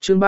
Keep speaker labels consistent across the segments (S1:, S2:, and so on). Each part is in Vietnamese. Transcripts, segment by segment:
S1: Chương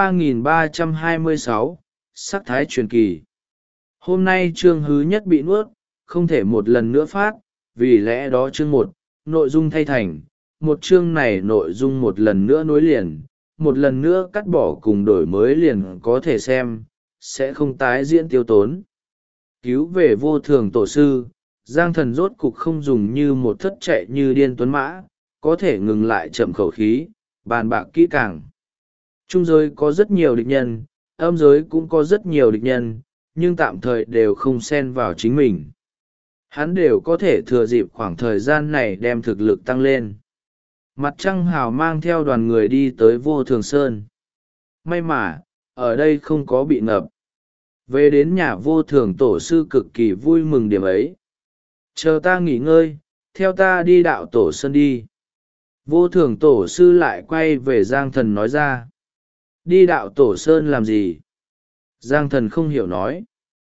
S1: 3326, sắc thái truyền kỳ. Hôm nay chương hứ nhất bị nuốt, không thể một lần nữa phát, vì lẽ đó chương một, nội dung thay thành, một chương này nội dung một lần nữa nối liền, một lần nữa cắt bỏ cùng đổi mới liền có thể xem, sẽ không tái diễn tiêu tốn. Cứu về vô thường tổ sư, Giang Thần rốt cục không dùng như một thất chạy như điên tuấn mã, có thể ngừng lại chậm khẩu khí, bàn bạc kỹ càng. Trung giới có rất nhiều địch nhân, âm giới cũng có rất nhiều địch nhân, nhưng tạm thời đều không xen vào chính mình. Hắn đều có thể thừa dịp khoảng thời gian này đem thực lực tăng lên. Mặt trăng hào mang theo đoàn người đi tới vô thường sơn. May mà, ở đây không có bị ngập. Về đến nhà vô thường tổ sư cực kỳ vui mừng điểm ấy. Chờ ta nghỉ ngơi, theo ta đi đạo tổ sơn đi. Vô thường tổ sư lại quay về Giang Thần nói ra. Đi đạo tổ sơn làm gì? Giang Thần không hiểu nói.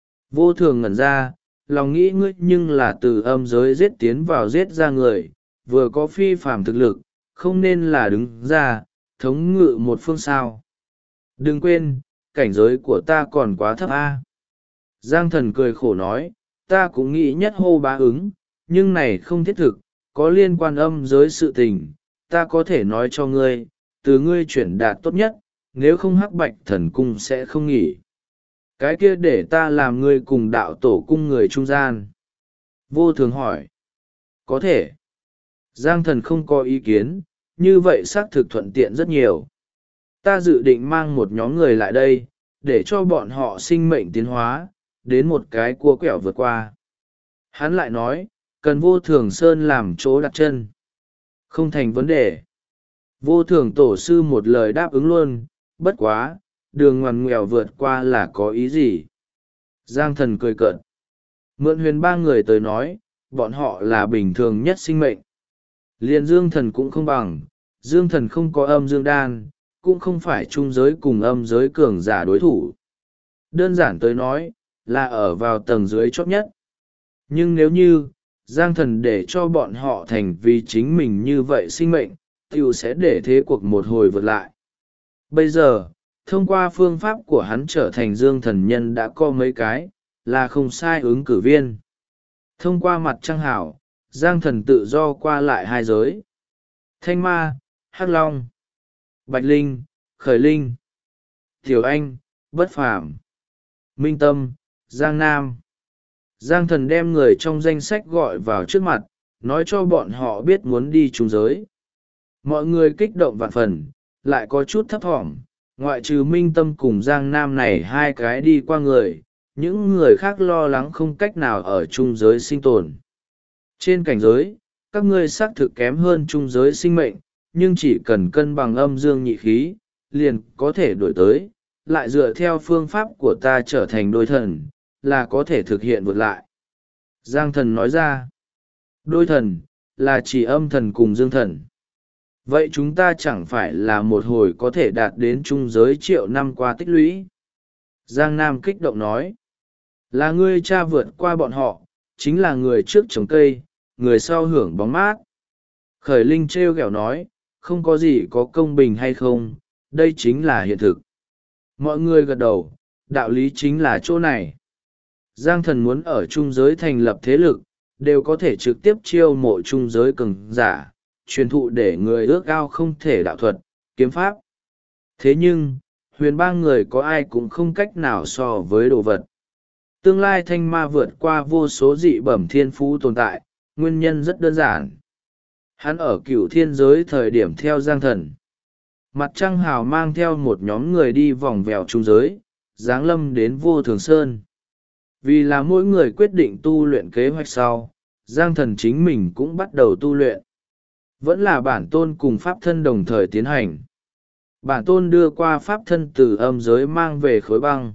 S1: Vô thường ngẩn ra, lòng nghĩ ngươi nhưng là từ âm giới giết tiến vào giết ra người, vừa có phi phàm thực lực, không nên là đứng ra, thống ngự một phương sao. Đừng quên, cảnh giới của ta còn quá thấp a. Giang Thần cười khổ nói, ta cũng nghĩ nhất hô bá ứng, nhưng này không thiết thực, có liên quan âm giới sự tình, ta có thể nói cho ngươi, từ ngươi chuyển đạt tốt nhất, nếu không hắc bạch thần cung sẽ không nghỉ. Cái kia để ta làm ngươi cùng đạo tổ cung người trung gian. Vô thường hỏi. Có thể. Giang Thần không có ý kiến, như vậy xác thực thuận tiện rất nhiều. Ta dự định mang một nhóm người lại đây, để cho bọn họ sinh mệnh tiến hóa, đến một cái cua quẹo vượt qua. Hắn lại nói, cần vô thường sơn làm chỗ đặt chân. Không thành vấn đề. Vô thường tổ sư một lời đáp ứng luôn, bất quá, đường ngoằn ngoèo vượt qua là có ý gì? Giang Thần cười cợt. Mượn huyền ba người tới nói, bọn họ là bình thường nhất sinh mệnh. Liền Dương Thần cũng không bằng, Dương Thần không có âm dương đan, cũng không phải trung giới cùng âm giới cường giả đối thủ. Đơn giản tới nói, là ở vào tầng dưới chót nhất. Nhưng nếu như, Giang Thần để cho bọn họ thành vì chính mình như vậy sinh mệnh, tiểu sẽ để thế cuộc một hồi vượt lại. Bây giờ, thông qua phương pháp của hắn trở thành Dương Thần nhân đã có mấy cái, là không sai ứng cử viên. Thông qua mặt trăng hảo, Giang Thần tự do qua lại hai giới. Thanh Ma, Hắc Long, Bạch Linh, Khởi Linh, Tiểu Anh, Bất Phàm, Minh Tâm, Giang Nam. Giang Thần đem người trong danh sách gọi vào trước mặt, nói cho bọn họ biết muốn đi trung giới. Mọi người kích động vạn phần, lại có chút thấp thỏm, ngoại trừ Minh Tâm cùng Giang Nam này hai cái đi qua người, những người khác lo lắng không cách nào ở trung giới sinh tồn. Trên cảnh giới, các ngươi xác thực kém hơn trung giới sinh mệnh, nhưng chỉ cần cân bằng âm dương nhị khí, liền có thể đổi tới, lại dựa theo phương pháp của ta trở thành đôi thần, là có thể thực hiện vượt lại. Giang Thần nói ra, đôi thần, là chỉ âm thần cùng dương thần. Vậy chúng ta chẳng phải là một hồi có thể đạt đến trung giới triệu năm qua tích lũy. Giang Nam kích động nói, là ngươi cha vượt qua bọn họ, chính là người trước trồng cây, người sau hưởng bóng mát. Khởi Linh trêu ghẹo nói, không có gì có công bình hay không, đây chính là hiện thực. Mọi người gật đầu, đạo lý chính là chỗ này. Giang Thần muốn ở trung giới thành lập thế lực, đều có thể trực tiếp chiêu mộ trung giới cường giả, truyền thụ để người ước ao không thể đạo thuật, kiếm pháp. Thế nhưng, huyền ba người có ai cũng không cách nào so với đồ vật. Tương lai Thanh Ma vượt qua vô số dị bẩm thiên phú tồn tại, nguyên nhân rất đơn giản. Hắn ở cửu thiên giới thời điểm theo Giang Thần. Mặt trăng hào mang theo một nhóm người đi vòng vèo trung giới, giáng lâm đến vô thường sơn. Vì là mỗi người quyết định tu luyện kế hoạch sau, Giang Thần chính mình cũng bắt đầu tu luyện. Vẫn là bản tôn cùng pháp thân đồng thời tiến hành. Bản tôn đưa qua pháp thân từ âm giới mang về khối băng.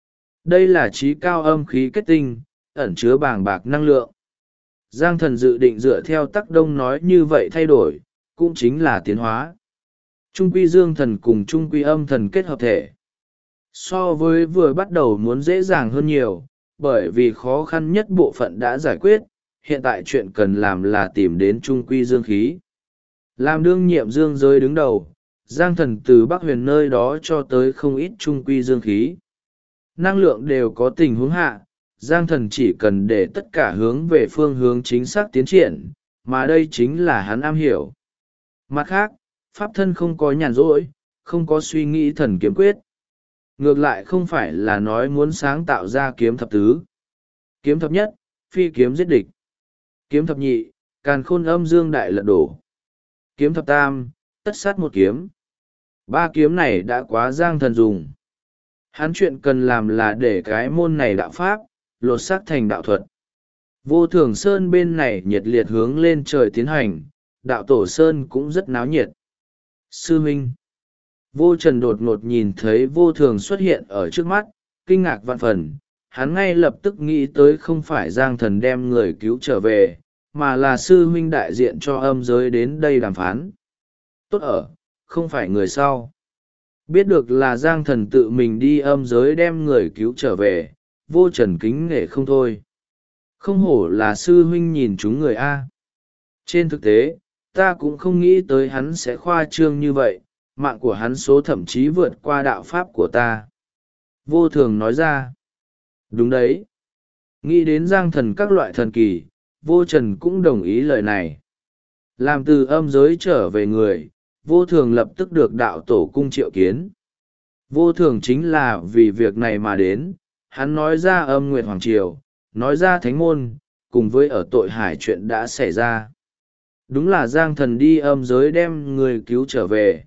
S1: Đây là trí cao âm khí kết tinh, ẩn chứa bàng bạc năng lượng. Giang Thần dự định dựa theo Tắc Đông nói như vậy thay đổi, cũng chính là tiến hóa. Trung quy dương thần cùng trung quy âm thần kết hợp thể. So với vừa bắt đầu muốn dễ dàng hơn nhiều, bởi vì khó khăn nhất bộ phận đã giải quyết, hiện tại chuyện cần làm là tìm đến trung quy dương khí. Làm đương nhiệm dương giới đứng đầu, Giang Thần từ Bắc Huyền nơi đó cho tới không ít trung quy dương khí. Năng lượng đều có tình huống hạ, Giang Thần chỉ cần để tất cả hướng về phương hướng chính xác tiến triển, mà đây chính là hắn am hiểu. Mặt khác, pháp thân không có nhàn rỗi, không có suy nghĩ thần kiếm quyết. Ngược lại không phải là nói muốn sáng tạo ra kiếm thập tứ. Kiếm thập nhất, phi kiếm giết địch. Kiếm thập nhị, càn khôn âm dương đại lật đổ. Kiếm thập tam, tất sát một kiếm. Ba kiếm này đã quá Giang Thần dùng. Hắn chuyện cần làm là để cái môn này đạo pháp, lột xác thành đạo thuật. Vô Thường Sơn bên này nhiệt liệt hướng lên trời tiến hành, đạo tổ Sơn cũng rất náo nhiệt. Sư huynh. Vô Trần đột ngột nhìn thấy Vô Thường xuất hiện ở trước mắt, kinh ngạc vạn phần. Hắn ngay lập tức nghĩ tới không phải Giang Thần đem người cứu trở về, mà là sư huynh đại diện cho âm giới đến đây đàm phán. Tốt ở, không phải người sau. Biết được là Giang Thần tự mình đi âm giới đem người cứu trở về, Vô Trần kính nể không thôi. Không hổ là sư huynh nhìn chúng người A. Trên thực tế, ta cũng không nghĩ tới hắn sẽ khoa trương như vậy, mạng của hắn số thậm chí vượt qua đạo pháp của ta. Vô Thường nói ra. Đúng đấy. Nghĩ đến Giang Thần các loại thần kỳ, Vô Trần cũng đồng ý lời này. Làm từ âm giới trở về người, Vô Thường lập tức được đạo tổ cung triệu kiến. Vô Thường chính là vì việc này mà đến, hắn nói ra âm nguyệt hoàng triều, nói ra thánh môn, cùng với ở tội hải chuyện đã xảy ra. Đúng là Giang Thần đi âm giới đem người cứu trở về.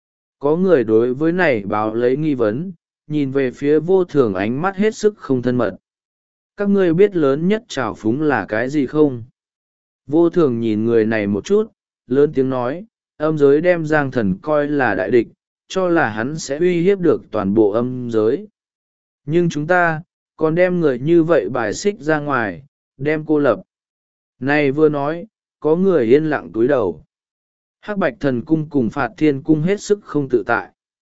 S1: Có người đối với này báo lấy nghi vấn, nhìn về phía Vô Thường ánh mắt hết sức không thân mật. Các ngươi biết lớn nhất trào phúng là cái gì không? Vô Thường nhìn người này một chút, lớn tiếng nói, âm giới đem Giang Thần coi là đại địch, cho là hắn sẽ uy hiếp được toàn bộ âm giới. Nhưng chúng ta, còn đem người như vậy bài xích ra ngoài, đem cô lập. Này vừa nói, có người yên lặng túi đầu. Hắc Bạch Thần Cung cùng Phạt Thiên Cung hết sức không tự tại.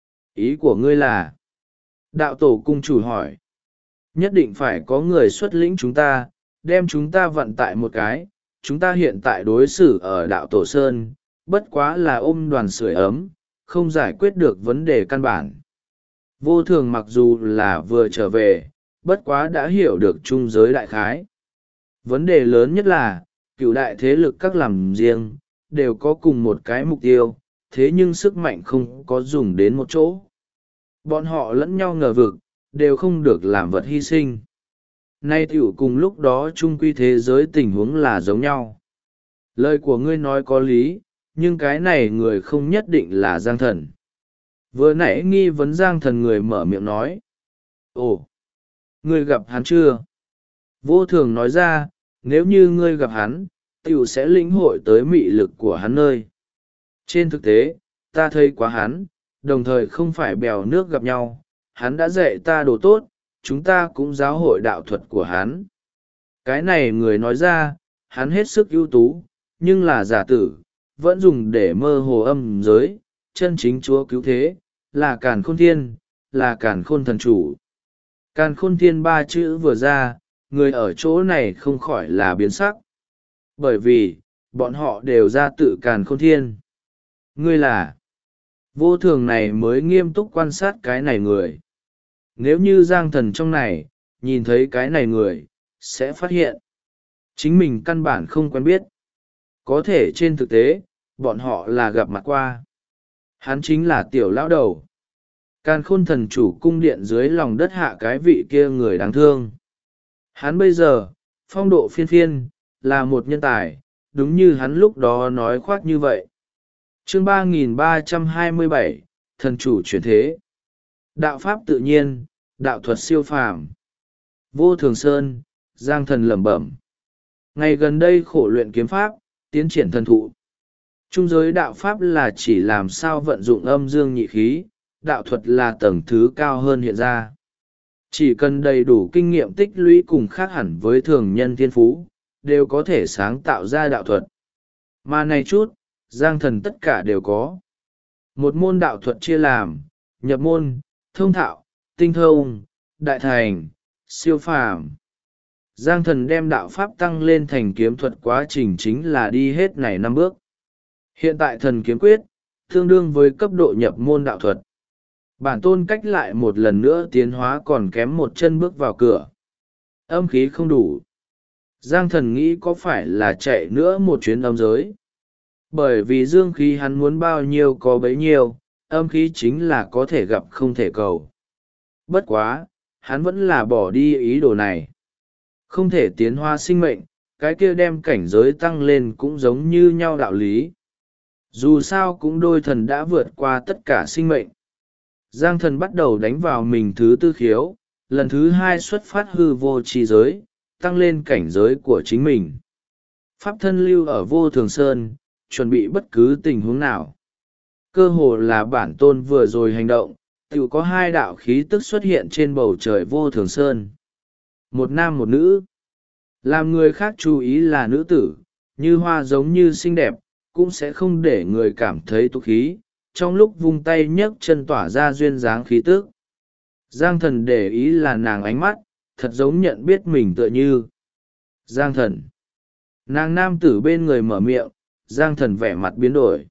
S1: Ý của ngươi là? Đạo tổ cung chủ hỏi. Nhất định phải có người xuất lĩnh chúng ta, đem chúng ta vận tại một cái. Chúng ta hiện tại đối xử ở đạo tổ Sơn, bất quá là ôm đoàn sưởi ấm, không giải quyết được vấn đề căn bản. Vô Thường mặc dù là vừa trở về, bất quá đã hiểu được trung giới đại khái. Vấn đề lớn nhất là, cựu đại thế lực các làm riêng, đều có cùng một cái mục tiêu, thế nhưng sức mạnh không có dùng đến một chỗ. Bọn họ lẫn nhau ngờ vực, đều không được làm vật hy sinh. Nay tiểu cùng lúc đó chung quy thế giới tình huống là giống nhau. Lời của ngươi nói có lý, nhưng cái này người không nhất định là Giang Thần. Vừa nãy nghi vấn Giang Thần người mở miệng nói. Ồ, ngươi gặp hắn chưa? Vô Thường nói ra, nếu như ngươi gặp hắn, tiểu sẽ lĩnh hội tới mị lực của hắn nơi. Trên thực tế, ta thấy quá hắn, đồng thời không phải bèo nước gặp nhau, hắn đã dạy ta đồ tốt, chúng ta cũng giáo hội đạo thuật của hắn. Cái này người nói ra, hắn hết sức ưu tú, nhưng là giả tử, vẫn dùng để mơ hồ âm giới, chân chính chúa cứu thế, là Càn Khôn Thiên, là Càn Khôn Thần Chủ. Càn Khôn Thiên ba chữ vừa ra, người ở chỗ này không khỏi là biến sắc. Bởi vì, bọn họ đều ra tự Càn Khôn Thiên. Ngươi là, Vô Thường này mới nghiêm túc quan sát cái này người. Nếu như Giang Thần trong này, nhìn thấy cái này người, sẽ phát hiện. Chính mình căn bản không quen biết. Có thể trên thực tế, bọn họ là gặp mặt qua. Hắn chính là tiểu lão đầu. Càn Khôn Thần Chủ cung điện dưới lòng đất hạ cái vị kia người đáng thương. Hắn bây giờ, phong độ phiên phiên, là một nhân tài, đúng như hắn lúc đó nói khoác như vậy. Chương 3327, Thần Chủ chuyển thế. Đạo pháp tự nhiên, đạo thuật siêu phàm. Vô Thường Sơn, Giang Thần lẩm bẩm. Ngày gần đây khổ luyện kiếm pháp, tiến triển thần thụ. Trung giới đạo pháp là chỉ làm sao vận dụng âm dương nhị khí, đạo thuật là tầng thứ cao hơn hiện ra. Chỉ cần đầy đủ kinh nghiệm tích lũy cùng khác hẳn với thường nhân thiên phú, đều có thể sáng tạo ra đạo thuật. Mà này chút, Giang Thần tất cả đều có. Một môn đạo thuật chia làm, nhập môn, thông thạo, tinh thông, đại thành, siêu phàm. Giang Thần đem đạo pháp tăng lên thành kiếm thuật quá trình chính là đi hết này 5 bước. Hiện tại thần kiếm quyết, tương đương với cấp độ nhập môn đạo thuật. Bản tôn cách lại một lần nữa tiến hóa còn kém một chân bước vào cửa. Âm khí không đủ. Giang Thần nghĩ có phải là chạy nữa một chuyến âm giới. Bởi vì dương khí hắn muốn bao nhiêu có bấy nhiêu, âm khí chính là có thể gặp không thể cầu. Bất quá, hắn vẫn là bỏ đi ý đồ này. Không thể tiến hóa sinh mệnh, cái kia đem cảnh giới tăng lên cũng giống như nhau đạo lý. Dù sao cũng đôi thần đã vượt qua tất cả sinh mệnh. Giang Thần bắt đầu đánh vào mình thứ tư khiếu, lần thứ hai xuất phát hư vô trì giới, tăng lên cảnh giới của chính mình. Pháp thân lưu ở vô thường sơn, chuẩn bị bất cứ tình huống nào. Cơ hồ là bản tôn vừa rồi hành động, tự có hai đạo khí tức xuất hiện trên bầu trời vô thường sơn. Một nam một nữ. Làm người khác chú ý là nữ tử, như hoa giống như xinh đẹp, cũng sẽ không để người cảm thấy tục khí, trong lúc vung tay nhấc chân tỏa ra duyên dáng khí tức. Giang Thần để ý là nàng ánh mắt, thật giống nhận biết mình tựa như. Giang Thần. Nàng nam tử bên người mở miệng, Giang Thần vẻ mặt biến đổi.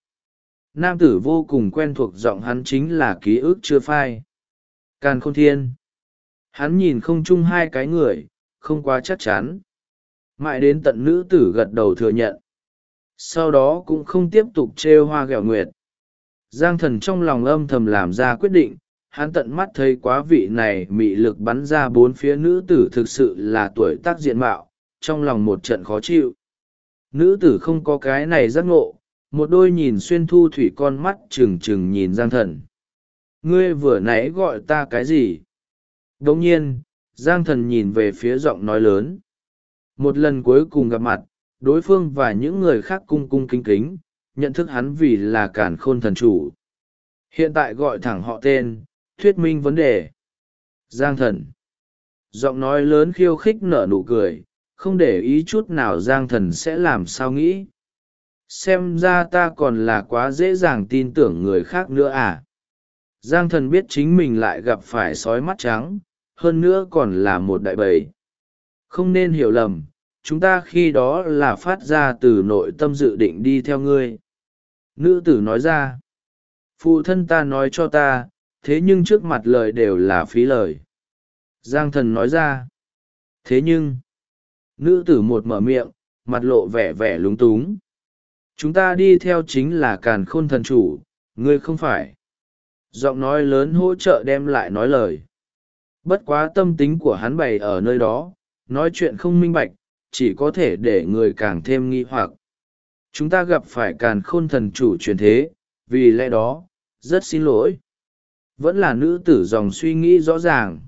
S1: Nam tử vô cùng quen thuộc giọng hắn chính là ký ức chưa phai. Càn Khôn Thiên. Hắn nhìn không chung hai cái người, không quá chắc chắn. Mãi đến tận nữ tử gật đầu thừa nhận. Sau đó cũng không tiếp tục trêu hoa ghẹo nguyệt. Giang Thần trong lòng âm thầm làm ra quyết định, hắn tận mắt thấy quá vị này mị lực bắn ra bốn phía nữ tử thực sự là tuổi tác diện mạo, trong lòng một trận khó chịu. Nữ tử không có cái này giác ngộ, một đôi nhìn xuyên thu thủy con mắt trừng trừng nhìn Giang Thần. Ngươi vừa nãy gọi ta cái gì? Đồng nhiên, Giang Thần nhìn về phía giọng nói lớn. Một lần cuối cùng gặp mặt, đối phương và những người khác cung cung kính kính, nhận thức hắn vì là Càn Khôn thần chủ. Hiện tại gọi thẳng họ tên, thuyết minh vấn đề. Giang Thần. Giọng nói lớn khiêu khích nở nụ cười, không để ý chút nào Giang Thần sẽ làm sao nghĩ. Xem ra ta còn là quá dễ dàng tin tưởng người khác nữa à. Giang Thần biết chính mình lại gặp phải sói mắt trắng, hơn nữa còn là một đại bầy. Không nên hiểu lầm, chúng ta khi đó là phát ra từ nội tâm dự định đi theo ngươi. Nữ tử nói ra. Phụ thân ta nói cho ta, thế nhưng trước mặt lời đều là phí lời. Giang Thần nói ra. Thế nhưng, nữ tử một mở miệng, mặt lộ vẻ vẻ lúng túng. Chúng ta đi theo chính là Càn Khôn thần chủ, ngươi không phải. Giọng nói lớn hỗ trợ đem lại nói lời. Bất quá tâm tính của hắn bày ở nơi đó, nói chuyện không minh bạch, chỉ có thể để người càng thêm nghi hoặc. Chúng ta gặp phải Càn Khôn thần chủ truyền thế, vì lẽ đó, rất xin lỗi. Vẫn là nữ tử dòng suy nghĩ rõ ràng.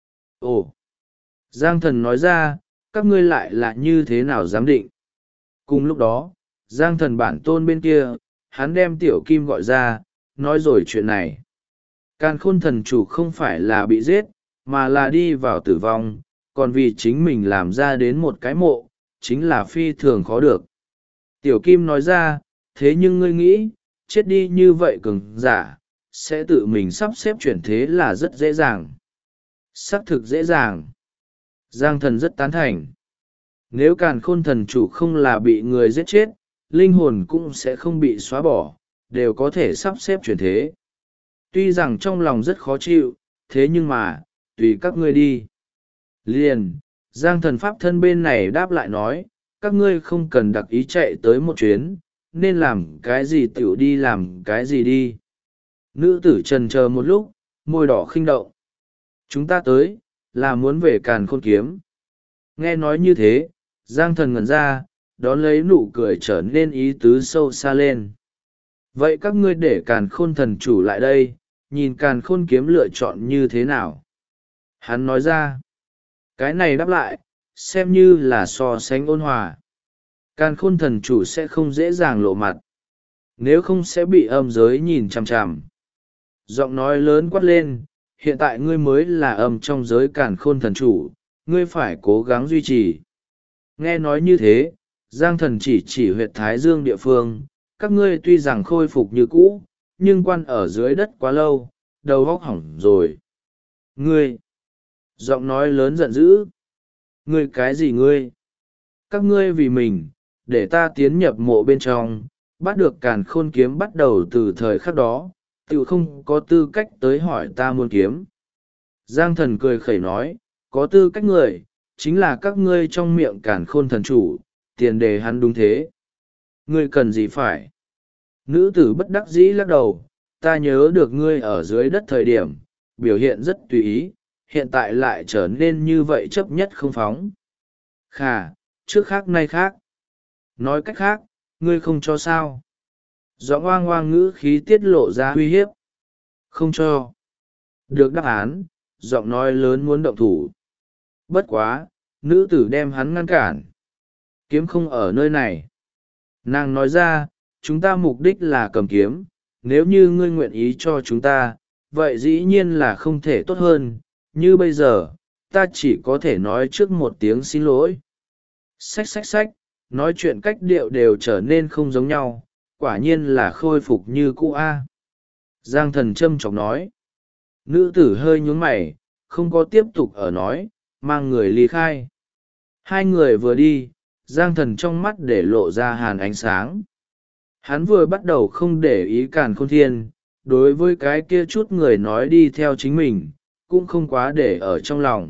S1: Ồ! Giang Thần nói ra, các ngươi lại là như thế nào giám định? Cùng lúc đó, Giang Thần bản tôn bên kia, hắn đem Tiểu Kim gọi ra, nói rồi chuyện này. Càn Khôn thần chủ không phải là bị giết, mà là đi vào tử vong, còn vì chính mình làm ra đến một cái mộ, chính là phi thường khó được. Tiểu Kim nói ra, thế nhưng ngươi nghĩ, chết đi như vậy cường giả, sẽ tự mình sắp xếp chuyển thế là rất dễ dàng. Xác thực dễ dàng. Giang Thần rất tán thành. Nếu Càn Khôn thần chủ không là bị người giết chết, linh hồn cũng sẽ không bị xóa bỏ, đều có thể sắp xếp chuyển thế. Tuy rằng trong lòng rất khó chịu, thế nhưng mà, tùy các ngươi đi. Liền, Giang Thần pháp thân bên này đáp lại nói, các ngươi không cần đặc ý chạy tới một chuyến, nên làm cái gì tiểu đi làm cái gì đi. Nữ tử trần chờ một lúc, môi đỏ khinh động. Chúng ta tới, là muốn về Càn Khôn kiếm. Nghe nói như thế, Giang Thần ngẩn ra, đón lấy nụ cười trở nên ý tứ sâu xa lên. Vậy các ngươi để Càn Khôn thần chủ lại đây, nhìn Càn Khôn kiếm lựa chọn như thế nào? Hắn nói ra, cái này đáp lại, xem như là so sánh ôn hòa. Càn Khôn thần chủ sẽ không dễ dàng lộ mặt, nếu không sẽ bị âm giới nhìn chằm chằm. Giọng nói lớn quát lên, hiện tại ngươi mới là âm trong giới Càn Khôn thần chủ, ngươi phải cố gắng duy trì. Nghe nói như thế, Giang Thần chỉ huyệt Thái Dương địa phương, các ngươi tuy rằng khôi phục như cũ, nhưng quan ở dưới đất quá lâu, đầu óc hỏng rồi. Ngươi! Giọng nói lớn giận dữ. Ngươi cái gì ngươi? Các ngươi vì mình, để ta tiến nhập mộ bên trong, bắt được càn khôn kiếm bắt đầu từ thời khắc đó tự không có tư cách tới hỏi ta muôn kiếm. Giang thần cười khẩy nói, có tư cách người, chính là các ngươi trong miệng càn khôn thần chủ, tiền đề hắn đúng thế. Ngươi cần gì phải? Nữ tử bất đắc dĩ lắc đầu, ta nhớ được ngươi ở dưới đất thời điểm, biểu hiện rất tùy ý, hiện tại lại trở nên như vậy chấp nhất không phóng. Khà, trước khác nay khác. Nói cách khác, ngươi không cho sao? Giọng oang oang ngữ khí tiết lộ ra uy hiếp. Không cho. Được đáp án, giọng nói lớn muốn động thủ. Bất quá, nữ tử đem hắn ngăn cản. Kiếm không ở nơi này. Nàng nói ra, chúng ta mục đích là cầm kiếm, nếu như ngươi nguyện ý cho chúng ta, vậy dĩ nhiên là không thể tốt hơn, như bây giờ, ta chỉ có thể nói trước một tiếng xin lỗi. Xách xách xách, nói chuyện cách điệu đều trở nên không giống nhau, quả nhiên là khôi phục như cũ a. Giang thần châm chọc nói. Nữ tử hơi nhún mày, không có tiếp tục ở nói, mang người ly khai. Hai người vừa đi, Giang thần trong mắt để lộ ra hàn ánh sáng. Hắn vừa bắt đầu không để ý càn khôn thiên, đối với cái kia chút người nói đi theo chính mình, cũng không quá để ở trong lòng.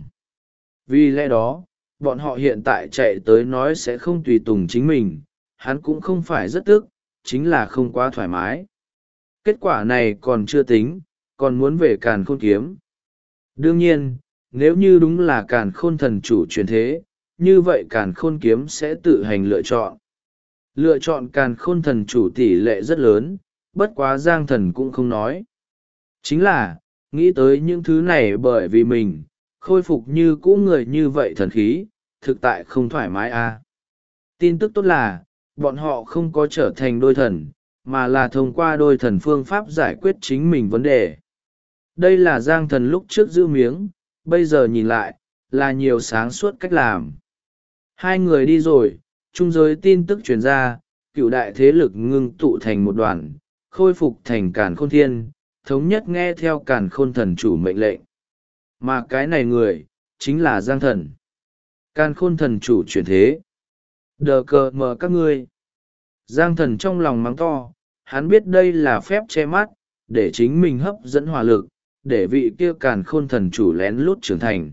S1: Vì lẽ đó, bọn họ hiện tại chạy tới nói sẽ không tùy tùng chính mình, hắn cũng không phải rất tức, chính là không quá thoải mái. Kết quả này còn chưa tính, còn muốn về càn khôn kiếm. Đương nhiên, nếu như đúng là càn khôn thần chủ truyền thế, như vậy càn khôn kiếm sẽ tự hành lựa chọn. Lựa chọn càn khôn thần chủ tỷ lệ rất lớn, bất quá Giang thần cũng không nói. Chính là, nghĩ tới những thứ này bởi vì mình, khôi phục như cũ người như vậy thần khí, thực tại không thoải mái a. Tin tức tốt là, bọn họ không có trở thành đôi thần, mà là thông qua đôi thần phương pháp giải quyết chính mình vấn đề. Đây là Giang thần lúc trước giữ miếng, bây giờ nhìn lại, là nhiều sáng suốt cách làm. Hai người đi rồi, trung giới tin tức truyền ra, cựu đại thế lực ngưng tụ thành một đoàn, khôi phục thành càn khôn thiên, thống nhất nghe theo càn khôn thần chủ mệnh lệnh. Mà cái này người, chính là Giang thần. Càn khôn thần chủ chuyển thế. Đờ cờ mờ các ngươi. Giang thần trong lòng mắng to, hắn biết đây là phép che mắt, để chính mình hấp dẫn hỏa lực, để vị kia càn khôn thần chủ lén lút trưởng thành.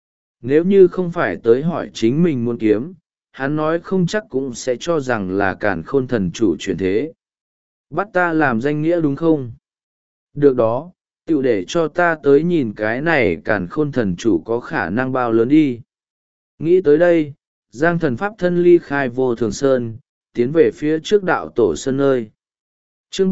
S1: Nếu như không phải tới hỏi chính mình muốn kiếm, hắn nói không chắc cũng sẽ cho rằng là càn khôn thần chủ chuyển thế. Bắt ta làm danh nghĩa đúng không? Được đó, tự để cho ta tới nhìn cái này càn khôn thần chủ có khả năng bao lớn đi. Nghĩ tới đây, Giang thần pháp thân ly khai vô thường sơn, tiến về phía trước đạo tổ sơn nơi. Chương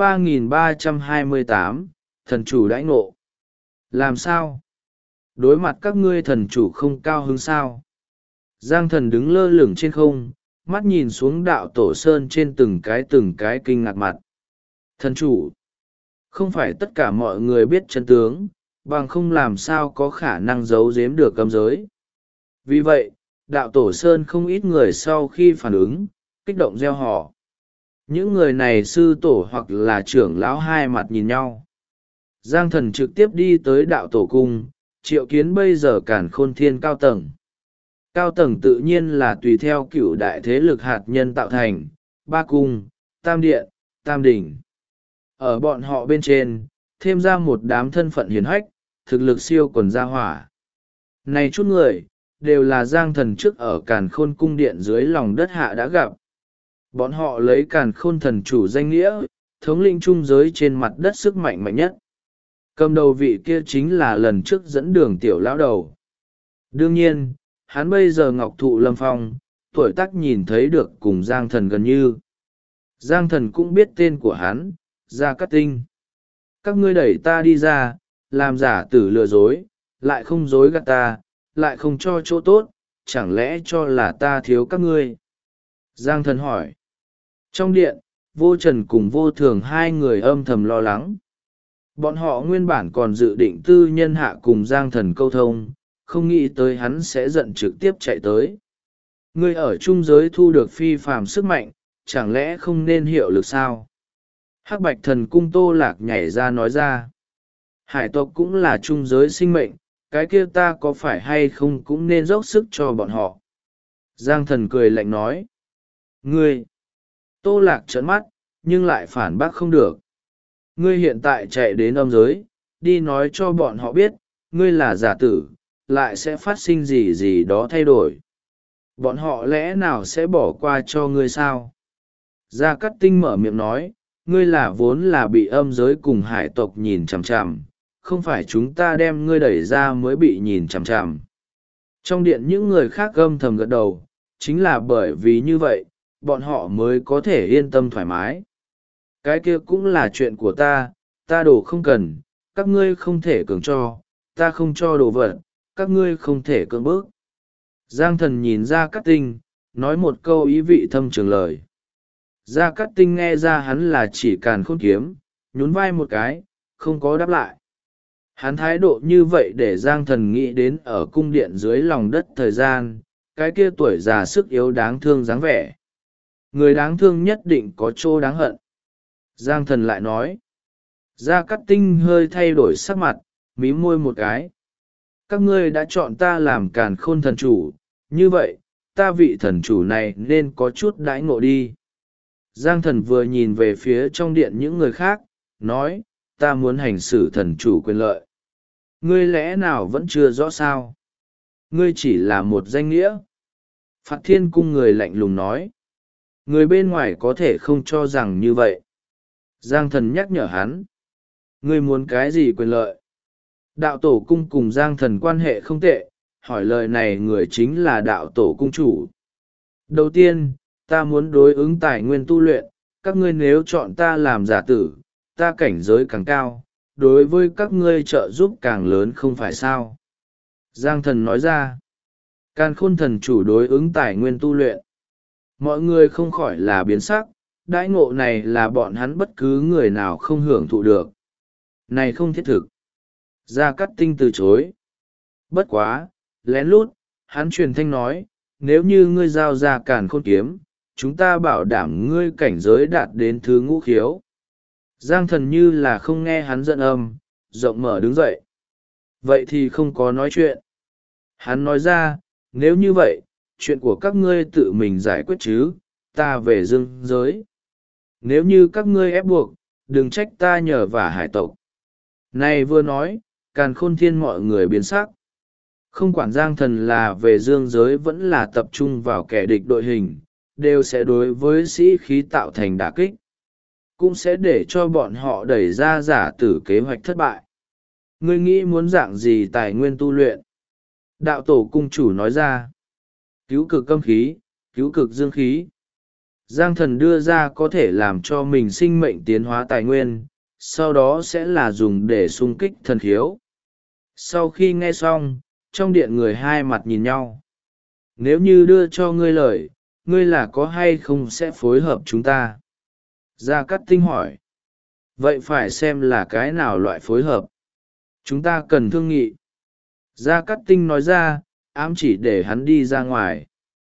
S1: 3328, thần chủ đãi ngộ. Làm sao? Đối mặt các ngươi thần chủ không cao hứng sao? Giang thần đứng lơ lửng trên không, mắt nhìn xuống đạo tổ sơn trên từng cái kinh ngạc mặt. Thần chủ, không phải tất cả mọi người biết chân tướng, bằng không làm sao có khả năng giấu giếm được cấm giới. Vì vậy, đạo tổ sơn không ít người sau khi phản ứng, kích động gieo họ. Những người này sư tổ hoặc là trưởng lão hai mặt nhìn nhau. Giang thần trực tiếp đi tới đạo tổ cung, triệu kiến bây giờ càn khôn thiên cao tầng. Cao tầng tự nhiên là tùy theo cựu đại thế lực hạt nhân tạo thành, ba cung, tam điện, tam đỉnh. Ở bọn họ bên trên, thêm ra một đám thân phận hiền hách, thực lực siêu quần gia hỏa. Này chút người, đều là Giang thần trước ở càn khôn cung điện dưới lòng đất hạ đã gặp. Bọn họ lấy càn khôn thần chủ danh nghĩa, thống lĩnh trung giới trên mặt đất sức mạnh mạnh nhất. Cầm đầu vị kia chính là lần trước dẫn đường tiểu lão đầu. Đương nhiên, hắn bây giờ ngọc thụ lâm phong, tuổi tác nhìn thấy được cùng Giang thần gần như. Giang thần cũng biết tên của hắn, Gia Cát Tinh. Các ngươi đẩy ta đi ra, làm giả tử lừa dối, lại không dối gạt ta, lại không cho chỗ tốt, chẳng lẽ cho là ta thiếu các ngươi? Giang thần hỏi. Trong điện, vô trần cùng vô thường hai người âm thầm lo lắng. Bọn họ nguyên bản còn dự định tư nhân hạ cùng Giang thần câu thông, không nghĩ tới hắn sẽ giận trực tiếp chạy tới. Ngươi ở trung giới thu được phi phàm sức mạnh, chẳng lẽ không nên hiệu lực sao? Hắc bạch thần cung Tô Lạc nhảy ra nói ra. Hải tộc cũng là trung giới sinh mệnh, cái kia ta có phải hay không cũng nên dốc sức cho bọn họ. Giang thần cười lạnh nói. Ngươi! Tô Lạc trợn mắt, nhưng lại phản bác không được. Ngươi hiện tại chạy đến âm giới, đi nói cho bọn họ biết, ngươi là giả tử, lại sẽ phát sinh gì gì đó thay đổi. Bọn họ lẽ nào sẽ bỏ qua cho ngươi sao? Gia Cát Tinh mở miệng nói, ngươi là vốn là bị âm giới cùng hải tộc nhìn chằm chằm, không phải chúng ta đem ngươi đẩy ra mới bị nhìn chằm chằm. Trong điện những người khác âm thầm gật đầu, chính là bởi vì như vậy, bọn họ mới có thể yên tâm thoải mái. Cái kia cũng là chuyện của ta đồ không cần, các ngươi không thể cưỡng cho, ta không cho đồ vật, các ngươi không thể cưỡng bức. Giang Thần nhìn Gia Cát Tinh, nói một câu ý vị thâm trường lời. Gia Cát Tinh nghe ra hắn là chỉ Càn Khôn Kiếm, nhún vai một cái, không có đáp lại. Hắn thái độ như vậy để Giang Thần nghĩ đến ở cung điện dưới lòng đất thời gian, cái kia tuổi già sức yếu đáng thương dáng vẻ. Người đáng thương nhất định có chỗ đáng hận. Giang Thần lại nói. Gia Cát Tinh hơi thay đổi sắc mặt, mím môi một cái. Các ngươi đã chọn ta làm Càn Khôn thần chủ, như vậy, ta vị thần chủ này nên có chút đãi ngộ đi. Giang Thần vừa nhìn về phía trong điện những người khác, nói, ta muốn hành xử thần chủ quyền lợi. Ngươi lẽ nào vẫn chưa rõ sao? Ngươi chỉ là một danh nghĩa. Phạt Thiên Cung người lạnh lùng nói. Người bên ngoài có thể không cho rằng như vậy. Giang Thần nhắc nhở hắn. Ngươi muốn cái gì quyền lợi? Đạo tổ cung cùng Giang Thần quan hệ không tệ, hỏi lời này người chính là đạo tổ cung chủ. Đầu tiên, ta muốn đối ứng tài nguyên tu luyện, các ngươi nếu chọn ta làm giả tử, ta cảnh giới càng cao, đối với các ngươi trợ giúp càng lớn không phải sao. Giang Thần nói ra, Càn Khôn thần chủ đối ứng tài nguyên tu luyện. Mọi người không khỏi là biến sắc, đãi ngộ này là bọn hắn bất cứ người nào không hưởng thụ được. Này không thiết thực. Gia Cát Tinh từ chối. Bất quá, lén lút, hắn truyền thanh nói, nếu như ngươi giao ra Càn Khôn kiếm, chúng ta bảo đảm ngươi cảnh giới đạt đến thứ ngũ khiếu. Giang Thần như là không nghe hắn giận âm, rộng mở đứng dậy. Vậy thì không có nói chuyện. Hắn nói ra, nếu như vậy, chuyện của các ngươi tự mình giải quyết chứ, ta về dương giới. Nếu như các ngươi ép buộc, đừng trách ta nhờ vả hải tộc. Này vừa nói, Càn Khôn Thiên mọi người biến sắc. Không quản Giang Thần là về dương giới vẫn là tập trung vào kẻ địch đội hình, đều sẽ đối với sĩ khí tạo thành đả kích. Cũng sẽ để cho bọn họ đẩy ra giả tử kế hoạch thất bại. Ngươi nghĩ muốn dạng gì tài nguyên tu luyện? Đạo tổ cung chủ nói ra. Cứu cực âm khí, cứu cực dương khí. Giang Thần đưa ra có thể làm cho mình sinh mệnh tiến hóa tài nguyên, sau đó sẽ là dùng để xung kích thần khiếu. Sau khi nghe xong, trong điện người hai mặt nhìn nhau. Nếu như đưa cho ngươi lời, ngươi là có hay không sẽ phối hợp chúng ta? Gia Cát Tinh hỏi. Vậy phải xem là cái nào loại phối hợp. Chúng ta cần thương nghị. Gia Cát Tinh nói ra, ám chỉ để hắn đi ra ngoài.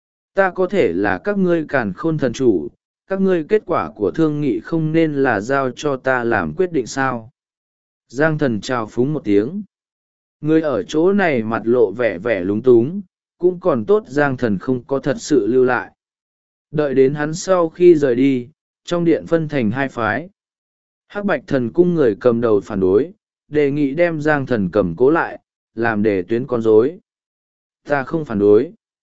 S1: Ta có thể là các ngươi Càn Khôn thần chủ, các ngươi kết quả của thương nghị không nên là giao cho ta làm quyết định sao? Giang Thần chào phúng một tiếng. Người ở chỗ này mặt lộ vẻ vẻ lúng túng, cũng còn tốt Giang Thần không có thật sự lưu lại. Đợi đến hắn sau khi rời đi, trong điện phân thành hai phái. Hắc Bạch Thần Cung người cầm đầu phản đối, đề nghị đem Giang Thần cầm cố lại, làm để tuyến con rối. Ta không phản đối.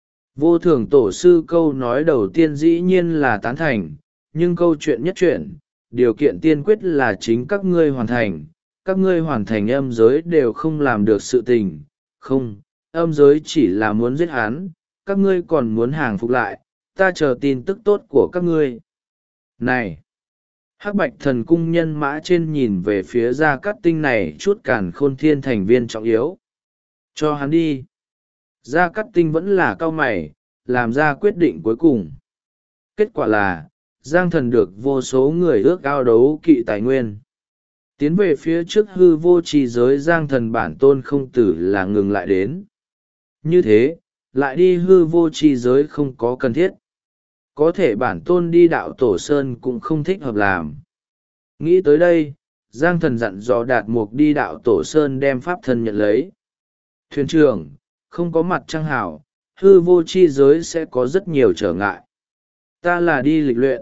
S1: Vô Thường tổ sư câu nói đầu tiên dĩ nhiên là tán thành, nhưng câu chuyện nhất chuyển, điều kiện tiên quyết là chính các ngươi hoàn thành. Các ngươi hoàn thành âm giới đều không làm được sự tình, không, âm giới chỉ là muốn giết hắn, các ngươi còn muốn hàng phục lại, ta chờ tin tức tốt của các ngươi. Này! Hắc Bạch Thần Cung nhân mã trên nhìn về phía Gia Cát Tinh này chút Càn Khôn Thiên thành viên trọng yếu. Cho hắn đi. Gia Cát Tinh vẫn là cao mày, làm ra quyết định cuối cùng. Kết quả là, Giang Thần được vô số người ước ao đấu kỵ tài nguyên. Tiến về phía trước hư vô trì giới Giang Thần bản tôn không tử là ngừng lại đến. Như thế, lại đi hư vô trì giới không có cần thiết. Có thể bản tôn đi đạo tổ sơn cũng không thích hợp làm. Nghĩ tới đây, Giang Thần dặn dò Đạt Mục đi đạo tổ sơn đem pháp thân nhận lấy. Thuyền trưởng, không có mặt trăng hảo, hư vô chi giới sẽ có rất nhiều trở ngại. Ta là đi lịch luyện,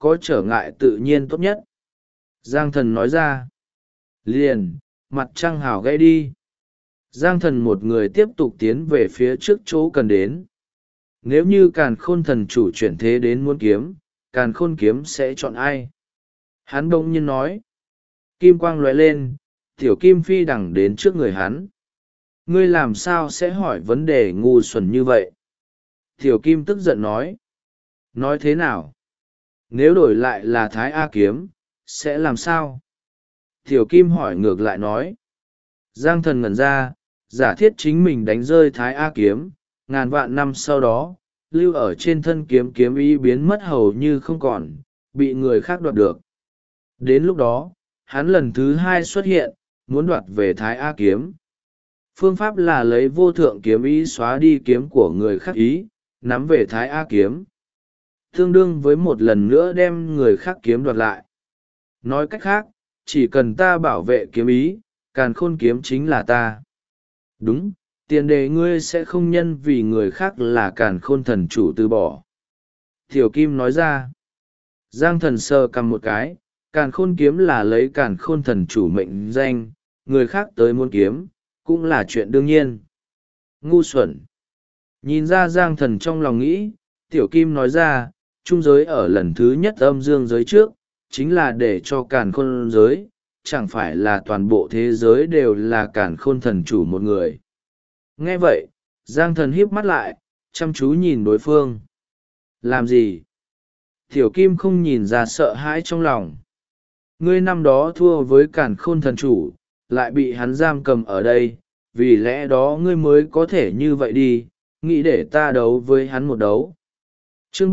S1: có trở ngại tự nhiên tốt nhất. Giang thần nói ra. Liền, mặt trăng hào gãy đi. Giang thần một người tiếp tục tiến về phía trước chỗ cần đến. Nếu như càn khôn thần chủ chuyển thế đến muốn kiếm, càn khôn kiếm sẽ chọn ai? Hắn bỗng nhiên nói. Kim quang lóe lên, tiểu kim phi đằng đến trước người hắn. Ngươi làm sao sẽ hỏi vấn đề ngu xuẩn như vậy? Tiểu kim tức giận nói. Nói thế nào? Nếu đổi lại là Thái A kiếm, sẽ làm sao? Tiểu kim hỏi ngược lại nói. Giang thần ngẩn ra, giả thiết chính mình đánh rơi Thái A kiếm, ngàn vạn năm sau đó, lưu ở trên thân kiếm kiếm ý biến mất hầu như không còn, bị người khác đoạt được. Đến lúc đó, hắn lần thứ hai xuất hiện, muốn đoạt về Thái A kiếm. Phương pháp là lấy vô thượng kiếm ý xóa đi kiếm của người khác ý, nắm về Thái A kiếm. Tương đương với một lần nữa đem người khác kiếm đoạt lại. Nói cách khác, chỉ cần ta bảo vệ kiếm ý, càn khôn kiếm chính là ta. Đúng, tiền đề ngươi sẽ không nhân vì người khác là càn khôn thần chủ từ bỏ. Tiểu Kim nói ra. Giang thần sờ cầm một cái, càn khôn kiếm là lấy càn khôn thần chủ mệnh danh, người khác tới muốn kiếm, cũng là chuyện đương nhiên. Ngu xuẩn. Nhìn ra Giang thần trong lòng nghĩ, Tiểu Kim nói ra, trung giới ở lần thứ nhất âm dương giới trước, chính là để cho càn khôn giới, chẳng phải là toàn bộ thế giới đều là càn khôn thần chủ một người. Nghe vậy, Giang thần híp mắt lại, chăm chú nhìn đối phương. Làm gì? Tiểu Kim không nhìn ra sợ hãi trong lòng. Ngươi năm đó thua với càn khôn thần chủ, lại bị hắn giam cầm ở đây, vì lẽ đó ngươi mới có thể như vậy đi, nghĩ để ta đấu với hắn một đấu. Chương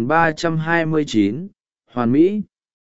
S1: 3329, Hoàn Mỹ.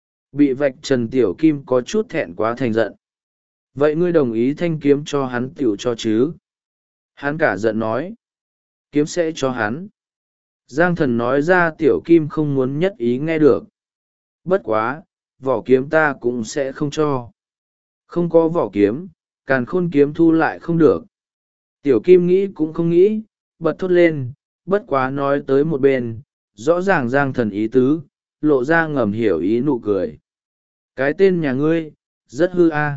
S1: Bị vạch trần Tiểu Kim có chút thẹn quá thành giận. Vậy ngươi đồng ý thanh kiếm cho hắn tiểu cho chứ? Hắn cả giận nói. Kiếm sẽ cho hắn. Giang thần nói ra Tiểu Kim không muốn nhất ý nghe được. Bất quá, vỏ kiếm ta cũng sẽ không cho. Không có vỏ kiếm, càn khôn kiếm thu lại không được. Tiểu Kim nghĩ cũng không nghĩ, bật thốt lên, bất quá nói tới một bên, rõ ràng Giang thần ý tứ, lộ ra ngầm hiểu ý nụ cười. Cái tên nhà ngươi, rất hư a.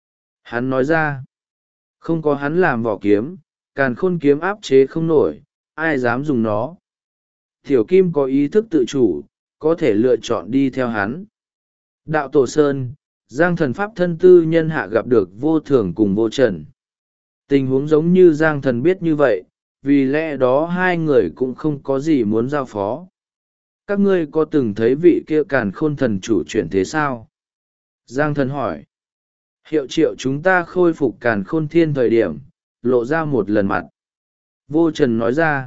S1: Hắn nói ra, không có hắn làm vỏ kiếm, càn khôn kiếm áp chế không nổi, ai dám dùng nó. Tiểu Kim có ý thức tự chủ, có thể lựa chọn đi theo hắn. Đạo Tổ Sơn, Giang thần pháp thân tư nhân hạ gặp được vô thường cùng vô trần. Tình huống giống như Giang thần biết như vậy, vì lẽ đó hai người cũng không có gì muốn giao phó. Các ngươi có từng thấy vị kia càn khôn thần chủ chuyển thế sao? Giang thần hỏi. Hiệu triệu chúng ta khôi phục càn khôn thiên thời điểm, lộ ra một lần mặt. Vô trần nói ra.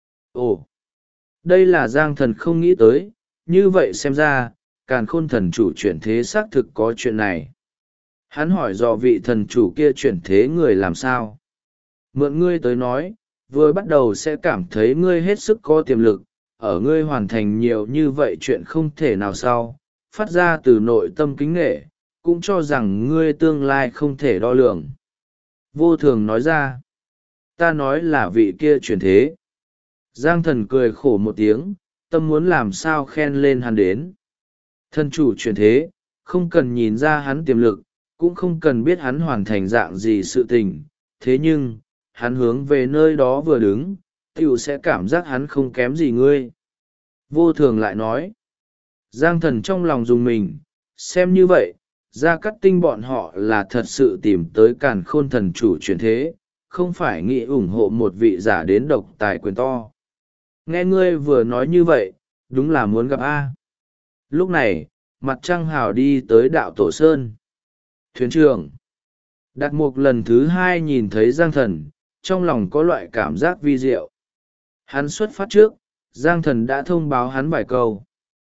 S1: Ồ, đây là Giang thần không nghĩ tới, như vậy xem ra, càn khôn thần chủ chuyển thế xác thực có chuyện này. Hắn hỏi dò vị thần chủ kia chuyển thế người làm sao. Mượn ngươi tới nói, vừa bắt đầu sẽ cảm thấy ngươi hết sức có tiềm lực, ở ngươi hoàn thành nhiều như vậy chuyện không thể nào sau, phát ra từ nội tâm kính nghệ, cũng cho rằng ngươi tương lai không thể đo lường. Vô thường nói ra, ta nói là vị kia chuyển thế. Giang thần cười khổ một tiếng, tâm muốn làm sao khen lên hắn đến. Thần chủ chuyển thế, không cần nhìn ra hắn tiềm lực, cũng không cần biết hắn hoàn thành dạng gì sự tình, thế nhưng, hắn hướng về nơi đó vừa đứng, tiểu sẽ cảm giác hắn không kém gì ngươi. Vô thường lại nói, Giang thần trong lòng dùng mình, xem như vậy, Gia Cát Tinh bọn họ là thật sự tìm tới càn khôn thần chủ chuyển thế, không phải nghĩ ủng hộ một vị giả đến độc tài quyền to. Nghe ngươi vừa nói như vậy, đúng là muốn gặp A. Lúc này, mặt trăng hào đi tới đạo Tổ Sơn. Thuyền trưởng. Đạt Mục lần thứ hai nhìn thấy Giang thần, trong lòng có loại cảm giác vi diệu. Hắn xuất phát trước, Giang thần đã thông báo hắn vài câu.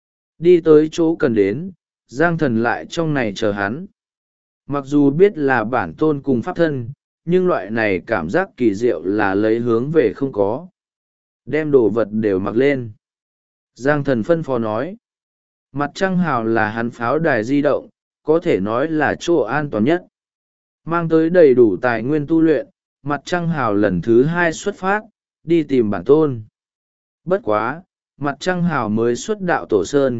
S1: Đi tới chỗ cần đến, Giang thần lại trong này chờ hắn. Mặc dù biết là bản tôn cùng pháp thân, nhưng loại này cảm giác kỳ diệu là lấy hướng về không có. Đem đồ vật đều mặc lên. Giang thần phân phó nói. Mặt trăng hào là hắn pháo đài di động, có thể nói là chỗ an toàn nhất. Mang tới đầy đủ tài nguyên tu luyện, mặt trăng hào lần thứ hai xuất phát, đi tìm bản tôn. Bất quá, mặt trăng hào mới xuất đạo Tổ Sơn,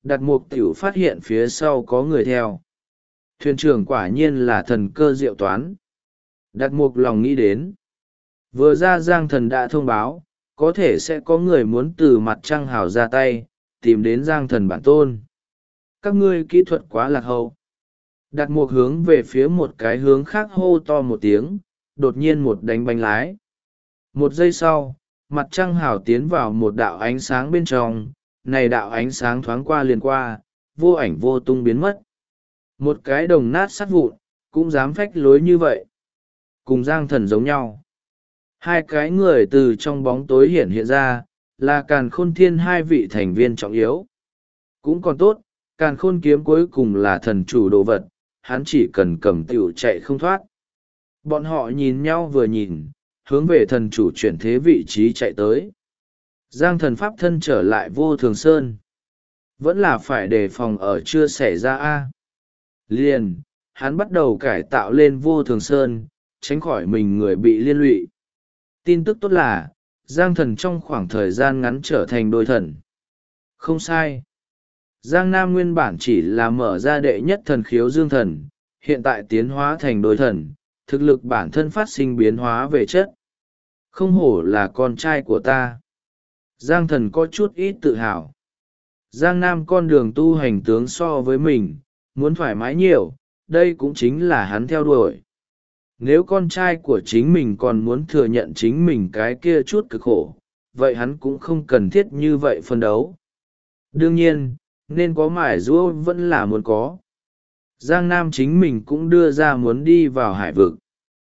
S1: Đặt mục tiểu phát hiện phía sau có người theo. Thuyền trưởng quả nhiên là thần cơ diệu toán. Đặt mục lòng nghĩ đến. Vừa ra Giang Thần đã thông báo, có thể sẽ có người muốn từ mặt trăng hào ra tay, tìm đến Giang Thần bản tôn. Các ngươi kỹ thuật quá lạc hậu. Đặt mục hướng về phía một cái hướng khác hô to một tiếng, đột nhiên một đánh bánh lái. Một giây sau, mặt trăng hào tiến vào một đạo ánh sáng bên trong, này đạo ánh sáng thoáng qua liền qua, vô ảnh vô tung biến mất. Một cái đồng nát sắt vụn, cũng dám phách lối như vậy. Cùng Giang Thần giống nhau. Hai cái người từ trong bóng tối hiện hiện ra, là Càn Khôn Thiên hai vị thành viên trọng yếu. Cũng còn tốt, Càn Khôn kiếm cuối cùng là thần chủ đồ vật, hắn chỉ cần cầm tiểu chạy không thoát. Bọn họ nhìn nhau vừa nhìn, hướng về thần chủ chuyển thế vị trí chạy tới. Giang Thần pháp thân trở lại Vô Thường Sơn. Vẫn là phải đề phòng ở chưa xảy ra a. Liền, hắn bắt đầu cải tạo lên Vô Thường Sơn, tránh khỏi mình người bị liên lụy. Tin tức tốt là, Giang Thần trong khoảng thời gian ngắn trở thành đôi thần. Không sai. Giang Nam nguyên bản chỉ là mở ra đệ nhất thần khiếu dương thần, hiện tại tiến hóa thành đôi thần, thực lực bản thân phát sinh biến hóa về chất. Không hổ là con trai của ta. Giang Thần có chút ít tự hào. Giang Nam con đường tu hành tướng so với mình, muốn thoải mái nhiều, đây cũng chính là hắn theo đuổi. Nếu con trai của chính mình còn muốn thừa nhận chính mình cái kia chút cực khổ, vậy hắn cũng không cần thiết như vậy phân đấu. Đương nhiên, nên có mải giũa vẫn là muốn có. Giang Nam chính mình cũng đưa ra muốn đi vào hải vực.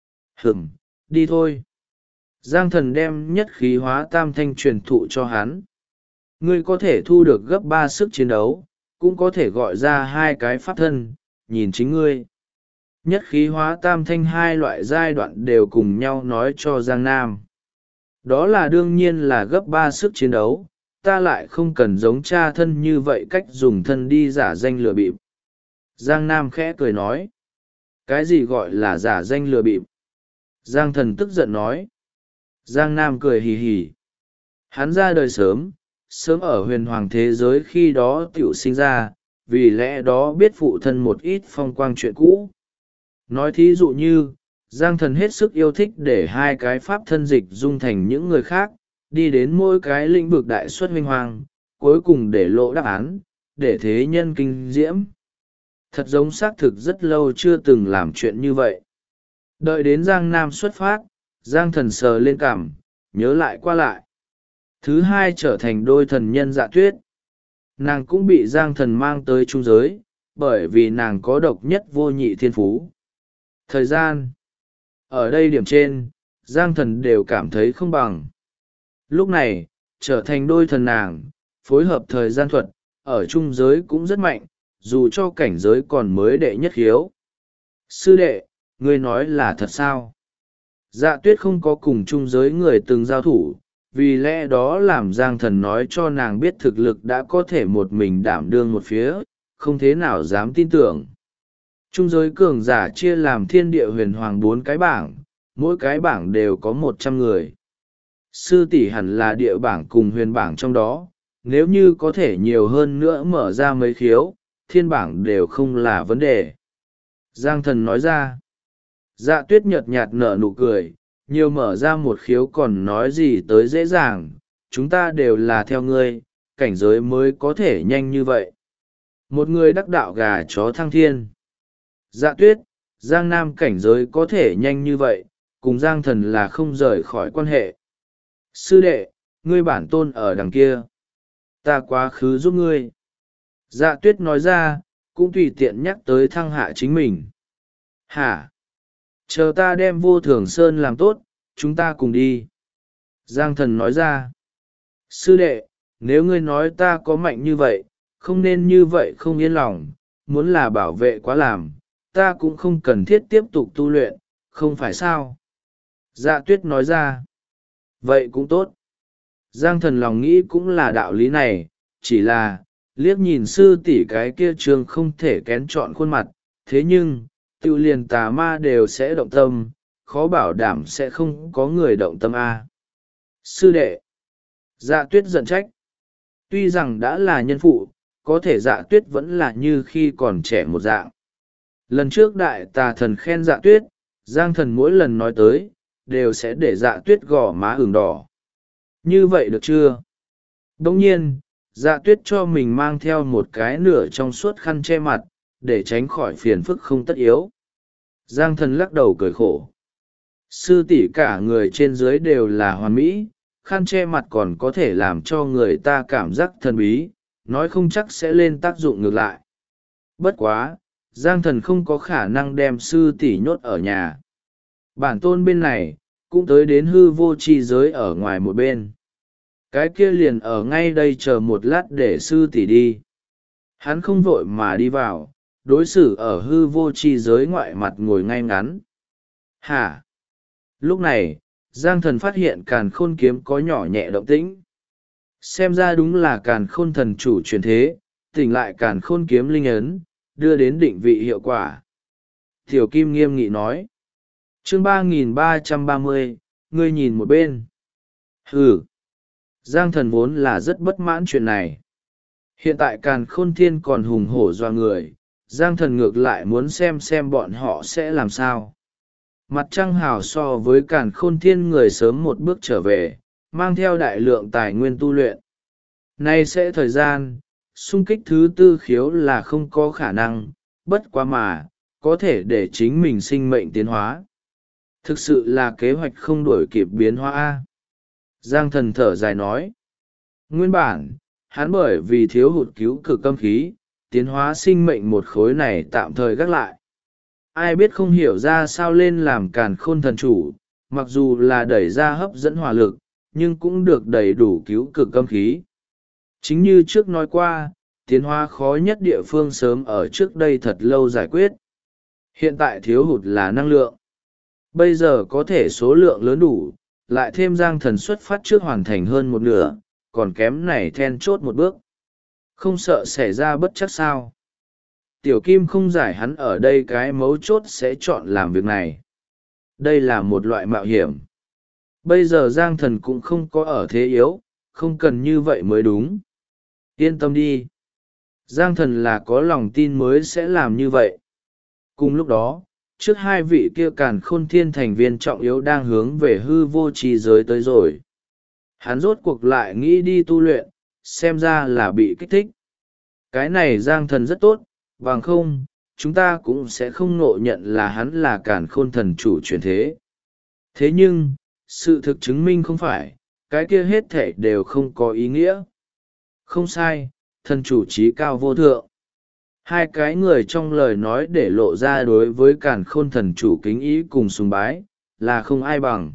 S1: Đi thôi. Giang Thần đem nhất khí hóa tam thanh truyền thụ cho hắn. Ngươi có thể thu được gấp 3 sức chiến đấu, cũng có thể gọi ra 2 cái pháp thân, nhìn chính ngươi. Nhất khí hóa tam thanh 2 loại giai đoạn đều cùng nhau nói cho Giang Nam. Đó là đương nhiên là gấp 3 sức chiến đấu, ta lại không cần giống cha thân như vậy cách dùng thân đi giả danh lừa bịp. Giang Nam khẽ cười nói. Cái gì gọi là giả danh lừa bịp? Giang Thần tức giận nói. Giang Nam cười hì hì. Hắn ra đời sớm, sớm ở huyền hoàng thế giới khi đó tiểu sinh ra, vì lẽ đó biết phụ thân một ít phong quang chuyện cũ. Nói thí dụ như, Giang Thần hết sức yêu thích để 2 cái pháp thân dịch dung thành những người khác, đi đến mỗi cái lĩnh vực đại xuất huynh hoàng, cuối cùng để lộ đáp án, để thế nhân kinh diễm. Thật giống xác thực rất lâu chưa từng làm chuyện như vậy. Đợi đến Giang Nam xuất phát, Giang Thần sờ lên cằm, nhớ lại qua lại. Thứ 2 trở thành đôi thần nhân Dạ Tuyết. Nàng cũng bị Giang Thần mang tới trung giới, bởi vì nàng có độc nhất vô nhị thiên phú. Thời gian. Ở đây điểm trên, Giang Thần đều cảm thấy không bằng. Lúc này, trở thành đôi thần nàng, phối hợp thời gian thuật, ở trung giới cũng rất mạnh, dù cho cảnh giới còn mới đệ nhất khiếu. Sư đệ, ngươi nói là thật sao? Dạ Tuyết không có cùng trung giới người từng giao thủ, vì lẽ đó làm Giang Thần nói cho nàng biết thực lực đã có thể một mình đảm đương một phía, không thế nào dám tin tưởng. Trung giới cường giả chia làm thiên địa huyền hoàng 4 cái bảng, mỗi cái bảng đều có 100 người. Sư tỷ hẳn là địa bảng cùng huyền bảng trong đó, nếu như có thể nhiều hơn nữa mở ra mấy khiếu, thiên bảng đều không là vấn đề. Giang Thần nói ra. Dạ Tuyết nhợt nhạt nở nụ cười, nhiều mở ra một khiếu còn nói gì tới dễ dàng, chúng ta đều là theo ngươi, cảnh giới mới có thể nhanh như vậy. Một người đắc đạo gà chó thăng thiên. Dạ Tuyết, Giang Nam cảnh giới có thể nhanh như vậy, cùng Giang Thần là không rời khỏi quan hệ. Sư đệ, ngươi bản tôn ở đằng kia. Ta quá khứ giúp ngươi. Dạ Tuyết nói ra, cũng tùy tiện nhắc tới thăng hạ chính mình. Hả? Chờ ta đem Vô Thường Sơn làm tốt, chúng ta cùng đi. Giang Thần nói ra. Sư đệ, nếu ngươi nói ta có mạnh như vậy, không nên như vậy không yên lòng, muốn là bảo vệ quá làm, ta cũng không cần thiết tiếp tục tu luyện, không phải sao? Dạ Tuyết nói ra. Vậy cũng tốt. Giang Thần lòng nghĩ cũng là đạo lý này, chỉ là, liếc nhìn sư tỷ cái kia trường không thể kén chọn khuôn mặt, thế nhưng, tiêu liền tà ma đều sẽ động tâm, khó bảo đảm sẽ không có người động tâm a. Sư đệ. Dạ Tuyết giận trách. Tuy rằng đã là nhân phụ, có thể Dạ Tuyết vẫn là như khi còn trẻ một dạng. Lần trước đại tà thần khen Dạ Tuyết, Giang Thần mỗi lần nói tới đều sẽ để Dạ Tuyết gò má ửng đỏ. Như vậy được chưa? Đồng nhiên, Dạ Tuyết cho mình mang theo một cái nửa trong suốt khăn che mặt, để tránh khỏi phiền phức không tất yếu. Giang Thần lắc đầu cười khổ. Sư tỷ cả người trên dưới đều là hoàn mỹ, khăn che mặt còn có thể làm cho người ta cảm giác thần bí, nói không chắc sẽ lên tác dụng ngược lại. Bất quá, Giang Thần không có khả năng đem sư tỷ nhốt ở nhà. Bản tôn bên này cũng tới đến hư vô tri giới ở ngoài một bên. Cái kia liền ở ngay đây chờ một lát để sư tỷ đi. Hắn không vội mà đi vào, đối xử ở hư vô tri giới ngoại mặt ngồi ngay ngắn. Hả? Lúc này, Giang Thần phát hiện càn khôn kiếm có nhỏ nhẹ động tĩnh. Xem ra đúng là càn khôn thần chủ truyền thế, tỉnh lại càn khôn kiếm linh ấn, đưa đến định vị hiệu quả. Tiểu Kim nghiêm nghị nói. Chương 3330, ngươi nhìn một bên. Hừ. Giang Thần vốn là rất bất mãn chuyện này. Hiện tại càn khôn thiên còn hùng hổ doa người, Giang Thần ngược lại muốn xem bọn họ sẽ làm sao. Mặt trăng hào so với càn khôn thiên người sớm một bước trở về, mang theo đại lượng tài nguyên tu luyện. Nay sẽ thời gian, xung kích thứ tư khiếu là không có khả năng, bất quá mà, có thể để chính mình sinh mệnh tiến hóa. Thực sự là kế hoạch không đổi kịp biến hóa A. Giang Thần thở dài nói. Nguyên bản, hắn bởi vì thiếu hụt cứu cực âm khí, tiến hóa sinh mệnh một khối này tạm thời gác lại. Ai biết không hiểu ra sao lên làm càn khôn thần chủ, mặc dù là đẩy ra hấp dẫn hỏa lực, nhưng cũng được đầy đủ cứu cực âm khí. Chính như trước nói qua, tiến hóa khó nhất địa phương sớm ở trước đây thật lâu giải quyết. Hiện tại thiếu hụt là năng lượng. Bây giờ có thể số lượng lớn đủ, lại thêm Giang Thần xuất phát trước hoàn thành hơn một nửa, còn kém này then chốt một bước. Không sợ xảy ra bất chắc sao. Tiểu Kim không giải hắn ở đây cái mấu chốt sẽ chọn làm việc này. Đây là một loại mạo hiểm. Bây giờ Giang Thần cũng không có ở thế yếu, không cần như vậy mới đúng. Yên tâm đi. Giang Thần là có lòng tin mới sẽ làm như vậy. Cùng lúc đó, trước hai vị kia càn khôn thiên thành viên trọng yếu đang hướng về hư vô trì giới tới rồi. Hắn rốt cuộc lại nghĩ đi tu luyện, xem ra là bị kích thích. Cái này Giang Thần rất tốt, bằng không, chúng ta cũng sẽ không ngộ nhận là hắn là càn khôn thần chủ truyền thế. Thế nhưng, sự thực chứng minh không phải, cái kia hết thể đều không có ý nghĩa. Không sai, thần chủ trí cao vô thượng. Hai cái người trong lời nói để lộ ra đối với càn khôn thần chủ kính ý cùng sùng bái, là không ai bằng.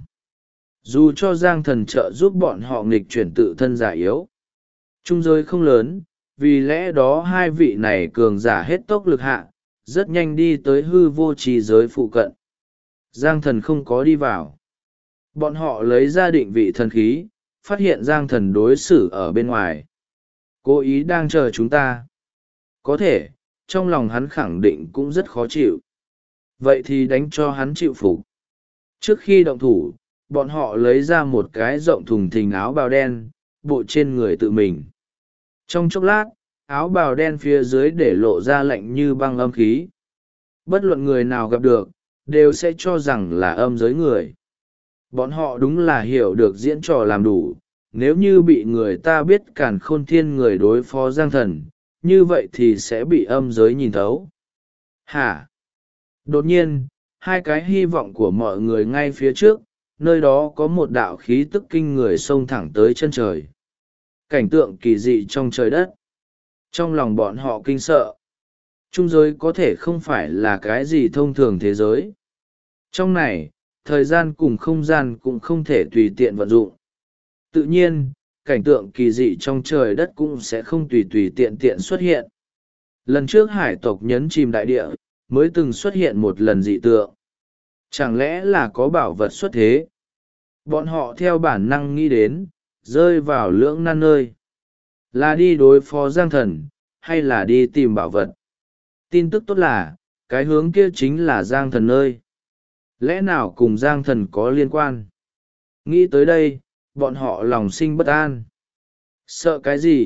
S1: Dù cho Giang Thần trợ giúp bọn họ nghịch chuyển tự thân giả yếu. Trung giới không lớn, vì lẽ đó hai vị này cường giả hết tốc lực hạ, rất nhanh đi tới hư vô trì giới phụ cận. Giang Thần không có đi vào. Bọn họ lấy ra định vị thần khí, phát hiện Giang Thần đối xử ở bên ngoài. Cố ý đang chờ chúng ta. Có thể, trong lòng hắn khẳng định cũng rất khó chịu. Vậy thì đánh cho hắn chịu phục. Trước khi động thủ, bọn họ lấy ra một cái rộng thùng thình áo bào đen, bộ trên người tự mình. Trong chốc lát, áo bào đen phía dưới để lộ ra lạnh như băng âm khí. Bất luận người nào gặp được, đều sẽ cho rằng là âm giới người. Bọn họ đúng là hiểu được diễn trò làm đủ, nếu như bị người ta biết càn khôn thiên người đối phó Giang Thần, như vậy thì sẽ bị âm giới nhìn thấu. Hả? Đột nhiên, hai cái hy vọng của mọi người ngay phía trước, nơi đó có một đạo khí tức kinh người xông thẳng tới chân trời. Cảnh tượng kỳ dị trong trời đất. Trong lòng bọn họ kinh sợ. Trung giới có thể không phải là cái gì thông thường thế giới. Trong này, thời gian cùng không gian cũng không thể tùy tiện vận dụng. Tự nhiên, cảnh tượng kỳ dị trong trời đất cũng sẽ không tùy tùy tiện tiện xuất hiện. Lần trước hải tộc nhấn chìm đại địa, mới từng xuất hiện một lần dị tượng. Chẳng lẽ là có bảo vật xuất thế? Bọn họ theo bản năng nghĩ đến, rơi vào lưỡng nan nơi. Là đi đối phó Giang Thần, hay là đi tìm bảo vật? Tin tức tốt là, cái hướng kia chính là Giang Thần nơi. Lẽ nào cùng Giang Thần có liên quan? Nghĩ tới đây, bọn họ lòng sinh bất an. Sợ cái gì?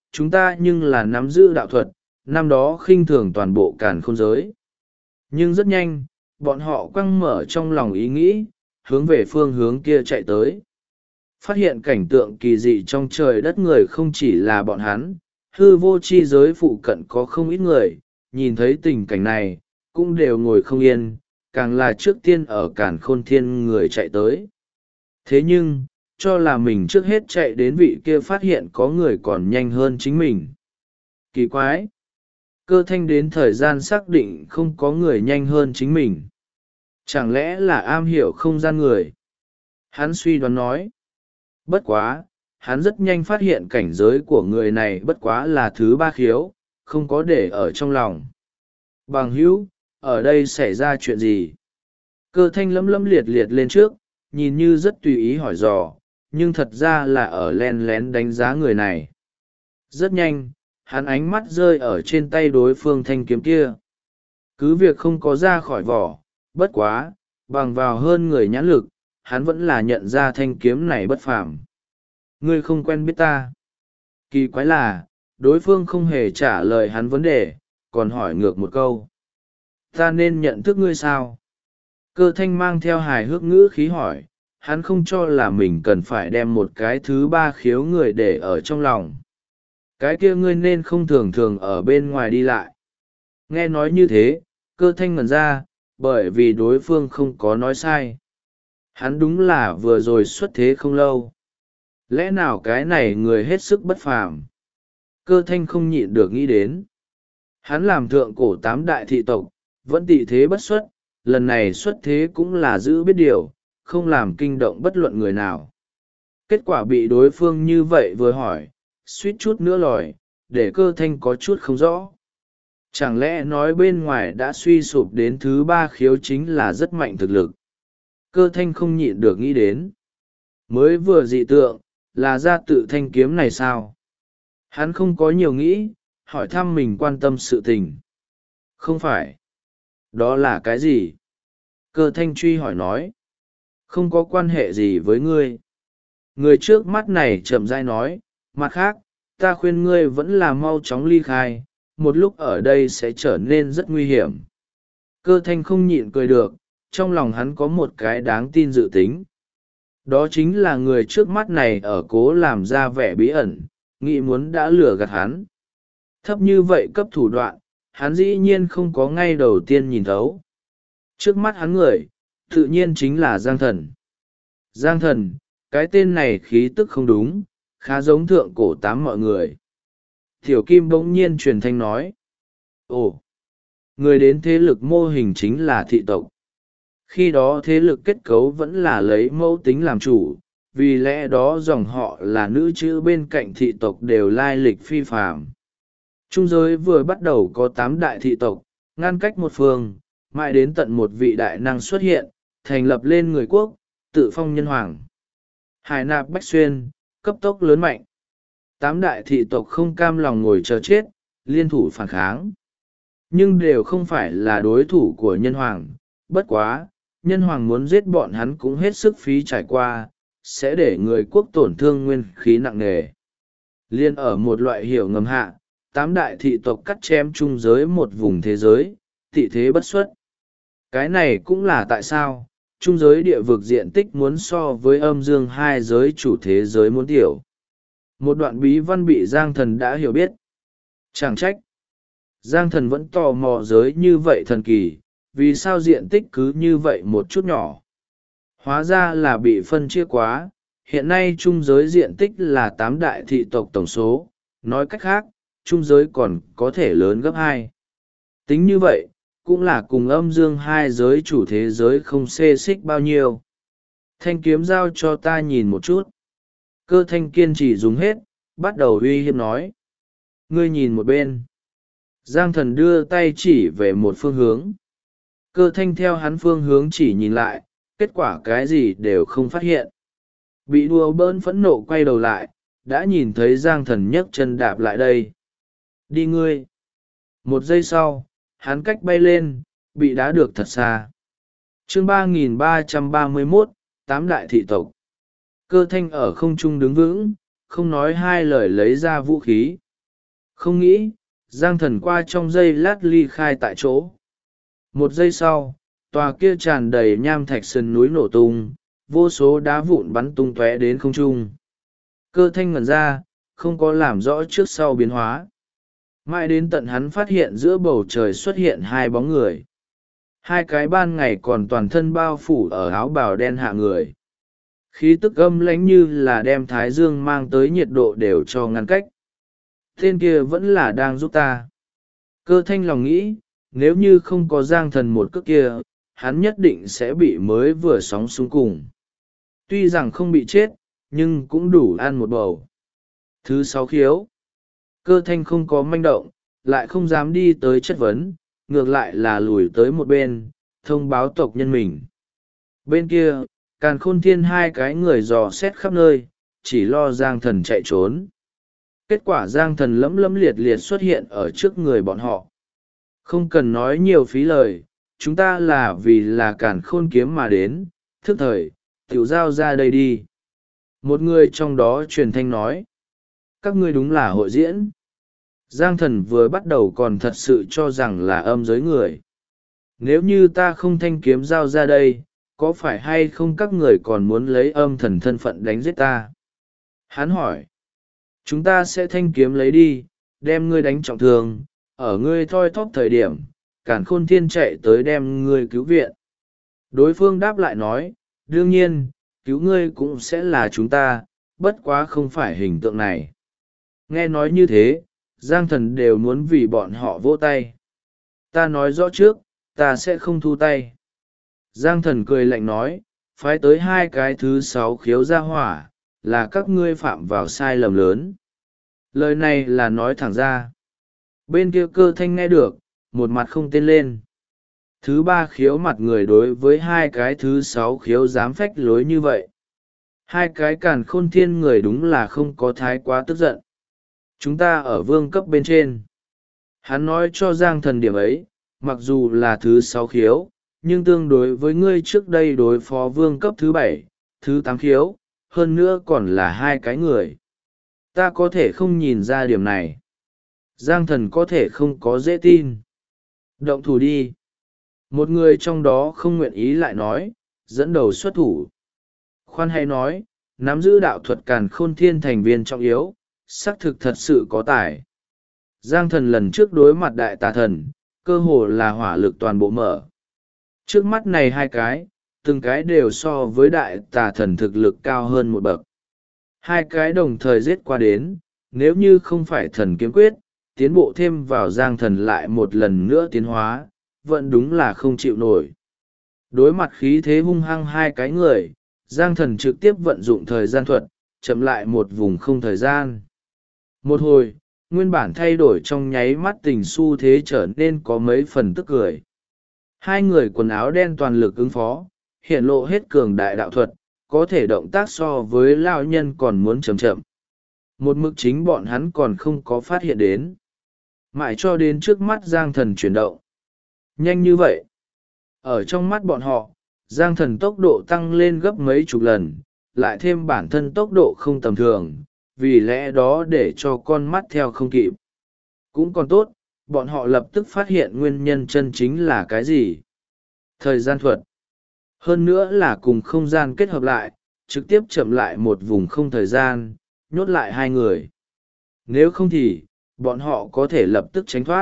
S1: chúng ta nhưng là nắm giữ đạo thuật, năm đó khinh thường toàn bộ càn khôn giới. Nhưng rất nhanh, bọn họ quăng mở trong lòng ý nghĩ, hướng về phương hướng kia chạy tới. Phát hiện cảnh tượng kỳ dị trong trời đất người không chỉ là bọn hắn, hư vô chi giới phụ cận có không ít người, nhìn thấy tình cảnh này, cũng đều ngồi không yên, càng là trước tiên ở càn khôn thiên người chạy tới. Thế nhưng, cho là mình trước hết chạy đến vị kia phát hiện có người còn nhanh hơn chính mình. Kỳ quái! Cơ thanh đến thời gian xác định không có người nhanh hơn chính mình. Chẳng lẽ là am hiểu không gian người? Hắn suy đoán nói. Bất quá, hắn rất nhanh phát hiện cảnh giới của người này bất quá là thứ ba khiếu, không có để ở trong lòng. Bằng hữu, ở đây xảy ra chuyện gì? Cơ thanh lấm lấm liệt liệt lên trước, nhìn như rất tùy ý hỏi dò, nhưng thật ra là ở len lén đánh giá người này. Rất nhanh, hắn ánh mắt rơi ở trên tay đối phương thanh kiếm kia. Cứ việc không có ra khỏi vỏ, bất quá, bằng vào hơn người nhãn lực, hắn vẫn là nhận ra thanh kiếm này bất phàm. Ngươi không quen biết ta. Kỳ quái là, đối phương không hề trả lời hắn vấn đề, còn hỏi ngược một câu. Ta nên nhận thức ngươi sao? Cơ thanh mang theo hài hước ngữ khí hỏi, hắn không cho là mình cần phải đem một cái thứ ba khiếu người để ở trong lòng. Cái kia ngươi nên không thường thường ở bên ngoài đi lại. Nghe nói như thế, cơ thanh ngẩn ra, bởi vì đối phương không có nói sai. Hắn đúng là vừa rồi xuất thế không lâu. Lẽ nào cái này người hết sức bất phàm? Cơ thanh không nhịn được nghĩ đến. Hắn làm thượng cổ tám đại thị tộc, vẫn tị thế bất xuất, lần này xuất thế cũng là giữ biết điều, không làm kinh động bất luận người nào. Kết quả bị đối phương như vậy vừa hỏi, suýt chút nữa lòi, để cơ thanh có chút không rõ. Chẳng lẽ nói bên ngoài đã suy sụp đến thứ ba khiếu chính là rất mạnh thực lực? Cơ thanh không nhịn được nghĩ đến. Mới vừa dị tượng, là ra tự thanh kiếm này sao? Hắn không có nhiều nghĩ, hỏi thăm mình quan tâm sự tình. Không phải. Đó là cái gì? Cơ thanh truy hỏi nói. Không có quan hệ gì với ngươi. Người trước mắt này chậm rãi nói, mặt khác, ta khuyên ngươi vẫn là mau chóng ly khai, một lúc ở đây sẽ trở nên rất nguy hiểm. Cơ thanh không nhịn cười được, trong lòng hắn có một cái đáng tin dự tính. Đó chính là người trước mắt này ở cố làm ra vẻ bí ẩn, nghĩ muốn đã lừa gạt hắn. Thấp như vậy cấp thủ đoạn, hắn dĩ nhiên không có ngay đầu tiên nhìn thấu. Trước mắt hắn người, tự nhiên chính là Giang Thần. Giang Thần, cái tên này khí tức không đúng, khá giống thượng cổ tám mọi người. Tiểu Kim bỗng nhiên truyền thanh nói. Ồ, người đến thế lực mô hình chính là thị tộc. Khi đó thế lực kết cấu vẫn là lấy mẫu tính làm chủ, vì lẽ đó dòng họ là nữ chữ bên cạnh thị tộc đều lai lịch phi phàm. Trung giới vừa bắt đầu có 8 đại thị tộc, ngăn cách một phương, mãi đến tận một vị đại năng xuất hiện, thành lập lên người quốc, tự phong nhân hoàng. Hải nạp bách xuyên, cấp tốc lớn mạnh. 8 đại thị tộc không cam lòng ngồi chờ chết, liên thủ phản kháng. Nhưng đều không phải là đối thủ của nhân hoàng, bất quá, nhân hoàng muốn giết bọn hắn cũng hết sức phí trải qua, sẽ để người quốc tổn thương nguyên khí nặng nề. Liên ở một loại hiểu ngầm hạ, 8 đại thị tộc cắt chém chung giới một vùng thế giới, thị thế bất xuất. Cái này cũng là tại sao, trung giới địa vực diện tích muốn so với âm dương hai giới chủ thế giới muốn tiểu. Một đoạn bí văn bị Giang Thần đã hiểu biết. Chẳng trách. Giang Thần vẫn tò mò giới như vậy thần kỳ, vì sao diện tích cứ như vậy một chút nhỏ. Hóa ra là bị phân chia quá, hiện nay trung giới diện tích là 8 đại thị tộc tổng số, nói cách khác, trung giới còn có thể lớn gấp 2. Tính như vậy, cũng là cùng âm dương hai giới chủ thế giới không xê xích bao nhiêu. Thanh kiếm giao cho ta nhìn một chút. Cơ thanh kiên trì dùng hết, bắt đầu uy hiếp nói. Ngươi nhìn một bên. Giang Thần đưa tay chỉ về một phương hướng. Cơ thanh theo hắn phương hướng chỉ nhìn lại, kết quả cái gì đều không phát hiện. Bị đùa bỡn phẫn nộ quay đầu lại, đã nhìn thấy Giang Thần nhấc chân đạp lại đây. Đi ngươi. Một giây sau, hắn cách bay lên, bị đá được thật xa. Chương 3331, 8 đại thị tộc. Cơ thanh ở không trung đứng vững, không nói hai lời lấy ra vũ khí. Không nghĩ, Giang Thần qua trong giây lát ly khai tại chỗ. Một giây sau, tòa kia tràn đầy nham thạch sườn núi nổ tung, vô số đá vụn bắn tung tóe đến không trung. Cơ thanh ngẩn ra, không có làm rõ trước sau biến hóa. Mãi đến tận hắn phát hiện giữa bầu trời xuất hiện hai bóng người. Hai cái ban ngày còn toàn thân bao phủ ở áo bào đen hạ người. Khí tức âm lãnh như là đem thái dương mang tới nhiệt độ đều cho ngăn cách. Tên kia vẫn là đang giúp ta. Cơ thanh lòng nghĩ, nếu như không có Giang Thần một cước kia, hắn nhất định sẽ bị mới vừa sóng xuống cùng. Tuy rằng không bị chết, nhưng cũng đủ ăn một bầu. Thứ sáu khiếu. Cơ thanh không có manh động, lại không dám đi tới chất vấn, ngược lại là lùi tới một bên, thông báo tộc nhân mình. Bên kia, Càn Khôn Thiên hai cái người dò xét khắp nơi, chỉ lo Giang Thần chạy trốn. Kết quả Giang Thần lẫm lẫm liệt liệt xuất hiện ở trước người bọn họ. Không cần nói nhiều phí lời, chúng ta là vì là Càn Khôn kiếm mà đến, thức thời, tiểu giao ra đây đi. Một người trong đó truyền thanh nói, các ngươi đúng là hội diễn. Giang Thần vừa bắt đầu còn thật sự cho rằng là âm giới người. Nếu như ta không thanh kiếm giao ra đây, có phải hay không các người còn muốn lấy âm thần thân phận đánh giết ta? Hắn hỏi, chúng ta sẽ thanh kiếm lấy đi, đem ngươi đánh trọng thương, ở ngươi thoi thóp thời điểm, Càn Khôn Thiên chạy tới đem ngươi cứu viện. Đối phương đáp lại nói, đương nhiên, cứu ngươi cũng sẽ là chúng ta, bất quá không phải hình tượng này. Nghe nói như thế, Giang Thần đều muốn vì bọn họ vỗ tay. Ta nói rõ trước, ta sẽ không thu tay. Giang Thần cười lạnh nói, phái tới hai cái thứ sáu khiếu ra hỏa, là các ngươi phạm vào sai lầm lớn. Lời này là nói thẳng ra. Bên kia Cơ thanh nghe được, một mặt không tên lên. Thứ ba khiếu mặt người đối với hai cái thứ sáu khiếu dám phách lối như vậy. Hai cái Càn Khôn Thiên người đúng là không có thái quá tức giận. Chúng ta ở vương cấp bên trên. Hắn nói cho Giang Thần điểm ấy, mặc dù là thứ sáu khiếu, nhưng tương đối với ngươi trước đây đối phó vương cấp thứ bảy, thứ tám khiếu, hơn nữa còn là hai cái người. Ta có thể không nhìn ra điểm này. Giang Thần có thể không có dễ tin. Động thủ đi. Một người trong đó không nguyện ý lại nói, dẫn đầu xuất thủ. Khoan hay nói, nắm giữ đạo thuật Càn Khôn Thiên thành viên trọng yếu, xác thực thật sự có tài. Giang Thần lần trước đối mặt đại tà thần, cơ hồ là hỏa lực toàn bộ mở. Trước mắt này hai cái, từng cái đều so với đại tà thần thực lực cao hơn một bậc. Hai cái đồng thời giết qua đến, nếu như không phải thần kiếm quyết, tiến bộ thêm vào Giang Thần lại một lần nữa tiến hóa, vẫn đúng là không chịu nổi. Đối mặt khí thế hung hăng hai cái người, Giang Thần trực tiếp vận dụng thời gian thuật, chậm lại một vùng không thời gian. Một hồi, nguyên bản thay đổi trong nháy mắt tình xu thế trở nên có mấy phần tức cười. Hai người quần áo đen toàn lực ứng phó, hiện lộ hết cường đại đạo thuật, có thể động tác so với lão nhân còn muốn chậm chậm. Một mức chính bọn hắn còn không có phát hiện đến. Mãi cho đến trước mắt Giang Thần chuyển động. Nhanh như vậy. Ở trong mắt bọn họ, Giang Thần tốc độ tăng lên gấp mấy chục lần, lại thêm bản thân tốc độ không tầm thường, vì lẽ đó để cho con mắt theo không kịp. Cũng còn tốt, bọn họ lập tức phát hiện nguyên nhân chân chính là cái gì. Thời gian thuật. Hơn nữa là cùng không gian kết hợp lại, trực tiếp chậm lại một vùng không thời gian, nhốt lại hai người. Nếu không thì, bọn họ có thể lập tức tránh thoát.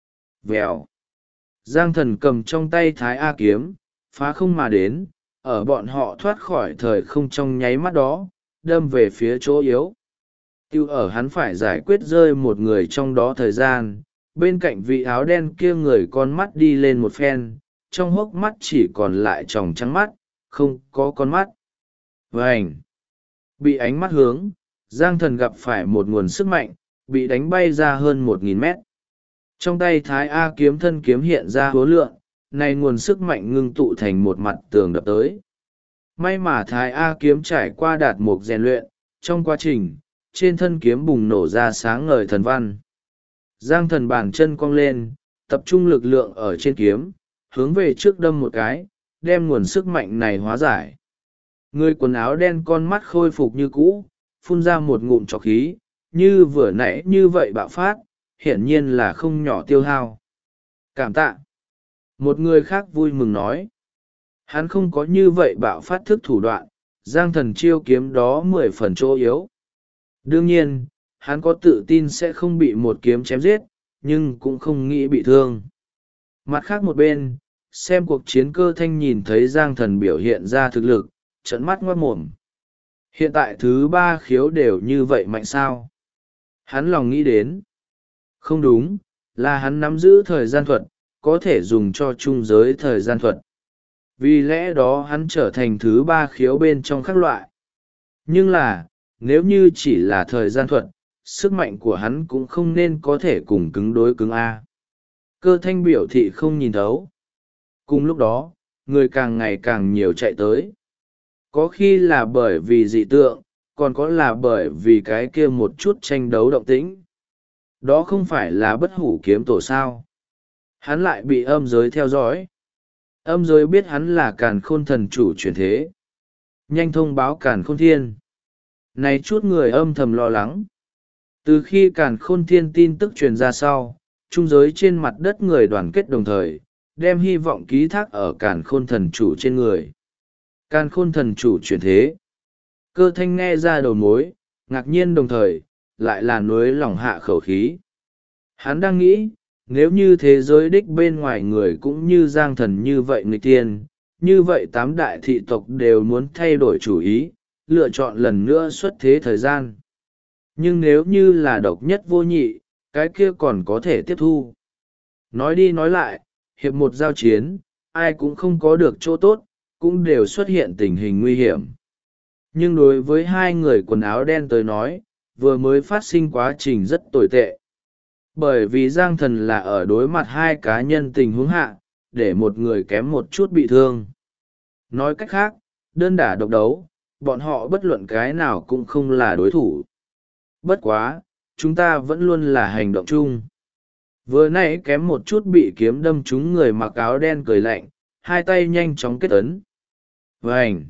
S1: Vèo. Giang Thần cầm trong tay Thái A kiếm, phá không mà đến, ở bọn họ thoát khỏi thời không trong nháy mắt đó, đâm về phía chỗ yếu. Tiêu ở hắn phải giải quyết rơi một người trong đó thời gian, bên cạnh vị áo đen kia người con mắt đi lên một phen, trong hốc mắt chỉ còn lại tròng trắng mắt, không có con mắt. Vành! Bị ánh mắt hướng, Giang Thần gặp phải một nguồn sức mạnh, bị đánh bay ra hơn 1.000 mét. Trong tay Thái A kiếm thân kiếm hiện ra hố lượng, này nguồn sức mạnh ngưng tụ thành một mặt tường đập tới. May mà Thái A kiếm trải qua đạt mục rèn luyện, trong quá trình, trên thân kiếm bùng nổ ra sáng ngời thần văn. Giang Thần bàn chân cong lên, tập trung lực lượng ở trên kiếm, hướng về trước đâm một cái, đem nguồn sức mạnh này hóa giải. Người quần áo đen con mắt khôi phục như cũ, phun ra một ngụm trọc khí, như vừa nãy như vậy bạo phát, hiển nhiên là không nhỏ tiêu hao. Cảm tạ. Một người khác vui mừng nói. Hắn không có như vậy bạo phát thức thủ đoạn, giang thần chiêu kiếm đó 10 phần chỗ yếu. Đương nhiên, hắn có tự tin sẽ không bị một kiếm chém giết, nhưng cũng không nghĩ bị thương. Mặt khác một bên, xem cuộc chiến Cơ Thanh nhìn thấy giang thần biểu hiện ra thực lực, trợn mắt ngoác mồm. Hiện tại thứ ba khiếu đều như vậy mạnh sao? Hắn lòng nghĩ đến. Không đúng, là hắn nắm giữ thời gian thuật, có thể dùng cho trung giới thời gian thuật. Vì lẽ đó hắn trở thành thứ ba khiếu bên trong các loại. Nhưng là, nếu như chỉ là thời gian thuật, sức mạnh của hắn cũng không nên có thể cùng cứng đối cứng A. Cơ Thanh biểu thị không nhìn thấu. Cùng lúc đó, người càng ngày càng nhiều chạy tới. Có khi là bởi vì dị tượng, còn có là bởi vì cái kia một chút tranh đấu động tĩnh. Đó không phải là bất hủ kiếm tổ sao. Hắn lại bị âm giới theo dõi. Âm giới biết hắn là càn khôn thần chủ chuyển thế. Nhanh thông báo càn khôn thiên. Này chút người âm thầm lo lắng. Từ khi càn khôn thiên tin tức truyền ra sau, trung giới trên mặt đất người đoàn kết đồng thời, đem hy vọng ký thác ở càn khôn thần chủ trên người. Càn khôn thần chủ chuyển thế. Cơ Thanh nghe ra đầu mối, ngạc nhiên đồng thời, lại là nuối lòng hạ khẩu khí. Hắn đang nghĩ, nếu như thế giới đích bên ngoài người cũng như giang thần như vậy nghịch tiên, như vậy tám đại thị tộc đều muốn thay đổi chủ ý, lựa chọn lần nữa xuất thế thời gian. Nhưng nếu như là độc nhất vô nhị, cái kia còn có thể tiếp thu. Nói đi nói lại, hiệp một giao chiến, ai cũng không có được chỗ tốt, cũng đều xuất hiện tình hình nguy hiểm. Nhưng đối với hai người quần áo đen tới nói, vừa mới phát sinh quá trình rất tồi tệ. Bởi vì giang thần là ở đối mặt hai cá nhân tình huống hạ, để một người kém một chút bị thương. Nói cách khác, đơn đả độc đấu, bọn họ bất luận cái nào cũng không là đối thủ. Bất quá, chúng ta vẫn luôn là hành động chung. Vừa nãy kém một chút bị kiếm đâm trúng người mặc áo đen cười lạnh, hai tay nhanh chóng kết ấn. Vành!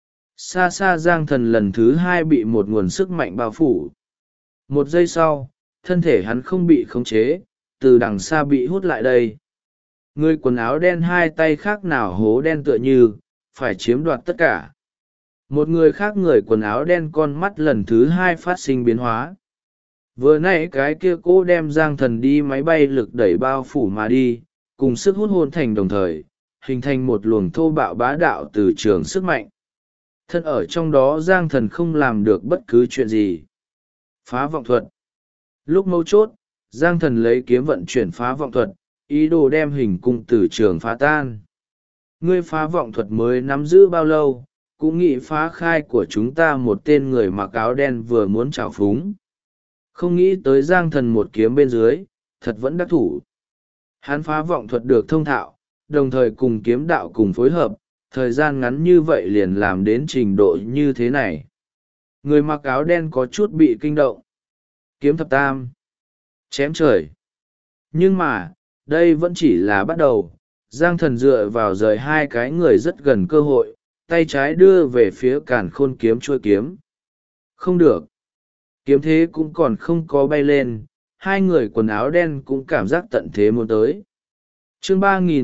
S1: Xa xa giang thần lần thứ hai bị một nguồn sức mạnh bao phủ. Một giây sau, thân thể hắn không bị khống chế, từ đằng xa bị hút lại đây. Người quần áo đen hai tay khác nào hố đen tựa như, phải chiếm đoạt tất cả. Một người khác người quần áo đen con mắt lần thứ hai phát sinh biến hóa. Vừa nãy cái kia cô đem giang thần đi máy bay lực đẩy bao phủ mà đi, cùng sức hút hôn thành đồng thời, hình thành một luồng thô bạo bá đạo từ trường sức mạnh. Thân ở trong đó giang thần không làm được bất cứ chuyện gì. Phá vọng thuật. Lúc mấu chốt, giang thần lấy kiếm vận chuyển phá vọng thuật, ý đồ đem hình cung từ trường phá tan. Ngươi phá vọng thuật mới nắm giữ bao lâu, cũng nghĩ phá khai của chúng ta một tên người mặc áo đen vừa muốn trào phúng. Không nghĩ tới giang thần một kiếm bên dưới, thật vẫn đắc thủ. Hắn phá vọng thuật được thông thạo, đồng thời cùng kiếm đạo cùng phối hợp, thời gian ngắn như vậy liền làm đến trình độ như thế này. Người mặc áo đen có chút bị kinh động. Kiếm thập tam. Chém trời. Nhưng mà, đây vẫn chỉ là bắt đầu. Giang thần dựa vào rời hai cái người rất gần cơ hội, tay trái đưa về phía càn khôn kiếm chuôi kiếm. Không được. Kiếm thế cũng còn không có bay lên, hai người quần áo đen cũng cảm giác tận thế muốn tới. Chương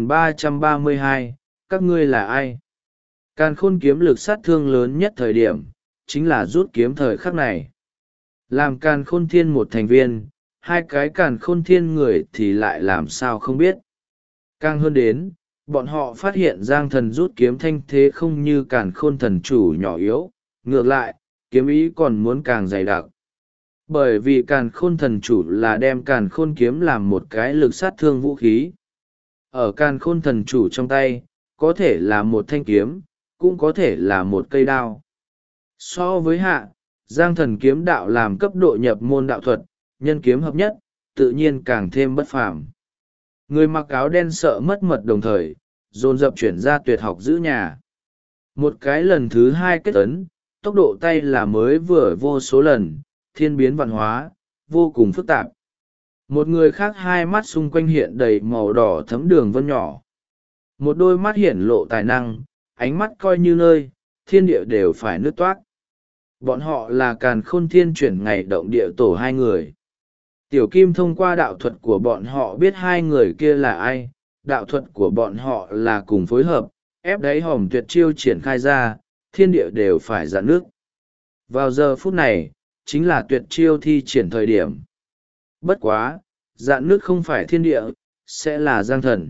S1: 3332, các ngươi là ai? Càn khôn kiếm lực sát thương lớn nhất thời điểm, chính là rút kiếm thời khắc này. Làm càn khôn thiên một thành viên, hai cái càn khôn thiên người thì lại làm sao không biết. Càng hơn đến, bọn họ phát hiện giang thần rút kiếm thanh thế không như càn khôn thần chủ nhỏ yếu, ngược lại, kiếm ý còn muốn càng dày đặc. Bởi vì càn khôn thần chủ là đem càn khôn kiếm làm một cái lực sát thương vũ khí. Ở càn khôn thần chủ trong tay, có thể là một thanh kiếm, cũng có thể là một cây đao. So với hạ, giang thần kiếm đạo làm cấp độ nhập môn đạo thuật, nhân kiếm hợp nhất, tự nhiên càng thêm bất phàm. Người mặc áo đen sợ mất mật đồng thời, dồn dập chuyển ra tuyệt học giữ nhà. Một cái lần thứ hai kết ấn, tốc độ tay là mới vừa vô số lần, thiên biến vạn hóa, vô cùng phức tạp. Một người khác hai mắt xung quanh hiện đầy màu đỏ thấm đường vân nhỏ. Một đôi mắt hiển lộ tài năng, ánh mắt coi như nơi, thiên địa đều phải nứt toát. Bọn họ là càn khôn thiên chuyển ngày động địa tổ hai người. Tiểu Kim thông qua đạo thuật của bọn họ biết hai người kia là ai, đạo thuật của bọn họ là cùng phối hợp, ép đáy hòm tuyệt chiêu triển khai ra, thiên địa đều phải dạn nước. Vào giờ phút này, chính là tuyệt chiêu thi triển thời điểm. Bất quá, dạn nước không phải thiên địa, sẽ là giang thần.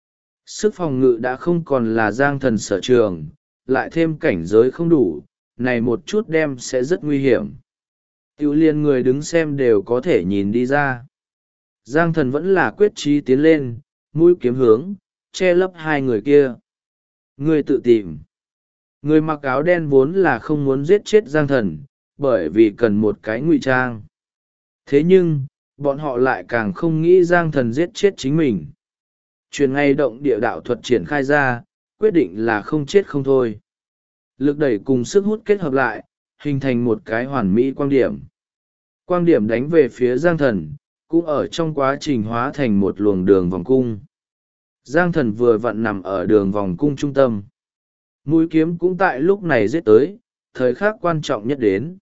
S1: Sức phòng ngự đã không còn là giang thần sở trường, lại thêm cảnh giới không đủ, này một chút đem sẽ rất nguy hiểm. Tiểu liên người đứng xem đều có thể nhìn đi ra. Giang thần vẫn là quyết chí tiến lên, mũi kiếm hướng, che lấp hai người kia. Người tự tìm. Người mặc áo đen vốn là không muốn giết chết giang thần, bởi vì cần một cái ngụy trang. Thế nhưng, bọn họ lại càng không nghĩ giang thần giết chết chính mình. Truyền ngay động địa đạo thuật triển khai ra, quyết định là không chết không thôi. Lực đẩy cùng sức hút kết hợp lại, hình thành một cái hoàn mỹ quang điểm. Quang điểm đánh về phía giang thần, cũng ở trong quá trình hóa thành một luồng đường vòng cung. Giang thần vừa vặn nằm ở đường vòng cung trung tâm. Mũi kiếm cũng tại lúc này giết tới, thời khắc quan trọng nhất đến.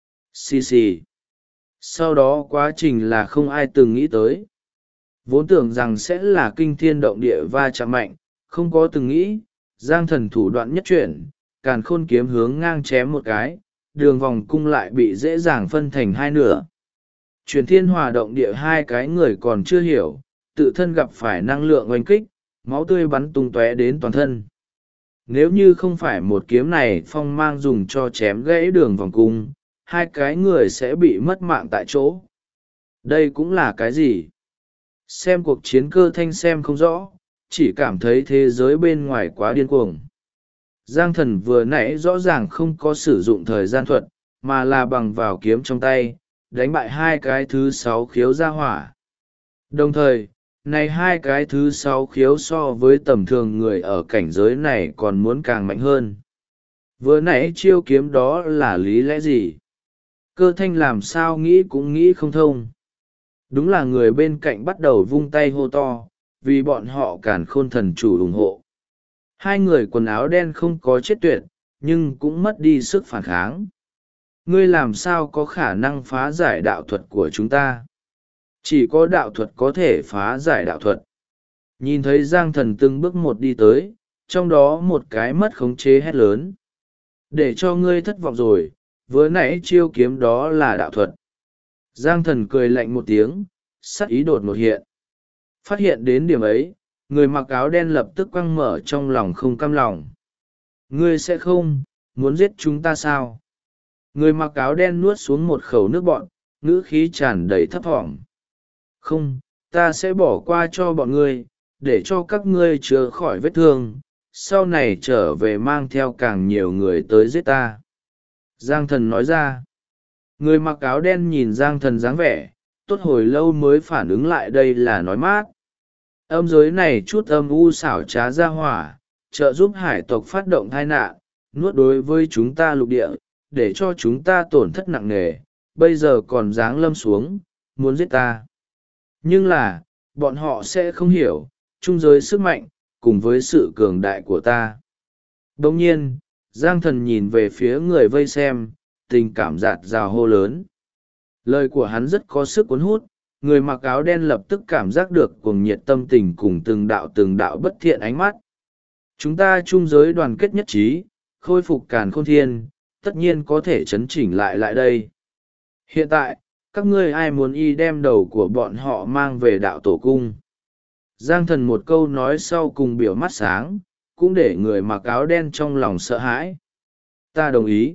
S1: Xì xì. Sau đó quá trình là không ai từng nghĩ tới. Vốn tưởng rằng sẽ là kinh thiên động địa va chạm mạnh, không có từng nghĩ, giang thần thủ đoạn nhất chuyển, càn khôn kiếm hướng ngang chém một cái, đường vòng cung lại bị dễ dàng phân thành hai nửa. Chuyển thiên hòa động địa hai cái người còn chưa hiểu, tự thân gặp phải năng lượng oanh kích, máu tươi bắn tung tóe đến toàn thân. Nếu như không phải một kiếm này phong mang dùng cho chém gãy đường vòng cung, hai cái người sẽ bị mất mạng tại chỗ. Đây cũng là cái gì? Xem cuộc chiến Cơ Thanh xem không rõ, chỉ cảm thấy thế giới bên ngoài quá điên cuồng. Giang thần vừa nãy rõ ràng không có sử dụng thời gian thuật, mà là bằng vào kiếm trong tay, đánh bại hai cái thứ sáu khiếu ra hỏa. Đồng thời, này hai cái thứ sáu khiếu so với tầm thường người ở cảnh giới này còn muốn càng mạnh hơn. Vừa nãy chiêu kiếm đó là lý lẽ gì? Cơ Thanh làm sao nghĩ cũng nghĩ không thông. Đúng là người bên cạnh bắt đầu vung tay hô to, vì bọn họ càn khôn thần chủ ủng hộ. Hai người quần áo đen không có chết tuyệt, nhưng cũng mất đi sức phản kháng. Ngươi làm sao có khả năng phá giải đạo thuật của chúng ta? Chỉ có đạo thuật có thể phá giải đạo thuật. Nhìn thấy giang thần từng bước một đi tới, trong đó một cái mất khống chế hét lớn. Để cho ngươi thất vọng rồi, vừa nãy chiêu kiếm đó là đạo thuật. Giang thần cười lạnh một tiếng, sắc ý đột ngột hiện. Phát hiện đến điểm ấy, người mặc áo đen lập tức quăng mở trong lòng không cam lòng. Ngươi sẽ không, muốn giết chúng ta sao? Người mặc áo đen nuốt xuống một khẩu nước bọn, ngữ khí tràn đầy thấp thỏm. Không, ta sẽ bỏ qua cho bọn ngươi, để cho các ngươi chữa khỏi vết thương, sau này trở về mang theo càng nhiều người tới giết ta. Giang thần nói ra. Người mặc áo đen nhìn giang thần dáng vẻ, tốt hồi lâu mới phản ứng lại đây là nói mát. Âm giới này chút âm u xảo trá ra hỏa, trợ giúp hải tộc phát động tai nạn, nuốt đối với chúng ta lục địa, để cho chúng ta tổn thất nặng nề, bây giờ còn giáng lâm xuống, muốn giết ta. Nhưng là, bọn họ sẽ không hiểu, chung giới sức mạnh, cùng với sự cường đại của ta. Đồng nhiên, giang thần nhìn về phía người vây xem, tình cảm dạt dào hô lớn. Lời của hắn rất có sức cuốn hút, người mặc áo đen lập tức cảm giác được cuồng nhiệt tâm tình cùng từng đạo bất thiện ánh mắt. Chúng ta chung giới đoàn kết nhất trí, khôi phục càn khôn thiên, tất nhiên có thể chấn chỉnh lại đây. Hiện tại, các ngươi ai muốn y đem đầu của bọn họ mang về đạo tổ cung? Giang thần một câu nói sau cùng biểu mắt sáng, cũng để người mặc áo đen trong lòng sợ hãi. Ta đồng ý.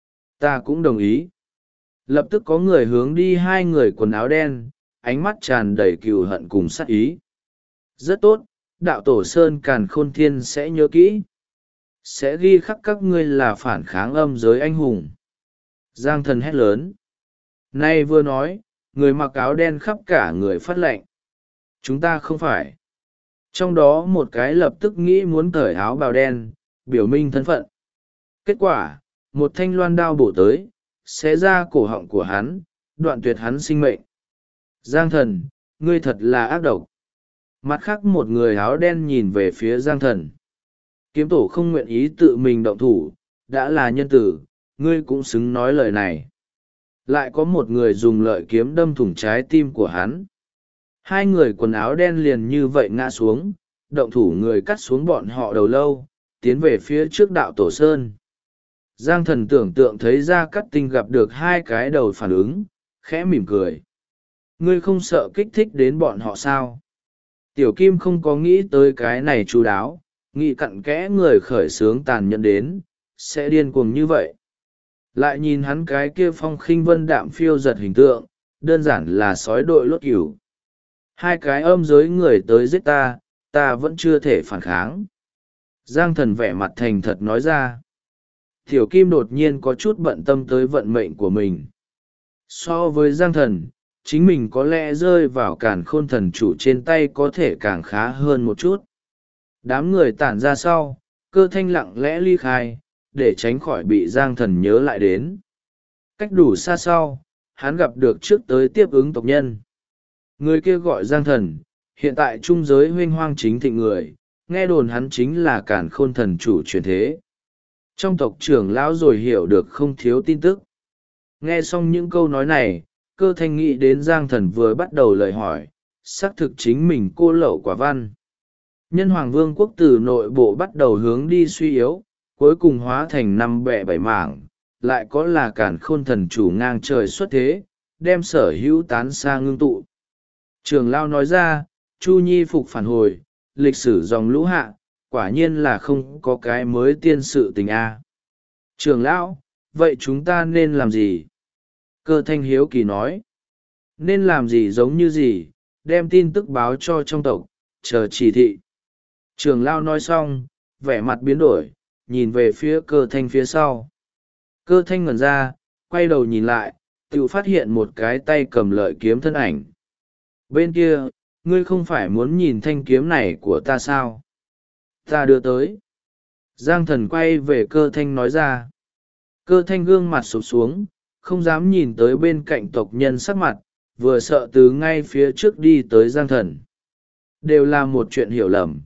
S1: Ta cũng đồng ý. Lập tức có người hướng đi hai người quần áo đen, ánh mắt tràn đầy cừu hận cùng sát ý. Rất tốt, đạo tổ Sơn Càn Khôn Thiên sẽ nhớ kỹ. Sẽ ghi khắc các ngươi là phản kháng âm giới anh hùng. Giang thần hét lớn. Nay vừa nói, người mặc áo đen khắp cả người phát lệnh. Chúng ta không phải. Trong đó một cái lập tức nghĩ muốn cởi áo bào đen, biểu minh thân phận. Kết quả, một thanh loan đao bổ tới, xé ra cổ họng của hắn, đoạn tuyệt hắn sinh mệnh. Giang thần, ngươi thật là ác độc. Mặt khác một người áo đen nhìn về phía giang thần. Kiếm tổ không nguyện ý tự mình động thủ, đã là nhân tử, ngươi cũng xứng nói lời này. lại có một người dùng lợi kiếm đâm thủng trái tim của hắn. Hai người quần áo đen liền như vậy ngã xuống, động thủ người cắt xuống bọn họ đầu lâu, tiến về phía trước đạo tổ sơn. Giang Thần tưởng tượng thấy Gia Cát Tinh gặp được hai cái đầu phản ứng, khẽ mỉm cười. Ngươi không sợ kích thích đến bọn họ sao? Tiểu Kim không có nghĩ tới cái này chú đáo, nghĩ cặn kẽ người khởi xướng tàn nhẫn đến, sẽ điên cuồng như vậy. Lại nhìn hắn cái kia phong khinh vân đạm phiêu giật hình tượng, đơn giản là sói đội lốt cửu. Hai cái âm giới người tới giết ta, ta vẫn chưa thể phản kháng. Giang Thần vẻ mặt thành thật nói ra. Tiểu Kim đột nhiên có chút bận tâm tới vận mệnh của mình. So với Giang Thần, chính mình có lẽ rơi vào càn khôn thần chủ trên tay có thể càng khá hơn một chút. Đám người tản ra sau, Cơ Thanh lặng lẽ ly khai, để tránh khỏi bị Giang Thần nhớ lại đến. Cách đủ xa sau, hắn gặp được trước tới tiếp ứng tộc nhân. Người kia gọi Giang Thần, hiện tại trung giới huynh hoang chính thịnh người, nghe đồn hắn chính là càn khôn thần chủ truyền thế. Trong tộc trưởng lão rồi hiểu được không thiếu tin tức. Nghe xong những câu nói này, Cơ Thanh nghĩ đến Giang Thần vừa bắt đầu lời hỏi, xác thực chính mình cô lậu quả văn. Nhân Hoàng Vương quốc từ nội bộ bắt đầu hướng đi suy yếu, cuối cùng hóa thành năm bẹ bảy mảng, lại có là càn khôn thần chủ ngang trời xuất thế, đem sở hữu tán xa ngưng tụ. Trường Lao nói ra, Chu Nhi phục phản hồi, lịch sử dòng lũ hạ, quả nhiên là không có cái mới tiên sự tình a. Trường Lão, vậy chúng ta nên làm gì? Cơ Thanh hiếu kỳ nói. Nên làm gì giống như gì, đem tin tức báo cho trong tộc, chờ chỉ thị. Trường Lao nói xong, vẻ mặt biến đổi, nhìn về phía Cơ Thanh phía sau. Cơ Thanh ngẩn ra, quay đầu nhìn lại, tự phát hiện một cái tay cầm lợi kiếm thân ảnh. Bên kia, ngươi không phải muốn nhìn thanh kiếm này của ta sao? Ta đưa tới. Giang Thần quay về Cơ Thanh nói ra. Cơ Thanh gương mặt sụp xuống, không dám nhìn tới bên cạnh tộc nhân sắc mặt, vừa sợ từ ngay phía trước đi tới Giang Thần. Đều là một chuyện hiểu lầm,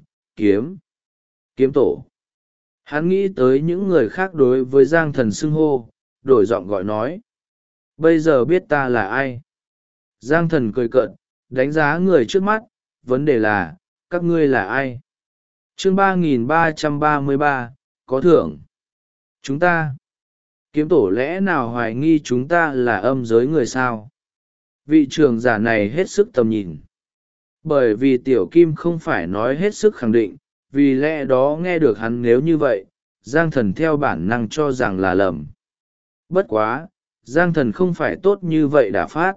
S1: kiếm tổ. Hắn nghĩ tới những người khác đối với Giang Thần xưng hô, đổi giọng gọi nói. Bây giờ biết ta là ai? Giang Thần cười cợt, đánh giá người trước mắt, vấn đề là, các ngươi là ai? Chương 3333, có thưởng. Chúng ta. Kiếm tổ lẽ nào hoài nghi chúng ta là âm giới người sao? Vị trưởng giả này hết sức tầm nhìn. Bởi vì Tiểu Kim không phải nói hết sức khẳng định, vì lẽ đó nghe được hắn nếu như vậy, Giang Thần theo bản năng cho rằng là lầm. Bất quá, Giang Thần không phải tốt như vậy đã phát.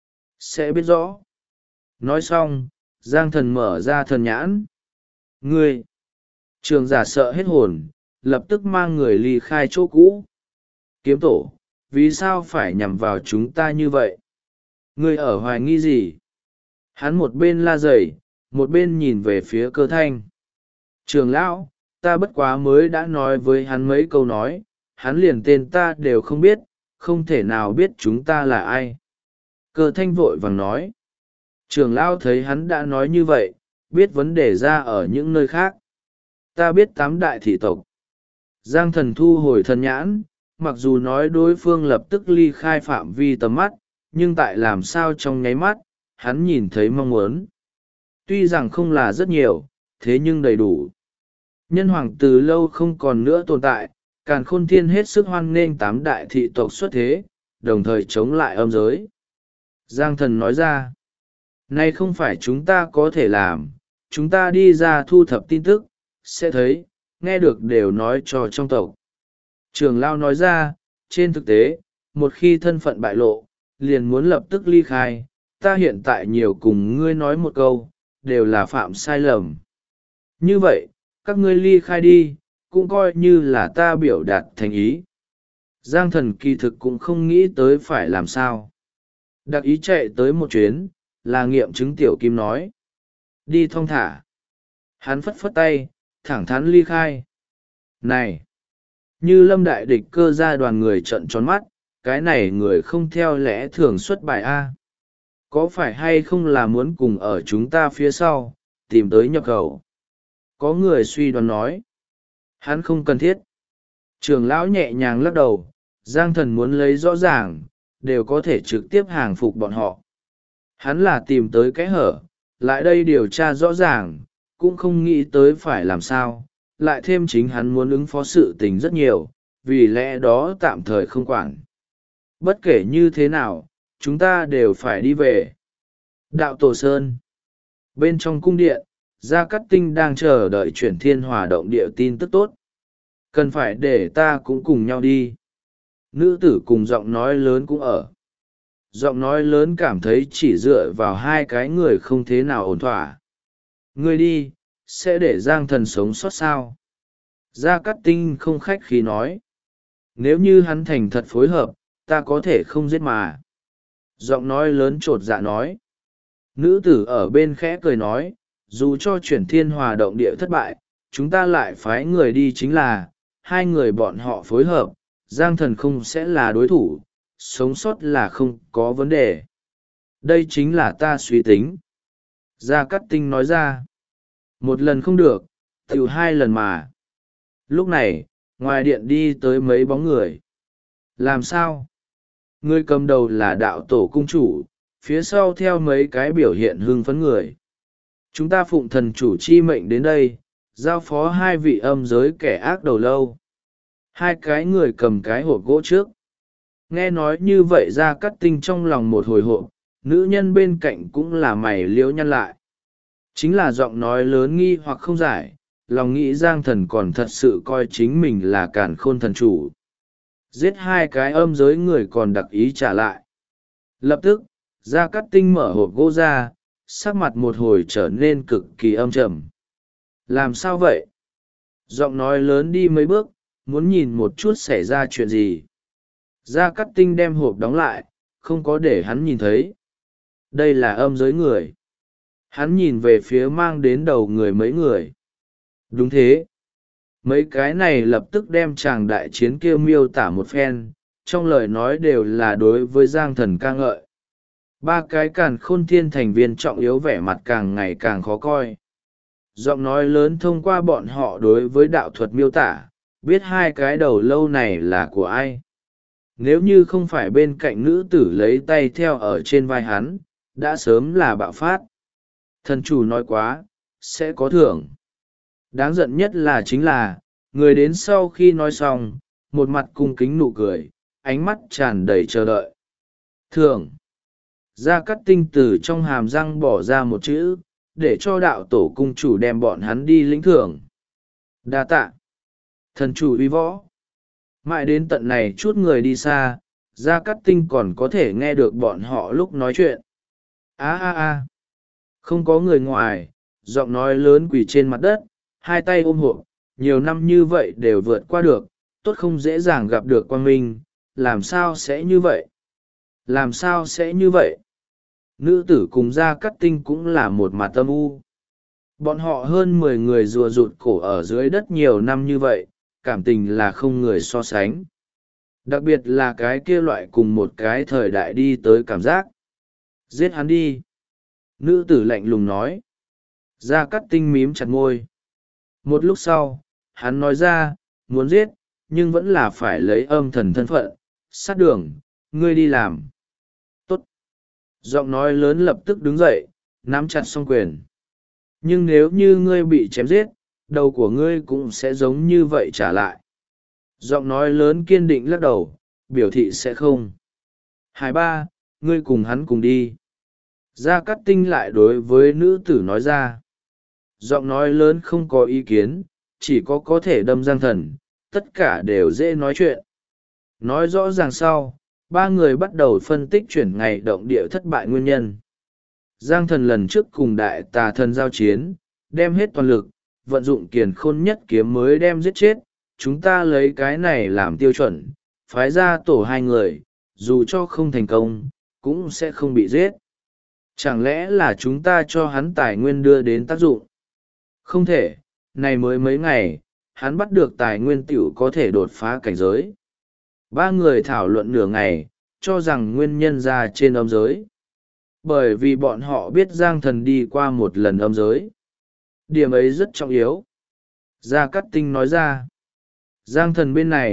S1: Sẽ biết rõ. Nói xong, Giang Thần mở ra thần nhãn. Ngươi! Trường giả sợ hết hồn, lập tức mang người ly khai chỗ cũ. Kiếm tổ, vì sao phải nhằm vào chúng ta như vậy? Ngươi ở hoài nghi gì? Hắn một bên la rầy, một bên nhìn về phía Cơ Thanh. Trường lão, ta bất quá mới đã nói với hắn mấy câu nói, hắn liền tên ta đều không biết, không thể nào biết chúng ta là ai. Cơ Thanh vội vàng nói. Trường lão thấy hắn đã nói như vậy, biết vấn đề ra ở những nơi khác. Ta biết 8 đại thị tộc. Giang Thần thu hồi thần nhãn, mặc dù nói đối phương lập tức ly khai phạm vi tầm mắt, nhưng tại làm sao trong nháy mắt, hắn nhìn thấy mong muốn. Tuy rằng không là rất nhiều, thế nhưng đầy đủ. Nhân hoàng từ lâu không còn nữa tồn tại, Càn Khôn Thiên hết sức hoan nghênh 8 đại thị tộc xuất thế, đồng thời chống lại âm giới. Giang Thần nói ra, nay không phải chúng ta có thể làm, chúng ta đi ra thu thập tin tức, sẽ thấy, nghe được đều nói cho trong tộc. Trường Lao nói ra, trên thực tế, một khi thân phận bại lộ, liền muốn lập tức ly khai, ta hiện tại nhiều cùng ngươi nói một câu, đều là phạm sai lầm. Như vậy, các ngươi ly khai đi, cũng coi như là ta biểu đạt thành ý. Giang Thần kỳ thực cũng không nghĩ tới phải làm sao. Đặc ý chạy tới một chuyến, là nghiệm chứng Tiểu Kim nói. Đi thong thả. Hắn phất phất tay, thẳng thắn ly khai. Này! Như Lâm đại địch cơ ra đoàn người trợn tròn mắt, cái này người không theo lẽ thường xuất bài A. Có phải hay không là muốn cùng ở chúng ta phía sau, tìm tới nhập khẩu? Có người suy đoán nói. Hắn không cần thiết. Trường lão nhẹ nhàng lắc đầu, Giang Thần muốn lấy rõ ràng, đều có thể trực tiếp hàng phục bọn họ. Hắn là tìm tới kẽ hở, lại đây điều tra rõ ràng, cũng không nghĩ tới phải làm sao, lại thêm chính hắn muốn ứng phó sự tình rất nhiều, vì lẽ đó tạm thời không quản. Bất kể như thế nào, chúng ta đều phải đi về. Đạo Tổ Sơn. Bên trong cung điện, Gia Cát Tinh đang chờ đợi chuyển thiên hòa động địa tin tức tốt. Cần phải để ta cũng cùng nhau đi. Nữ tử cùng giọng nói lớn cũng ở. Giọng nói lớn cảm thấy chỉ dựa vào hai cái người không thế nào ổn thỏa. Ngươi đi, sẽ để Giang Thần sống sót sao? Gia Cát Tinh không khách khí nói. Nếu như hắn thành thật phối hợp, ta có thể không giết mà. Giọng nói lớn chột dạ nói. Nữ tử ở bên khẽ cười nói, dù cho chuyển thiên hòa động địa thất bại, chúng ta lại phái người đi, chính là hai người bọn họ phối hợp, Giang Thần không sẽ là đối thủ, sống sót là không có vấn đề. Đây chính là ta suy tính. Gia Cát Tinh nói ra. Một lần không được, tiểu hai lần mà. Lúc này, ngoài điện đi tới mấy bóng người. Làm sao? Người cầm đầu là đạo tổ cung chủ, phía sau theo mấy cái biểu hiện hưng phấn người. Chúng ta phụng thần chủ chi mệnh đến đây, giao phó hai vị âm giới kẻ ác đầu lâu. Hai cái người cầm cái hộp gỗ trước. Nghe nói như vậy Gia Cát Tinh trong lòng một hồi hộp, nữ nhân bên cạnh cũng là mày liễu nhăn lại. Chính là giọng nói lớn nghi hoặc không giải, lòng nghĩ Giang Thần còn thật sự coi chính mình là càn khôn thần chủ. Giết hai cái âm giới người còn đặc ý trả lại. Lập tức, Gia Cát Tinh mở hộp gỗ ra, sắc mặt một hồi trở nên cực kỳ âm trầm. Làm sao vậy? Giọng nói lớn đi mấy bước, muốn nhìn một chút xảy ra chuyện gì. Gia Cát Tinh đem hộp đóng lại, không có để hắn nhìn thấy. Đây là âm giới người. Hắn nhìn về phía mang đến đầu người mấy người. Đúng thế. Mấy cái này lập tức đem chàng đại chiến kia miêu tả một phen, trong lời nói đều là đối với Giang Thần ca ngợi. Ba cái càn khôn thiên thành viên trọng yếu vẻ mặt càng ngày càng khó coi. Giọng nói lớn thông qua bọn họ đối với đạo thuật miêu tả, biết hai cái đầu lâu này là của ai. Nếu như không phải bên cạnh nữ tử lấy tay theo ở trên vai hắn, đã sớm là bạo phát. Thần chủ nói quá, sẽ có thưởng. Đáng giận nhất là chính là, người đến sau khi nói xong, một mặt cung kính nụ cười, ánh mắt tràn đầy chờ đợi. Thưởng. Gia Cát Tinh từ trong hàm răng bỏ ra một chữ, để cho đạo tổ cung chủ đem bọn hắn đi lĩnh thưởng. Đa tạ. Thần chủ uy võ. Mãi đến tận này chút người đi xa, Gia Cát Tinh còn có thể nghe được bọn họ lúc nói chuyện. A. Không có người ngoài, giọng nói lớn quỳ trên mặt đất, hai tay ôm hộp, nhiều năm như vậy đều vượt qua được, tốt không dễ dàng gặp được quang minh, làm sao sẽ như vậy? Làm sao sẽ như vậy? Nữ tử cùng Gia Cát Tinh cũng là một mặt tâm u. Bọn họ hơn 10 người rùa rụt cổ ở dưới đất nhiều năm như vậy, cảm tình là không người so sánh. Đặc biệt là cái kia loại cùng một cái thời đại đi tới cảm giác. Giết hắn đi. Nữ tử lạnh lùng nói. Gia Cát Tinh mím chặt môi. Một lúc sau, hắn nói ra, muốn giết, nhưng vẫn là phải lấy âm thần thân phận, sát đường, ngươi đi làm. Tốt. Giọng nói lớn lập tức đứng dậy, nắm chặt song quyền. Nhưng nếu như ngươi bị chém giết, đầu của ngươi cũng sẽ giống như vậy trả lại. Giọng nói lớn kiên định lắc đầu, biểu thị sẽ không. Hải ba, ngươi cùng hắn cùng đi. Gia Cát Tinh lại đối với nữ tử nói ra. Giọng nói lớn không có ý kiến, chỉ có thể đâm Giang Thần, tất cả đều dễ nói chuyện. Nói rõ ràng sau, ba người bắt đầu phân tích chuyển ngày động địa thất bại nguyên nhân. Giang Thần lần trước cùng đại tà thần giao chiến, đem hết toàn lực, vận dụng kiền khôn nhất kiếm mới đem giết chết, chúng ta lấy cái này làm tiêu chuẩn, phái ra tổ hai người, dù cho không thành công, cũng sẽ không bị giết. Chẳng lẽ là chúng ta cho hắn tài nguyên đưa đến tác dụng? Không thể, này mới mấy ngày, hắn bắt được tài nguyên tiểu có thể đột phá cảnh giới. Ba người thảo luận nửa ngày, cho rằng nguyên nhân ra trên âm giới. Bởi vì bọn họ biết Giang Thần đi qua một lần âm giới. Điểm ấy rất trọng yếu. Gia Cát Tinh nói ra. Giang Thần bên này,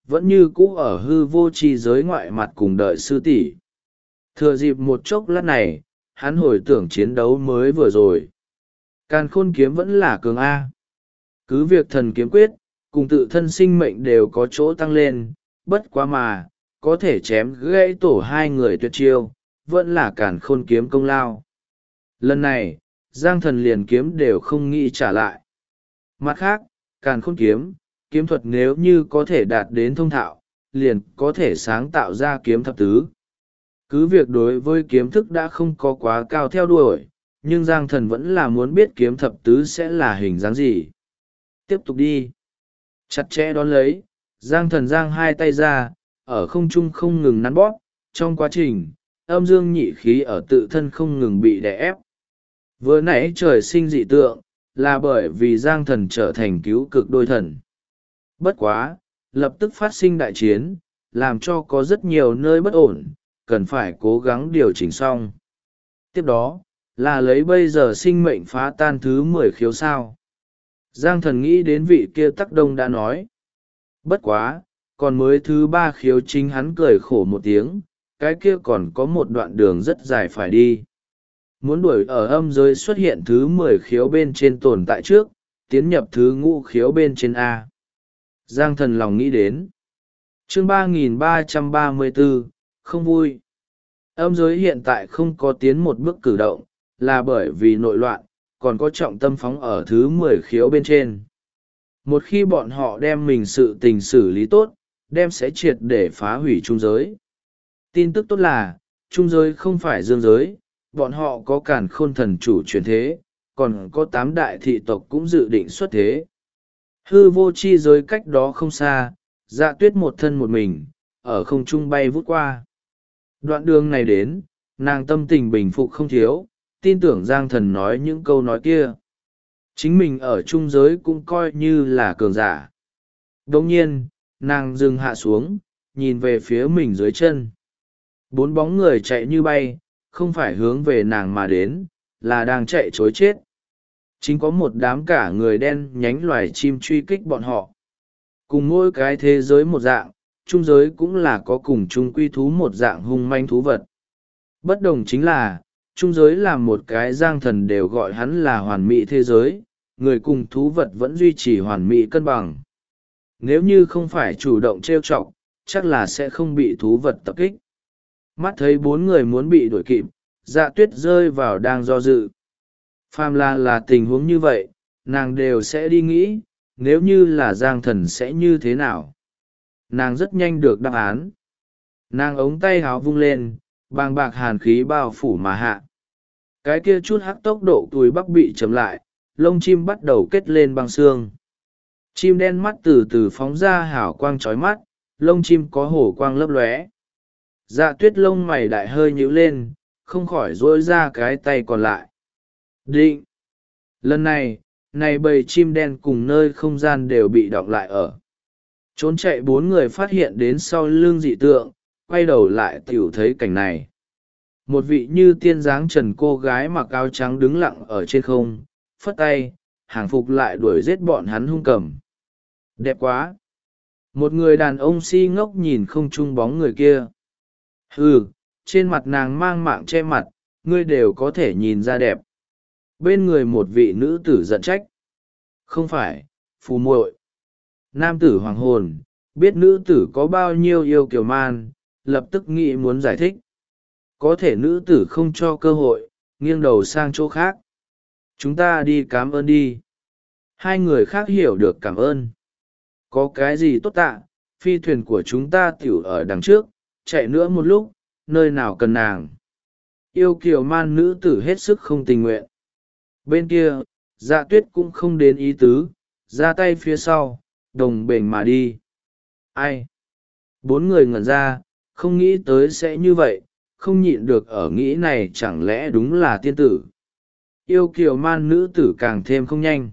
S1: vẫn như cũ ở hư vô tri giới ngoại mặt cùng đợi sư tỷ. Thừa dịp một chốc lát này, hắn hồi tưởng chiến đấu mới vừa rồi. Càn khôn kiếm vẫn là cường A. Cứ việc thần kiếm quyết, cùng tự thân sinh mệnh đều có chỗ tăng lên, bất quá mà, có thể chém gãy tổ hai người tuyệt chiêu, vẫn là càn khôn kiếm công lao. Lần này, Giang Thần liền kiếm đều không nghĩ trả lại. Mặt khác, càn khôn kiếm, kiếm thuật nếu như có thể đạt đến thông thạo, liền có thể sáng tạo ra kiếm thập tứ. Cứ việc đối với kiếm thức đã không có quá cao theo đuổi, nhưng Giang Thần vẫn là muốn biết kiếm thập tứ sẽ là hình dáng gì. Tiếp tục đi. Chặt chẽ đón lấy, Giang Thần giang hai tay ra, ở không trung không ngừng nắn bóp, trong quá trình, âm dương nhị khí ở tự thân không ngừng bị đè ép. Vừa nãy trời sinh dị tượng, là bởi vì Giang Thần trở thành cứu cực đôi thần. Bất quá, lập tức phát sinh đại chiến, làm cho có rất nhiều nơi bất ổn, cần phải cố gắng điều chỉnh xong. Tiếp đó, là lấy bây giờ sinh mệnh phá tan thứ 10 khiếu sao. Giang Thần nghĩ đến vị kia Tắc Đông đã nói. Bất quá, còn mới thứ 3 khiếu chính hắn cười khổ một tiếng, cái kia còn có một đoạn đường rất dài phải đi. Muốn đuổi ở âm giới xuất hiện thứ 10 khiếu bên trên tồn tại trước, tiến nhập thứ ngũ khiếu bên trên A. Giang Thần lòng nghĩ đến. Chương 3334, không vui. Âm giới hiện tại không có tiến một bước cử động, là bởi vì nội loạn, còn có trọng tâm phóng ở thứ 10 khiếu bên trên. Một khi bọn họ đem mình sự tình xử lý tốt, đem sẽ triệt để phá hủy trung giới. Tin tức tốt là, trung giới không phải dương giới, bọn họ có càn khôn thần chủ chuyển thế, còn có 8 đại thị tộc cũng dự định xuất thế. Hư vô chi giới cách đó không xa, Dạ Tuyết một thân một mình, ở không trung bay vút qua. Đoạn đường này đến, nàng tâm tình bình phục không thiếu, tin tưởng Giang Thần nói những câu nói kia. Chính mình ở trung giới cũng coi như là cường giả. Đồng nhiên, nàng dừng hạ xuống, nhìn về phía mình dưới chân. 4 bóng người chạy như bay, không phải hướng về nàng mà đến, là đang chạy chối chết. Chính có một đám cả người đen nhánh loài chim truy kích bọn họ. Cùng mỗi cái thế giới một dạng, trung giới cũng là có cùng chung quy thú một dạng hung manh thú vật. Bất đồng chính là, trung giới là một cái Giang Thần đều gọi hắn là hoàn mỹ thế giới, người cùng thú vật vẫn duy trì hoàn mỹ cân bằng. Nếu như không phải chủ động trêu chọc, chắc là sẽ không bị thú vật tập kích. Mắt thấy 4 người muốn bị đuổi kịp, Dạ Tuyết rơi vào đang do dự. Phàm là tình huống như vậy, nàng đều sẽ đi nghĩ, nếu như là Giang Thần sẽ như thế nào. Nàng rất nhanh được đáp án. Nàng ống tay háo vung lên, bàng bạc hàn khí bao phủ mà hạ. Cái kia chút hắc tốc độ túi bắp bị chậm lại, lông chim bắt đầu kết lên băng xương. Chim đen mắt từ từ phóng ra hào quang chói mắt, lông chim có hổ quang lấp lóe. Dạ Tuyết lông mày đại hơi nhíu lên, không khỏi duỗi ra cái tay còn lại. Định! Lần này, bầy chim đen cùng nơi không gian đều bị đọng lại ở. Trốn chạy 4 người phát hiện đến sau lưng dị tượng, quay đầu lại tiểu thấy cảnh này. Một vị như tiên dáng trần cô gái mặc áo trắng đứng lặng ở trên không, phất tay, hàng phục lại đuổi giết bọn hắn hung cầm. Đẹp quá! Một người đàn ông si ngốc nhìn không chung bóng người kia. Hừ, trên mặt nàng mang mạng che mặt, ngươi đều có thể nhìn ra đẹp. Bên người một vị nữ tử giận trách. Không phải, phù muội. Nam tử hoàng hồn, biết nữ tử có bao nhiêu yêu kiều man, lập tức nghĩ muốn giải thích. Có thể nữ tử không cho cơ hội, nghiêng đầu sang chỗ khác. Chúng ta đi cảm ơn đi. Hai người khác hiểu được cảm ơn. Có cái gì tốt tạ, phi thuyền của chúng ta tiểu ở đằng trước, chạy nữa một lúc, nơi nào cần nàng. Yêu kiều man nữ tử hết sức không tình nguyện. Bên kia, Dạ Tuyết cũng không đến ý tứ, ra tay phía sau, đồng bền mà đi. Ai? 4 người ngẩn ra, không nghĩ tới sẽ như vậy, không nhịn được ở nghĩ này chẳng lẽ đúng là tiên tử. Yêu kiều man nữ tử càng thêm không nhanh.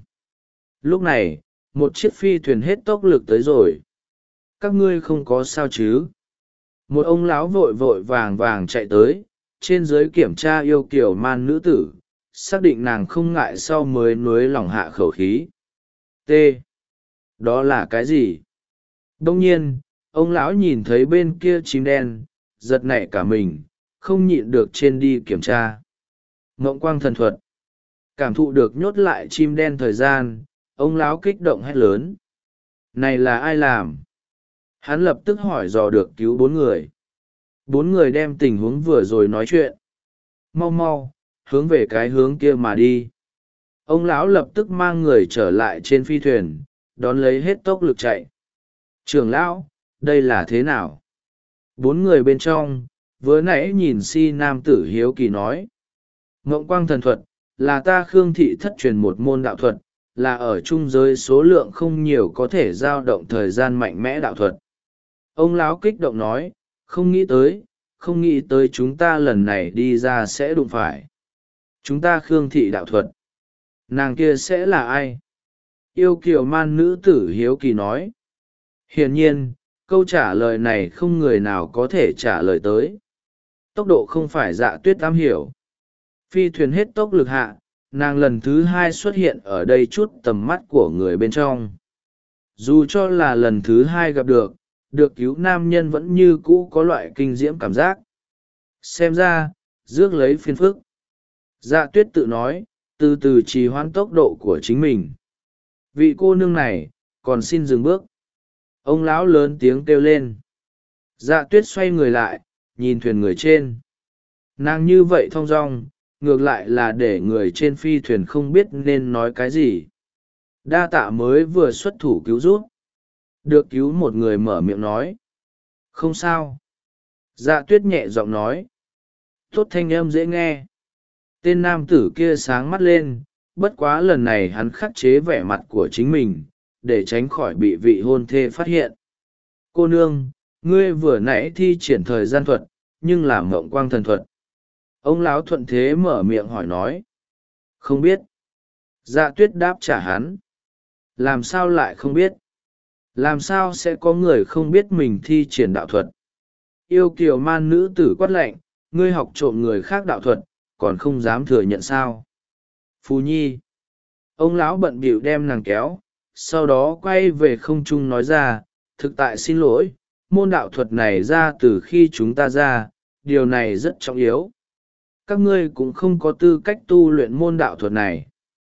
S1: Lúc này, một chiếc phi thuyền hết tốc lực tới rồi. Các ngươi không có sao chứ? Một ông lão vội vội vàng vàng chạy tới, trên dưới kiểm tra yêu kiều man nữ tử, xác định nàng không ngại sau mới nuối lòng hạ khẩu khí. T. Đó là cái gì? Đông nhiên, ông lão nhìn thấy bên kia chim đen, giật nảy cả mình, không nhịn được trên đi kiểm tra. Mộng quang thần thuật. Cảm thụ được nhốt lại chim đen thời gian, ông lão kích động hét lớn. Này là ai làm? Hắn lập tức hỏi dò được cứu 4 người. 4 người đem tình huống vừa rồi nói chuyện. Mau mau, hướng về cái hướng kia mà đi. Ông lão lập tức mang người trở lại trên phi thuyền, đón lấy hết tốc lực chạy. Trưởng lão, đây là thế nào? 4 người bên trong, vừa nãy nhìn si nam tử hiếu kỳ nói. Ngộng quang thần thuật, là ta Khương thị thất truyền một môn đạo thuật, là ở trung giới số lượng không nhiều có thể dao động thời gian mạnh mẽ đạo thuật. Ông lão kích động nói, không nghĩ tới chúng ta lần này đi ra sẽ đụng phải. Chúng ta Khương thị đạo thuật. Nàng kia sẽ là ai? Yêu kiều man nữ tử hiếu kỳ nói. Hiển nhiên, câu trả lời này không người nào có thể trả lời tới. Tốc độ không phải Dạ Tuyết am hiểu. Phi thuyền hết tốc lực hạ, nàng lần thứ 2 xuất hiện ở đây chút tầm mắt của người bên trong. Dù cho là lần thứ 2 gặp được cứu nam nhân vẫn như cũ có loại kinh diễm cảm giác. Xem ra, rước lấy phiền phức. Dạ Tuyết tự nói, từ từ trì hoãn tốc độ của chính mình. Vị cô nương này, còn xin dừng bước. Ông lão lớn tiếng kêu lên. Dạ Tuyết xoay người lại, nhìn thuyền người trên. Nàng như vậy thong dong, ngược lại là để người trên phi thuyền không biết nên nói cái gì. Đa tạ mới vừa xuất thủ cứu giúp. Được cứu một người mở miệng nói. Không sao. Dạ Tuyết nhẹ giọng nói. Tốt thanh âm dễ nghe. Tên nam tử kia sáng mắt lên, bất quá lần này hắn khắc chế vẻ mặt của chính mình, để tránh khỏi bị vị hôn thê phát hiện. Cô nương, ngươi vừa nãy thi triển thời gian thuật, nhưng là mộng quang thần thuật. Ông lão thuận thế mở miệng hỏi nói. Không biết. Dạ Tuyết đáp trả hắn. Làm sao lại không biết? Làm sao sẽ có người không biết mình thi triển đạo thuật? Yêu kiều man nữ tử quát lạnh, ngươi học trộm người khác đạo thuật, còn không dám thừa nhận sao? Phù nhi. Ông lão bận bịu đem nàng kéo, sau đó quay về không trung nói ra, thực tại xin lỗi, môn đạo thuật này ra từ khi chúng ta ra, điều này rất trọng yếu. Các ngươi cũng không có tư cách tu luyện môn đạo thuật này.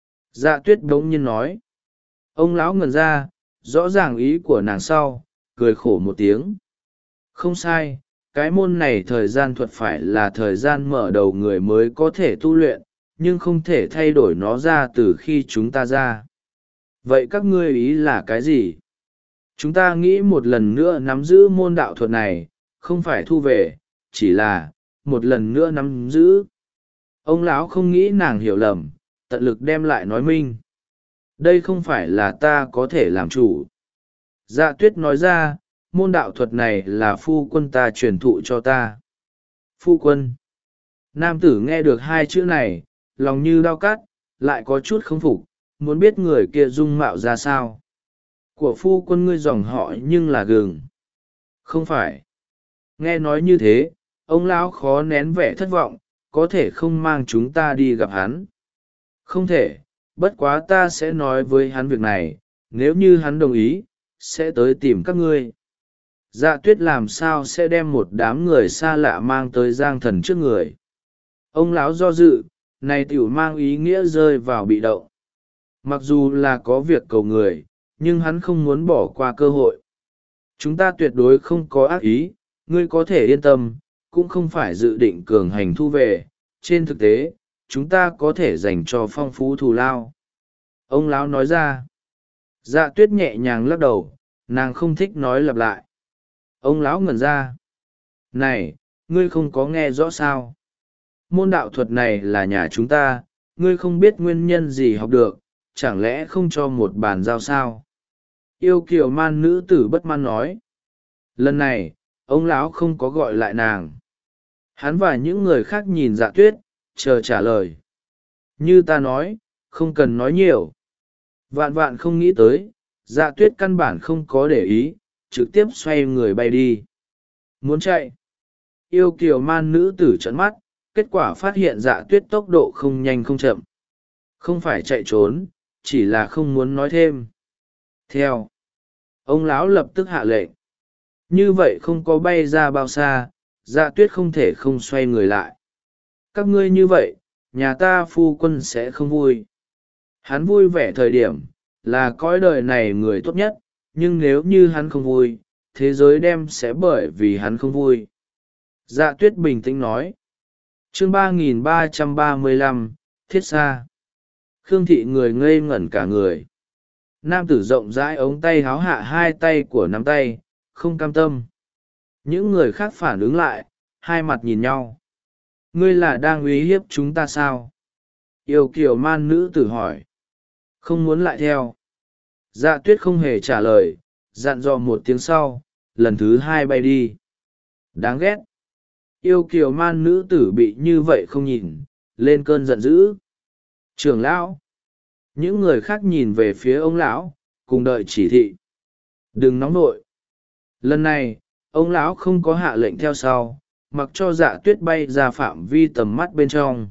S1: Dạ Tuyết bỗng nhiên nói. Ông lão ngẩn ra, rõ ràng ý của nàng sau, cười khổ một tiếng. Không sai, cái môn này thời gian thuật phải là thời gian mở đầu người mới có thể tu luyện, nhưng không thể thay đổi nó ra từ khi chúng ta ra. Vậy các ngươi ý là cái gì? Chúng ta nghĩ một lần nữa nắm giữ môn đạo thuật này, không phải thu về, chỉ là một lần nữa nắm giữ. Ông lão không nghĩ nàng hiểu lầm, tận lực đem lại nói minh. Đây không phải là ta có thể làm chủ. Dạ Tuyết nói ra, môn đạo thuật này là phu quân ta truyền thụ cho ta. Phu quân. Nam tử nghe được 2 chữ này, lòng như đau cắt, lại có chút không phục, muốn biết người kia dung mạo ra sao. Của phu quân ngươi dòng họ nhưng là gừng. Không phải. Nghe nói như thế, ông lão khó nén vẻ thất vọng, có thể không mang chúng ta đi gặp hắn. Không thể, bất quá ta sẽ nói với hắn việc này, nếu như hắn đồng ý, sẽ tới tìm các ngươi. Dạ Tuyết làm sao sẽ đem một đám người xa lạ mang tới Giang Thần trước người. Ông lão do dự, này tiểu mang ý nghĩa rơi vào bị động. Mặc dù là có việc cầu người, nhưng hắn không muốn bỏ qua cơ hội. Chúng ta tuyệt đối không có ác ý, ngươi có thể yên tâm, cũng không phải dự định cường hành thu về. Trên thực tế, chúng ta có thể dành cho phong phú thù lao. Ông lão nói ra. Dạ Tuyết nhẹ nhàng lắc đầu, nàng không thích nói lặp lại. Ông lão ngẩn ra. Này, ngươi không có nghe rõ sao? Môn đạo thuật này là nhà chúng ta, ngươi không biết nguyên nhân gì học được, chẳng lẽ không cho một bàn giao sao? Yêu kiều man nữ tử bất mãn nói. Lần này, ông lão không có gọi lại nàng. Hắn và những người khác nhìn Dạ Tuyết, chờ trả lời. Như ta nói, không cần nói nhiều. Vạn vạn không nghĩ tới, Dạ Tuyết căn bản không có để ý, trực tiếp xoay người bay đi. Muốn chạy. Yêu kiều man nữ tử trợn mắt, kết quả phát hiện Dạ Tuyết tốc độ không nhanh không chậm. Không phải chạy trốn, chỉ là không muốn nói thêm. Theo. Ông lão lập tức hạ lệnh. Như vậy không có bay ra bao xa, Dạ Tuyết không thể không xoay người lại. Các ngươi như vậy, nhà ta phu quân sẽ không vui. Hắn vui vẻ thời điểm, là cõi đời này người tốt nhất, nhưng nếu như hắn không vui, thế giới đem sẽ bởi vì hắn không vui. Dạ Tuyết bình tĩnh nói. Chương 3335, Thiết Xa. Khương Thị người ngây ngẩn cả người. Nam tử rộng rãi ống tay háo hạ hai tay của nắm tay, không cam tâm. Những người khác phản ứng lại, hai mặt nhìn nhau. Ngươi là đang uy hiếp chúng ta sao? Yêu kiều man nữ tử hỏi. Không muốn lại theo. Dạ Tuyết không hề trả lời, dặn dò một tiếng sau, lần thứ hai bay đi. Đáng ghét. Yêu kiều man nữ tử bị như vậy không nhìn, lên cơn giận dữ. Trưởng lão. Những người khác nhìn về phía ông lão, cùng đợi chỉ thị. Đừng nóng nội. Lần này, ông lão không có hạ lệnh theo sau, mặc cho Dạ Tuyết bay ra phạm vi tầm mắt bên trong.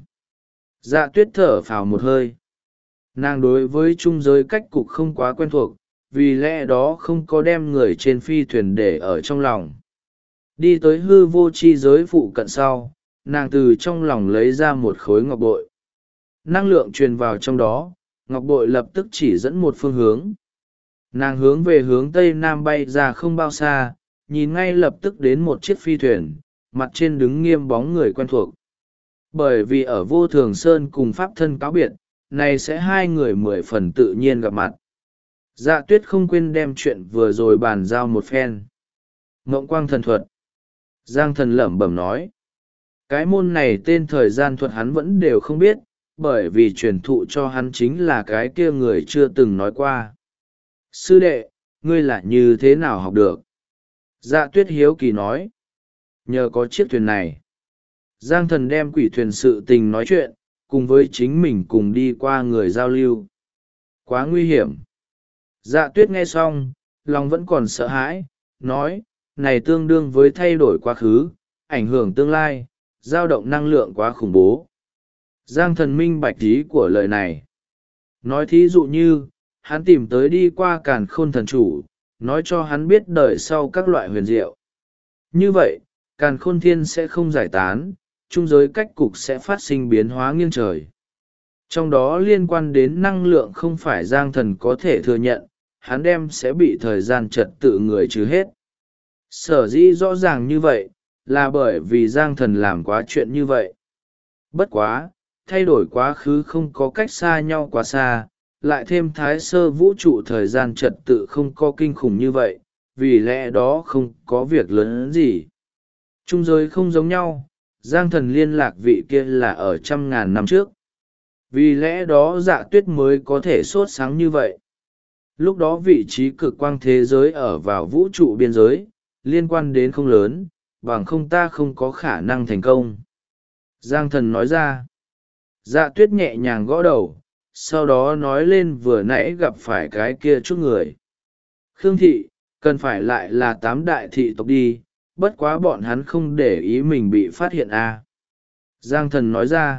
S1: Dạ Tuyết thở phào một hơi. Nàng đối với trung giới cách cục không quá quen thuộc, vì lẽ đó không có đem người trên phi thuyền để ở trong lòng. Đi tới hư vô chi giới phụ cận sau, nàng từ trong lòng lấy ra một khối ngọc bội. Năng lượng truyền vào trong đó, ngọc bội lập tức chỉ dẫn một phương hướng. Nàng hướng về hướng tây nam bay ra không bao xa, nhìn ngay lập tức đến một chiếc phi thuyền, mặt trên đứng nghiêm bóng người quen thuộc. Bởi vì ở Vô Thường Sơn cùng pháp thân cáo biệt, này sẽ hai người 10 phần tự nhiên gặp mặt. Dạ Tuyết không quên đem chuyện vừa rồi bàn giao một phen. Ngộng quang thần thuật. Giang thần lẩm bẩm nói. Cái môn này tên thời gian thuật hắn vẫn đều không biết, bởi vì truyền thụ cho hắn chính là cái kia người chưa từng nói qua. Sư đệ, ngươi là như thế nào học được? Dạ Tuyết hiếu kỳ nói. Nhờ có chiếc thuyền này. Giang thần đem quỷ thuyền sự tình nói chuyện, cùng với chính mình cùng đi qua người giao lưu. Quá nguy hiểm. Dạ Tuyết nghe xong, lòng vẫn còn sợ hãi, nói, này tương đương với thay đổi quá khứ, ảnh hưởng tương lai, dao động năng lượng quá khủng bố. Giang thần minh bạch ý của lời này. Nói thí dụ như, hắn tìm tới đi qua càn khôn thần chủ, nói cho hắn biết đời sau các loại huyền diệu. Như vậy, càn khôn thiên sẽ không giải tán, trung giới cách cục sẽ phát sinh biến hóa nghiêng trời. Trong đó liên quan đến năng lượng không phải Giang thần có thể thừa nhận, hắn đem sẽ bị thời gian trật tự người trừ hết. Sở dĩ rõ ràng như vậy, là bởi vì Giang thần làm quá chuyện như vậy. Bất quá, thay đổi quá khứ không có cách xa nhau quá xa, lại thêm thái sơ vũ trụ thời gian trật tự không có kinh khủng như vậy, vì lẽ đó không có việc lớn gì. Trung giới không giống nhau, Giang thần liên lạc vị kia là ở 100.000 năm trước. Vì lẽ đó Dạ Tuyết mới có thể sốt sáng như vậy. Lúc đó vị trí cực quang thế giới ở vào vũ trụ biên giới, liên quan đến không lớn, bằng không ta không có khả năng thành công. Giang thần nói ra. Dạ Tuyết nhẹ nhàng gõ đầu, sau đó nói lên vừa nãy gặp phải cái kia chút người. Khương thị, cần phải lại là 8 đại thị tộc đi, bất quá bọn hắn không để ý mình bị phát hiện à. Giang thần nói ra.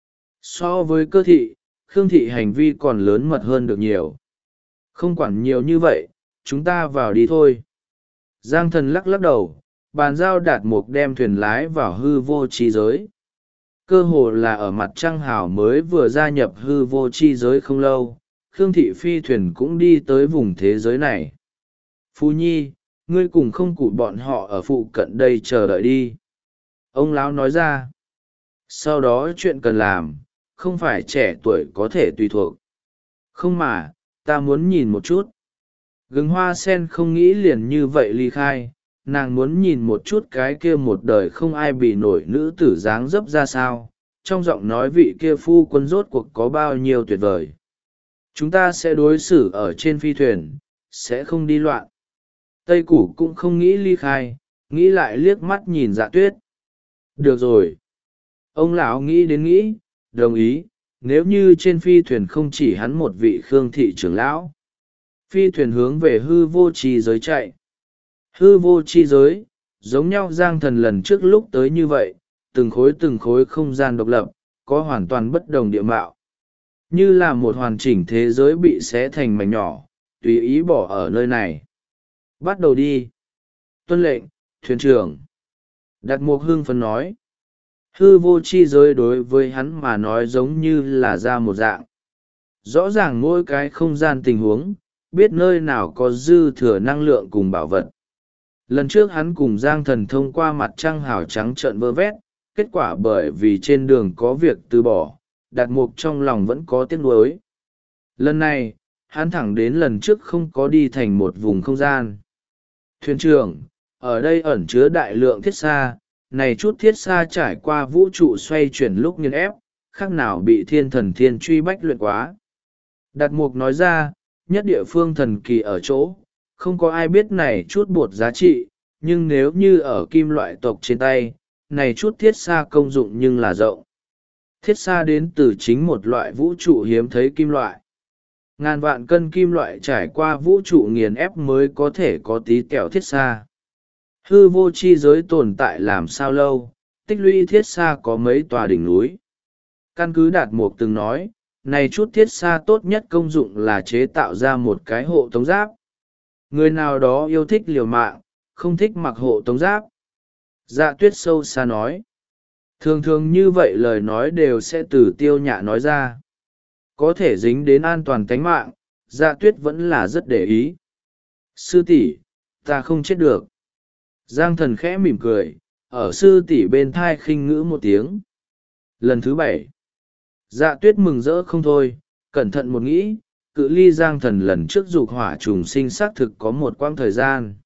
S1: So với cơ thị, Khương thị hành vi còn lớn mật hơn được nhiều. Không quản nhiều như vậy, chúng ta vào đi thôi. Giang thần lắc lắc đầu, bàn giao Đạt Mục đem thuyền lái vào hư vô chi giới. Cơ hồ là ở mặt trăng hào mới vừa gia nhập hư vô chi giới không lâu, Khương thị phi thuyền cũng đi tới vùng thế giới này. Phu Nhi, ngươi cùng không cụ bọn họ ở phụ cận đây chờ đợi đi. Ông lão nói ra. Sau đó chuyện cần làm, không phải trẻ tuổi có thể tùy thuộc. Không mà, ta muốn nhìn một chút. Gừng hoa sen không nghĩ liền như vậy ly khai, nàng muốn nhìn một chút cái kia một đời không ai bị nổi nữ tử dáng dấp ra sao, trong giọng nói vị kia phu quân rốt cuộc có bao nhiêu tuyệt vời. Chúng ta sẽ đối xử ở trên phi thuyền, sẽ không đi loạn. Tây Củ cũng không nghĩ ly khai, nghĩ lại liếc mắt nhìn Dạ Tuyết. Được rồi. Ông lão nghĩ đến nghĩ, đồng ý, nếu như trên phi thuyền không chỉ hắn một vị Khương thị trưởng lão. Phi thuyền hướng về hư vô chi giới chạy. Hư vô chi giới, giống nhau Giang thần lần trước lúc tới như vậy, từng khối không gian độc lập, có hoàn toàn bất đồng địa mạo. Như là một hoàn chỉnh thế giới bị xé thành mảnh nhỏ, tùy ý bỏ ở nơi này. Bắt đầu đi. tuân lệnh, thuyền trưởng. Đạt Mục hưng phấn nói. Hư vô chi giới đối với hắn mà nói giống như là ra một dạng. Rõ ràng mỗi cái không gian tình huống, biết nơi nào có dư thừa năng lượng cùng bảo vật. Lần trước hắn cùng Giang Thần thông qua mặt trăng hào trắng trợn vơ vét, kết quả bởi vì trên đường có việc từ bỏ, Đạt Mục trong lòng vẫn có tiếc nuối. Lần này, hắn thẳng đến lần trước không có đi thành một vùng không gian. Thuyền trưởng, ở đây ẩn chứa đại lượng thiết xa, này chút thiết xa trải qua vũ trụ xoay chuyển lúc nghiền ép, khác nào bị thiên thần thiên truy bách luyện quá. Đạt Mục nói ra, nhất địa phương thần kỳ ở chỗ, không có ai biết này chút bột giá trị, nhưng nếu như ở kim loại tộc trên tay, này chút thiết xa công dụng nhưng là rộng. Thiết xa đến từ chính một loại vũ trụ hiếm thấy kim loại. Ngàn vạn cân kim loại trải qua vũ trụ nghiền ép mới có thể có tí kẹo thiết xa. Hư vô chi giới tồn tại làm sao lâu, tích lũy thiết xa có mấy tòa đỉnh núi. Căn cứ Đạt Mục từng nói, này chút thiết xa tốt nhất công dụng là chế tạo ra một cái hộ tống giáp. Người nào đó yêu thích liều mạng, không thích mặc hộ tống giáp. Dạ Tuyết sâu xa nói. Thường thường như vậy lời nói đều sẽ từ Tiêu Nhạ nói ra. Có thể dính đến an toàn tánh mạng, Dạ Tuyết vẫn là rất để ý. Sư tỷ, ta không chết được. Giang Thần khẽ mỉm cười, ở sư tỷ bên thai khinh ngữ một tiếng. Lần thứ 7. Dạ Tuyết mừng rỡ không thôi, cẩn thận một nghĩ, cự ly Giang Thần lần trước dục hỏa trùng sinh xác thực có một quãng thời gian.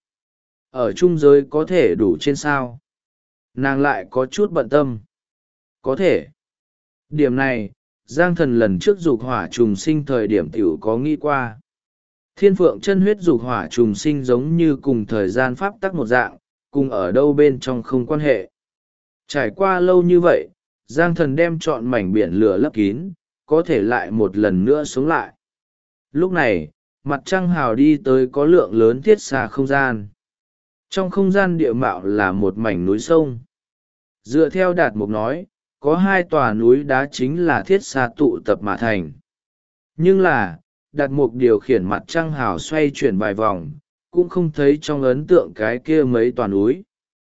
S1: Ở trung giới có thể đủ trên sao. Nàng lại có chút bận tâm. Có thể. Điểm này, Giang Thần lần trước dục hỏa trùng sinh thời điểm tiểu có nghĩ qua. Thiên phượng chân huyết dục hỏa trùng sinh giống như cùng thời gian pháp tắc một dạng, cùng ở đâu bên trong không quan hệ. Trải qua lâu như vậy, Giang Thần đem trọn mảnh biển lửa lấp kín, có thể lại một lần nữa sống lại. Lúc này, mặt trăng hào đi tới có lượng lớn thiết xa không gian. Trong không gian địa mạo là một mảnh núi sông. Dựa theo Đạt Mục nói, có 2 tòa núi đá chính là thiết xa tụ tập mà thành. Nhưng là, Đạt Mục điều khiển mặt trăng hào xoay chuyển vài vòng, cũng không thấy trong ấn tượng cái kia mấy tòa núi.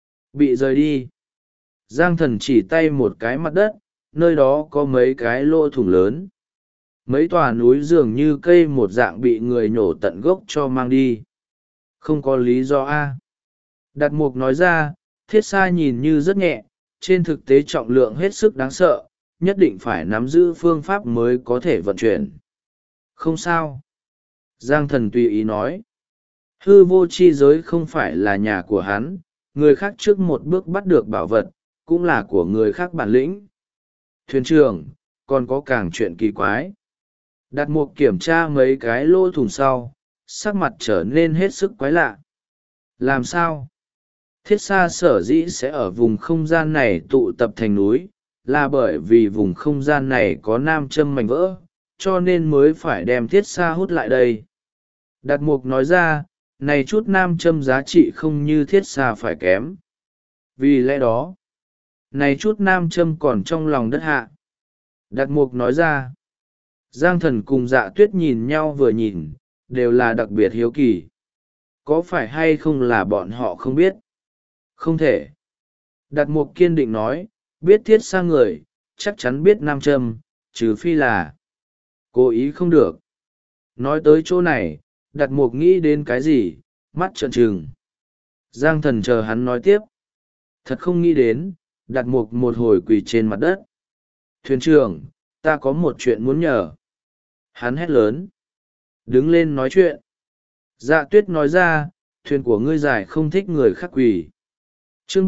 S1: Bị rời đi. Giang Thần chỉ tay một cái mặt đất, nơi đó có mấy cái lỗ thủng lớn. Mấy tòa núi dường như cây một dạng bị người nhổ tận gốc cho mang đi. Không có lý do a. Đạt Mục nói ra, thiết xa nhìn như rất nhẹ, trên thực tế trọng lượng hết sức đáng sợ, nhất định phải nắm giữ phương pháp mới có thể vận chuyển. Không sao. Giang Thần tùy ý nói. Hư vô chi giới không phải là nhà của hắn, người khác trước một bước bắt được bảo vật, cũng là của người khác bản lĩnh. Thuyền trưởng, còn có càng chuyện kỳ quái. Đạt Mục kiểm tra mấy cái lỗ thủng sau, sắc mặt trở nên hết sức quái lạ. Làm sao? Thiết xa sở dĩ sẽ ở vùng không gian này tụ tập thành núi, là bởi vì vùng không gian này có nam châm mảnh vỡ, cho nên mới phải đem thiết xa hút lại đây. Đạt Mục nói ra, này chút nam châm giá trị không như thiết xa phải kém. Vì lẽ đó, này chút nam châm còn trong lòng đất hạ. Đạt Mục nói ra, Giang Thần cùng Dạ Tuyết nhìn nhau vừa nhìn, đều là đặc biệt hiếu kỳ. Có phải hay không là bọn họ không biết? Không thể. Đạt Mục kiên định nói, biết thiết xa người, chắc chắn biết nam châm, trừ phi là cố ý không được. Nói tới chỗ này, Đạt Mục nghĩ đến cái gì, mắt trợn trừng. Giang Thần chờ hắn nói tiếp. Thật không nghĩ đến, Đạt Mục một hồi quỳ trên mặt đất. Thuyền trưởng, ta có một chuyện muốn nhờ. Hắn hét lớn. Đứng lên nói chuyện. Dạ Tuyết nói ra, thuyền của ngươi giải không thích người khác quỳ. Chương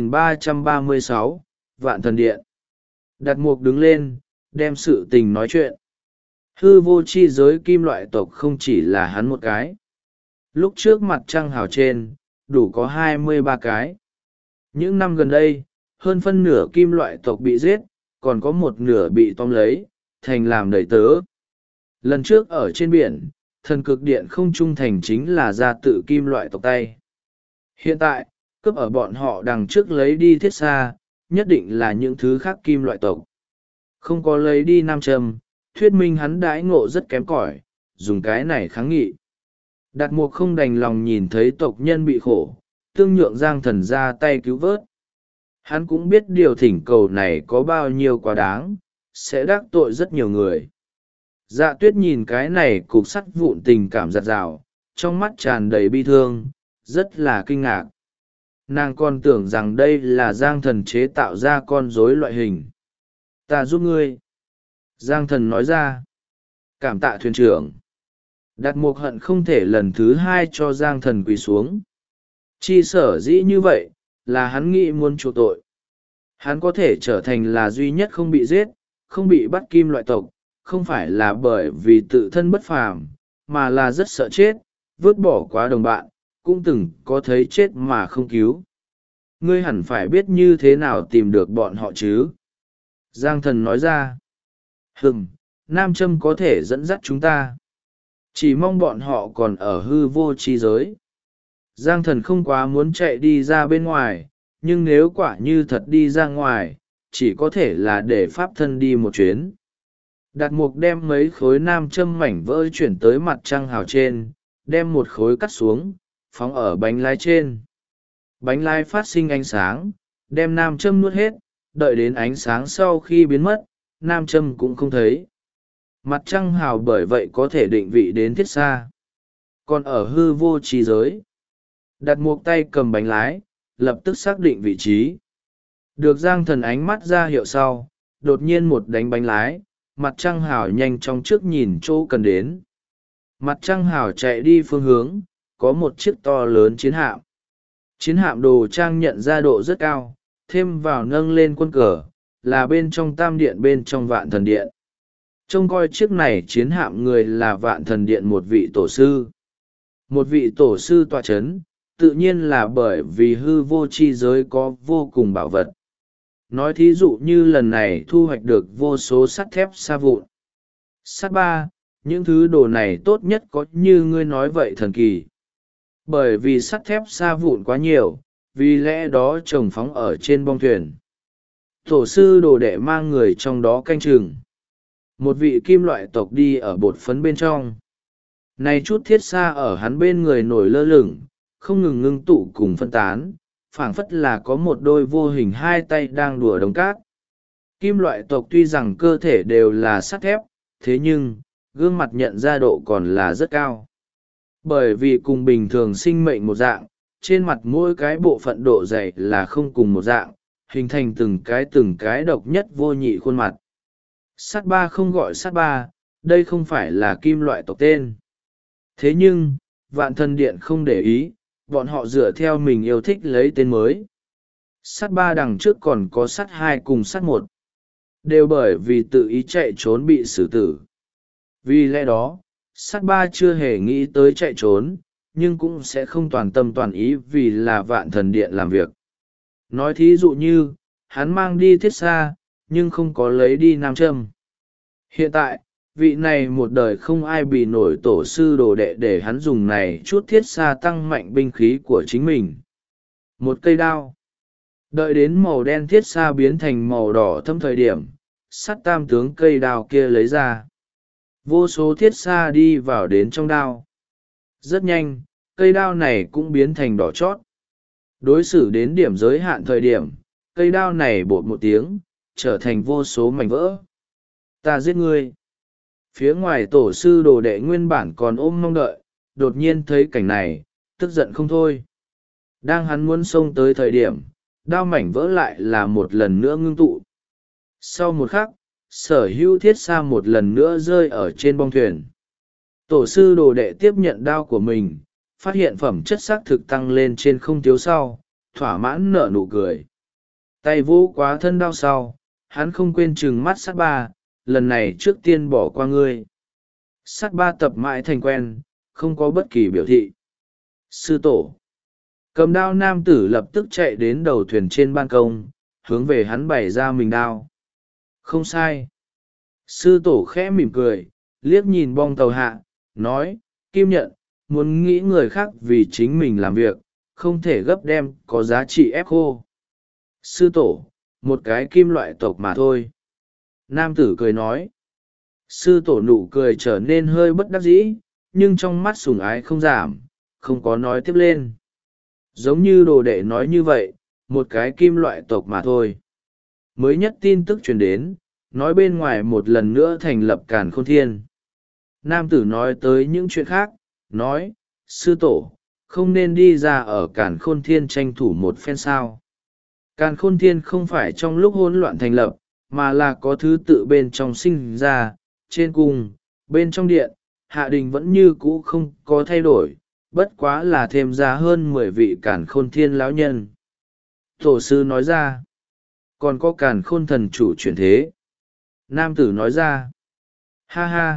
S1: 3336, Vạn Thần Điện. Đạt Mục đứng lên, đem sự tình nói chuyện. Hư vô chi giới kim loại tộc không chỉ là hắn một cái. Lúc trước mặt trăng hào trên, đủ có 23 cái. Những năm gần đây, hơn phân nửa kim loại tộc bị giết, còn có một nửa bị tóm lấy, thành làm đầy tớ. Lần trước ở trên biển, thần cực điện không trung thành chính là ra tự kim loại tộc tay. Hiện tại, cướp ở bọn họ đằng trước lấy đi thiết xa, nhất định là những thứ khác kim loại tộc. Không có lấy đi nam châm, thuyết minh hắn đãi ngộ rất kém cỏi, dùng cái này kháng nghị. Đạt Mục không đành lòng nhìn thấy tộc nhân bị khổ, tương nhượng Giang Thần ra tay cứu vớt. Hắn cũng biết điều thỉnh cầu này có bao nhiêu quá đáng, sẽ đắc tội rất nhiều người. Dạ Tuyết nhìn cái này cục sắt vụn tình cảm giặt rào, trong mắt tràn đầy bi thương, rất là kinh ngạc. Nàng còn tưởng rằng đây là Giang Thần chế tạo ra con rối loại hình. Ta giúp ngươi. Giang Thần nói ra. Cảm tạ thuyền trưởng. Đạt Mục hận không thể lần thứ hai cho Giang Thần quỳ xuống. Chi sở dĩ như vậy, là hắn nghĩ muốn chuộc tội. Hắn có thể trở thành là duy nhất không bị giết, không bị bắt kim loại tộc, không phải là bởi vì tự thân bất phàm, mà là rất sợ chết, vứt bỏ quá đồng bạn, cũng từng có thấy chết mà không cứu. Ngươi hẳn phải biết như thế nào tìm được bọn họ chứ? Giang Thần nói ra. Nam Châm có thể dẫn dắt chúng ta. Chỉ mong bọn họ còn ở hư vô chi giới. Giang Thần không quá muốn chạy đi ra bên ngoài, nhưng nếu quả như thật đi ra ngoài, chỉ có thể là để pháp thân đi một chuyến. Đạt Mục đem mấy khối nam châm mảnh vỡ chuyển tới mặt trăng hào trên, đem một khối cắt xuống, phóng ở bánh lái trên. Bánh lái phát sinh ánh sáng, đem nam châm nuốt hết, đợi đến ánh sáng sau khi biến mất, nam châm cũng không thấy. Mặt trăng hào bởi vậy có thể định vị đến thiết xa. Còn ở hư vô trí giới, Đạt Mục tay cầm bánh lái, lập tức xác định vị trí. Được Giang Thần ánh mắt ra hiệu sau, đột nhiên một đánh bánh lái, mặt trăng hào nhanh chóng trước nhìn chỗ cần đến. Mặt trăng hào chạy đi phương hướng, có một chiếc to lớn chiến hạm. Chiến hạm đồ trang nhận ra độ rất cao, thêm vào nâng lên quân cờ, là bên trong tam điện bên trong Vạn Thần Điện. Trông coi chiếc này chiến hạm người là Vạn Thần Điện một vị tổ sư. Một vị tổ sư tọa chấn, tự nhiên là bởi vì hư vô chi giới có vô cùng bảo vật. Nói thí dụ như lần này thu hoạch được vô số sắt thép sa vụn. Sắt ba, những thứ đồ này tốt nhất có như ngươi nói vậy thần kỳ. Bởi vì sắt thép sa vụn quá nhiều, vì lẽ đó trồng phóng ở trên bong thuyền. Tổ sư đồ đệ mang người trong đó canh chừng. Một vị kim loại tộc đi ở bột phấn bên trong. Này chút thiết sa ở hắn bên người nổi lơ lửng, không ngừng ngưng tụ cùng phân tán, phảng phất là có một đôi vô hình hai tay đang đùa đống cát. Kim loại tộc tuy rằng cơ thể đều là sắt thép, thế nhưng, gương mặt nhận ra độ còn là rất cao. Bởi vì cùng bình thường sinh mệnh một dạng, trên mặt mỗi cái bộ phận độ dày là không cùng một dạng, hình thành từng cái độc nhất vô nhị khuôn mặt. Sắt ba không gọi sắt ba, đây không phải là kim loại tộc tên. Thế nhưng, Vạn Thần Điện không để ý, bọn họ dựa theo mình yêu thích lấy tên mới. Sắt ba đằng trước còn có sắt hai cùng sắt một, đều bởi vì tự ý chạy trốn bị xử tử. Vì lẽ đó, sắt ba chưa hề nghĩ tới chạy trốn, nhưng cũng sẽ không toàn tâm toàn ý vì là Vạn Thần Điện làm việc. Nói thí dụ như, hắn mang đi thiết xa, nhưng không có lấy đi nam châm. Hiện tại, vị này một đời không ai bị nổi tổ sư đồ đệ để hắn dùng này chút thiết xa tăng mạnh binh khí của chính mình. Một cây đao. Đợi đến màu đen thiết xa biến thành màu đỏ thâm thời điểm, sắt tam tướng cây đao kia lấy ra. Vô số thiết xa đi vào đến trong đao. Rất nhanh, cây đao này cũng biến thành đỏ chót. Đối xử đến điểm giới hạn thời điểm, cây đao này bột một tiếng, trở thành vô số mảnh vỡ. Ta giết ngươi. Phía ngoài tổ sư đồ đệ nguyên bản còn ôm mong đợi, đột nhiên thấy cảnh này, tức giận không thôi. Đang hắn muốn xông tới thời điểm, đao mảnh vỡ lại là một lần nữa ngưng tụ. Sau một khắc, sở hữu thiết xa một lần nữa rơi ở trên bong thuyền. Tổ sư đồ đệ tiếp nhận đao của mình, phát hiện phẩm chất xác thực tăng lên trên không thiếu sau, thỏa mãn nở nụ cười. Tay vũ quá thân đao sau, hắn không quên trừng mắt sắt ba, lần này trước tiên bỏ qua ngươi. Sắt ba tập mãi thành quen, không có bất kỳ biểu thị. Sư tổ. Cầm đao nam tử lập tức chạy đến đầu thuyền trên ban công, hướng về hắn bày ra mình đao. Không sai. Sư tổ khẽ mỉm cười, liếc nhìn bong tàu hạ, nói, Kim Nhận, muốn nghĩ người khác vì chính mình làm việc, không thể gấp đem có giá trị ép khô. Sư tổ, một cái kim loại tộc mà thôi. Nam tử cười nói. Sư tổ nụ cười trở nên hơi bất đắc dĩ, nhưng trong mắt sủng ái không giảm, không có nói tiếp lên. Giống như đồ đệ nói như vậy, một cái kim loại tộc mà thôi. Mới nhất tin tức truyền đến, nói bên ngoài một lần nữa thành lập Càn Khôn Thiên. Nam tử nói tới những chuyện khác, nói, sư tổ, không nên đi ra ở Càn Khôn Thiên tranh thủ một phen sao. Càn Khôn Thiên không phải trong lúc hỗn loạn thành lập, mà là có thứ tự bên trong sinh ra, trên cung, bên trong điện, hạ đình vẫn như cũ không có thay đổi, bất quá là thêm ra hơn 10 vị Càn Khôn Thiên lão nhân. Tổ sư nói ra, còn có Càn Khôn thần chủ chuyển thế. Nam tử nói ra, ha ha.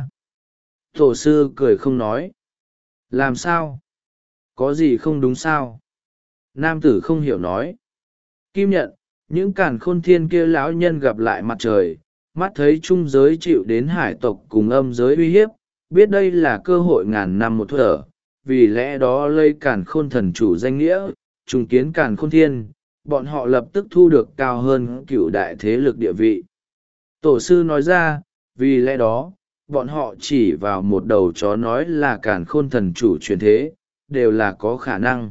S1: Tổ sư cười không nói. Làm sao? Có gì không đúng sao? Nam tử không hiểu nói. Kim nhận, những Càn Khôn Thiên kia lão nhân gặp lại mặt trời, mắt thấy trung giới chịu đến hải tộc cùng âm giới uy hiếp, biết đây là cơ hội ngàn năm một thở, vì lẽ đó lấy Càn Khôn thần chủ danh nghĩa, trùng kiến Càn Khôn Thiên, bọn họ lập tức thu được cao hơn cựu đại thế lực địa vị. Tổ sư nói ra, vì lẽ đó, bọn họ chỉ vào một đầu chó nói là Càn Khôn thần chủ truyền thế, đều là có khả năng.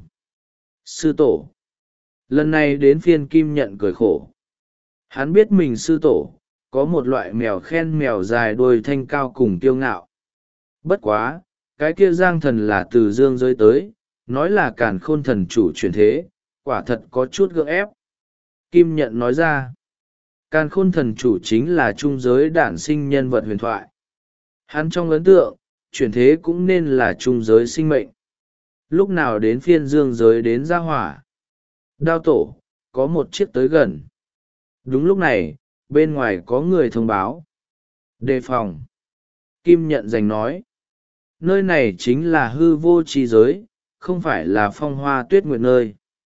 S1: Sư tổ. Lần này đến phiên Kim Nhận cười khổ. Hắn biết mình sư tổ, có một loại mèo khen mèo dài đuôi thanh cao cùng kiêu ngạo. Bất quá, cái kia Giang thần là từ dương giới tới, nói là Càn Khôn thần chủ truyền thế, quả thật có chút gượng ép. Kim Nhận nói ra, Càn Khôn thần chủ chính là trung giới đản sinh nhân vật huyền thoại. Hắn trong ấn tượng, chuyển thế cũng nên là trung giới sinh mệnh. Lúc nào đến phiên dương giới đến gia hỏa. Đao tổ, có một chiếc tới gần. Đúng lúc này, bên ngoài có người thông báo. Đề phòng. Kim Nhận giành nói. Nơi này chính là hư vô chi giới, không phải là phong hoa tuyết nguyệt nơi.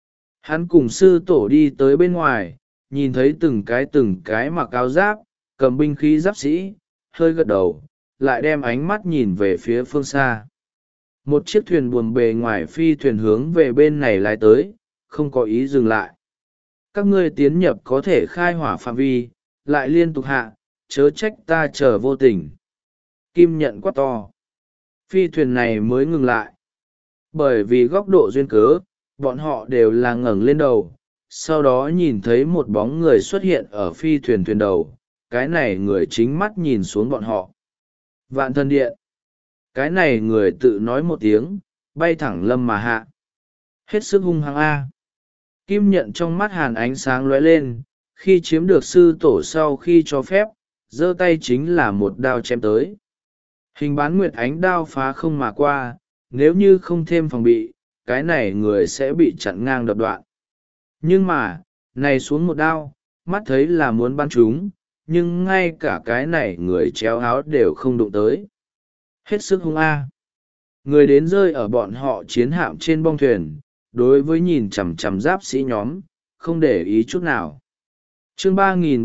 S1: Hắn cùng sư tổ đi tới bên ngoài, nhìn thấy từng cái mặc áo giáp, cầm binh khí giáp sĩ, hơi gật đầu, lại đem ánh mắt nhìn về phía phương xa. Một chiếc thuyền buồm bề ngoài phi thuyền hướng về bên này lái tới, không có ý dừng lại. Các ngươi tiến nhập có thể khai hỏa phạm vi, lại liên tục hạ, chớ trách ta chờ vô tình. Kim Nhận quát to. Phi thuyền này mới ngừng lại. Bởi vì góc độ duyên cớ, bọn họ đều là ngẩng lên đầu, sau đó nhìn thấy một bóng người xuất hiện ở phi thuyền thuyền đầu, cái này người chính mắt nhìn xuống bọn họ. Vạn Thần Điện. Cái này người tự nói một tiếng, bay thẳng lâm mà hạ. Hết sức hung hăng a. Kim Nhận trong mắt hàn ánh sáng lóe lên, khi chiếm được sư tổ sau khi cho phép, giơ tay chính là một đao chém tới. Hình bán nguyệt ánh đao phá không mà qua, nếu như không thêm phòng bị, cái này người sẽ bị chặn ngang đập đoạn. Nhưng mà, này xuống một đao, mắt thấy là muốn bắn chúng, nhưng ngay cả cái này người chéo áo đều không đụng tới. Hết sức hung a. Người đến rơi ở bọn họ chiến hạm trên bong thuyền, đối với nhìn chằm chằm giáp sĩ nhóm, không để ý chút nào. Chương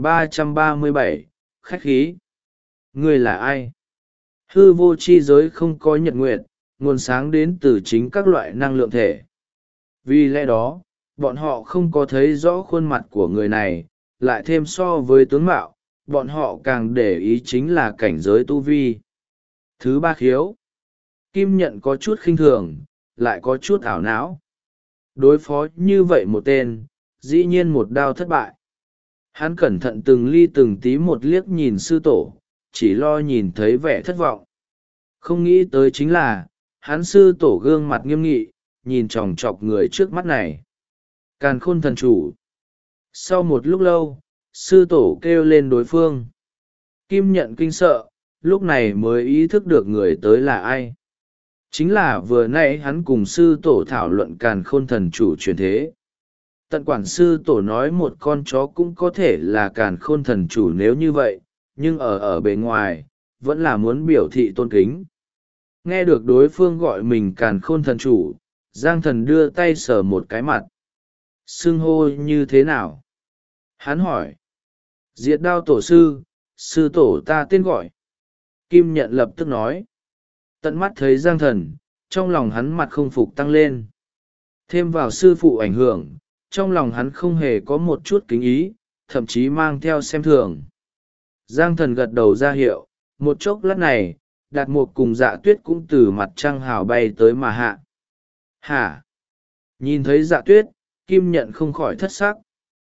S1: 3337, khách khí. Người là ai? Hư vô chi giới không có nhật nguyệt, nguồn sáng đến từ chính các loại năng lượng thể. Vì lẽ đó, bọn họ không có thấy rõ khuôn mặt của người này, lại thêm so với tướng mạo, bọn họ càng để ý chính là cảnh giới tu vi. Thứ ba khiếu. Kim Nhận có chút khinh thường, lại có chút ảo não. Đối phó như vậy một tên, dĩ nhiên một đao thất bại. Hắn cẩn thận từng ly từng tí một liếc nhìn sư tổ, chỉ lo nhìn thấy vẻ thất vọng. Không nghĩ tới chính là, hắn sư tổ gương mặt nghiêm nghị, nhìn chòng chọc người trước mắt này. Càn Khôn thần chủ. Sau một lúc lâu, sư tổ kêu lên đối phương. Kim Nhận kinh sợ, lúc này mới ý thức được người tới là ai. Chính là vừa nãy hắn cùng sư tổ thảo luận Càn Khôn thần chủ truyền thế. Tận quản sư tổ nói một con chó cũng có thể là Càn Khôn thần chủ nếu như vậy, nhưng ở bề ngoài, vẫn là muốn biểu thị tôn kính. Nghe được đối phương gọi mình Càn Khôn thần chủ, Giang thần đưa tay sờ một cái mặt. Xưng hô như thế nào? Hắn hỏi. Diệt Đao tổ sư, sư tổ ta tên gọi. Kim Nhận lập tức nói. Tận mắt thấy Giang thần, trong lòng hắn mặt không phục tăng lên. Thêm vào sư phụ ảnh hưởng, trong lòng hắn không hề có một chút kính ý, thậm chí mang theo xem thường. Giang thần gật đầu ra hiệu, một chốc lát này, Đạt Mục cùng Dạ Tuyết cũng từ mặt trăng hào bay tới mà hạ. Hả? Nhìn thấy Dạ Tuyết, Kim Nhận không khỏi thất sắc.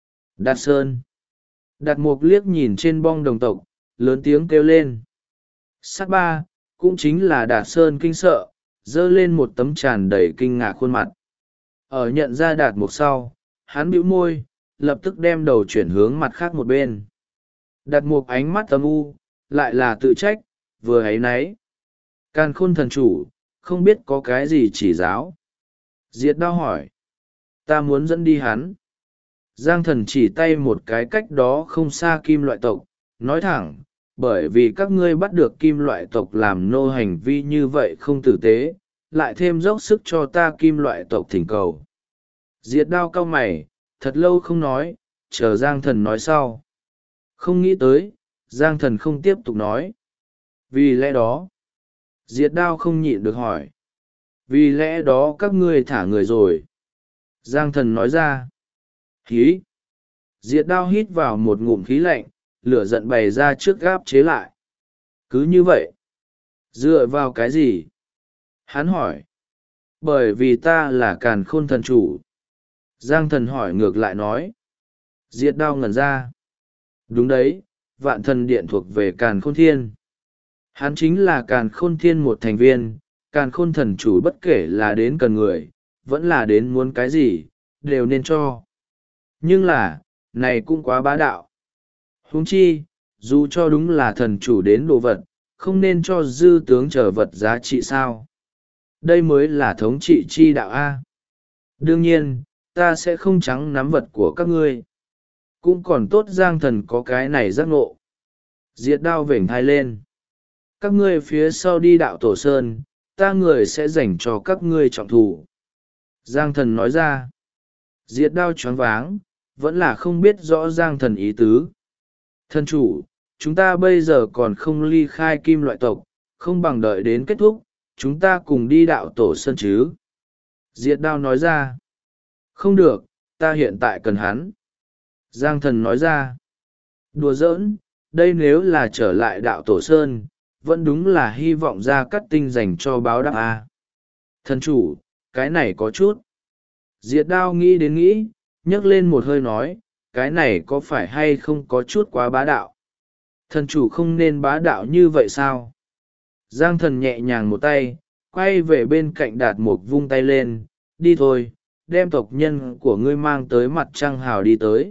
S1: Đạt Sơn. Đạt Mục liếc nhìn trên bong đồng tộc, lớn tiếng kêu lên. Sát ba, cũng chính là Đạt Sơn kinh sợ, giơ lên một tấm tràn đầy kinh ngạc khuôn mặt. Ở nhận ra Đạt Mục sau, hắn bĩu môi, lập tức đem đầu chuyển hướng mặt khác một bên. Đạt Mục ánh mắt âm u, lại là tự trách, vừa áy náy. Càn Khôn thần chủ, không biết có cái gì chỉ giáo. Diệt Đao hỏi. Ta muốn dẫn đi hắn. Giang Thần chỉ tay một cái cách đó không xa kim loại tộc, nói thẳng, bởi vì các ngươi bắt được kim loại tộc làm nô hành vi như vậy không tử tế, lại thêm dốc sức cho ta kim loại tộc thỉnh cầu. Diệt Đao cau mày, thật lâu không nói, chờ Giang Thần nói sau. Không nghĩ tới, Giang Thần không tiếp tục nói. Vì lẽ đó, Diệt Đao không nhịn được hỏi. Vì lẽ đó các ngươi thả người rồi. Giang Thần nói ra. Hí. Diệt Đao hít vào một ngụm khí lạnh, lửa giận bày ra trước gáp chế lại. Cứ như vậy. Dựa vào cái gì? Hắn hỏi. Bởi vì ta là Càn Khôn thần chủ. Giang Thần hỏi ngược lại nói. Diệt Đao ngẩn ra. Đúng đấy, Vạn Thần Điện thuộc về Càn Khôn Thiên. Hắn chính là Càn Khôn Thiên một thành viên, Càn Khôn thần chủ bất kể là đến cần người, vẫn là đến muốn cái gì, đều nên cho. Nhưng là, này cũng quá bá đạo. Huống chi, dù cho đúng là thần chủ đến đồ vật, không nên cho dư tướng trở vật giá trị sao. Đây mới là thống trị chi đạo A. Đương nhiên, ta sẽ không trắng nắm vật của các ngươi. Cũng còn tốt Giang Thần có cái này giác ngộ. Diệt Đao vểnh thai lên. Các ngươi phía sau đi đạo Tổ Sơn, ta người sẽ dành cho các ngươi trọng thủ. Giang Thần nói ra. Diệt Đao choáng váng, vẫn là không biết rõ Giang Thần ý tứ. Thần chủ, chúng ta bây giờ còn không ly khai kim loại tộc, không bằng đợi đến kết thúc, chúng ta cùng đi đạo Tổ Sơn chứ. Diệt Đao nói ra. Không được, ta hiện tại cần hắn. Giang Thần nói ra. Đùa giỡn, đây nếu là trở lại đạo Tổ Sơn, vẫn đúng là hy vọng ra cắt tinh dành cho báo đáp A. Thần chủ, cái này có chút. Diệt Đao nghĩ đến nghĩ, nhấc lên một hơi nói, cái này có phải hay không có chút quá bá đạo? Thần chủ không nên bá đạo như vậy sao? Giang Thần nhẹ nhàng một tay, quay về bên cạnh Đạt Mục vung tay lên, đi thôi, đem tộc nhân của ngươi mang tới mặt trăng hào đi tới.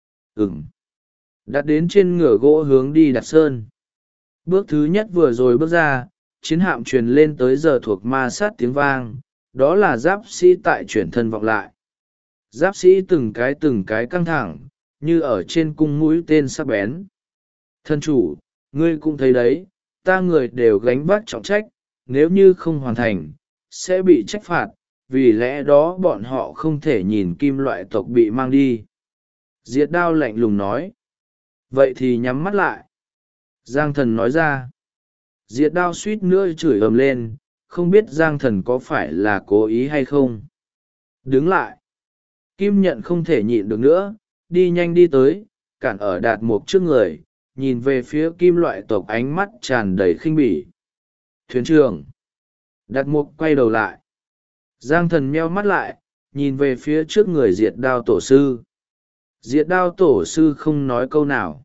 S1: Đặt đến trên ngựa gỗ hướng đi Đạt Sơn. Bước thứ nhất vừa rồi bước ra, chiến hạm truyền lên tới giờ thuộc ma sát tiếng vang, đó là giáp sĩ tại chuyển thân vọng lại. Giáp sĩ từng cái căng thẳng, như ở trên cung mũi tên sắc bén. Thân chủ, ngươi cũng thấy đấy, ta người đều gánh vác trọng trách, nếu như không hoàn thành, sẽ bị trách phạt, vì lẽ đó bọn họ không thể nhìn kim loại tộc bị mang đi. Diệt Đao lạnh lùng nói. Vậy thì nhắm mắt lại. Giang Thần nói ra. Diệt Đao suýt nữa chửi ầm lên, không biết Giang Thần có phải là cố ý hay không. Đứng lại. Kim Nhận không thể nhịn được nữa, đi nhanh đi tới, cản ở Đạt Mục trước người, nhìn về phía kim loại tộc ánh mắt tràn đầy khinh bỉ. Thuyền trưởng. Đạt Mục quay đầu lại. Giang Thần meo mắt lại, nhìn về phía trước người Diệt Đao tổ sư. Diệt Đao tổ sư không nói câu nào.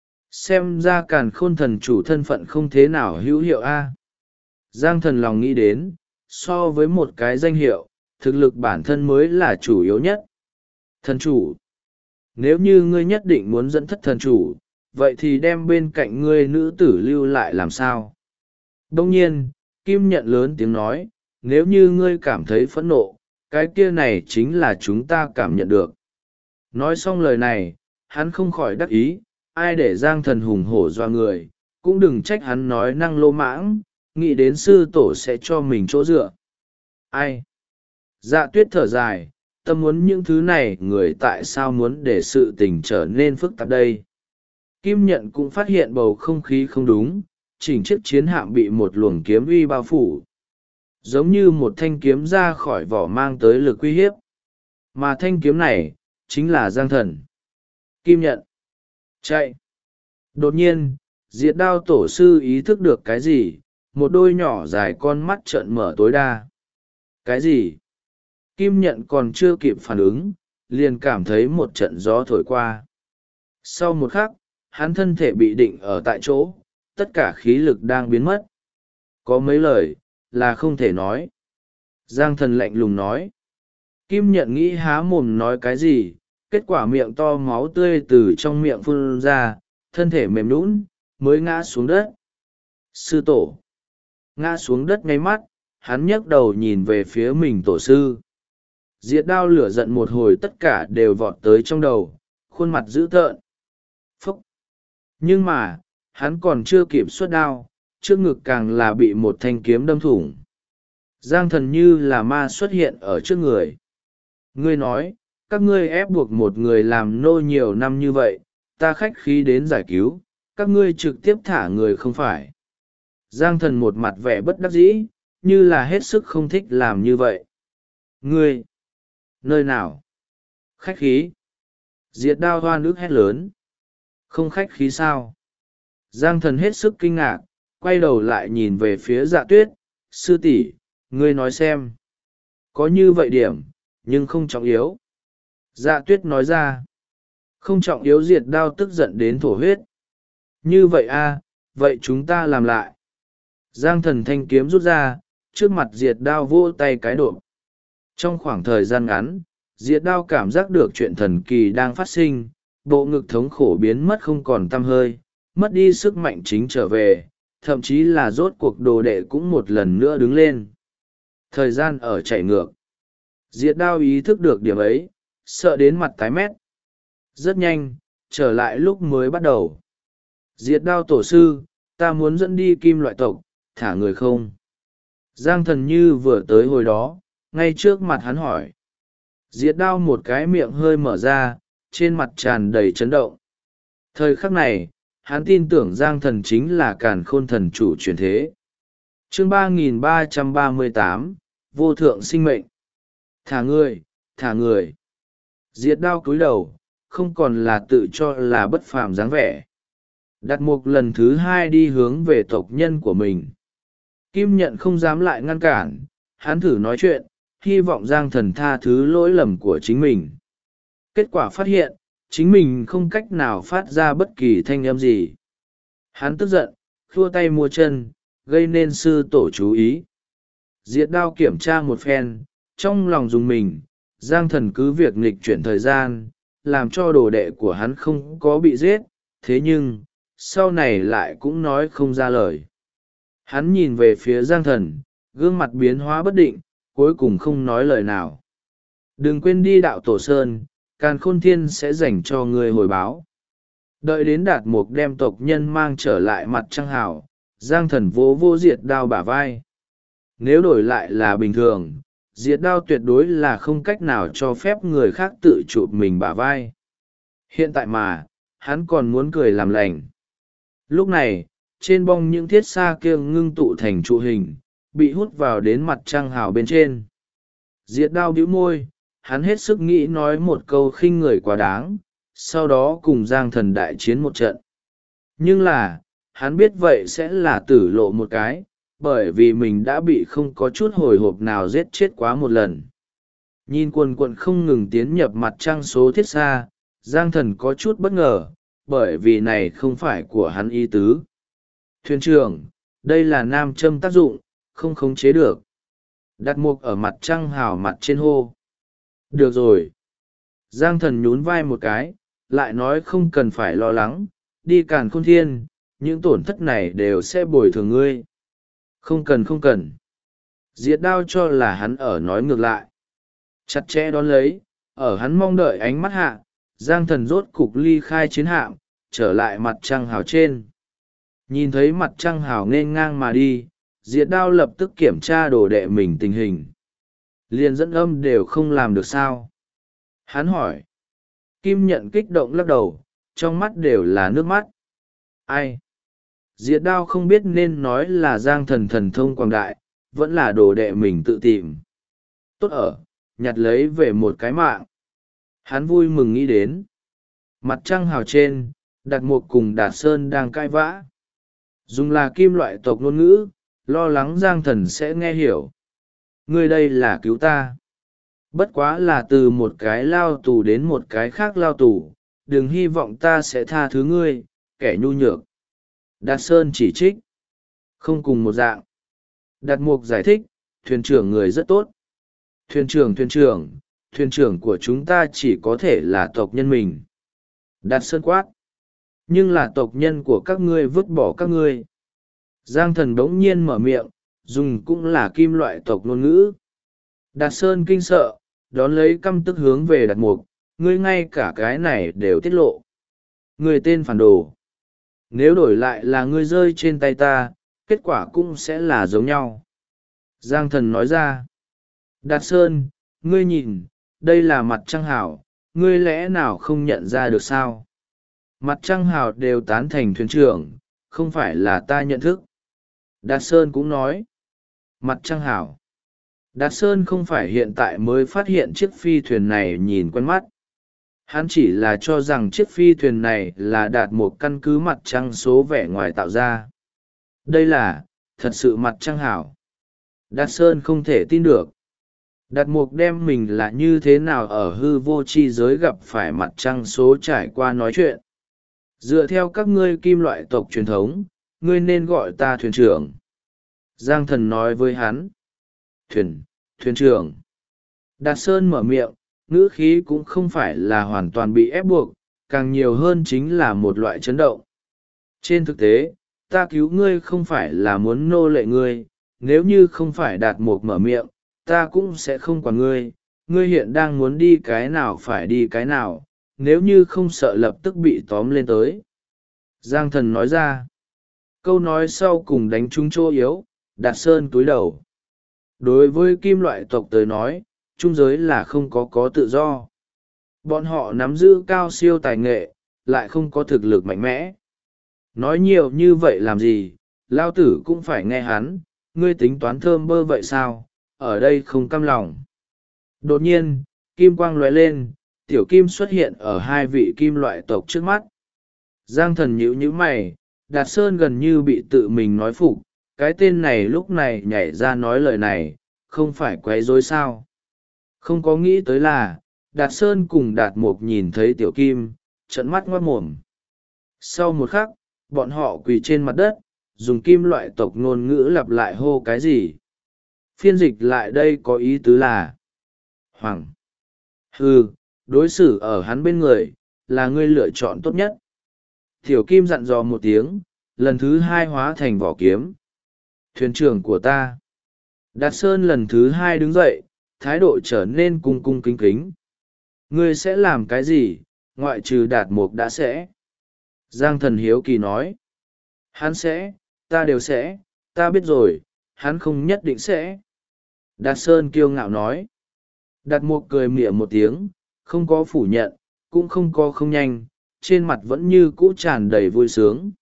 S1: Xem ra Càn Khôn thần chủ thân phận không thế nào hữu hiệu a. Giang Thần lòng nghĩ đến, so với một cái danh hiệu, thực lực bản thân mới là chủ yếu nhất. Thần chủ, nếu như ngươi nhất định muốn dẫn thất thần chủ, vậy thì đem bên cạnh ngươi nữ tử lưu lại làm sao? Đông nhiên, Kim Nhận lớn tiếng nói, nếu như ngươi cảm thấy phẫn nộ, cái kia này chính là chúng ta cảm nhận được. Nói xong lời này, hắn không khỏi đắc ý, ai để Giang Thần hùng hổ doa người, cũng đừng trách hắn nói năng lô mãng, nghĩ đến sư tổ sẽ cho mình chỗ dựa. Ai? Dạ Tuyết thở dài, tâm muốn những thứ này người tại sao muốn để sự tình trở nên phức tạp đây? Kim Nhận cũng phát hiện bầu không khí không đúng, chỉnh chiếc chiến hạm bị một luồng kiếm uy bao phủ. Giống như một thanh kiếm ra khỏi vỏ mang tới lực uy hiếp. Mà thanh kiếm này, chính là Giang Thần. Kim Nhận. Chạy. Đột nhiên, Diệt Đao tổ sư ý thức được cái gì, một đôi nhỏ dài con mắt trợn mở tối đa. Cái gì? Kim Nhận còn chưa kịp phản ứng, liền cảm thấy một trận gió thổi qua. Sau một khắc, hắn thân thể bị định ở tại chỗ, tất cả khí lực đang biến mất. Có mấy lời, là không thể nói. Giang Thần lạnh lùng nói. Kim Nhận nghĩ há mồm nói cái gì, kết quả miệng to máu tươi từ trong miệng phun ra, thân thể mềm nhũn mới ngã xuống đất. Sư tổ. Ngã xuống đất ngay mắt, hắn nhấc đầu nhìn về phía mình tổ sư. Diệt Đao lửa giận một hồi tất cả đều vọt tới trong đầu, khuôn mặt dữ tợn. Phúc! Nhưng mà, hắn còn chưa kịp xuất đao, trước ngực càng là bị một thanh kiếm đâm thủng. Giang Thần như là ma xuất hiện ở trước người. Ngươi nói, các ngươi ép buộc một người làm nô nhiều năm như vậy, ta khách khí đến giải cứu, các ngươi trực tiếp thả người không phải. Giang Thần một mặt vẻ bất đắc dĩ, như là hết sức không thích làm như vậy. Ngươi! Nơi nào? Khách khí! Diệt Đao hoa nước hét lớn. Không khách khí sao? Giang Thần hết sức kinh ngạc, quay đầu lại nhìn về phía Dạ Tuyết. Sư tỷ, ngươi nói xem. Có như vậy điểm, nhưng không trọng yếu. Dạ Tuyết nói ra. Không trọng yếu. Diệt Đao tức giận đến thổ huyết. Như vậy a, vậy chúng ta làm lại. Giang Thần thanh kiếm rút ra, trước mặt Diệt Đao vỗ tay cái độ. Trong khoảng thời gian ngắn, Diệt Đao cảm giác được chuyện thần kỳ đang phát sinh, bộ ngực thống khổ biến mất không còn tăm hơi, mất đi sức mạnh chính trở về, thậm chí là rốt cuộc đồ đệ cũng một lần nữa đứng lên. Thời gian ở chạy ngược. Diệt Đao ý thức được điểm ấy, sợ đến mặt tái mét. Rất nhanh, trở lại lúc mới bắt đầu. Diệt Đao tổ sư, ta muốn dẫn đi kim loại tộc, thả người không? Giang Thần như vừa tới hồi đó, ngay trước mặt hắn hỏi. Diệt Đao một cái miệng hơi mở ra, trên mặt tràn đầy chấn động. Thời khắc này, hắn tin tưởng Giang Thần chính là Càn Khôn thần chủ truyền thế. Chương 3338, vô thượng sinh mệnh. Thả người, thả người. Diệt Đao cúi đầu, không còn là tự cho là bất phàm dáng vẻ. Đặt mục lần thứ hai đi hướng về tộc nhân của mình. Kim Nhận không dám lại ngăn cản, hắn thử nói chuyện, hy vọng Giang Thần tha thứ lỗi lầm của chính mình. Kết quả phát hiện, chính mình không cách nào phát ra bất kỳ thanh âm gì. Hắn tức giận, khua tay mua chân, gây nên sư tổ chú ý. Diệt Đao kiểm tra một phen, trong lòng dùng mình, Giang Thần cứ việc nghịch chuyển thời gian, làm cho đồ đệ của hắn không có bị giết, thế nhưng, sau này lại cũng nói không ra lời. Hắn nhìn về phía Giang Thần, gương mặt biến hóa bất định, cuối cùng không nói lời nào. Đừng quên đi đạo Tổ Sơn, Càn Khôn Thiên sẽ dành cho ngươi hồi báo. Đợi đến Đạt Mục đem tộc nhân mang trở lại mặt trăng hào, Giang Thần vỗ vô Diệt Đao bả vai. Nếu đổi lại là bình thường, Diệt Đao tuyệt đối là không cách nào cho phép người khác tự chụp mình bả vai. Hiện tại mà, hắn còn muốn cười làm lành. Lúc này, trên bong những thiết xa kia ngưng tụ thành trụ hình, bị hút vào đến mặt trăng hào bên trên. Diệt Đao bĩu môi, hắn hết sức nghĩ nói một câu khinh người quá đáng, sau đó cùng Giang Thần đại chiến một trận. Nhưng là, hắn biết vậy sẽ là tử lộ một cái, bởi vì mình đã bị không có chút hồi hộp nào giết chết quá một lần. Nhìn quần quận không ngừng tiến nhập mặt trăng số thiết xa, Giang Thần có chút bất ngờ, bởi vì này không phải của hắn ý tứ. Thuyền trưởng, đây là nam châm tác dụng, không khống chế được. Đặt mục ở mặt trăng hào mặt trên hô. Được rồi. Giang Thần nhún vai một cái, lại nói không cần phải lo lắng, đi Càn Khôn Thiên, những tổn thất này đều sẽ bồi thường ngươi. Không cần không cần. Diệt Đao cho là hắn ở nói ngược lại. Chặt chẽ đón lấy, ở hắn mong đợi ánh mắt hạ, Giang Thần rốt cục ly khai chiến hạm, trở lại mặt trăng hào trên. Nhìn thấy mặt trăng hào nên ngang mà đi, Diệt Đao lập tức kiểm tra đồ đệ mình tình hình. Liền dẫn âm đều không làm được sao? Hắn hỏi. Kim Nhận kích động lắc đầu, trong mắt đều là nước mắt. Ai? Diệt Đao không biết nên nói là Giang Thần thần thông quảng đại, vẫn là đồ đệ mình tự tìm. Tốt ở, nhặt lấy về một cái mạng. Hắn vui mừng nghĩ đến. Mặt trăng hào trên, Đạt Mục cùng Đạt Sơn đang cãi vã. Dùng là kim loại tộc ngôn ngữ, lo lắng Giang Thần sẽ nghe hiểu. Ngươi đây là cứu ta. Bất quá là từ một cái lao tù đến một cái khác lao tù, đừng hy vọng ta sẽ tha thứ ngươi, kẻ nhu nhược. Đạt Sơn chỉ trích. Không cùng một dạng. Đạt Mục giải thích, thuyền trưởng người rất tốt. Thuyền trưởng của chúng ta chỉ có thể là tộc nhân mình. Đạt Sơn quát. Nhưng là tộc nhân của các ngươi vứt bỏ các ngươi. Giang Thần bỗng nhiên mở miệng, dùng cũng là kim loại tộc ngôn ngữ. Đạt Sơn kinh sợ, đón lấy căm tức hướng về Đạt Mục, ngươi ngay cả cái này đều tiết lộ. Ngươi tên phản đồ. Nếu đổi lại là ngươi rơi trên tay ta, kết quả cũng sẽ là giống nhau. Giang Thần nói ra. Đạt Sơn, ngươi nhìn, đây là mặt trăng hảo, ngươi lẽ nào không nhận ra được sao? Mặt trăng hảo đều tán thành thuyền trưởng, không phải là ta nhận thức. Đạt Sơn cũng nói. Mặt trăng hảo. Đạt Sơn không phải hiện tại mới phát hiện chiếc phi thuyền này nhìn quen mắt. Hắn chỉ là cho rằng chiếc phi thuyền này là Đạt Mục căn cứ mặt trăng số vẻ ngoài tạo ra. Đây là, thật sự mặt trăng hảo. Đạt Sơn không thể tin được. Đạt Mục đem mình là như thế nào ở hư vô chi giới gặp phải mặt trăng số trải qua nói chuyện. Dựa theo các ngươi kim loại tộc truyền thống, ngươi nên gọi ta thuyền trưởng. Giang Thần nói với hắn. Thuyền trưởng. Đạt Sơn mở miệng, ngữ khí cũng không phải là hoàn toàn bị ép buộc, càng nhiều hơn chính là một loại chấn động. Trên thực tế, ta cứu ngươi không phải là muốn nô lệ ngươi, nếu như không phải Đạt Mục mở miệng, ta cũng sẽ không quản ngươi, ngươi hiện đang muốn đi cái nào phải đi cái nào, nếu như không sợ lập tức bị tóm lên tới. Giang Thần nói ra. Câu nói sau cùng đánh trúng chỗ yếu, Đạt Sơn cúi đầu. Đối với kim loại tộc tới nói, trung giới là không có tự do. Bọn họ nắm giữ cao siêu tài nghệ, lại không có thực lực mạnh mẽ. Nói nhiều như vậy làm gì, lao tử cũng phải nghe hắn, ngươi tính toán thơm bơ vậy sao, ở đây không cam lòng. Đột nhiên, kim quang lóe lên, tiểu kim xuất hiện ở hai vị kim loại tộc trước mắt. Giang Thần nhíu nhíu mày, Đạt Sơn gần như bị tự mình nói phục, cái tên này lúc này nhảy ra nói lời này, không phải quấy rối sao. Không có nghĩ tới là, Đạt Sơn cùng Đạt Mục nhìn thấy tiểu kim, trợn mắt ngoác mồm. Sau một khắc, bọn họ quỳ trên mặt đất, dùng kim loại tộc ngôn ngữ lặp lại hô cái gì. Phiên dịch lại đây có ý tứ là Hoàng. Đối xử ở hắn bên người, là ngươi lựa chọn tốt nhất. Tiểu kim dặn dò một tiếng, lần thứ hai hóa thành vỏ kiếm. Thuyền trưởng của ta. Đạt Sơn lần thứ hai đứng dậy, thái độ trở nên cung cung kính kính. Ngươi sẽ làm cái gì, ngoại trừ Đạt Mục đã sẽ. Giang Thần hiếu kỳ nói. Hắn sẽ, ta đều sẽ, ta biết rồi, hắn không nhất định sẽ. Đạt Sơn kiêu ngạo nói. Đạt Mục cười mỉa một tiếng, không có phủ nhận, cũng không có không nhanh, trên mặt vẫn như cũ tràn đầy vui sướng.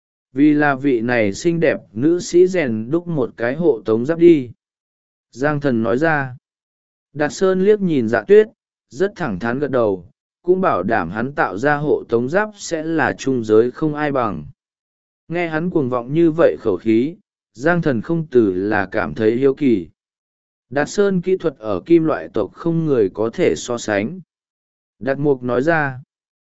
S1: Vì là vị này xinh đẹp nữ sĩ rèn đúc một cái hộ tống giáp đi. Giang Thần nói ra. Đạt Sơn liếc nhìn Dạ Tuyết, rất thẳng thắn gật đầu, cũng bảo đảm hắn tạo ra hộ tống giáp sẽ là trung giới không ai bằng. Nghe hắn cuồng vọng như vậy khẩu khí, Giang Thần không từ là cảm thấy hiếu kỳ. Đạt Sơn kỹ thuật ở kim loại tộc không người có thể so sánh. Đạt Mục nói ra.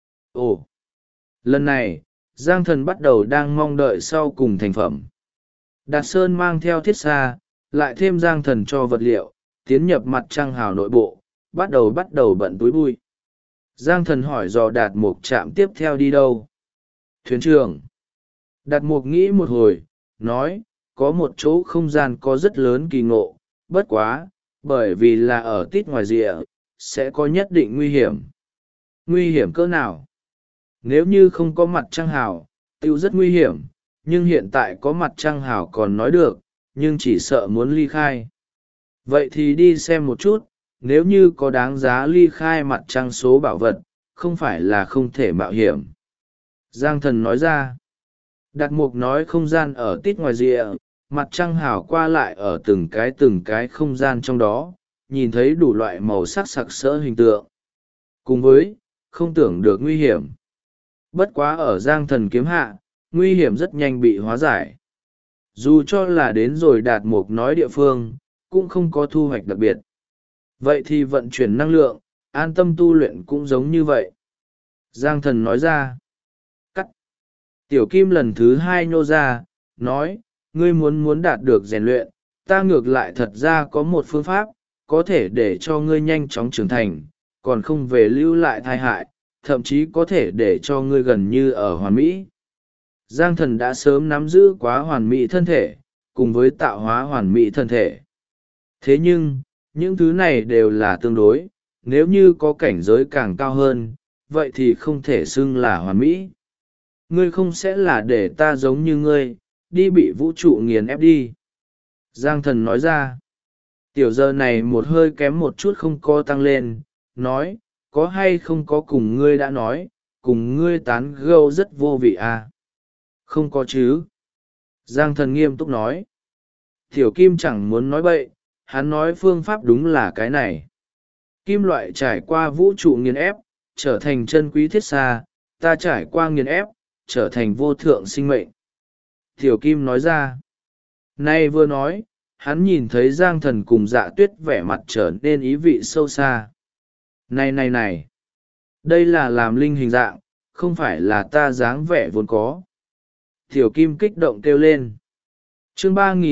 S1: Ồ! Lần này, Giang Thần bắt đầu đang mong đợi sau cùng thành phẩm. Đạt Sơn mang theo thiết xa, lại thêm Giang Thần cho vật liệu, tiến nhập mặt trăng hào nội bộ, bắt đầu bận túi bụi. Giang Thần hỏi dò Đạt Mục trạm tiếp theo đi đâu. Thuyền trưởng. Đạt Mục nghĩ một hồi, nói, có một chỗ không gian có rất lớn kỳ ngộ, bất quá, bởi vì là ở tít ngoài rìa, sẽ có nhất định nguy hiểm. Nguy hiểm cỡ nào? Nếu như không có mặt trăng hào, tiêu rất nguy hiểm, nhưng hiện tại có mặt trăng hào còn nói được, nhưng chỉ sợ muốn ly khai. Vậy thì đi xem một chút, nếu như có đáng giá ly khai mặt trăng số bảo vật, không phải là không thể mạo hiểm. Giang Thần nói ra. Đạt Mục nói không gian ở tít ngoài rìa, mặt trăng hào qua lại ở từng cái không gian trong đó, nhìn thấy đủ loại màu sắc sặc sỡ hình tượng. Cùng với, không tưởng được nguy hiểm. Bất quá ở Giang Thần kiếm hạ, nguy hiểm rất nhanh bị hóa giải. Dù cho là đến rồi Đạt Mục nói địa phương, cũng không có thu hoạch đặc biệt. Vậy thì vận chuyển năng lượng, an tâm tu luyện cũng giống như vậy. Giang thần nói ra. Cắt. Tiểu kim lần thứ hai nhô ra, nói, ngươi muốn đạt được rèn luyện, ta ngược lại thật ra có một phương pháp, có thể để cho ngươi nhanh chóng trưởng thành, còn không về lưu lại tai hại, thậm chí có thể để cho ngươi gần như ở hoàn mỹ. Giang thần đã sớm nắm giữ quá hoàn mỹ thân thể, cùng với tạo hóa hoàn mỹ thân thể. Thế nhưng, những thứ này đều là tương đối, nếu như có cảnh giới càng cao hơn, vậy thì không thể xưng là hoàn mỹ. Ngươi không sẽ là để ta giống như ngươi, đi bị vũ trụ nghiền ép đi. Giang thần nói ra. Tiểu giờ này một hơi kém một chút không co tăng lên, nói, có hay không có cùng ngươi đã nói, cùng ngươi tán gẫu rất vô vị à? Không có chứ. Giang thần nghiêm túc nói. Tiểu kim chẳng muốn nói bậy, hắn nói phương pháp đúng là cái này. Kim loại trải qua vũ trụ nghiền ép, trở thành chân quý thiết xa, ta trải qua nghiền ép, trở thành vô thượng sinh mệnh. Tiểu kim nói ra. Nay vừa nói, hắn nhìn thấy Giang thần cùng Dạ Tuyết vẻ mặt trở nên ý vị sâu xa. Này! Đây là làm linh hình dạng, không phải là ta dáng vẻ vốn có. Tiểu kim kích động kêu lên. Chương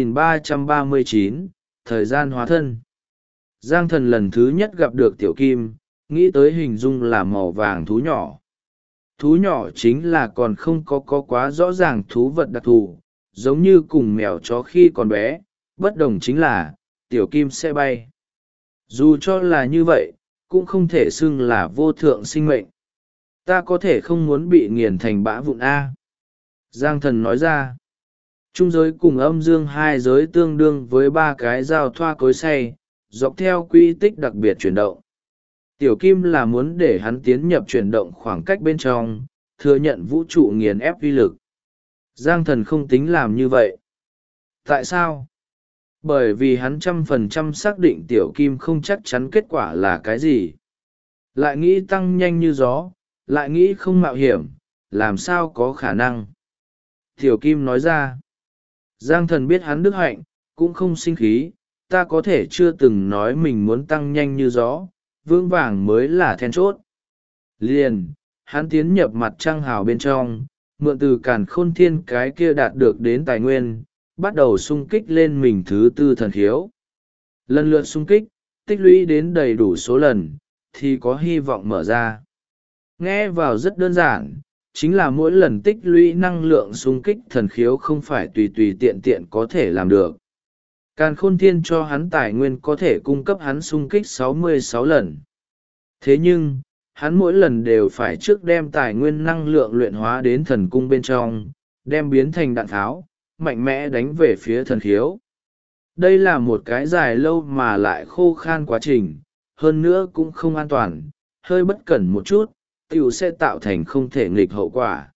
S1: 3339, thời gian hóa thân. Giang thần lần thứ nhất gặp được tiểu kim, nghĩ tới hình dung là màu vàng thú nhỏ. Thú nhỏ chính là còn không có quá rõ ràng thú vật đặc thù, giống như cùng mèo chó khi còn bé, bất đồng chính là, tiểu kim sẽ bay. Dù cho là như vậy, cũng không thể xưng là vô thượng sinh mệnh. Ta có thể không muốn bị nghiền thành bã vụn A. Giang thần nói ra. Trung giới cùng âm dương hai giới tương đương với ba cái giao thoa cối xay, dọc theo quy tích đặc biệt chuyển động. Tiểu kim là muốn để hắn tiến nhập chuyển động khoảng cách bên trong, thừa nhận vũ trụ nghiền ép uy lực. Giang thần không tính làm như vậy. Tại sao? Bởi vì hắn 100% xác định tiểu kim không chắc chắn kết quả là cái gì. Lại nghĩ tăng nhanh như gió, lại nghĩ không mạo hiểm, làm sao có khả năng. Tiểu kim nói ra. Giang thần biết hắn đức hạnh, cũng không sinh khí, ta có thể chưa từng nói mình muốn tăng nhanh như gió, vững vàng mới là then chốt. Liền, hắn tiến nhập mặt trăng hào bên trong, mượn từ càn khôn thiên cái kia đạt được đến tài nguyên, bắt đầu xung kích lên mình thứ tư thần khiếu. Lần lượt xung kích, tích lũy đến đầy đủ số lần, thì có hy vọng mở ra. Nghe vào rất đơn giản, chính là mỗi lần tích lũy năng lượng xung kích thần khiếu không phải tùy tùy tiện tiện có thể làm được. Càn khôn thiên cho hắn tài nguyên có thể cung cấp hắn xung kích 66 lần. Thế nhưng, hắn mỗi lần đều phải trước đem tài nguyên năng lượng luyện hóa đến thần cung bên trong, đem biến thành đạn tháo, mạnh mẽ đánh về phía thần khiếu. Đây là một cái dài lâu mà lại khô khan quá trình, hơn nữa cũng không an toàn, hơi bất cẩn một chút, tiểu sẽ tạo thành không thể nghịch hậu quả.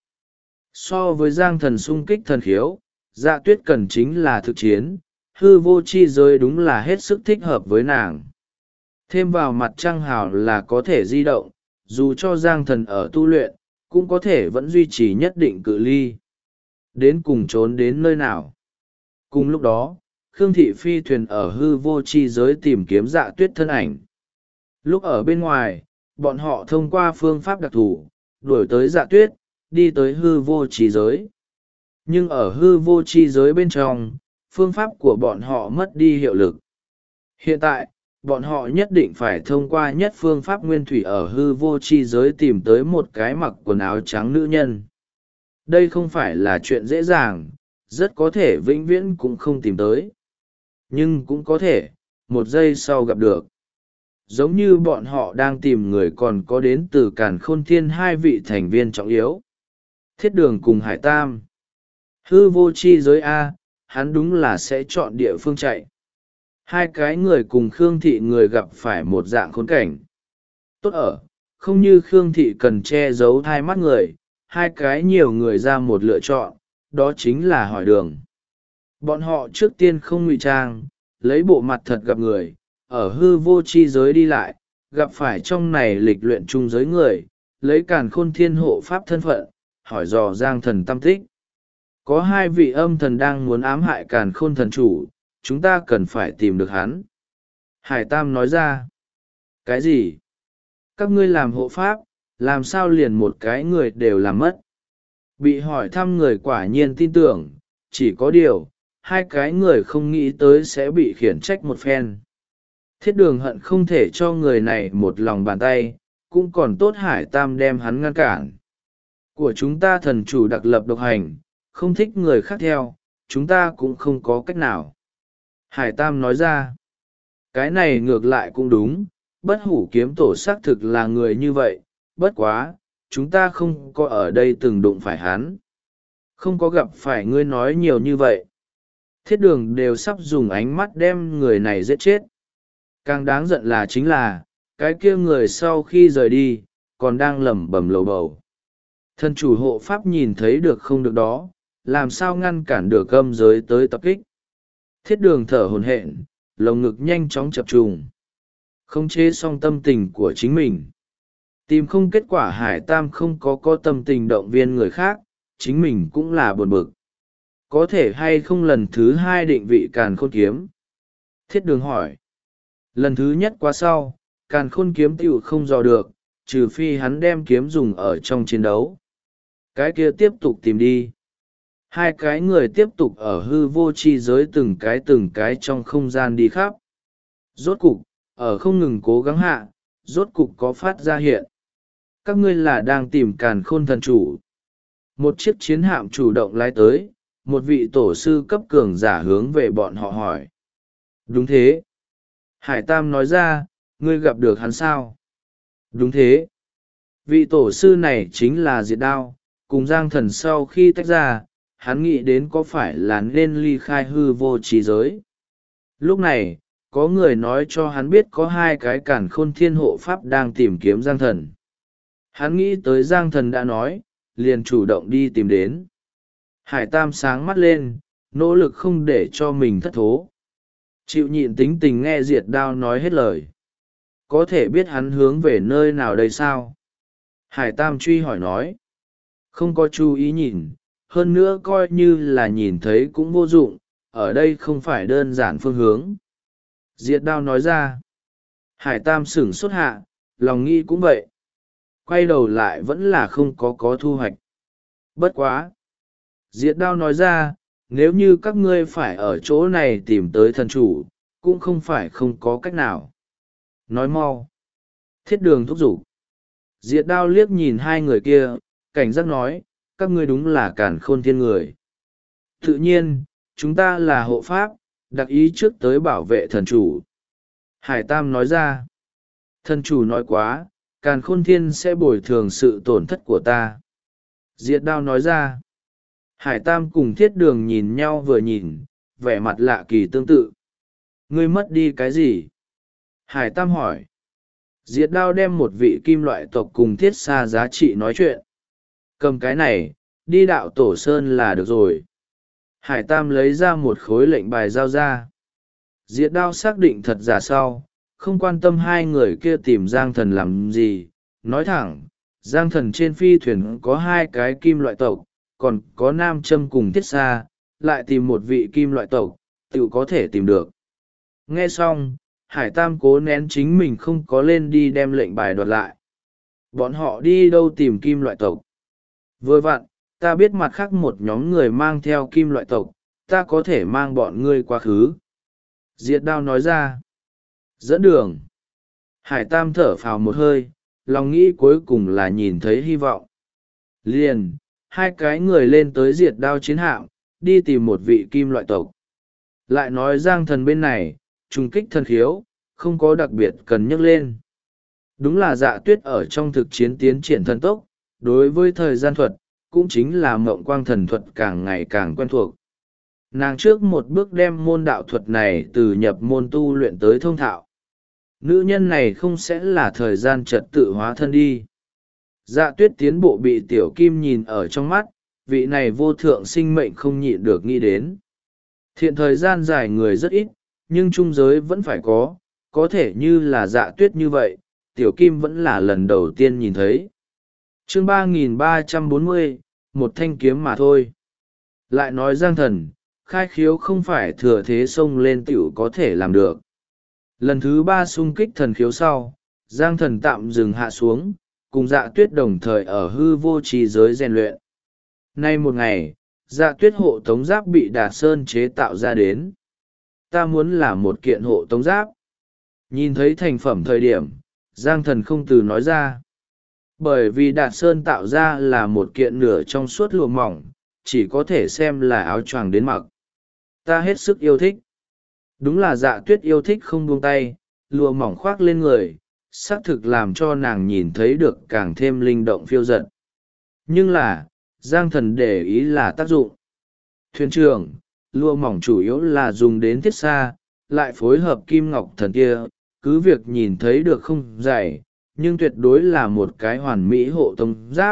S1: So với Giang thần xung kích thần khiếu, Dạ Tuyết cần chính là thực chiến, hư vô chi giới đúng là hết sức thích hợp với nàng. Thêm vào mặt trăng hào là có thể di động, dù cho Giang thần ở tu luyện, cũng có thể vẫn duy trì nhất định cự ly. Đến cùng trốn đến nơi nào? Cùng lúc đó, Khương Thị phi thuyền ở hư vô chi giới tìm kiếm Dạ Tuyết thân ảnh. Lúc ở bên ngoài, bọn họ thông qua phương pháp đặc thù, đuổi tới Dạ Tuyết, đi tới hư vô chi giới. Nhưng ở hư vô chi giới bên trong, phương pháp của bọn họ mất đi hiệu lực. Hiện tại, bọn họ nhất định phải thông qua nhất phương pháp nguyên thủy ở hư vô chi giới tìm tới một cái mặc quần áo trắng nữ nhân. Đây không phải là chuyện dễ dàng, rất có thể vĩnh viễn cũng không tìm tới. Nhưng cũng có thể, một giây sau gặp được. Giống như bọn họ đang tìm người còn có đến từ Càn Khôn Thiên hai vị thành viên trọng yếu. Thiết Đường cùng Hải Tam. Hư vô chi giới A, hắn đúng là sẽ chọn địa phương chạy. Hai cái người cùng Khương Thị người gặp phải một dạng khốn cảnh. Tốt ở, không như Khương Thị cần che giấu hai mắt người, hai cái nhiều người ra một lựa chọn, đó chính là hỏi đường. Bọn họ trước tiên không ngụy trang, lấy bộ mặt thật gặp người, ở hư vô chi giới đi lại, gặp phải trong này lịch luyện chung giới người, lấy Càn Khôn Thiên hộ pháp thân phận, hỏi dò Giang thần tâm tích. Có hai vị âm thần đang muốn ám hại Càn Khôn thần chủ, chúng ta cần phải tìm được hắn. Hải Tam nói ra, Cái gì? Các ngươi làm hộ pháp, làm sao liền một cái người đều làm mất? Bị hỏi thăm người quả nhiên tin tưởng, chỉ có điều, hai cái người không nghĩ tới sẽ bị khiển trách một phen. Thiết đường hận không thể cho người này một lòng bàn tay, cũng còn tốt Hải Tam đem hắn ngăn cản. Của chúng ta thần chủ đặc lập độc hành, không thích người khác theo, chúng ta cũng không có cách nào. Hải Tam nói ra, cái này ngược lại cũng đúng, bất hủ kiếm tổ xác thực là người như vậy, bất quá, chúng ta không có ở đây từng đụng phải hắn. Không có gặp phải ngươi nói nhiều như vậy. Thiết đường đều sắp dùng ánh mắt đem người này giết chết. Càng đáng giận là chính là, cái kia người sau khi rời đi, còn đang lẩm bẩm lầu bầu. Thần chủ hộ pháp nhìn thấy được không được đó, làm sao ngăn cản được âm giới tới tập kích. Thiết đường thở hổn hển, lồng ngực nhanh chóng chập trùng. Khống chế xong tâm tình của chính mình. Tìm không kết quả Hải Tam không có tâm tình động viên người khác, chính mình cũng là buồn bực. Có thể hay không lần thứ hai định vị càn khôn kiếm? Thiết đường hỏi. Lần thứ nhất qua sau, càn khôn kiếm tựu không dò được, trừ phi hắn đem kiếm dùng ở trong chiến đấu. Cái kia tiếp tục tìm đi. Hai cái người tiếp tục ở hư vô chi giới từng cái trong không gian đi khắp. Rốt cục, ở không ngừng cố gắng hạ, rốt cục có phát ra hiện. Các ngươi là đang tìm càn khôn thần chủ. Một chiếc chiến hạm chủ động lái tới, một vị tổ sư cấp cường giả hướng về bọn họ hỏi. Đúng thế. Hải Tam nói ra, ngươi gặp được hắn sao? Đúng thế. Vị tổ sư này chính là Diệt Đao, cùng Giang Thần sau khi tách ra, hắn nghĩ đến có phải là nên ly khai hư vô trí giới. Lúc này, có người nói cho hắn biết có hai cái càn khôn thiên hộ pháp đang tìm kiếm Giang Thần. Hắn nghĩ tới Giang Thần đã nói, liền chủ động đi tìm đến. Hải Tam sáng mắt lên, nỗ lực không để cho mình thất thố. Chịu nhịn tính tình nghe Diệt Đao nói hết lời. Có thể biết hắn hướng về nơi nào đây sao? Hải Tam truy hỏi nói. Không có chú ý nhìn, hơn nữa coi như là nhìn thấy cũng vô dụng, ở đây không phải đơn giản phương hướng. Diệt Đao nói ra. Hải Tam sửng sốt hạ, lòng nghĩ cũng vậy. Quay đầu lại vẫn là không có thu hoạch. Bất quá. Diệt Đao nói ra, nếu như các ngươi phải ở chỗ này tìm tới thần chủ, cũng không phải không có cách nào. Nói mau. Thiết đường thúc giục. Diệt Đao liếc nhìn hai người kia, cảnh giác nói, các ngươi đúng là càn khôn thiên người. Tự nhiên, chúng ta là hộ pháp, đặc ý trước tới bảo vệ thần chủ. Hải Tam nói ra. Thần chủ nói quá, càn khôn thiên sẽ bồi thường sự tổn thất của ta. Diệt Đao nói ra. Hải Tam cùng Thiết đường nhìn nhau vừa nhìn, vẻ mặt lạ kỳ tương tự. Ngươi mất đi cái gì? Hải Tam hỏi. Diệt Đao đem một vị kim loại tộc cùng Thiết xa giá trị nói chuyện. Cầm cái này, đi đạo tổ sơn là được rồi. Hải Tam lấy ra một khối lệnh bài giao ra. Diệt Đao xác định thật giả sau, không quan tâm hai người kia tìm Giang Thần làm gì. Nói thẳng, Giang Thần trên phi thuyền có hai cái kim loại tộc, còn có nam châm cùng Thiết xa, lại tìm một vị kim loại tộc, tự có thể tìm được. Nghe xong, Hải Tam cố nén chính mình không có lên đi đem lệnh bài đoạt lại. Bọn họ đi đâu tìm kim loại tộc? Vừa vặn, ta biết mặt khác một nhóm người mang theo kim loại tộc, ta có thể mang bọn ngươi quá khứ. Diệt Đao nói ra. Dẫn đường. Hải Tam thở phào một hơi, lòng nghĩ cuối cùng là nhìn thấy hy vọng. Liền, hai cái người lên tới Diệt Đao chiến hạm, đi tìm một vị kim loại tộc. Lại nói Giang Thần bên này, trùng kích thần khiếu, không có đặc biệt cần nhắc lên. Đúng là Dạ Tuyết ở trong thực chiến tiến triển thần tốc, đối với thời gian thuật, cũng chính là mộng quang thần thuật càng ngày càng quen thuộc. Nàng trước một bước đem môn đạo thuật này từ nhập môn tu luyện tới thông thạo. Nữ nhân này không sẽ là thời gian trật tự hóa thân đi. Dạ Tuyết tiến bộ bị Tiểu Kim nhìn ở trong mắt, vị này vô thượng sinh mệnh không nhịn được nghĩ đến. Thiện thời gian dài người rất ít, nhưng trung giới vẫn phải có thể như là Dạ Tuyết như vậy, Tiểu Kim vẫn là lần đầu tiên nhìn thấy. Chương 3340, một thanh kiếm mà thôi. Lại nói Giang Thần, khai khiếu không phải thừa thế xông lên tiểu có thể làm được. Lần thứ 3 xung kích thần khiếu sau, Giang Thần tạm dừng hạ xuống, cùng Dạ Tuyết đồng thời ở hư vô trì giới rèn luyện. Nay một ngày, Dạ Tuyết hộ tống giáp bị Đạt Sơn chế tạo ra đến. Ta muốn là một kiện hộ tống giáp. Nhìn thấy thành phẩm thời điểm, Giang Thần không từ nói ra. Bởi vì Đạt Sơn tạo ra là một kiện nửa trong suốt lụa mỏng, chỉ có thể xem là áo choàng đến mặc. Ta hết sức yêu thích. Đúng là Dạ Tuyết yêu thích không buông tay, lụa mỏng khoác lên người, xác thực làm cho nàng nhìn thấy được càng thêm linh động phiêu dật. Nhưng là, Giang Thần để ý là tác dụng. Thuyền trưởng, lụa mỏng chủ yếu là dùng đến thiết xa, lại phối hợp kim ngọc thần kia, cứ việc nhìn thấy được không dày, nhưng tuyệt đối là một cái hoàn mỹ hộ tống giáp.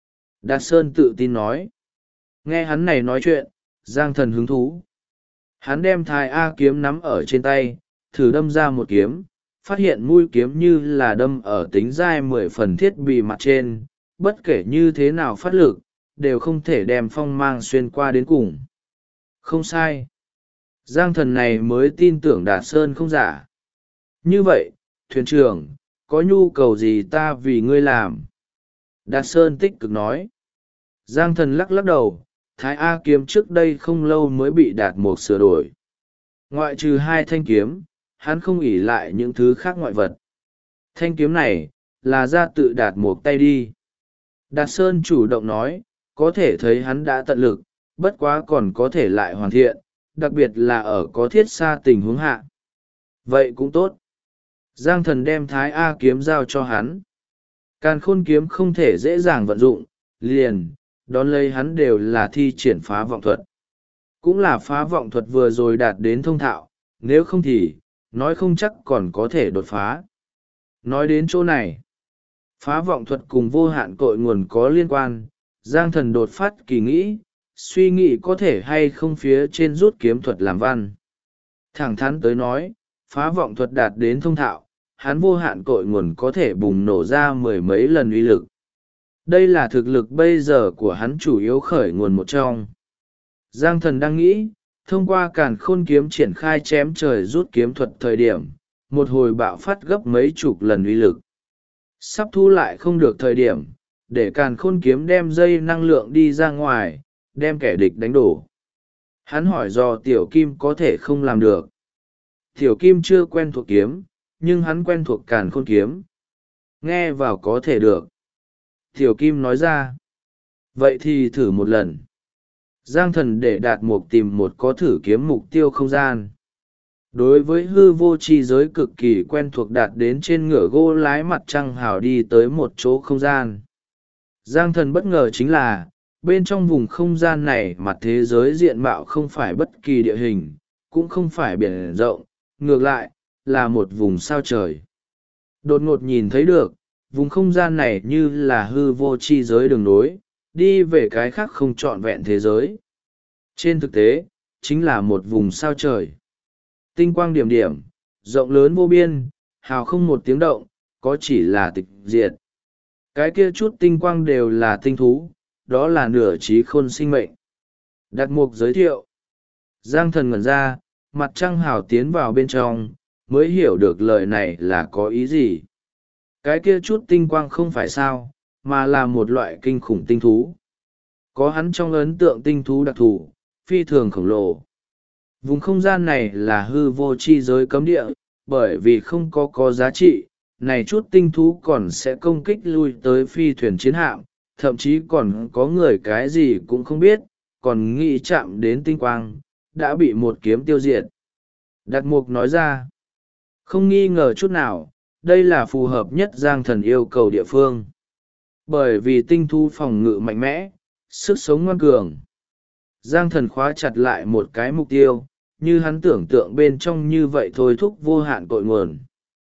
S1: Đạt Sơn tự tin nói. Nghe hắn này nói chuyện, Giang Thần hứng thú. Hắn đem Thái A kiếm nắm ở trên tay, thử đâm ra một kiếm, phát hiện mũi kiếm như là đâm ở tính dai 10 phần thiết bị mặt trên, bất kể như thế nào phát lực, đều không thể đem phong mang xuyên qua đến cùng. Không sai. Giang Thần này mới tin tưởng Đạt Sơn không giả. Như vậy, thuyền trưởng, có nhu cầu gì ta vì ngươi làm? Đạt Sơn tích cực nói. Giang Thần lắc lắc đầu, Thái A kiếm trước đây không lâu mới bị Đạt Mục sửa đổi. Ngoại trừ 2 thanh kiếm, hắn không ỷ lại những thứ khác ngoại vật. Thanh kiếm này, là ra tự Đạt Mục tay đi. Đạt Sơn chủ động nói, có thể thấy hắn đã tận lực, bất quá còn có thể lại hoàn thiện, đặc biệt là ở có thiết xa tình huống hạ. Vậy cũng tốt. Giang Thần đem Thái A kiếm giao cho hắn. Càn khôn kiếm không thể dễ dàng vận dụng, liền, đón lấy hắn đều là thi triển phá vọng thuật. Cũng là phá vọng thuật vừa rồi đạt đến thông thạo, nếu không thì, nói không chắc còn có thể đột phá. Nói đến chỗ này, phá vọng thuật cùng vô hạn cội nguồn có liên quan, Giang Thần đột phát kỳ nghĩ, suy nghĩ có thể hay không phía trên rút kiếm thuật làm văn. Thẳng thắn tới nói, phá vọng thuật đạt đến thông thạo, hắn vô hạn cội nguồn có thể bùng nổ ra 10 mấy lần uy lực. Đây là thực lực bây giờ của hắn chủ yếu khởi nguồn một trong. Giang Thần đang nghĩ, thông qua càn khôn kiếm triển khai chém trời rút kiếm thuật thời điểm, một hồi bạo phát gấp mấy chục lần uy lực. Sắp thu lại không được thời điểm, để càn khôn kiếm đem dây năng lượng đi ra ngoài, đem kẻ địch đánh đổ. Hắn hỏi do Tiểu Kim có thể không làm được. Tiểu Kim chưa quen thuộc kiếm, nhưng hắn quen thuộc càn khôn kiếm. Nghe vào có thể được. Tiểu Kim nói ra. Vậy thì thử một lần. Giang Thần để Đạt Mục tìm một có thử kiếm mục tiêu không gian. Đối với hư vô tri giới cực kỳ quen thuộc Đạt đến trên ngựa gỗ lái mặt trăng hào đi tới một chỗ không gian. Giang Thần bất ngờ chính là, bên trong vùng không gian này mặt thế giới diện mạo không phải bất kỳ địa hình, cũng không phải biển rộng, ngược lại, là một vùng sao trời. Đột ngột nhìn thấy được, vùng không gian này như là hư vô tri giới đường nối, đi về cái khác không trọn vẹn thế giới. Trên thực tế, chính là một vùng sao trời. Tinh quang điểm điểm, rộng lớn vô biên, hào không một tiếng động, có chỉ là tịch diệt. Cái kia chút tinh quang đều là tinh thú, đó là nửa trí khôn sinh mệnh. Đạt Mục giới thiệu. Giang Thần ngẩn ra, mặt trăng hào tiến vào bên trong, mới hiểu được lời này là có ý gì. Cái kia chút tinh quang không phải sao, mà là một loại kinh khủng tinh thú. Có hắn trong ấn tượng tinh thú đặc thù, phi thường khổng lồ. Vùng không gian này là hư vô chi giới cấm địa, bởi vì không có giá trị, này chút tinh thú còn sẽ công kích lui tới phi thuyền chiến hạm, thậm chí còn có người cái gì cũng không biết, còn nghĩ chạm đến tinh quang, đã bị một kiếm tiêu diệt. Đạt Mục nói ra, không nghi ngờ chút nào, đây là phù hợp nhất Giang Thần yêu cầu địa phương. Bởi vì tinh thú phòng ngự mạnh mẽ, sức sống ngoan cường. Giang Thần khóa chặt lại một cái mục tiêu, như hắn tưởng tượng bên trong như vậy thôi thúc vô hạn cội nguồn.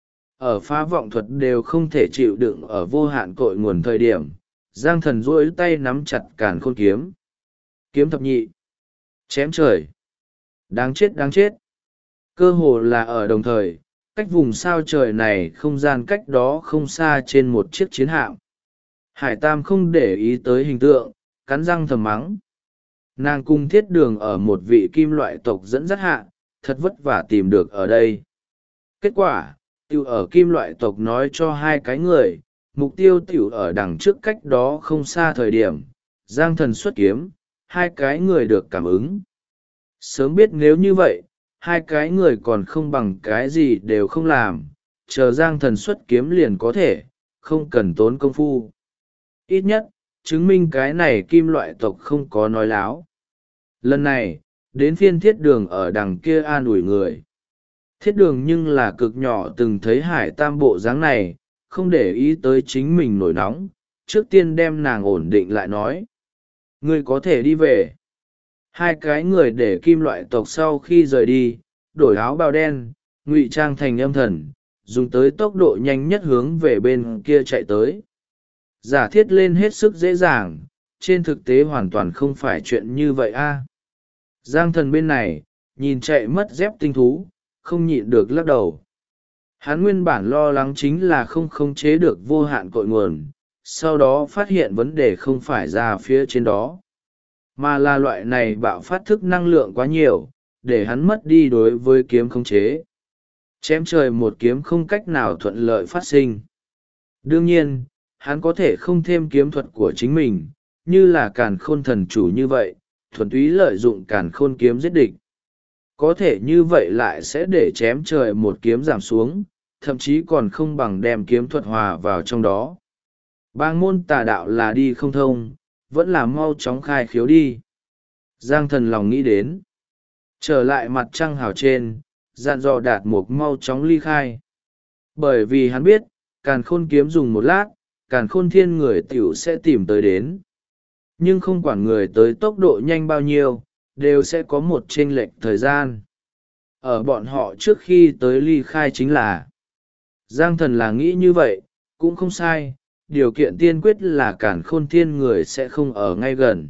S1: Ở phá vọng thuật đều không thể chịu đựng ở vô hạn cội nguồn thời điểm, Giang Thần duỗi tay nắm chặt càn khôn kiếm. Kiếm thập nhị. Chém trời. Đáng chết đáng chết. Cơ hồ là ở đồng thời, cách vùng sao trời này không gian cách đó không xa trên một chiếc chiến hạm. Hải Tam không để ý tới hình tượng, cắn răng thầm mắng. Nàng cung Thiết Đường ở một vị kim loại tộc dẫn dắt hạ, thật vất vả tìm được ở đây. Kết quả, Tiểu ở kim loại tộc nói cho hai cái người, mục tiêu tiểu ở đằng trước cách đó không xa thời điểm, Giang Thần xuất kiếm, hai cái người được cảm ứng. Sớm biết nếu như vậy, hai cái người còn không bằng cái gì đều không làm, chờ Giang Thần xuất kiếm liền có thể, không cần tốn công phu. Ít nhất, chứng minh cái này kim loại tộc không có nói láo. Lần này, đến phiên thiết đường ở đằng kia an ủi người. Thiết đường nhưng là cực nhỏ từng thấy Hải Tam bộ dáng này, không để ý tới chính mình nổi nóng, trước tiên đem nàng ổn định lại nói. Ngươi có thể đi về. Hai cái người để kim loại tộc sau khi rời đi, đổi áo bào đen, ngụy trang thành âm thần, dùng tới tốc độ nhanh nhất hướng về bên kia chạy tới. Giả thiết lên hết sức dễ dàng, trên thực tế hoàn toàn không phải chuyện như vậy a. Giang Thần bên này, nhìn chạy mất dép tinh thú, không nhịn được lắc đầu. Hắn nguyên bản lo lắng chính là không khống chế được vô hạn cội nguồn, sau đó phát hiện vấn đề không phải ra phía trên đó, mà là loại này bạo phát thức năng lượng quá nhiều, để hắn mất đi đối với kiếm khống chế. Chém trời một kiếm không cách nào thuận lợi phát sinh. Đương nhiên, hắn có thể không thêm kiếm thuật của chính mình, như là càn khôn thần chủ như vậy, thuần túy lợi dụng càn khôn kiếm giết địch. Có thể như vậy lại sẽ để chém trời một kiếm giảm xuống, thậm chí còn không bằng đem kiếm thuật hòa vào trong đó. Bang môn tà đạo là đi không thông, vẫn là mau chóng khai khiếu đi. Giang Thần lòng nghĩ đến. Trở lại mặt trăng hào trên, dặn dò Đạt Mục mau chóng ly khai. Bởi vì hắn biết, càn khôn kiếm dùng một lát, càn khôn thiên người tiểu sẽ tìm tới đến. Nhưng không quản người tới tốc độ nhanh bao nhiêu, đều sẽ có một chênh lệch thời gian. Ở bọn họ trước khi tới ly khai chính là Giang Thần là nghĩ như vậy, cũng không sai, điều kiện tiên quyết là càn khôn thiên người sẽ không ở ngay gần.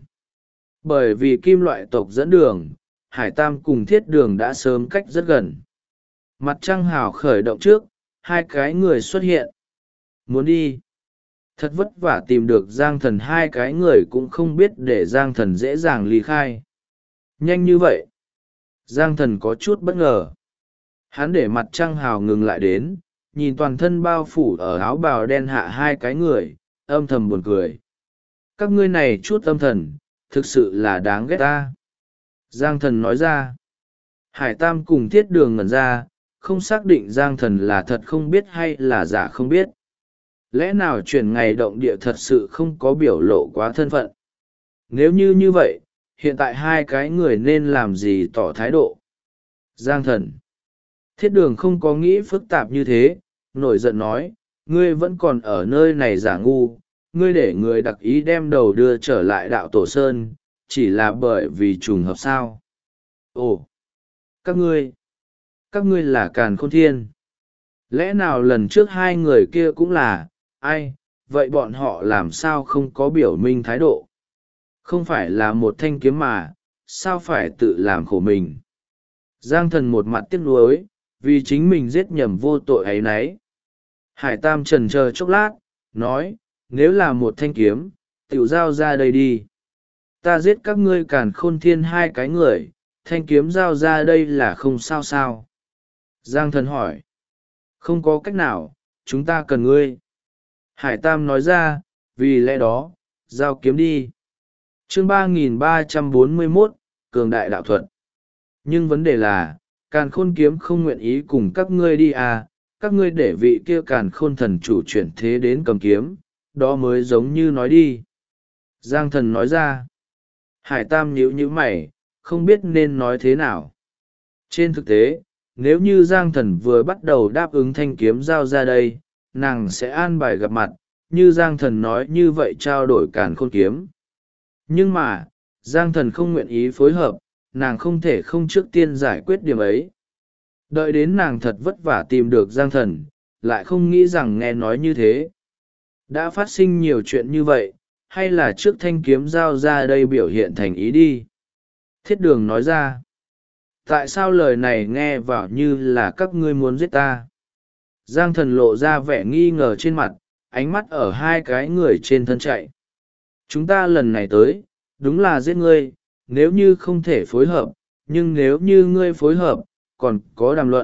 S1: Bởi vì kim loại tộc dẫn đường, Hải Tam cùng thiết đường đã sớm cách rất gần. Mặt trăng hào khởi động trước, hai cái người xuất hiện. Muốn đi. Thật vất vả tìm được Giang Thần, hai cái người cũng không biết để Giang Thần dễ dàng ly khai. Nhanh như vậy. Giang Thần có chút bất ngờ. Hắn để mặt trăng hào ngừng lại đến, nhìn toàn thân bao phủ ở áo bào đen hạ hai cái người, âm thầm buồn cười. Các ngươi này chút âm thần, thực sự là đáng ghét ta. Giang Thần nói ra. Hải Tam cùng thiết đường ngẩn ra, không xác định Giang Thần là thật không biết hay là giả không biết. Lẽ nào chuyển ngày động địa thật sự không có biểu lộ quá thân phận? Nếu như vậy, hiện tại hai cái người nên làm gì tỏ thái độ? Giang Thần. Thiết đường không có nghĩ phức tạp như thế, nổi giận nói, ngươi vẫn còn ở nơi này giả ngu, ngươi để người đặc ý đem đầu đưa trở lại đạo Tổ Sơn, chỉ là bởi vì trùng hợp sao? Ồ, các ngươi là Càn Khôn Thiên. Lẽ nào lần trước hai người kia cũng là, ai, vậy bọn họ làm sao không có biểu minh thái độ? Không phải là một thanh kiếm mà, sao phải tự làm khổ mình? Giang Thần một mặt tiếc nuối, vì chính mình giết nhầm vô tội ấy nấy. Hải Tam chần chờ chốc lát, nói, nếu là một thanh kiếm, tiểu giao ra đây đi. Ta giết các ngươi Càn Khôn Thiên hai cái người, thanh kiếm giao ra đây là không sao sao. Giang Thần hỏi, không có cách nào, chúng ta cần ngươi. Hải Tam nói ra, vì lẽ đó, giao kiếm đi. Chương 3341, Cường Đại Đạo Thuật. Nhưng vấn đề là, Càn Khôn kiếm không nguyện ý cùng các ngươi đi à, các ngươi để vị kia Càn Khôn thần chủ chuyển thế đến cầm kiếm, đó mới giống như nói đi. Giang Thần nói ra. Hải Tam nhíu mày, không biết nên nói thế nào. Trên thực tế, nếu như Giang Thần vừa bắt đầu đáp ứng thanh kiếm giao ra đây, nàng sẽ an bài gặp mặt, như Giang Thần nói như vậy trao đổi Càn Khôn kiếm. Nhưng mà, Giang Thần không nguyện ý phối hợp, nàng không thể không trước tiên giải quyết điểm ấy. Đợi đến nàng thật vất vả tìm được Giang Thần, lại không nghĩ rằng nghe nói như thế. Đã phát sinh nhiều chuyện như vậy, hay là trước thanh kiếm giao ra đây biểu hiện thành ý đi. Thiết đường nói ra. Tại sao lời này nghe vào như là các ngươi muốn giết ta? Giang Thần lộ ra vẻ nghi ngờ trên mặt, ánh mắt ở hai cái người trên thân chạy. Chúng ta lần này tới, đúng là giết ngươi, nếu như không thể phối hợp, nhưng nếu như ngươi phối hợp, còn có đàm luận,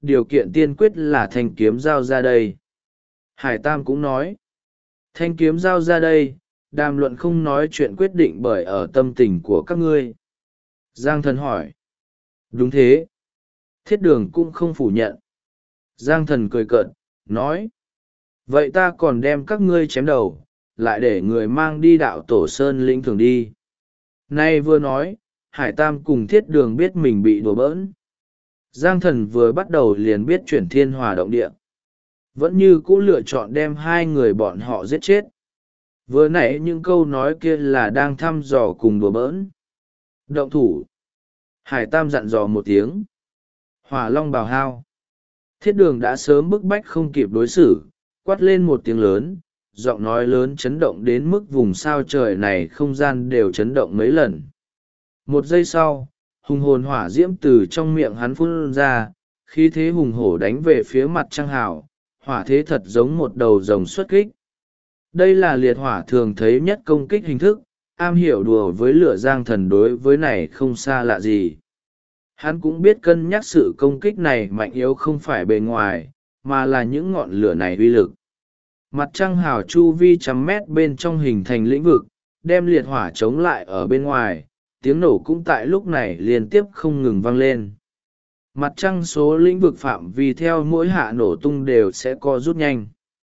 S1: điều kiện tiên quyết là thanh kiếm giao ra đây. Hải Tam cũng nói, thanh kiếm giao ra đây, đàm luận không nói chuyện quyết định bởi ở tâm tình của các ngươi. Giang Thần hỏi, đúng thế. Thiết Đường cũng không phủ nhận. Giang Thần cười cợt, nói, vậy ta còn đem các ngươi chém đầu, lại để người mang đi đạo tổ sơn lĩnh thường đi. Nay vừa nói, Hải Tam cùng Thiết Đường biết mình bị đùa bỡn. Giang Thần vừa bắt đầu liền biết chuyển thiên hòa động địa. Vẫn như cũ lựa chọn đem hai người bọn họ giết chết. Vừa nãy những câu nói kia là đang thăm dò cùng đùa bỡn. Động thủ. Hải Tam dặn dò một tiếng. Hỏa Long bào hao. Thiết Đường đã sớm bức bách không kịp đối xử, quát lên một tiếng lớn, giọng nói lớn chấn động đến mức vùng sao trời này không gian đều chấn động mấy lần. Một giây sau, hùng hồn hỏa diễm từ trong miệng hắn phun ra, khí thế hùng hổ đánh về phía mặt trăng hào, hỏa thế thật giống một đầu rồng xuất kích. Đây là liệt hỏa thường thấy nhất công kích hình thức, am hiểu đùa với lửa. Giang Thần đối với này không xa lạ gì. Hắn cũng biết cân nhắc sự công kích này mạnh yếu không phải bề ngoài, mà là những ngọn lửa này uy lực. Mặt trăng hào chu vi trăm mét bên trong hình thành lĩnh vực, đem liệt hỏa chống lại ở bên ngoài, tiếng nổ cũng tại lúc này liên tiếp không ngừng vang lên. Mặt trăng số lĩnh vực phạm vi theo mỗi hạ nổ tung đều sẽ co rút nhanh.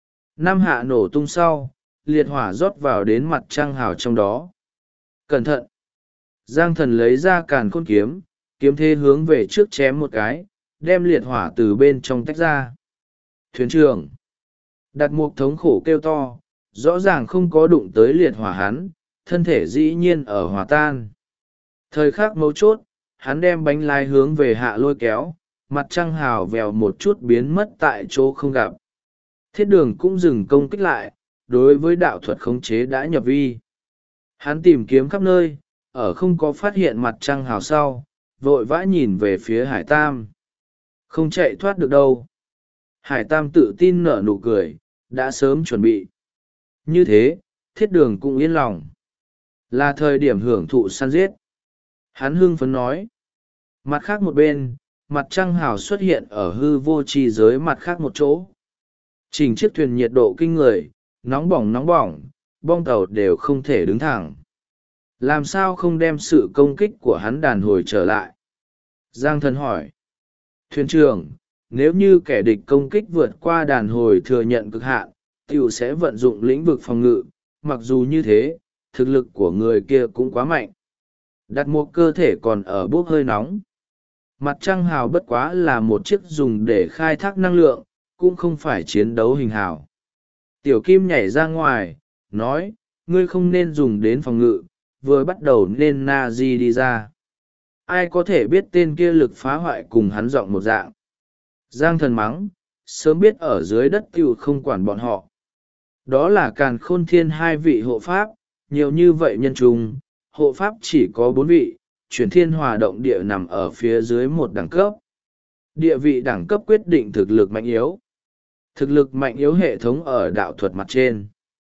S1: 5 hạ nổ tung sau, liệt hỏa rót vào đến mặt trăng hào trong đó. Cẩn thận! Giang Thần lấy ra càn khôn kiếm, kiếm thế hướng về trước chém một cái, đem liệt hỏa từ bên trong tách ra. Thuyền trưởng! Đặt Mục thống khổ kêu to, rõ ràng không có đụng tới liệt hỏa hắn, thân thể dĩ nhiên ở hòa tan. Thời khắc mấu chốt, hắn đem bánh lái hướng về hạ lôi kéo, mặt trăng hào vèo một chút biến mất tại chỗ không gặp. Thiết Đường cũng dừng công kích lại, đối với đạo thuật khống chế đã nhập vi. Hắn tìm kiếm khắp nơi, ở không có phát hiện mặt trăng hào sau, vội vã nhìn về phía Hải Tam. Không chạy thoát được đâu. Hải Tam tự tin nở nụ cười, đã sớm chuẩn bị. Như thế, Thiết Đường cũng yên lòng. Là thời điểm hưởng thụ săn giết. Hắn hưng phấn nói. Mặt khác một bên, mặt trăng hào xuất hiện ở hư vô tri giới mặt khác một chỗ. Chỉnh chiếc thuyền nhiệt độ kinh người, nóng bỏng, bong tàu đều không thể đứng thẳng. Làm sao không đem sự công kích của hắn đàn hồi trở lại? Giang Thần hỏi. Thuyền trưởng, nếu như kẻ địch công kích vượt qua đàn hồi thừa nhận cực hạn, tiểu sẽ vận dụng lĩnh vực phòng ngự, mặc dù như thế, thực lực của người kia cũng quá mạnh. Đặt một cơ thể còn ở bốc hơi nóng. Mặt trăng hào bất quá là một chiếc dùng để khai thác năng lượng, cũng không phải chiến đấu hình hào. Tiểu Kim nhảy ra ngoài, nói, ngươi không nên dùng đến phòng ngự, vừa bắt đầu nên na di đi ra. Ai có thể biết tên kia lực phá hoại cùng hắn giọng một dạng. Giang Thần mắng, sớm biết ở dưới đất tiểu không quản bọn họ. Đó là Càn Khôn Thiên 2 vị hộ pháp, nhiều như vậy nhân trùng, hộ pháp chỉ có 4 vị, chuyển thiên hòa động địa nằm ở phía dưới một đẳng cấp. Địa vị đẳng cấp quyết định thực lực mạnh yếu. Thực lực mạnh yếu hệ thống ở đạo thuật mặt trên.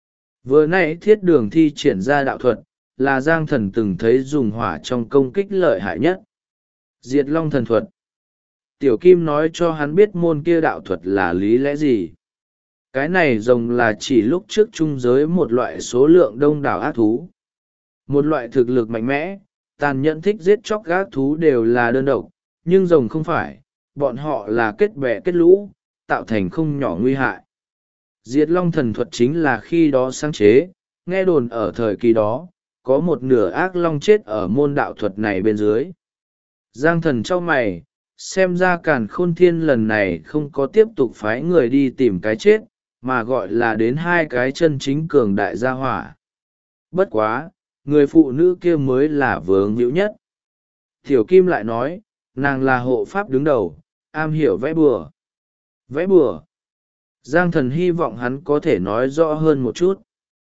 S1: Vừa nãy Thiết Đường thi triển ra đạo thuật, là Giang Thần từng thấy dùng hỏa trong công kích lợi hại nhất. Diệt Long thần thuật. Tiểu Kim nói cho hắn biết môn kia đạo thuật là lý lẽ gì. Cái này rồng là chỉ lúc trước trung giới một loại số lượng đông đảo ác thú. Một loại thực lực mạnh mẽ, tàn nhẫn thích giết chóc ác thú đều là đơn độc, nhưng rồng không phải, bọn họ là kết bè kết lũ, tạo thành không nhỏ nguy hại. Diệt Long thần thuật chính là khi đó sáng chế, nghe đồn ở thời kỳ đó, có một nửa ác long chết ở môn đạo thuật này bên dưới. Giang Thần trao mày, xem ra Càn Khôn Thiên lần này không có tiếp tục phái người đi tìm cái chết, mà gọi là đến 2 cái chân chính cường đại gia hỏa. Bất quá, người phụ nữ kia mới là vướng hữu nhất. Tiểu Kim lại nói, nàng là hộ pháp đứng đầu, am hiểu vẽ bùa. Vẽ bùa. Giang Thần hy vọng hắn có thể nói rõ hơn một chút.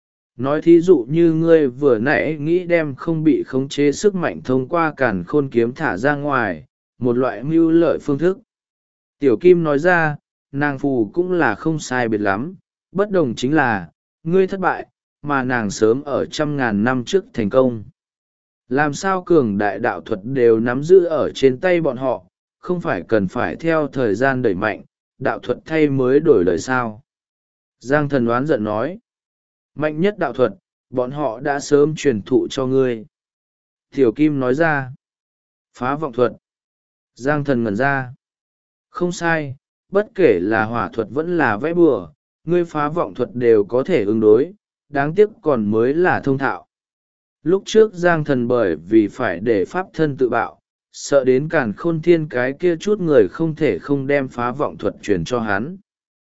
S1: Nói thí dụ như ngươi vừa nãy nghĩ đem không bị khống chế sức mạnh thông qua Càn Khôn kiếm thả ra ngoài, một loại mưu lợi phương thức. Tiểu Kim nói ra, nàng phù cũng là không sai biệt lắm, bất đồng chính là, ngươi thất bại, mà nàng sớm ở 100.000 năm trước thành công. Làm sao cường đại đạo thuật đều nắm giữ ở trên tay bọn họ, không phải cần phải theo thời gian đẩy mạnh, đạo thuật thay mới đổi lời sao? Giang Thần oán giận nói. Mạnh nhất đạo thuật, bọn họ đã sớm truyền thụ cho ngươi. Tiểu Kim nói ra. Phá vọng thuật. Giang Thần ngẩn ra. Không sai, bất kể là hỏa thuật vẫn là vẽ bùa, ngươi phá vọng thuật đều có thể ứng đối, đáng tiếc còn mới là thông thạo. Lúc trước Giang Thần bởi vì phải để pháp thân tự bạo, sợ đến Càn Khôn Thiên cái kia chút người không thể không đem phá vọng thuật truyền cho hắn.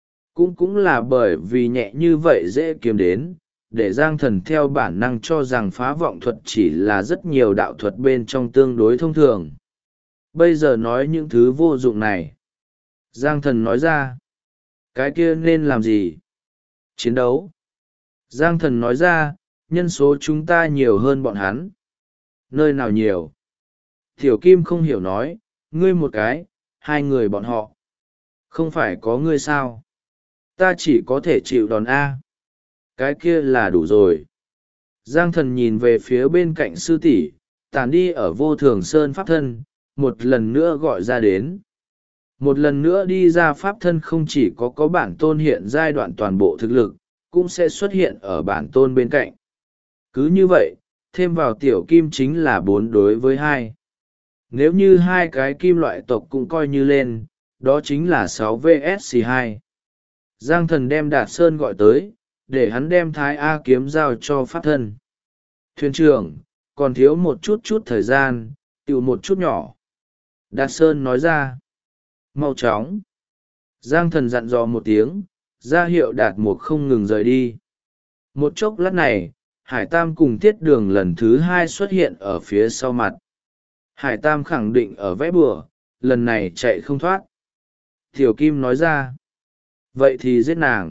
S1: Cũng là bởi vì nhẹ như vậy dễ kiếm đến, để Giang Thần theo bản năng cho rằng phá vọng thuật chỉ là rất nhiều đạo thuật bên trong tương đối thông thường. Bây giờ nói những thứ vô dụng này. Giang Thần nói ra. Cái kia nên làm gì? Chiến đấu. Giang Thần nói ra, nhân số chúng ta nhiều hơn bọn hắn. Nơi nào nhiều? Tiểu Kim không hiểu nói, ngươi một cái, hai người bọn họ. Không phải có ngươi sao? Ta chỉ có thể chịu đòn A. Cái kia là đủ rồi. Giang Thần nhìn về phía bên cạnh sư tỷ, tàn đi ở vô thường sơn pháp thân, một lần nữa gọi ra đến. Một lần nữa đi ra pháp thân không chỉ có bản tôn hiện giai đoạn toàn bộ thực lực, cũng sẽ xuất hiện ở bản tôn bên cạnh. Cứ như vậy, thêm vào tiểu kim chính là 4 đối với 2. Nếu như hai cái kim loại tộc cũng coi như lên, đó chính là 6 vs 2. Giang Thần đem Đạt Sơn gọi tới, để hắn đem Thái A kiếm giao cho pháp thân. Thuyền trưởng, còn thiếu một chút thời gian, tiểu một chút nhỏ. Đạt Sơn nói ra. Mau chóng. Giang Thần dặn dò một tiếng, ra hiệu Đạt Mục không ngừng rời đi. Một chốc lát này, Hải Tam cùng Thiết Đường lần thứ 2 xuất hiện ở phía sau mặt. Hải Tam khẳng định ở vẽ bùa, lần này chạy không thoát. Tiểu Kim nói ra. Vậy thì giết nàng.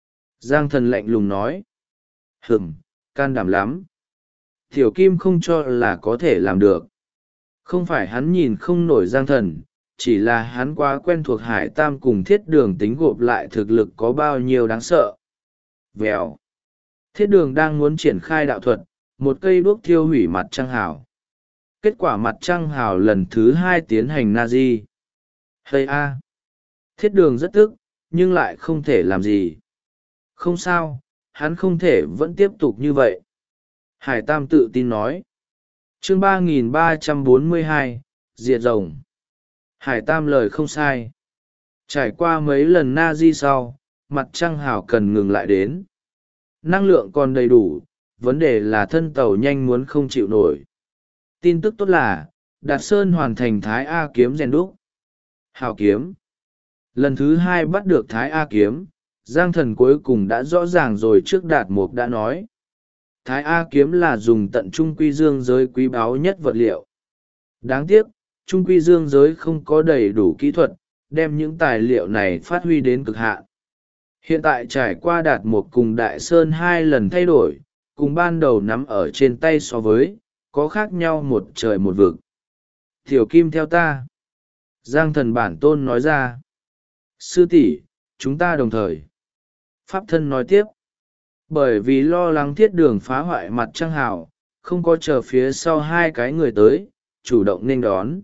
S1: Giang Thần lạnh lùng nói. Can đảm lắm. Tiểu Kim không cho là có thể làm được. Không phải hắn nhìn không nổi Giang Thần, chỉ là hắn quá quen thuộc Hải Tam cùng Thiết Đường tính gộp lại thực lực có bao nhiêu đáng sợ. Vèo. Thiết Đường đang muốn triển khai đạo thuật, một cây đuốc thiêu hủy mặt trăng hào. Kết quả mặt trăng hào lần thứ 2 tiến hành Nazi. Hây a. Thiết Đường rất tức, nhưng lại không thể làm gì. Không sao, hắn không thể vẫn tiếp tục như vậy. Hải Tam tự tin nói. Chương 3342, Diệt Rồng. Hải Tam lời không sai. Trải qua mấy lần Nazi sau, mặt trăng hào cần ngừng lại đến. Năng lượng còn đầy đủ, vấn đề là thân tàu nhanh muốn không chịu nổi. Tin tức tốt là, Đạt Sơn hoàn thành Thái A kiếm rèn đúc. Hào kiếm. Lần thứ 2 bắt được Thái A kiếm, Giang Thần cuối cùng đã rõ ràng rồi trước Đạt Mục đã nói. Thái A kiếm là dùng tận trung quy dương giới quý báu nhất vật liệu. Đáng tiếc, trung quy dương giới không có đầy đủ kỹ thuật, đem những tài liệu này phát huy đến cực hạn. Hiện tại trải qua Đạt Mục cùng Đại Sơn 2 lần thay đổi, cùng ban đầu nắm ở trên tay so với, có khác nhau một trời một vực. Tiểu Kim theo ta. Giang Thần bản tôn nói ra. Sư tỷ, chúng ta đồng thời. Pháp thân nói tiếp. Bởi vì lo lắng Thiết Đường phá hoại mặt trăng hào, không có chờ phía sau hai cái người tới, chủ động nên đón.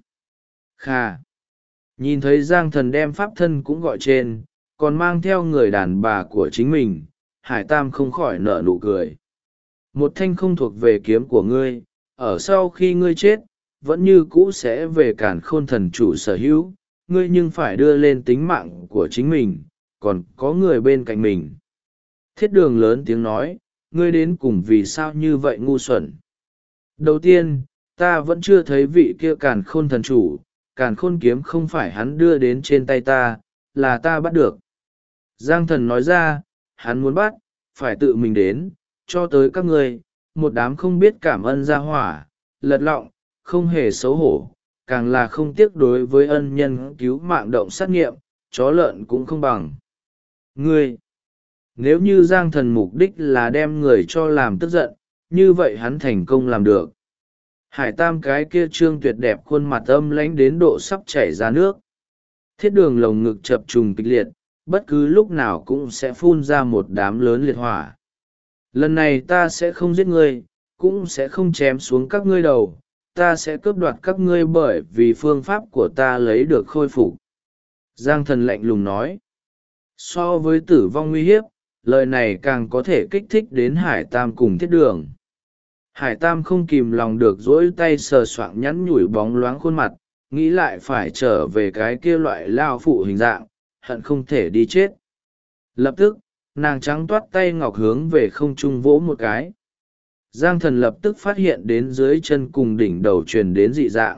S1: Khà. Nhìn thấy Giang Thần đem pháp thân cũng gọi trên, còn mang theo người đàn bà của chính mình, Hải Tam không khỏi nở nụ cười. Một thanh không thuộc về kiếm của ngươi, ở sau khi ngươi chết, vẫn như cũ sẽ về Càn Khôn thần chủ sở hữu, ngươi nhưng phải đưa lên tính mạng của chính mình, còn có người bên cạnh mình. Thiết Đường lớn tiếng nói, ngươi đến cùng vì sao như vậy ngu xuẩn. Đầu tiên, ta vẫn chưa thấy vị kia Càn Khôn thần chủ, Càn Khôn kiếm không phải hắn đưa đến trên tay ta, là ta bắt được. Giang Thần nói ra, hắn muốn bắt, phải tự mình đến, cho tới các ngươi, một đám không biết cảm ơn gia hỏa, lật lọng, không hề xấu hổ, càng là không tiếc đối với ân nhân cứu mạng động sát nghiệm, chó lợn cũng không bằng. Ngươi, nếu như Giang Thần mục đích là đem người cho làm tức giận, như vậy hắn thành công làm được. Hải Tam cái kia trương tuyệt đẹp khuôn mặt âm lãnh đến độ sắp chảy ra nước. Thiết Đường lồng ngực chập trùng kịch liệt, bất cứ lúc nào cũng sẽ phun ra một đám lớn liệt hỏa. Lần này ta sẽ không giết ngươi, cũng sẽ không chém xuống các ngươi đầu, ta sẽ cướp đoạt các ngươi bởi vì phương pháp của ta lấy được khôi phục. Giang thần lạnh lùng nói. So với tử vong nguy hiếp, lời này càng có thể kích thích đến Hải Tam cùng Thiết Đường. Hải Tam không kìm lòng được dỗi tay sờ soạng nhắn nhủi bóng loáng khuôn mặt, nghĩ lại phải trở về cái kia loại lao phụ hình dạng, hận không thể đi chết. Lập tức, nàng trắng toát tay ngọc hướng về không trung vỗ một cái. Giang thần lập tức phát hiện đến dưới chân cùng đỉnh đầu truyền đến dị dạng.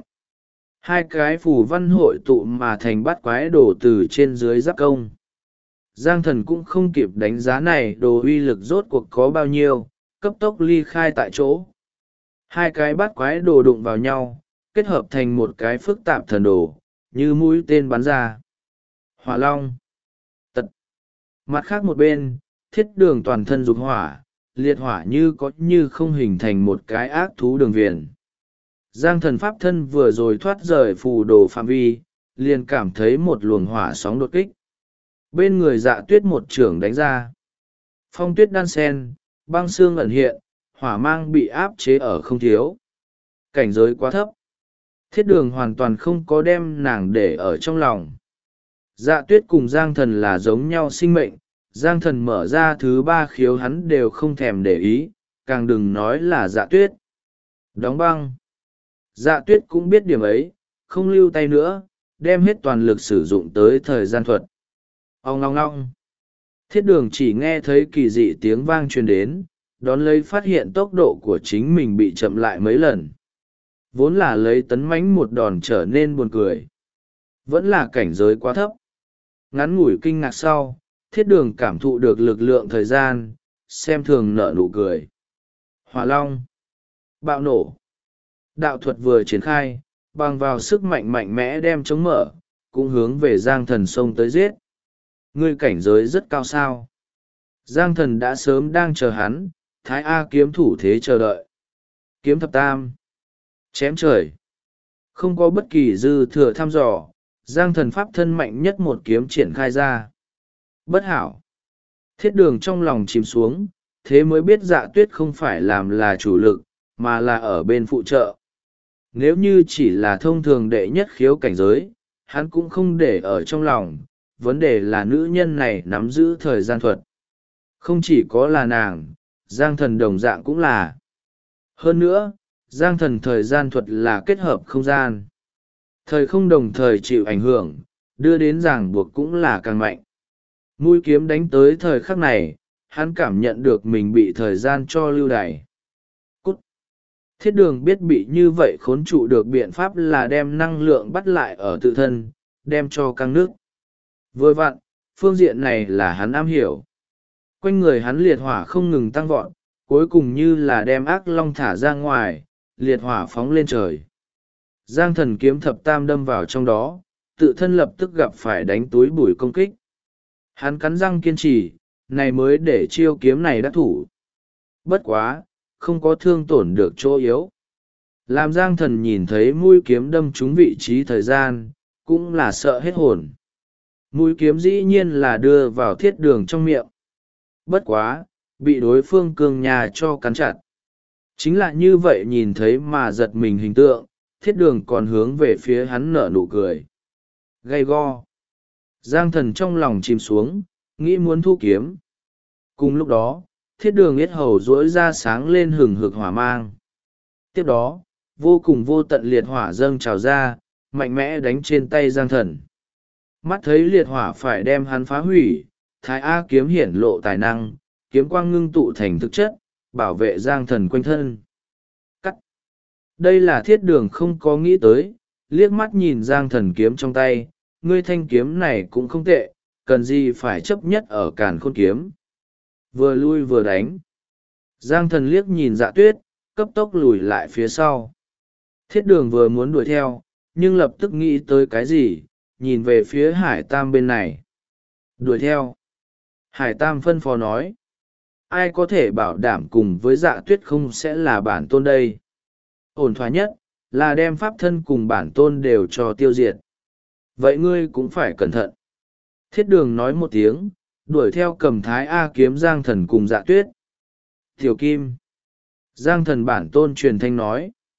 S1: Hai cái phù văn hội tụ mà thành bát quái đồ từ trên dưới giáp công. Giang thần cũng không kịp đánh giá này đồ uy lực rốt cuộc có bao nhiêu, cấp tốc ly khai tại chỗ. Hai cái bát quái đồ đụng vào nhau, kết hợp thành một cái phức tạp thần đồ, như mũi tên bắn ra. Hỏa long. Tật. Mặt khác một bên, Thiết Đường toàn thân dục hỏa, liệt hỏa như có như không hình thành một cái ác thú đường viền. Giang thần pháp thân vừa rồi thoát rời phù đồ phạm vi, liền cảm thấy một luồng hỏa sóng đột kích. Bên người Dạ Tuyết một chưởng đánh ra. Phong tuyết đan sen, băng xương ẩn hiện, hỏa mang bị áp chế ở không thiếu. Cảnh giới quá thấp. Thiết Đường hoàn toàn không có đem nàng để ở trong lòng. Dạ Tuyết cùng Giang thần là giống nhau sinh mệnh, Giang thần mở ra thứ ba khiếu hắn đều không thèm để ý, càng đừng nói là Dạ Tuyết. Đóng băng. Dạ Tuyết cũng biết điểm ấy, không lưu tay nữa, đem hết toàn lực sử dụng tới thời gian thuật. Ong long long. Thiết Đường chỉ nghe thấy kỳ dị tiếng vang truyền đến, đón lấy phát hiện tốc độ của chính mình bị chậm lại mấy lần. Vốn là lấy tấn mãnh một đòn trở nên buồn cười. Vẫn là cảnh giới quá thấp. Ngắn ngủi kinh ngạc sau, Thiết Đường cảm thụ được lực lượng thời gian, xem thường nở nụ cười. Hỏa long. Bạo nổ. Đạo thuật vừa triển khai, bằng vào sức mạnh mạnh mẽ đem chống mở, cũng hướng về Giang thần xông tới giết. Ngươi cảnh giới rất cao sao. Giang thần đã sớm đang chờ hắn, Thái A kiếm thủ thế chờ đợi. Kiếm thập tam. Chém trời. Không có bất kỳ dư thừa thăm dò, Giang thần pháp thân mạnh nhất một kiếm triển khai ra. Bất hảo. Thiết Đường trong lòng chìm xuống, thế mới biết Dạ Tuyết không phải làm là chủ lực, mà là ở bên phụ trợ. Nếu như chỉ là thông thường đệ nhất khiếu cảnh giới, hắn cũng không để ở trong lòng, vấn đề là nữ nhân này nắm giữ thời gian thuật. Không chỉ có là nàng, Giang thần đồng dạng cũng là. Hơn nữa, Giang thần thời gian thuật là kết hợp không gian. Thời không đồng thời chịu ảnh hưởng, đưa đến ràng buộc cũng là càng mạnh. Mũi kiếm đánh tới thời khắc này, hắn cảm nhận được mình bị thời gian cho lưu đày. Cút! Thiết Đường biết bị như vậy khốn trụ được biện pháp là đem năng lượng bắt lại ở tự thân, đem cho căng nước. Vừa vặn, phương diện này là hắn am hiểu. Quanh người hắn liệt hỏa không ngừng tăng vọt, cuối cùng như là đem ác long thả ra ngoài, liệt hỏa phóng lên trời. Giang thần kiếm thập tam đâm vào trong đó, tự thân lập tức gặp phải đánh túi bụi công kích. Hắn cắn răng kiên trì, này mới để chiêu kiếm này đắc thủ. Bất quá, không có thương tổn được chỗ yếu. Làm Giang thần nhìn thấy mũi kiếm đâm trúng vị trí thời gian, cũng là sợ hết hồn. Mũi kiếm dĩ nhiên là đưa vào Thiết Đường trong miệng. Bất quá, bị đối phương cường nhà cho cắn chặt. Chính là như vậy nhìn thấy mà giật mình hình tượng, Thiết Đường còn hướng về phía hắn nở nụ cười. Gay go. Giang thần trong lòng chìm xuống, nghĩ muốn thu kiếm. Cùng lúc đó, Thiết Đường yết hầu duỗi ra sáng lên hừng hực hỏa mang. Tiếp đó, vô cùng vô tận liệt hỏa dâng trào ra, mạnh mẽ đánh trên tay Giang thần. Mắt thấy liệt hỏa phải đem hắn phá hủy, Thái A kiếm hiển lộ tài năng, kiếm quang ngưng tụ thành thực chất, bảo vệ Giang thần quanh thân. Cắt. Đây là Thiết Đường không có nghĩ tới, liếc mắt nhìn Giang thần kiếm trong tay, ngươi thanh kiếm này cũng không tệ, cần gì phải chấp nhất ở Càn Khôn kiếm. Vừa lui vừa đánh. Giang thần liếc nhìn Dạ Tuyết, cấp tốc lùi lại phía sau. Thiết Đường vừa muốn đuổi theo, nhưng lập tức nghĩ tới cái gì, nhìn về phía Hải Tam bên này. Đuổi theo. Hải Tam phân phó nói. Ai có thể bảo đảm cùng với Dạ Tuyết không sẽ là bản tôn đây. Ổn thỏa nhất, là đem pháp thân cùng bản tôn đều cho tiêu diệt. Vậy ngươi cũng phải cẩn thận. Thiết Đường nói một tiếng, đuổi theo cầm Thái A kiếm Giang thần cùng Dạ Tuyết. Tiểu Kim. Giang thần bản tôn truyền thanh nói.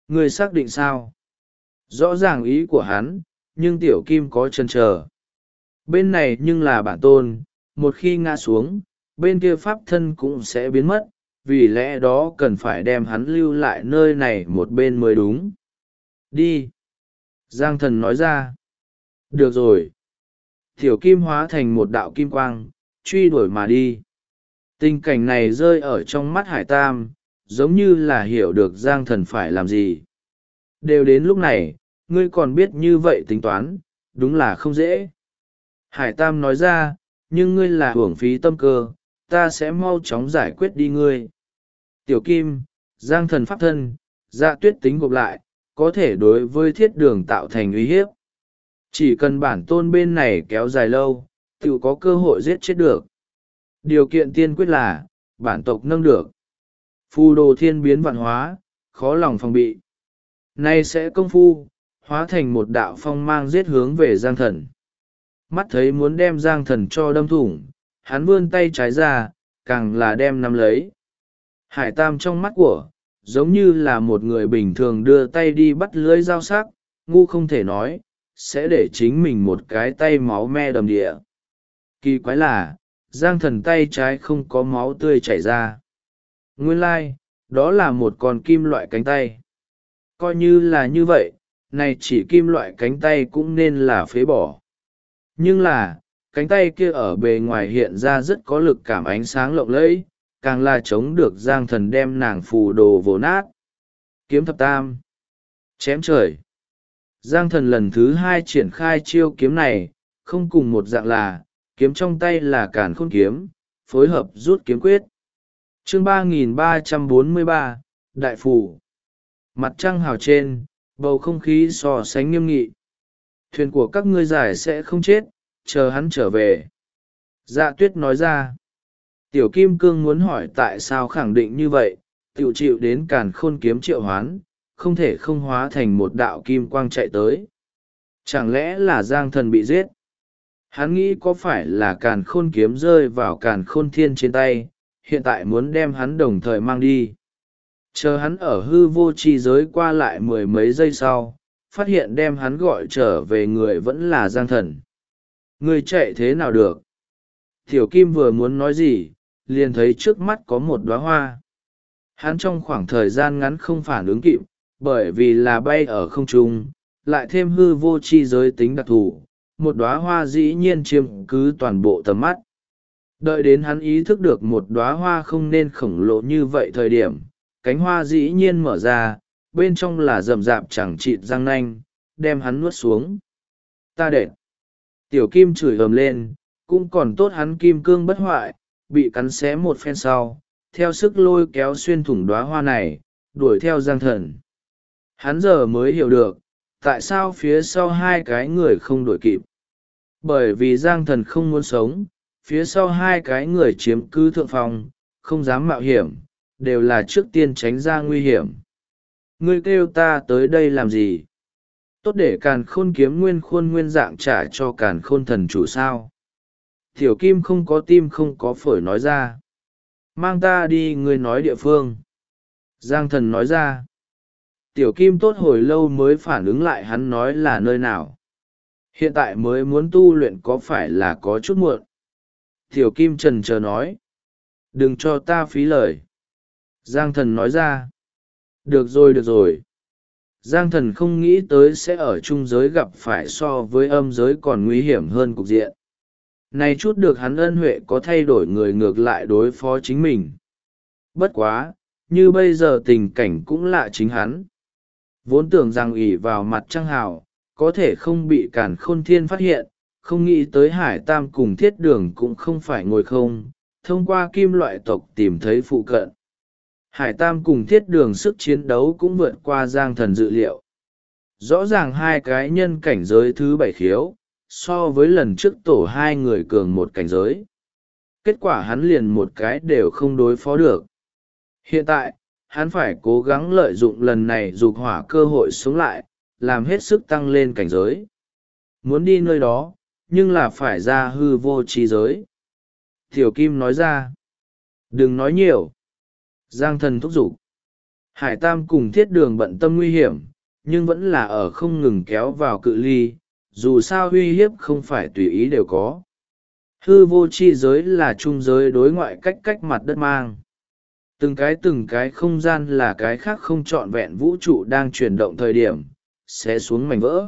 S1: Ngươi xác định sao? Rõ ràng ý của hắn, nhưng tiểu kim có chần chờ. Bên này nhưng là bản tôn, một khi ngã xuống, bên kia pháp thân cũng sẽ biến mất, vì lẽ đó cần phải đem hắn lưu lại nơi này một bên mới đúng. Đi. Giang thần nói ra. Được rồi. Tiểu kim hóa thành một đạo kim quang, truy đuổi mà đi. Tình cảnh này rơi ở trong mắt Hải Tam, giống như là hiểu được Giang thần phải làm gì. Đều đến lúc này, ngươi còn biết như vậy tính toán, đúng là không dễ. Hải Tam nói ra, nhưng ngươi là hưởng phí tâm cơ, ta sẽ mau chóng giải quyết đi ngươi. Tiểu Kim, Giang thần pháp thân, Dạ Tuyết tính gộp lại, có thể đối với thiết đường tạo thành uy hiếp. Chỉ cần bản tôn bên này kéo dài lâu, tự có cơ hội giết chết được. Điều kiện tiên quyết là, bản tộc nâng được. Phù đồ thiên biến vạn hóa, khó lòng phòng bị. Nay sẽ công phu, hóa thành một đạo phong mang giết hướng về Giang thần. Mắt thấy muốn đem Giang thần cho đâm thủng, hắn vươn tay trái ra, càng là đem nắm lấy. Hải Tam trong mắt của, giống như là một người bình thường đưa tay đi bắt lưới dao sắc, ngu không thể nói, sẽ để chính mình một cái tay máu me đầm địa. Kỳ quái là, Giang thần tay trái không có máu tươi chảy ra. Nguyên lai, đó là một con kim loại cánh tay. Coi như là như vậy, này chỉ kim loại cánh tay cũng nên là phế bỏ. Nhưng là, cánh tay kia ở bề ngoài hiện ra rất có lực cảm ánh sáng lộng lẫy, càng là chống được Giang thần đem nàng phù đồ vồ nát. Kiếm thập tam. Chém trời. Giang thần lần thứ hai triển khai chiêu kiếm này, không cùng một dạng là, kiếm trong tay là càn khôn kiếm, phối hợp rút kiếm quyết. Chương 3343, Đại Phủ. Mặt trăng hào trên, bầu không khí so sánh nghiêm nghị. Thuyền của các ngươi giải sẽ không chết, chờ hắn trở về. Dạ Tuyết nói ra. Tiểu Kim Cương muốn hỏi tại sao khẳng định như vậy, tiểu chịu đến càn khôn kiếm triệu hoán, không thể không hóa thành một đạo kim quang chạy tới. Chẳng lẽ là Giang thần bị giết? Hắn nghĩ có phải là càn khôn kiếm rơi vào càn khôn thiên trên tay, hiện tại muốn đem hắn đồng thời mang đi. Chờ hắn ở hư vô tri giới qua lại mười mấy giây sau, phát hiện đem hắn gọi trở về người vẫn là Giang thần. Người chạy thế nào được? Tiểu Kim vừa muốn nói gì, liền thấy trước mắt có một đóa hoa. Hắn trong khoảng thời gian ngắn không phản ứng kịp, bởi vì là bay ở không trung, lại thêm hư vô tri giới tính đặc thù, một đóa hoa dĩ nhiên chiếm cứ toàn bộ tầm mắt. Đợi đến hắn ý thức được một đóa hoa không nên khổng lồ như vậy thời điểm, cánh hoa dĩ nhiên mở ra, bên trong là rậm rạp chẳng chịt răng nanh, đem hắn nuốt xuống. Ta đệt! Tiểu Kim chửi ầm lên, cũng còn tốt hắn kim cương bất hoại, bị cắn xé một phen sau, theo sức lôi kéo xuyên thủng đóa hoa này, đuổi theo Giang thần. Hắn giờ mới hiểu được, tại sao phía sau hai cái người không đuổi kịp. Bởi vì Giang thần không muốn sống, phía sau hai cái người chiếm cứ thượng phòng, không dám mạo hiểm, đều là trước tiên tránh ra nguy hiểm. Ngươi kêu ta tới đây làm gì? Tốt để càn khôn kiếm nguyên khuôn nguyên dạng trả cho càn khôn thần chủ sao? Tiểu Kim không có tim không có phổi nói ra. Mang ta đi ngươi nói địa phương. Giang thần nói ra. Tiểu Kim tốt hồi lâu mới phản ứng lại hắn nói là nơi nào. Hiện tại mới muốn tu luyện có phải là có chút muộn. Tiểu Kim trần chờ nói. Đừng cho ta phí lời. Giang thần nói ra. Được rồi được rồi. Giang thần không nghĩ tới sẽ ở trung giới gặp phải so với âm giới còn nguy hiểm hơn cục diện. Này chút được hắn ân huệ có thay đổi người ngược lại đối phó chính mình. Bất quá, như bây giờ tình cảnh cũng lạ chính hắn. Vốn tưởng rằng ỷ vào mặt trăng hào, có thể không bị càn khôn thiên phát hiện, không nghĩ tới Hải Tam cùng thiết đường cũng không phải ngồi không, thông qua kim loại tộc tìm thấy phụ cận. Hải Tam cùng thiết đường sức chiến đấu cũng vượt qua Giang thần dự liệu. Rõ ràng hai cái nhân cảnh giới thứ 7 khiếu, so với lần trước tổ hai người cường một cảnh giới. Kết quả hắn liền một cái đều không đối phó được. Hiện tại, hắn phải cố gắng lợi dụng lần này dục hỏa cơ hội sống lại, làm hết sức tăng lên cảnh giới. Muốn đi nơi đó, nhưng là phải ra hư vô trí giới. Tiểu Kim nói ra. Đừng nói nhiều. Giang thần thúc giục. Hải Tam cùng Thiết Đường bận tâm nguy hiểm, nhưng vẫn là ở không ngừng kéo vào cự ly, dù sao uy hiếp không phải tùy ý đều có. Hư vô chi giới là trung giới đối ngoại cách cách mặt đất mang. Từng cái không gian là cái khác không trọn vẹn vũ trụ đang chuyển động thời điểm, sẽ xuống mảnh vỡ.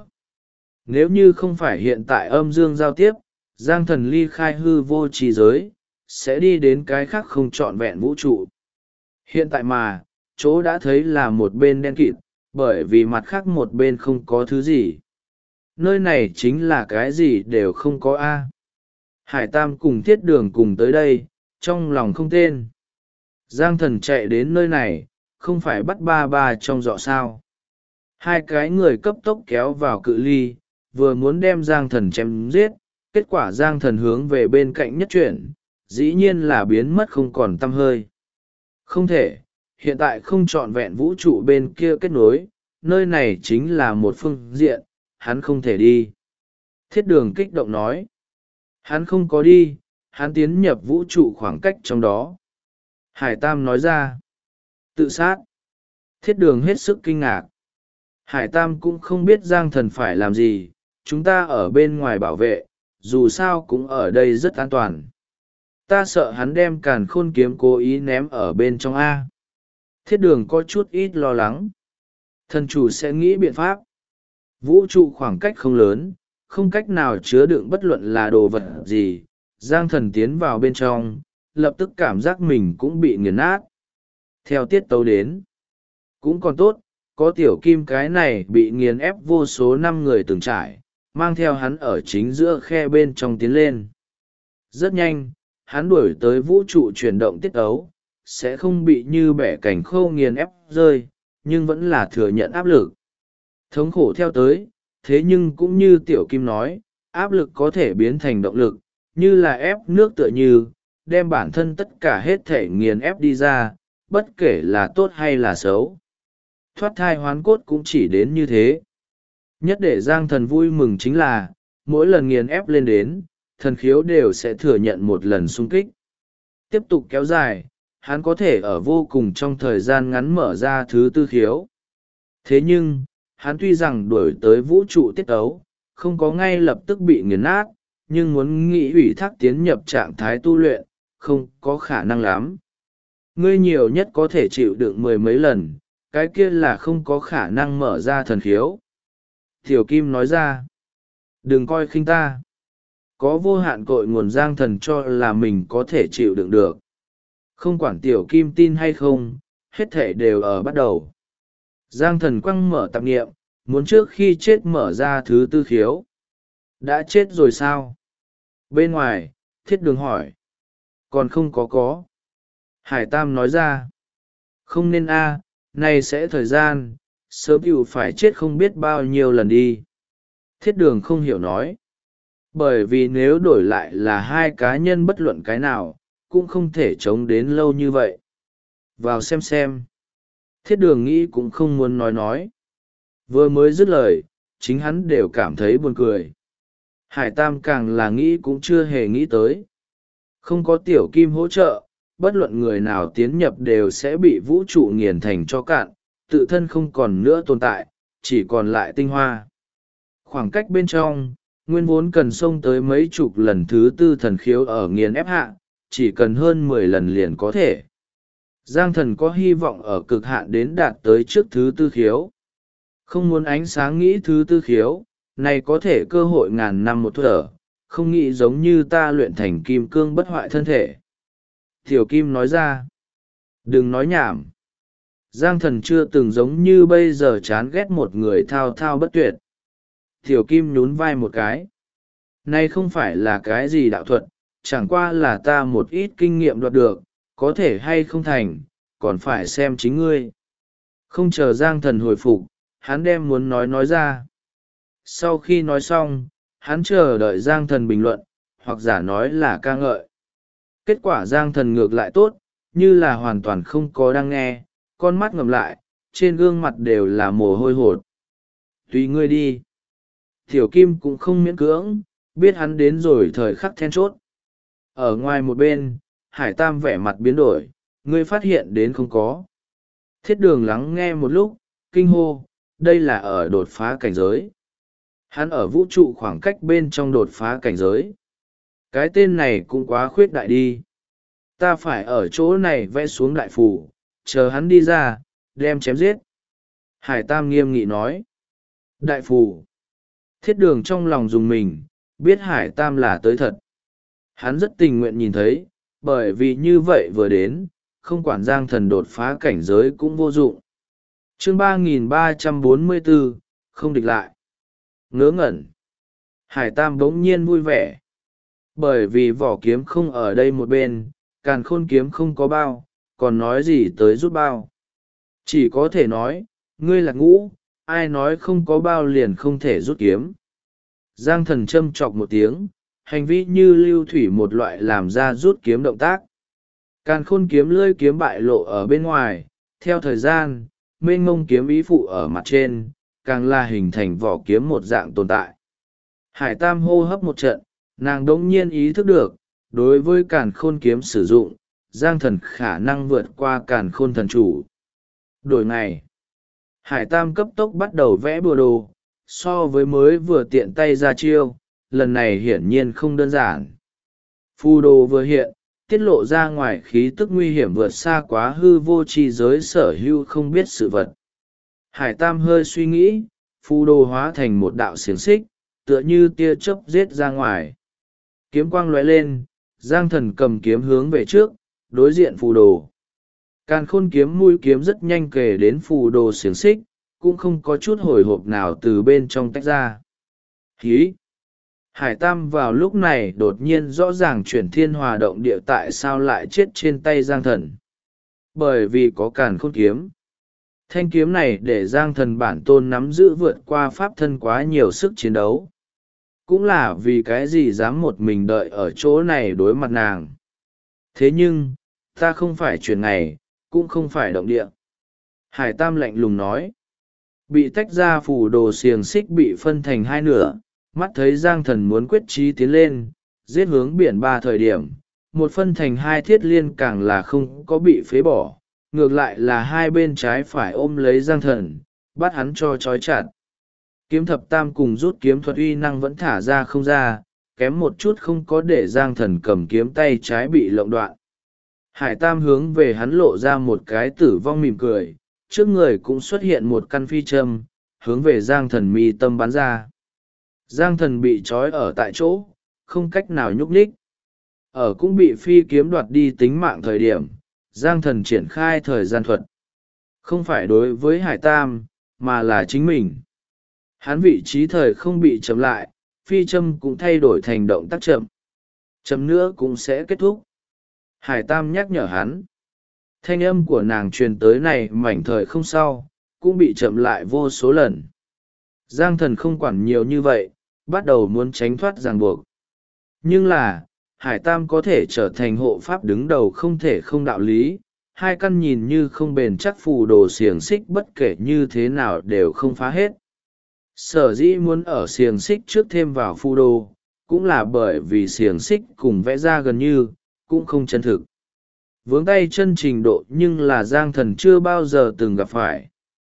S1: Nếu như không phải hiện tại âm dương giao tiếp, Giang Thần ly khai hư vô chi giới, sẽ đi đến cái khác không trọn vẹn vũ trụ. Hiện tại mà, chỗ đã thấy là một bên đen kịt, bởi vì mặt khác một bên không có thứ gì. Nơi này chính là cái gì đều không có a. Hải Tam cùng Thiết Đường cùng tới đây, trong lòng không tên. Giang Thần chạy đến nơi này, không phải bắt ba ba trong dọ sao. Hai cái người cấp tốc kéo vào cự ly, vừa muốn đem Giang Thần chém giết, kết quả Giang Thần hướng về bên cạnh nhất chuyển, dĩ nhiên là biến mất không còn tăm hơi. Không thể, hiện tại không trọn vẹn vũ trụ bên kia kết nối, nơi này chính là một phương diện, hắn không thể đi. Thiết Đường kích động nói. Hắn không có đi, hắn tiến nhập vũ trụ khoảng cách trong đó. Hải Tam nói ra. Tự sát. Thiết Đường hết sức kinh ngạc. Hải Tam cũng không biết Giang Thần phải làm gì, chúng ta ở bên ngoài bảo vệ, dù sao cũng ở đây rất an toàn. Ta sợ hắn đem càn khôn kiếm cố ý ném ở bên trong A. Thiết Đường có chút ít lo lắng. Thần chủ sẽ nghĩ biện pháp. Vũ trụ khoảng cách không lớn, không cách nào chứa đựng bất luận là đồ vật gì. Giang Thần tiến vào bên trong, lập tức cảm giác mình cũng bị nghiền nát. Theo tiết tấu đến, cũng còn tốt, có tiểu kim cái này bị nghiền ép vô số năm người từng trải, mang theo hắn ở chính giữa khe bên trong tiến lên. Rất nhanh, hắn đuổi tới vũ trụ chuyển động tiết tấu, sẽ không bị như bẻ cảnh khô nghiền ép rơi, nhưng vẫn là thừa nhận áp lực. Thống khổ theo tới, thế nhưng cũng như tiểu kim nói, áp lực có thể biến thành động lực, như là ép nước tựa như, đem bản thân tất cả hết thể nghiền ép đi ra, bất kể là tốt hay là xấu. Thoát thai hoán cốt cũng chỉ đến như thế. Nhất để Giang Thần vui mừng chính là, mỗi lần nghiền ép lên đến, thần khiếu đều sẽ thừa nhận một lần xung kích. Tiếp tục kéo dài, hắn có thể ở vô cùng trong thời gian ngắn mở ra thứ tư khiếu. Thế nhưng, hắn tuy rằng đuổi tới vũ trụ tiết ấu, không có ngay lập tức bị nghiền nát, nhưng muốn nghĩ ủy thác tiến nhập trạng thái tu luyện, không có khả năng lắm. Ngươi nhiều nhất có thể chịu đựng mười mấy lần, cái kia là không có khả năng mở ra thần khiếu. Tiểu Kim nói ra, đừng coi khinh ta. Có vô hạn cội nguồn Giang Thần cho là mình có thể chịu đựng được. Không quản Tiểu Kim tin hay không, hết thể đều ở bắt đầu. Giang Thần quăng mở tạp nghiệm, muốn trước khi chết mở ra thứ tư khiếu. Đã chết rồi sao? Bên ngoài, Thiết Đường hỏi. Còn không có. Hải Tam nói ra. Không nên a, này sẽ thời gian, sớm hữu phải chết không biết bao nhiêu lần đi. Thiết Đường không hiểu nói. Bởi vì nếu đổi lại là hai cá nhân bất luận cái nào, cũng không thể chống đến lâu như vậy. Vào xem. Thiết Đường nghĩ cũng không muốn nói. Vừa mới dứt lời, chính hắn đều cảm thấy buồn cười. Hải Tam càng là nghĩ cũng chưa hề nghĩ tới. Không có Tiểu Kim hỗ trợ, bất luận người nào tiến nhập đều sẽ bị vũ trụ nghiền thành cho cạn, tự thân không còn nữa tồn tại, chỉ còn lại tinh hoa. Khoảng cách bên trong, nguyên vốn cần xông tới mấy chục lần thứ tư thần khiếu ở nghiền ép hạ, chỉ cần hơn 10 lần liền có thể. Giang Thần có hy vọng ở cực hạn đến đạt tới trước thứ tư khiếu. Không muốn ánh sáng nghĩ thứ tư khiếu, này có thể cơ hội ngàn năm một thở, không nghĩ giống như ta luyện thành kim cương bất hoại thân thể. Tiểu Kim nói ra, đừng nói nhảm. Giang Thần chưa từng giống như bây giờ chán ghét một người thao thao bất tuyệt. Tiểu Kim nhún vai một cái. Này không phải là cái gì đạo thuật, chẳng qua là ta một ít kinh nghiệm đoạt được, có thể hay không thành, còn phải xem chính ngươi. Không chờ Giang Thần hồi phục, hắn đem muốn nói ra. Sau khi nói xong, hắn chờ đợi Giang Thần bình luận, hoặc giả nói là ca ngợi. Kết quả Giang Thần ngược lại tốt, như là hoàn toàn không có đang nghe, con mắt ngầm lại, trên gương mặt đều là mồ hôi hột. Tùy ngươi đi. Tiểu Kim cũng không miễn cưỡng, biết hắn đến rồi thời khắc then chốt. Ở ngoài một bên, Hải Tam vẻ mặt biến đổi, ngươi phát hiện đến không có. Thiết đường lắng nghe một lúc, kinh hô, đây là ở đột phá cảnh giới. Hắn ở vũ trụ khoảng cách bên trong đột phá cảnh giới. Cái tên này cũng quá khuyết đại đi. Ta phải ở chỗ này vẽ xuống đại phủ, chờ hắn đi ra, đem chém giết. Hải Tam nghiêm nghị nói. Đại phủ. Thiết đường trong lòng dùng mình, biết Hải Tam là tới thật. Hắn rất tình nguyện nhìn thấy, bởi vì như vậy vừa đến, không quản Giang Thần đột phá cảnh giới cũng vô dụng. Chương 3344, không địch lại. Ngớ ngẩn. Hải Tam bỗng nhiên vui vẻ. Bởi vì vỏ kiếm không ở đây một bên, càn khôn kiếm không có bao, còn nói gì tới rút bao. Chỉ có thể nói, ngươi là ngũ, ai nói không có bao liền không thể rút kiếm. Giang Thần châm chọc một tiếng, hành vi như lưu thủy một loại làm ra rút kiếm động tác. Càn khôn kiếm lưỡi kiếm bại lộ ở bên ngoài, theo thời gian, mênh mông kiếm ý phụ ở mặt trên, càng là hình thành vỏ kiếm một dạng tồn tại. Hải Tam hô hấp một trận, nàng đống nhiên ý thức được, đối với càn khôn kiếm sử dụng, Giang Thần khả năng vượt qua càn khôn thần chủ. Đổi ngày, Hải Tam cấp tốc bắt đầu vẽ bùa đồ, so với mới vừa tiện tay ra chiêu, lần này hiển nhiên không đơn giản. Phù đồ vừa hiện, tiết lộ ra ngoài khí tức nguy hiểm vượt xa quá hư vô tri giới sở hữu không biết sự vật. Hải Tam hơi suy nghĩ, phù đồ hóa thành một đạo xiềng xích, tựa như tia chớp giết ra ngoài. Kiếm quang lóe lên, Giang Thần cầm kiếm hướng về trước, đối diện phù đồ. Càn khôn kiếm mũi kiếm rất nhanh kề đến phù đồ xiềng xích, cũng không có chút hồi hộp nào từ bên trong tách ra. Hí! Hải Tam vào lúc này đột nhiên rõ ràng chuyển thiên hòa động địa tại sao lại chết trên tay Giang Thần. Bởi vì có càn khôn kiếm. Thanh kiếm này để Giang Thần bản tôn nắm giữ vượt qua pháp thân quá nhiều sức chiến đấu. Cũng là vì cái gì dám một mình đợi ở chỗ này đối mặt nàng. Thế nhưng, ta không phải chuyển ngày, cũng không phải động địa. Hải Tam lạnh lùng nói. Bị tách ra phủ đồ xiềng xích bị phân thành hai nửa, mắt thấy Giang Thần muốn quyết chí tiến lên, giết hướng biển ba thời điểm, một phân thành hai thiết liên càng là không có bị phế bỏ, ngược lại là hai bên trái phải ôm lấy Giang Thần, bắt hắn cho trói chặt. Kiếm thập tam cùng rút kiếm thuật uy năng vẫn thả ra không ra, kém một chút không có để Giang Thần cầm kiếm tay trái bị lộng đoạn. Hải Tam hướng về hắn lộ ra một cái tử vong mỉm cười, trước người cũng xuất hiện một căn phi châm, hướng về Giang Thần mi tâm bắn ra. Giang Thần bị trói ở tại chỗ, không cách nào nhúc nhích. Ở cũng bị phi kiếm đoạt đi tính mạng thời điểm, Giang Thần triển khai thời gian thuật. Không phải đối với Hải Tam, mà là chính mình. Hắn vị trí thời không bị chậm lại, phi châm cũng thay đổi thành động tác chậm. Chậm nữa cũng sẽ kết thúc. Hải Tam nhắc nhở hắn. Thanh âm của nàng truyền tới này mảnh thời không sau, cũng bị chậm lại vô số lần. Giang Thần không quản nhiều như vậy, bắt đầu muốn tránh thoát ràng buộc. Nhưng là, Hải Tam có thể trở thành hộ pháp đứng đầu không thể không đạo lý, hai căn nhìn như không bền chắc phù đồ xiềng xích bất kể như thế nào đều không phá hết. Sở dĩ muốn ở xiềng xích trước thêm vào phù đồ, cũng là bởi vì xiềng xích cùng vẽ ra gần như, cũng không chân thực. Vướng tay chân trình độ nhưng là Giang Thần chưa bao giờ từng gặp phải.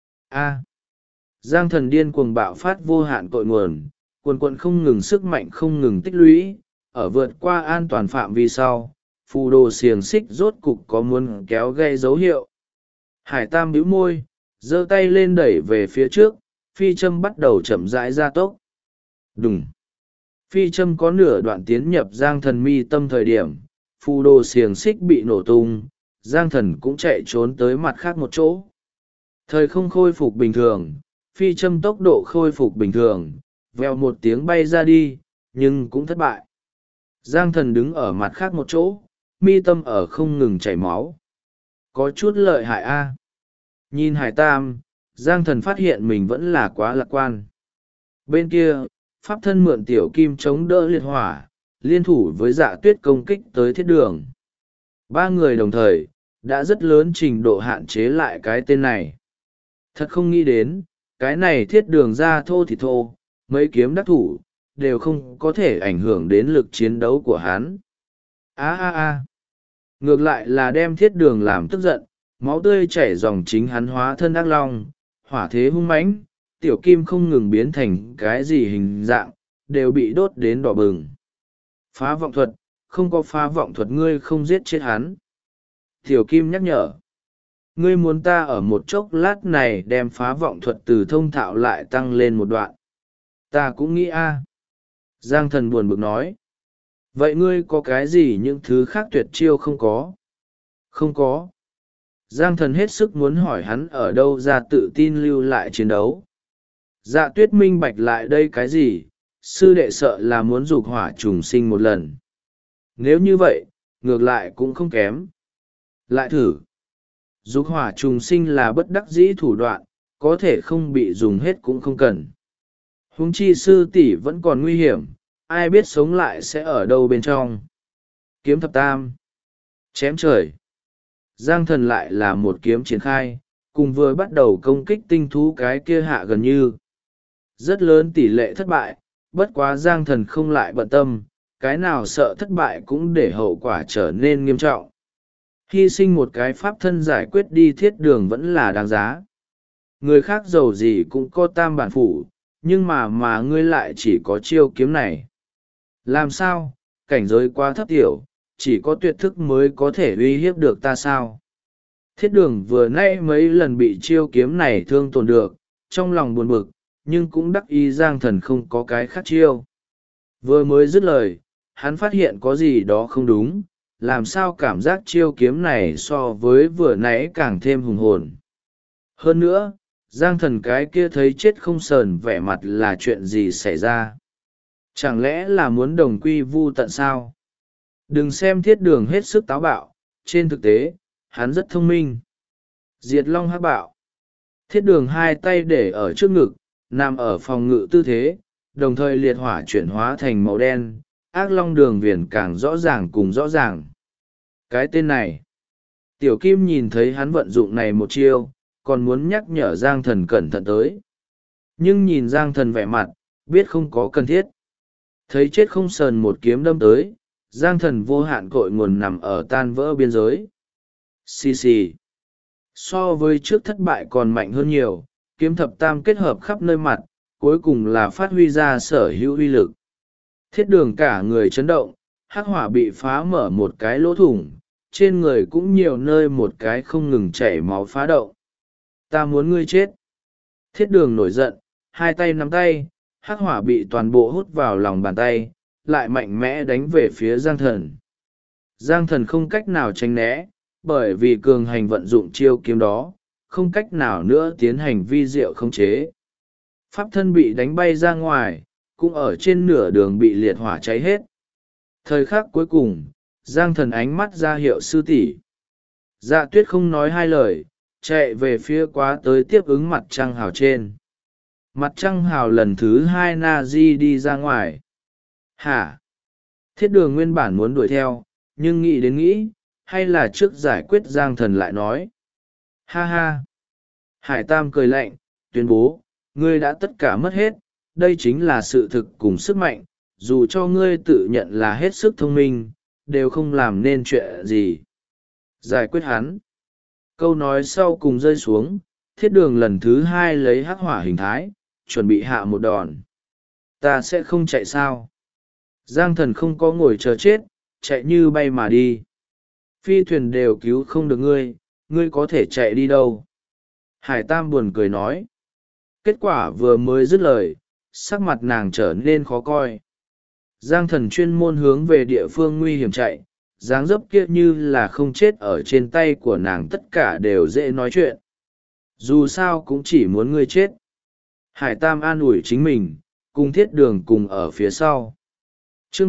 S1: Giang Thần điên cuồng bạo phát vô hạn cội nguồn, quần quận không ngừng sức mạnh không ngừng tích lũy, ở vượt qua an toàn phạm vi sau, phù đồ xiềng xích rốt cục có muốn kéo gây dấu hiệu. Hải Tam bĩu môi, giơ tay lên đẩy về phía trước, phi châm bắt đầu chậm rãi gia tốc. Đùng! Phi châm có nửa đoạn tiến nhập Giang Thần mi tâm thời điểm, phù đồ xiềng xích bị nổ tung, Giang Thần cũng chạy trốn tới mặt khác một chỗ. Thời không khôi phục bình thường, phi châm tốc độ khôi phục bình thường, vèo một tiếng bay ra đi, nhưng cũng thất bại. Giang Thần đứng ở mặt khác một chỗ, mi tâm ở không ngừng chảy máu. Có chút lợi hại a. Nhìn Hải Tam, Giang Thần phát hiện mình vẫn là quá lạc quan. Bên kia, pháp thân mượn tiểu kim chống đỡ liệt hỏa, liên thủ với Dạ Tuyết công kích tới thiết đường. Ba người đồng thời, đã rất lớn trình độ hạn chế lại cái tên này. Thật không nghĩ đến, cái này thiết đường ra thô thì thô, mấy kiếm đắc thủ, đều không có thể ảnh hưởng đến lực chiến đấu của hắn. Ngược lại là đem thiết đường làm tức giận, máu tươi chảy dòng chính hắn hóa thân ác long, hỏa thế hung mãnh, tiểu kim không ngừng biến thành cái gì hình dạng, đều bị đốt đến đỏ bừng. Phá vọng thuật, không có phá vọng thuật ngươi không giết chết hắn. Tiểu kim nhắc nhở. Ngươi muốn ta ở một chốc lát này đem phá vọng thuật từ thông thạo lại tăng lên một đoạn. Ta cũng nghĩ a. Giang thần buồn bực nói. Vậy ngươi có cái gì những thứ khác tuyệt chiêu không có? Không có. Giang thần hết sức muốn hỏi hắn ở đâu ra tự tin lưu lại chiến đấu. Dạ tuyết minh bạch lại đây cái gì, sư đệ sợ là muốn dục hỏa trùng sinh một lần. Nếu như vậy, ngược lại cũng không kém. Lại thử. Dục hỏa trùng sinh là bất đắc dĩ thủ đoạn, có thể không bị dùng hết cũng không cần. Huống chi sư tỷ vẫn còn nguy hiểm, ai biết sống lại sẽ ở đâu bên trong. Kiếm thập tam. Chém trời. Giang thần lại là một kiếm triển khai, cùng vừa bắt đầu công kích tinh thú cái kia hạ gần như. Rất lớn tỷ lệ thất bại, bất quá giang thần không lại bận tâm, cái nào sợ thất bại cũng để hậu quả trở nên nghiêm trọng. Hy sinh một cái pháp thân giải quyết đi thiết đường vẫn là đáng giá. Người khác giàu gì cũng có tam bản phủ, nhưng mà ngươi lại chỉ có chiêu kiếm này. Làm sao, cảnh giới quá thấp tiểu, chỉ có tuyệt thức mới có thể uy hiếp được ta sao? Thiết đường vừa nãy mấy lần bị chiêu kiếm này thương tổn được, trong lòng buồn bực, nhưng cũng đắc ý giang thần không có cái khác chiêu. Vừa mới dứt lời, hắn phát hiện có gì đó không đúng, làm sao cảm giác chiêu kiếm này so với vừa nãy càng thêm hùng hồn. Hơn nữa, giang thần cái kia thấy chết không sờn vẻ mặt là chuyện gì xảy ra. Chẳng lẽ là muốn đồng quy vu tận sao? Đừng xem thiết đường hết sức táo bạo, trên thực tế, hắn rất thông minh. Diệt long hắc bạo. Thiết đường hai tay để ở trước ngực, nằm ở phòng ngự tư thế, đồng thời liệt hỏa chuyển hóa thành màu đen, ác long đường viền càng rõ ràng cùng rõ ràng. Cái tên này, tiểu kim nhìn thấy hắn vận dụng này một chiêu, còn muốn nhắc nhở giang thần cẩn thận tới. Nhưng nhìn giang thần vẻ mặt, biết không có cần thiết. Thấy chết không sờn một kiếm đâm tới, giang thần vô hạn cội nguồn nằm ở tan vỡ biên giới. Xì xì. So với trước thất bại còn mạnh hơn nhiều, kiếm thập tam kết hợp khắp nơi mặt, cuối cùng là phát huy ra sở hữu uy lực. Thiết đường cả người chấn động, hắc hỏa bị phá mở một cái lỗ thủng, trên người cũng nhiều nơi một cái không ngừng chảy máu phá động. Ta muốn ngươi chết. Thiết đường nổi giận, hai tay nắm tay, hắc hỏa bị toàn bộ hút vào lòng bàn tay, lại mạnh mẽ đánh về phía giang thần. Giang thần không cách nào tránh né, bởi vì cường hành vận dụng chiêu kiếm đó, không cách nào nữa tiến hành vi diệu khống chế. Pháp thân bị đánh bay ra ngoài, cũng ở trên nửa đường bị liệt hỏa cháy hết. Thời khắc cuối cùng, giang thần ánh mắt ra hiệu sư tỷ. Dạ tuyết không nói hai lời, chạy về phía quá tới tiếp ứng mặt trăng hào trên. Mặt trăng hào lần thứ hai na di đi ra ngoài. Hả? Thiết đường nguyên bản muốn đuổi theo, nhưng nghĩ đến nghĩ, hay là trước giải quyết giang thần lại nói. Ha ha! Hải Tam cười lạnh, tuyên bố, ngươi đã tất cả mất hết, đây chính là sự thực cùng sức mạnh, dù cho ngươi tự nhận là hết sức thông minh, đều không làm nên chuyện gì. Giải quyết hắn. Câu nói sau cùng rơi xuống, thiết đường lần thứ hai lấy hắc hỏa hình thái, chuẩn bị hạ một đòn. Ta sẽ không chạy sao? Giang thần không có ngồi chờ chết, chạy như bay mà đi. Phi thuyền đều cứu không được ngươi, ngươi có thể chạy đi đâu? Hải Tam buồn cười nói. Kết quả vừa mới dứt lời, sắc mặt nàng trở nên khó coi. Giang thần chuyên môn hướng về địa phương nguy hiểm chạy, dáng dấp kia như là không chết ở trên tay của nàng, tất cả đều dễ nói chuyện. Dù sao cũng chỉ muốn ngươi chết. Hải Tam an ủi chính mình, cùng thiết đường cùng ở phía sau. Chương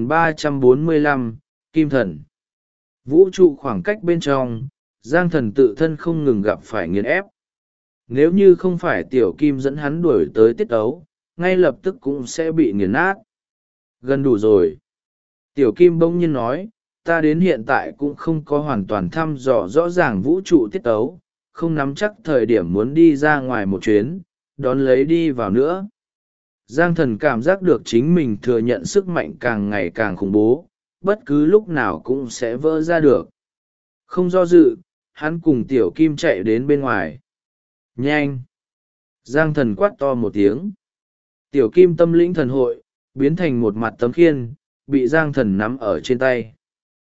S1: 3345, Kim Thần. Vũ trụ khoảng cách bên trong, Giang thần tự thân không ngừng gặp phải nghiền ép. Nếu như không phải tiểu kim dẫn hắn đuổi tới tiết ấu, ngay lập tức cũng sẽ bị nghiền nát. Gần đủ rồi. Tiểu kim bỗng nhiên nói, ta đến hiện tại cũng không có hoàn toàn thăm dò rõ ràng vũ trụ tiết ấu, không nắm chắc thời điểm muốn đi ra ngoài một chuyến, đón lấy đi vào nữa. Giang thần cảm giác được chính mình thừa nhận sức mạnh càng ngày càng khủng bố, bất cứ lúc nào cũng sẽ vỡ ra được. Không do dự, hắn cùng tiểu kim chạy đến bên ngoài. Nhanh! Giang thần quát to một tiếng. Tiểu kim tâm lĩnh thần hội, biến thành một mặt tấm khiên, bị giang thần nắm ở trên tay.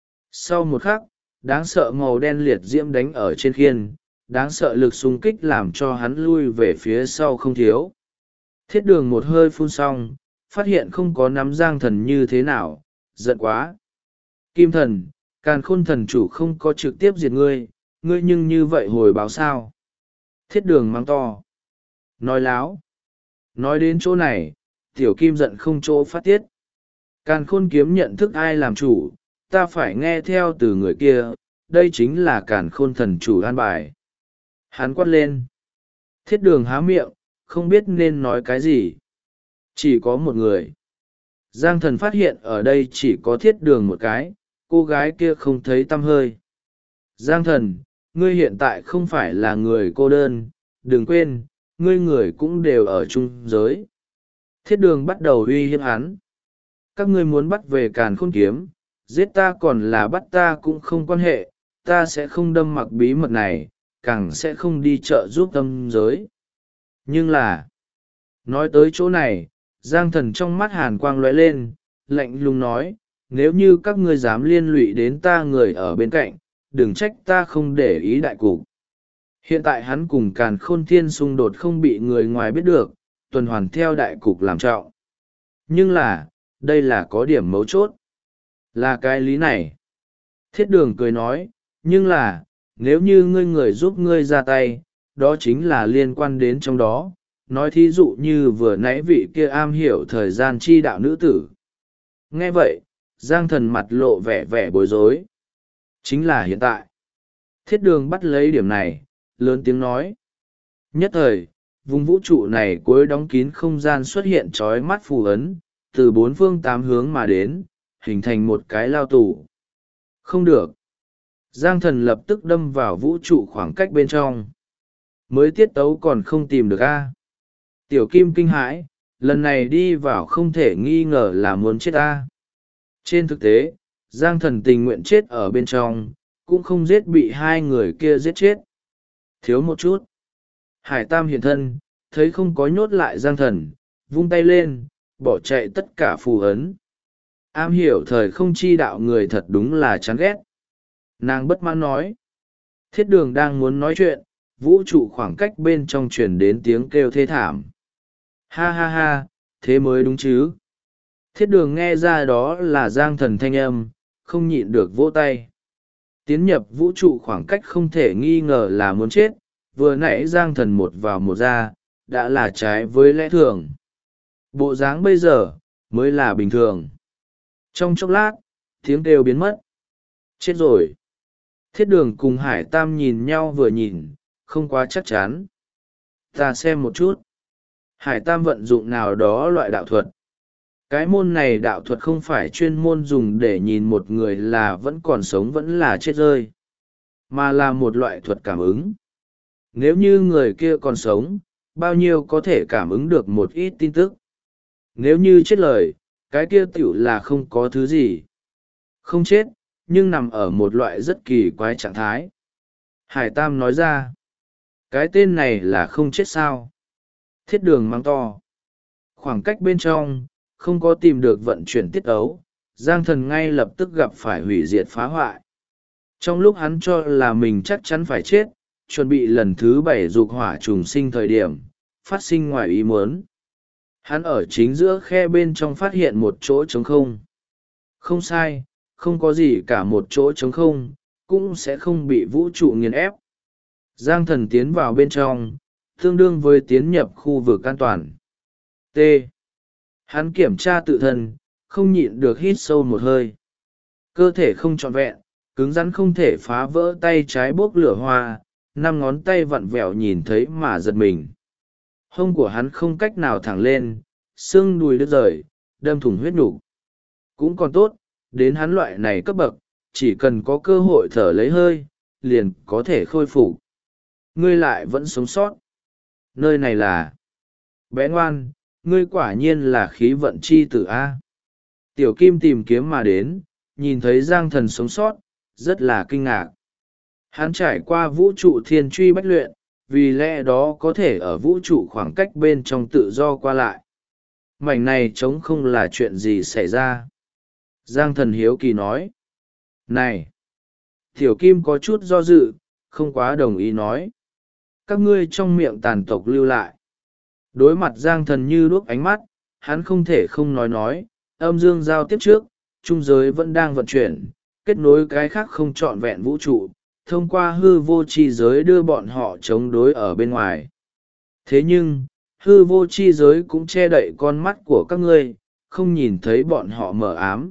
S1: Sau một khắc, đáng sợ màu đen liệt diễm đánh ở trên khiên, đáng sợ lực xung kích làm cho hắn lui về phía sau không thiếu. Thiết đường một hơi phun xong, phát hiện không có nắm giang thần như thế nào, giận quá. Kim thần, càn khôn thần chủ không có trực tiếp diệt ngươi, ngươi nhưng như vậy hồi báo sao? Thiết đường mắng to. Nói láo. Nói đến chỗ này, tiểu kim giận không chỗ phát tiết. Càn khôn kiếm nhận thức ai làm chủ, ta phải nghe theo từ người kia, đây chính là càn khôn thần chủ an bài. Hắn quát lên. Thiết đường há miệng, không biết nên nói cái gì. Chỉ có một người. Giang thần phát hiện ở đây chỉ có thiết đường một cái, cô gái kia không thấy tăm hơi. Giang thần, ngươi hiện tại không phải là người cô đơn, đừng quên, ngươi người cũng đều ở chung giới. Thiết đường bắt đầu uy hiếp hắn. Các ngươi muốn bắt về càn khôn kiếm, giết ta còn là bắt ta cũng không quan hệ, ta sẽ không đâm mặc bí mật này, càng sẽ không đi trợ giúp tâm giới. Nhưng là, nói tới chỗ này, Giang thần trong mắt hàn quang lóe lên, lạnh lùng nói, nếu như các ngươi dám liên lụy đến ta người ở bên cạnh, đừng trách ta không để ý đại cục. Hiện tại hắn cùng càn khôn thiên xung đột không bị người ngoài biết được, tuần hoàn theo đại cục làm trọng. Nhưng là, đây là có điểm mấu chốt. Là cái lý này. Thiết đường cười nói, nhưng là, nếu như ngươi người giúp ngươi ra tay, đó chính là liên quan đến trong đó. Nói thí dụ như vừa nãy vị kia am hiểu thời gian chi đạo nữ tử. Nghe vậy, Giang thần mặt lộ vẻ vẻ bối rối. Chính là hiện tại. Thiết đường bắt lấy điểm này, lớn tiếng nói. Nhất thời, vùng vũ trụ này cuối đóng kín không gian xuất hiện trói mắt phù ấn, từ bốn phương tám hướng mà đến, hình thành một cái lao tù. Không được. Giang thần lập tức đâm vào vũ trụ khoảng cách bên trong. Mới tiết tấu còn không tìm được a. Tiểu kim kinh hãi, lần này đi vào không thể nghi ngờ là muốn chết a. Trên thực tế, Giang thần tình nguyện chết ở bên trong, cũng không giết bị hai người kia giết chết. Thiếu một chút. Hải Tam hiện thân, thấy không có nhốt lại Giang thần, vung tay lên, bỏ chạy tất cả phù ấn. Am hiểu thời không chi đạo người thật đúng là chán ghét. Nàng bất mãn nói. Thiết đường đang muốn nói chuyện, vũ trụ khoảng cách bên trong truyền đến tiếng kêu thê thảm. Ha ha ha, thế mới đúng chứ. Thiết đường nghe ra đó là Giang thần thanh âm, không nhịn được vỗ tay. Tiến nhập vũ trụ khoảng cách không thể nghi ngờ là muốn chết, vừa nãy Giang thần một vào một ra, đã là trái với lẽ thường. Bộ dáng bây giờ, mới là bình thường. Trong chốc lát, tiếng kêu biến mất. Chết rồi. Thiết đường cùng Hải Tam nhìn nhau vừa nhìn, không quá chắc chắn. Ta xem một chút. Hải Tam vận dụng nào đó loại đạo thuật. Cái môn này đạo thuật không phải chuyên môn dùng để nhìn một người là vẫn còn sống vẫn là chết rơi, mà là một loại thuật cảm ứng. Nếu như người kia còn sống, bao nhiêu có thể cảm ứng được một ít tin tức. Nếu như chết lời, cái kia tiểu là không có thứ gì. Không chết, nhưng nằm ở một loại rất kỳ quái trạng thái. Hải Tam nói ra, cái tên này là không chết sao. Thiết đường mắng to. Khoảng cách bên trong, không có tìm được vận chuyển tiết ấu, Giang thần ngay lập tức gặp phải hủy diệt phá hoại. Trong lúc hắn cho là mình chắc chắn phải chết, chuẩn bị lần thứ 7 dục hỏa trùng sinh thời điểm, phát sinh ngoài ý muốn. Hắn ở chính giữa khe bên trong phát hiện một chỗ trống không. Không sai, không có gì cả, một chỗ trống không, cũng sẽ không bị vũ trụ nghiền ép. Giang thần tiến vào bên trong, tương đương với tiến nhập khu vực an toàn. T. Hắn kiểm tra tự thân, không nhịn được hít sâu một hơi. Cơ thể không trọn vẹn, cứng rắn không thể phá vỡ, tay trái bốc lửa hoa, 5 ngón tay vặn vẹo nhìn thấy mà giật mình. Hông của hắn không cách nào thẳng lên, xương đùi đứt rời, đâm thủng huyết nhục. Cũng còn tốt, đến hắn loại này cấp bậc, chỉ cần có cơ hội thở lấy hơi, liền có thể khôi phục. Ngươi lại vẫn sống sót. Nơi này là... Bé ngoan, ngươi quả nhiên là khí vận chi tử A. Tiểu Kim tìm kiếm mà đến, nhìn thấy Giang thần sống sót, rất là kinh ngạc. Hắn trải qua vũ trụ thiên truy bách luyện, vì lẽ đó có thể ở vũ trụ khoảng cách bên trong tự do qua lại. Mảnh này trống không là chuyện gì xảy ra? Giang Thần hiếu kỳ nói. Này! Tiểu Kim có chút do dự, không quá đồng ý nói. Các ngươi trong miệng tàn tộc lưu lại. Đối mặt Giang Thần như đuốc ánh mắt, hắn không thể không nói, âm dương giao tiếp trước, trung giới vẫn đang vận chuyển, kết nối cái khác không trọn vẹn vũ trụ, thông qua hư vô chi giới đưa bọn họ chống đối ở bên ngoài. Thế nhưng, hư vô chi giới cũng che đậy con mắt của các ngươi, không nhìn thấy bọn họ mờ ám.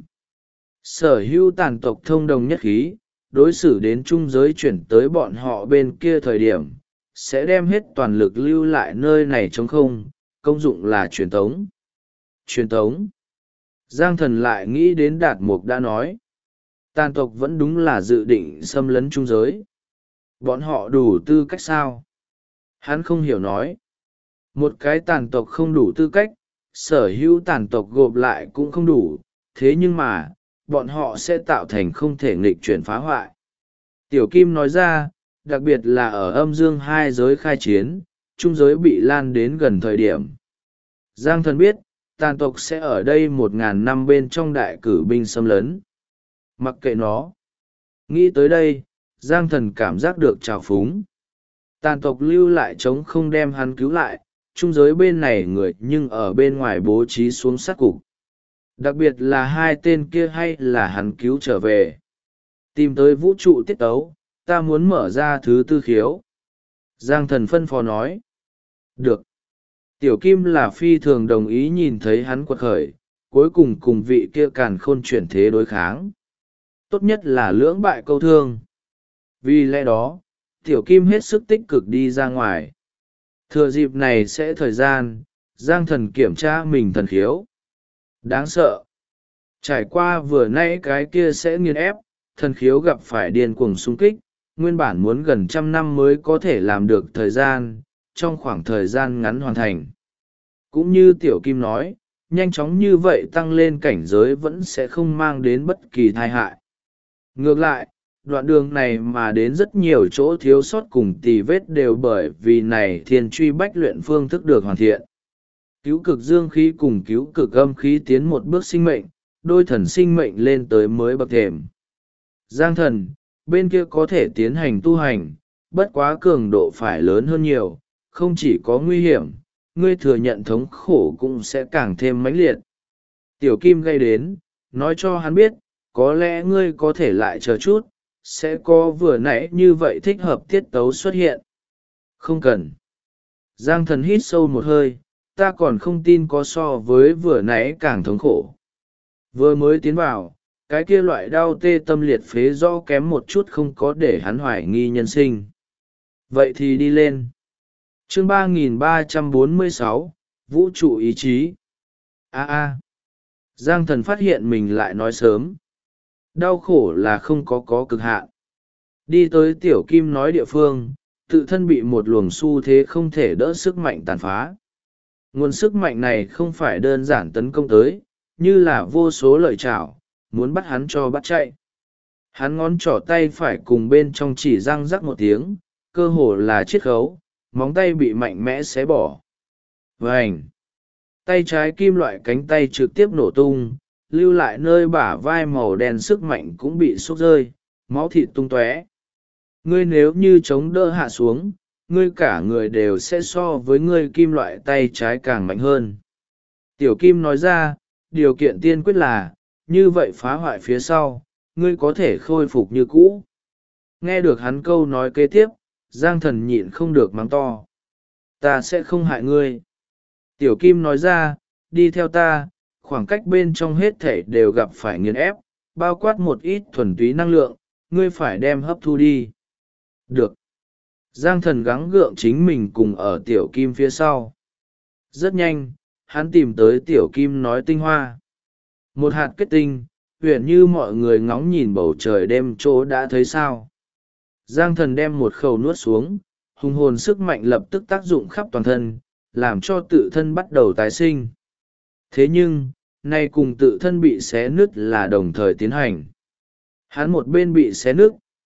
S1: Sở hữu tàn tộc thông đồng nhất khí, đối xử đến trung giới chuyển tới bọn họ bên kia thời điểm, sẽ đem hết toàn lực lưu lại nơi này trống không, công dụng là truyền tống. Truyền tống. Giang Thần lại nghĩ đến Đạt Mục đã nói. Tàn tộc vẫn đúng là dự định xâm lấn trung giới. Bọn họ đủ tư cách sao? Hắn không hiểu nói. Một cái tàn tộc không đủ tư cách, sở hữu tàn tộc gộp lại cũng không đủ, thế nhưng mà, bọn họ sẽ tạo thành không thể nghịch chuyển phá hoại. Tiểu Kim nói ra, đặc biệt là ở âm dương hai giới khai chiến, trung giới bị lan đến gần thời điểm. Giang Thần biết, tàn tộc sẽ ở đây 1.000 năm bên trong đại cử binh xâm lấn. Mặc kệ nó. Nghĩ tới đây, Giang Thần cảm giác được trào phúng. Tàn tộc lưu lại chống không đem hắn cứu lại, trung giới bên này người nhưng ở bên ngoài bố trí xuống sát cục. Đặc biệt là hai tên kia hay là hắn cứu trở về. Tìm tới vũ trụ tiết tấu, ta muốn mở ra thứ tư khiếu. Giang Thần phân phó nói. Được. Tiểu Kim là phi thường đồng ý nhìn thấy hắn quật khởi, cuối cùng cùng vị kia càn khôn chuyển thế đối kháng. Tốt nhất là lưỡng bại câu thương. Vì lẽ đó, Tiểu Kim hết sức tích cực đi ra ngoài. Thừa dịp này sẽ thời gian, Giang Thần kiểm tra mình thần khiếu. Đáng sợ. Trải qua vừa nãy cái kia sẽ nghiền ép, thần khiếu gặp phải điên cuồng xung kích, nguyên bản muốn gần 100 năm mới có thể làm được thời gian, trong khoảng thời gian ngắn hoàn thành. Cũng như Tiểu Kim nói, nhanh chóng như vậy tăng lên cảnh giới vẫn sẽ không mang đến bất kỳ tai hại. Ngược lại, đoạn đường này mà đến rất nhiều chỗ thiếu sót cùng tì vết đều bởi vì này thiên truy bách luyện phương thức được hoàn thiện. Cứu cực dương khí cùng cứu cực âm khí tiến một bước sinh mệnh, đôi thần sinh mệnh lên tới mới bậc thềm. Giang Thần, bên kia có thể tiến hành tu hành, bất quá cường độ phải lớn hơn nhiều, không chỉ có nguy hiểm, ngươi thừa nhận thống khổ cũng sẽ càng thêm mãnh liệt. Tiểu Kim gây đến, nói cho hắn biết, có lẽ ngươi có thể lại chờ chút, sẽ có vừa nãy như vậy thích hợp tiết tấu xuất hiện. Không cần. Giang Thần hít sâu một hơi, ta còn không tin có so với vừa nãy càng thống khổ. Vừa mới tiến vào, cái kia loại đau tê tâm liệt phế do kém một chút không có để hắn hoài nghi nhân sinh. Vậy thì đi lên. Chương 3346, Vũ trụ ý chí. Giang Thần phát hiện mình lại nói sớm. Đau khổ là không có cực hạn. Đi tới Tiểu Kim nói địa phương, tự thân bị một luồng xu thế không thể đỡ sức mạnh tàn phá. Nguồn sức mạnh này không phải đơn giản tấn công tới, như là vô số lợi chảo, muốn bắt hắn cho bắt chạy. Hắn ngón trỏ tay phải cùng bên trong chỉ răng rắc một tiếng, cơ hồ là chiết khấu, móng tay bị mạnh mẽ xé bỏ. Vành! Tay trái kim loại cánh tay trực tiếp nổ tung, lưu lại nơi bả vai màu đen sức mạnh cũng bị xúc rơi, máu thịt tung tóe. Ngươi nếu như chống đỡ hạ xuống, ngươi cả người đều sẽ so với ngươi kim loại tay trái càng mạnh hơn. Tiểu Kim nói ra, điều kiện tiên quyết là, như vậy phá hoại phía sau, ngươi có thể khôi phục như cũ. Nghe được hắn câu nói kế tiếp, Giang Thần nhịn không được mắng to. Ta sẽ không hại ngươi. Tiểu Kim nói ra, đi theo ta, khoảng cách bên trong hết thể đều gặp phải nghiền ép, bao quát một ít thuần túy năng lượng, ngươi phải đem hấp thu đi. Được. Giang Thần gắng gượng chính mình cùng ở Tiểu Kim phía sau. Rất nhanh, hắn tìm tới Tiểu Kim nói tinh hoa. Một hạt kết tinh, huyền như mọi người ngóng nhìn bầu trời đêm chỗ đã thấy sao. Giang Thần đem một khẩu nuốt xuống, hùng hồn sức mạnh lập tức tác dụng khắp toàn thân, làm cho tự thân bắt đầu tái sinh. Thế nhưng, nay cùng tự thân bị xé nứt là đồng thời tiến hành. Hắn một bên bị xé nứt,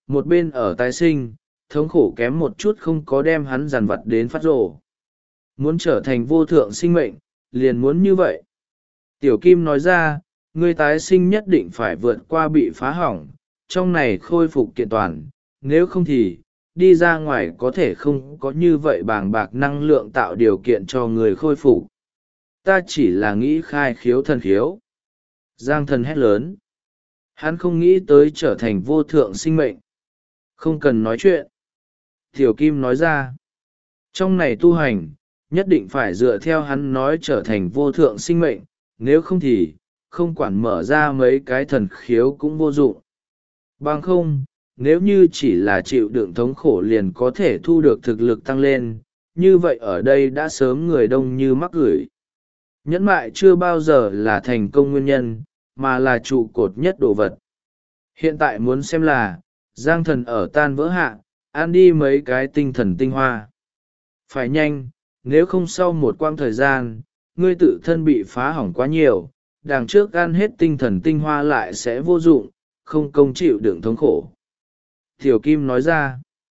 S1: một bên ở tái sinh, thống khổ kém một chút không có đem hắn dằn vặt đến phát rồ. Muốn trở thành vô thượng sinh mệnh, liền muốn như vậy. Tiểu Kim nói ra, ngươi tái sinh nhất định phải vượt qua bị phá hỏng, trong này khôi phục kiện toàn, nếu không thì, đi ra ngoài có thể không có như vậy bàng bạc năng lượng tạo điều kiện cho người khôi phục. Ta chỉ là nghĩ khai khiếu thần khiếu. Giang Thần hét lớn. Hắn không nghĩ tới trở thành vô thượng sinh mệnh. Không cần nói chuyện. Tiểu Kim nói ra. Trong này tu hành, nhất định phải dựa theo hắn nói trở thành vô thượng sinh mệnh, nếu không thì, không quản mở ra mấy cái thần khiếu cũng vô dụng. Bằng không, nếu như chỉ là chịu đựng thống khổ liền có thể thu được thực lực tăng lên, như vậy ở đây đã sớm người đông như mắc gửi. Nhẫn mại chưa bao giờ là thành công nguyên nhân, mà là trụ cột nhất đồ vật. Hiện tại muốn xem là, Giang Thần ở tan vỡ hạ, ăn đi mấy cái tinh thần tinh hoa. Phải nhanh, nếu không sau một quãng thời gian, ngươi tự thân bị phá hỏng quá nhiều, đằng trước ăn hết tinh thần tinh hoa lại sẽ vô dụng, không công chịu đựng thống khổ. Tiểu Kim nói ra,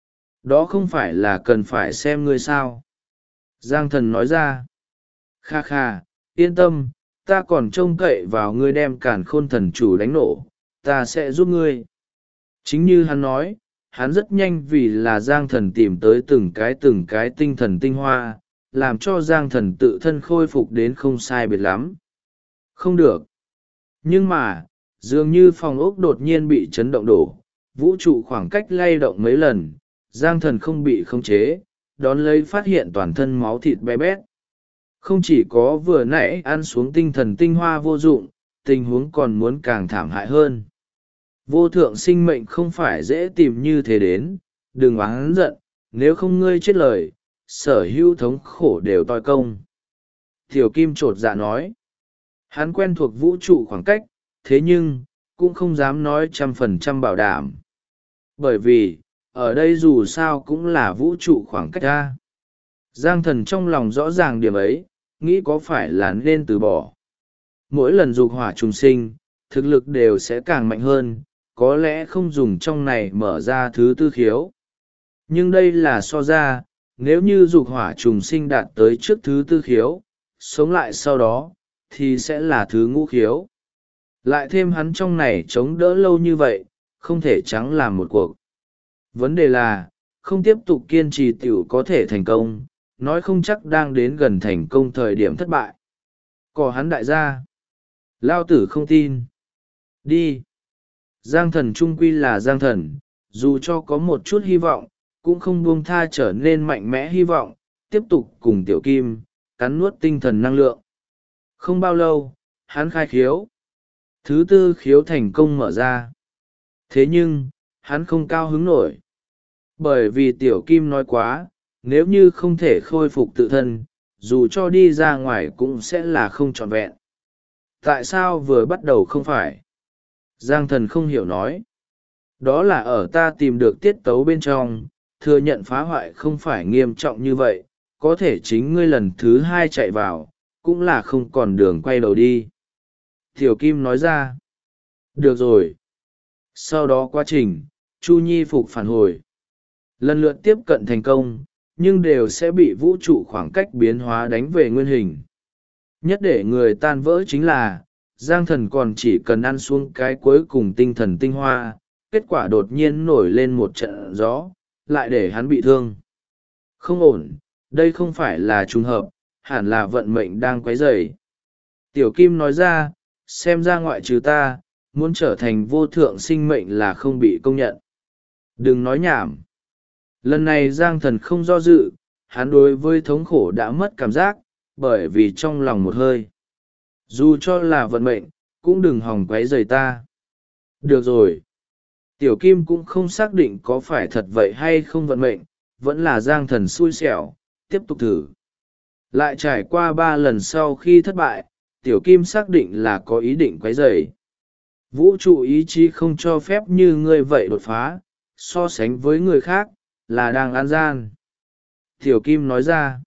S1: đó không phải là cần phải xem ngươi sao. Giang Thần nói ra, kha kha, yên tâm, ta còn trông cậy vào ngươi đem càn khôn thần chủ đánh nổ, ta sẽ giúp ngươi. Chính như hắn nói, hắn rất nhanh vì là Giang Thần tìm tới từng cái tinh thần tinh hoa, làm cho Giang Thần tự thân khôi phục đến không sai biệt lắm. Không được. Nhưng mà, dường như phòng ốc đột nhiên bị chấn động đổ, vũ trụ khoảng cách lay động mấy lần, Giang Thần không bị khống chế, đón lấy phát hiện toàn thân máu thịt bé bét. Không chỉ có vừa nãy ăn xuống tinh thần tinh hoa vô dụng, tình huống còn muốn càng thảm hại hơn. Vô thượng sinh mệnh không phải dễ tìm như thế đến, đừng oán giận, nếu không ngươi chết lời, sở hữu thống khổ đều toi công. Tiểu Kim chột dạ nói, hắn quen thuộc vũ trụ khoảng cách, thế nhưng, cũng không dám nói 100% bảo đảm. Bởi vì, ở đây dù sao cũng là vũ trụ khoảng cách ra. Giang Thần trong lòng rõ ràng điểm ấy, nghĩ có phải là nên từ bỏ. Mỗi lần dục hỏa trùng sinh, thực lực đều sẽ càng mạnh hơn, có lẽ không dùng trong này mở ra thứ tư khiếu. Nhưng đây là so ra, nếu như dục hỏa trùng sinh đạt tới trước thứ tư khiếu, sống lại sau đó, thì sẽ là thứ ngũ khiếu. Lại thêm hắn trong này chống đỡ lâu như vậy, không thể trắng làm một cuộc. Vấn đề là, không tiếp tục kiên trì tiểu có thể thành công, nói không chắc đang đến gần thành công thời điểm thất bại. Cỏ hắn đại gia. Lao tử không tin. Đi. Giang Thần trung quy là Giang Thần, dù cho có một chút hy vọng, cũng không buông tha trở nên mạnh mẽ hy vọng, tiếp tục cùng Tiểu Kim, cắn nuốt tinh thần năng lượng. Không bao lâu, hắn khai khiếu. Thứ tư khiếu thành công mở ra. Thế nhưng, hắn không cao hứng nổi. Bởi vì Tiểu Kim nói quá, nếu như không thể khôi phục tự thân, dù cho đi ra ngoài cũng sẽ là không trọn vẹn. Tại sao vừa bắt đầu không phải? Giang Thần không hiểu nói. Đó là ở ta tìm được tiết tấu bên trong, thừa nhận phá hoại không phải nghiêm trọng như vậy, có thể chính ngươi lần thứ hai chạy vào, cũng là không còn đường quay đầu đi. Tiểu Kim nói ra. Được rồi. Sau đó quá trình, Chu Nhi phục phản hồi. Lần lượt tiếp cận thành công, nhưng đều sẽ bị vũ trụ khoảng cách biến hóa đánh về nguyên hình. Nhất để người tan vỡ chính là, Giang Thần còn chỉ cần ăn xuống cái cuối cùng tinh thần tinh hoa, kết quả đột nhiên nổi lên một trận gió, lại để hắn bị thương. Không ổn, đây không phải là trùng hợp, hẳn là vận mệnh đang quấy rầy. Tiểu Kim nói ra, xem ra ngoại trừ ta, muốn trở thành vô thượng sinh mệnh là không bị công nhận. Đừng nói nhảm. Lần này Giang Thần không do dự, hắn đối với thống khổ đã mất cảm giác, bởi vì trong lòng một hơi. Dù cho là vận mệnh, cũng đừng hòng quấy rầy ta. Được rồi. Tiểu Kim cũng không xác định có phải thật vậy hay không vận mệnh, vẫn là Giang Thần xui xẻo, tiếp tục thử. Lại trải qua 3 lần sau khi thất bại, Tiểu Kim xác định là có ý định quấy rầy. Vũ trụ ý chí không cho phép như ngươi vậy đột phá, so sánh với người khác, là đang an gian. Tiểu Kim nói ra.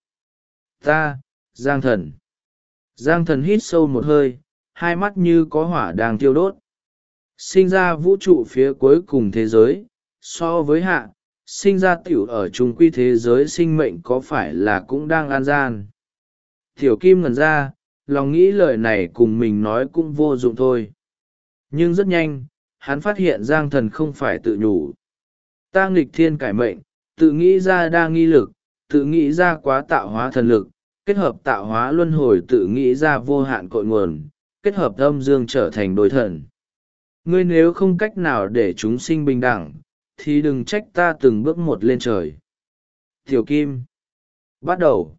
S1: Ta, Giang Thần. Giang Thần hít sâu một hơi, hai mắt như có hỏa đang thiêu đốt. Sinh ra vũ trụ phía cuối cùng thế giới, so với hạ, sinh ra tiểu ở chung quy thế giới sinh mệnh có phải là cũng đang an gian. Tiểu Kim ngẩn ra, lòng nghĩ lời này cùng mình nói cũng vô dụng thôi. Nhưng rất nhanh, hắn phát hiện Giang Thần không phải tự nhủ. Ta nghịch thiên cải mệnh, tự nghĩ ra đa nghi lực, tự nghĩ ra quá tạo hóa thần lực, kết hợp tạo hóa luân hồi, tự nghĩ ra vô hạn cội nguồn, kết hợp âm dương trở thành đối thần. Ngươi nếu không cách nào để chúng sinh bình đẳng, thì đừng trách ta từng bước một lên trời. Tiểu Kim bắt đầu.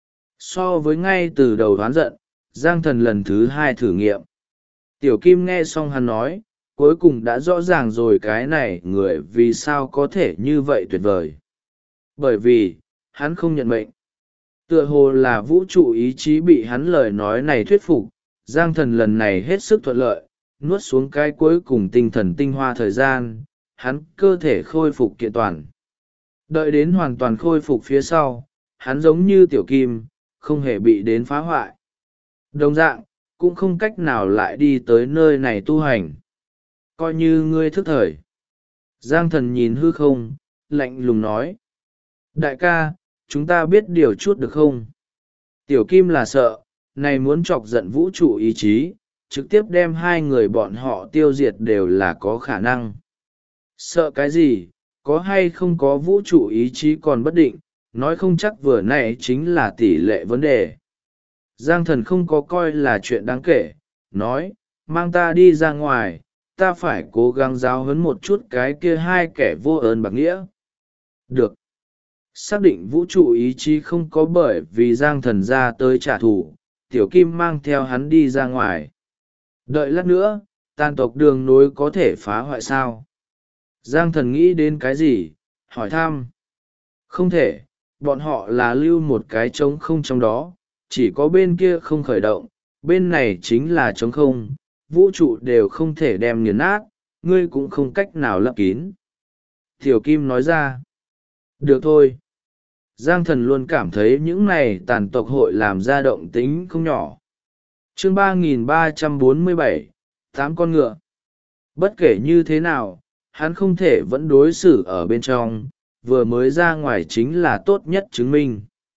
S1: So với ngay từ đầu đoán giận, Giang Thần lần thứ hai thử nghiệm. Tiểu Kim nghe xong hắn nói, cuối cùng đã rõ ràng rồi cái này người vì sao có thể như vậy tuyệt vời. Bởi vì, hắn không nhận mệnh. Tựa hồ là vũ trụ ý chí bị hắn lời nói này thuyết phục, Giang Thần lần này hết sức thuận lợi, nuốt xuống cái cuối cùng tinh thần tinh hoa thời gian, hắn cơ thể khôi phục kiện toàn. Đợi đến hoàn toàn khôi phục phía sau, hắn giống như Tiểu Kim, không hề bị đến phá hoại. Đồng dạng, cũng không cách nào lại đi tới nơi này tu hành. Coi như ngươi thức thời. Giang Thần nhìn hư không, lạnh lùng nói. Đại ca, chúng ta biết điều chút được không? Tiểu Kim là sợ, này muốn chọc giận vũ trụ ý chí, trực tiếp đem hai người bọn họ tiêu diệt đều là có khả năng. Sợ cái gì, có hay không có vũ trụ ý chí còn bất định, nói không chắc vừa nãy chính là tỷ lệ vấn đề. Giang Thần không có coi là chuyện đáng kể, nói, mang ta đi ra ngoài, ta phải cố gắng giáo huấn một chút cái kia hai kẻ vô ơn bạc nghĩa. Được. Xác định vũ trụ ý chí không có bởi vì Giang Thần ra tới trả thù, Tiểu Kim mang theo hắn đi ra ngoài. Đợi lát nữa, tàn tộc đường nối có thể phá hoại sao? Giang Thần nghĩ đến cái gì? Hỏi thăm. Không thể, bọn họ là lưu một cái trống không trong đó, chỉ có bên kia không khởi động, bên này chính là trống không, vũ trụ đều không thể đem nghiền nát, ngươi cũng không cách nào lấp kín. Tiểu Kim nói ra. Được thôi. Giang Thần luôn cảm thấy những này tàn tộc hội làm ra động tính không nhỏ. Chương 3347, 8 con ngựa. Bất kể như thế nào, hắn không thể vẫn đối xử ở bên trong, vừa mới ra ngoài chính là tốt nhất chứng minh.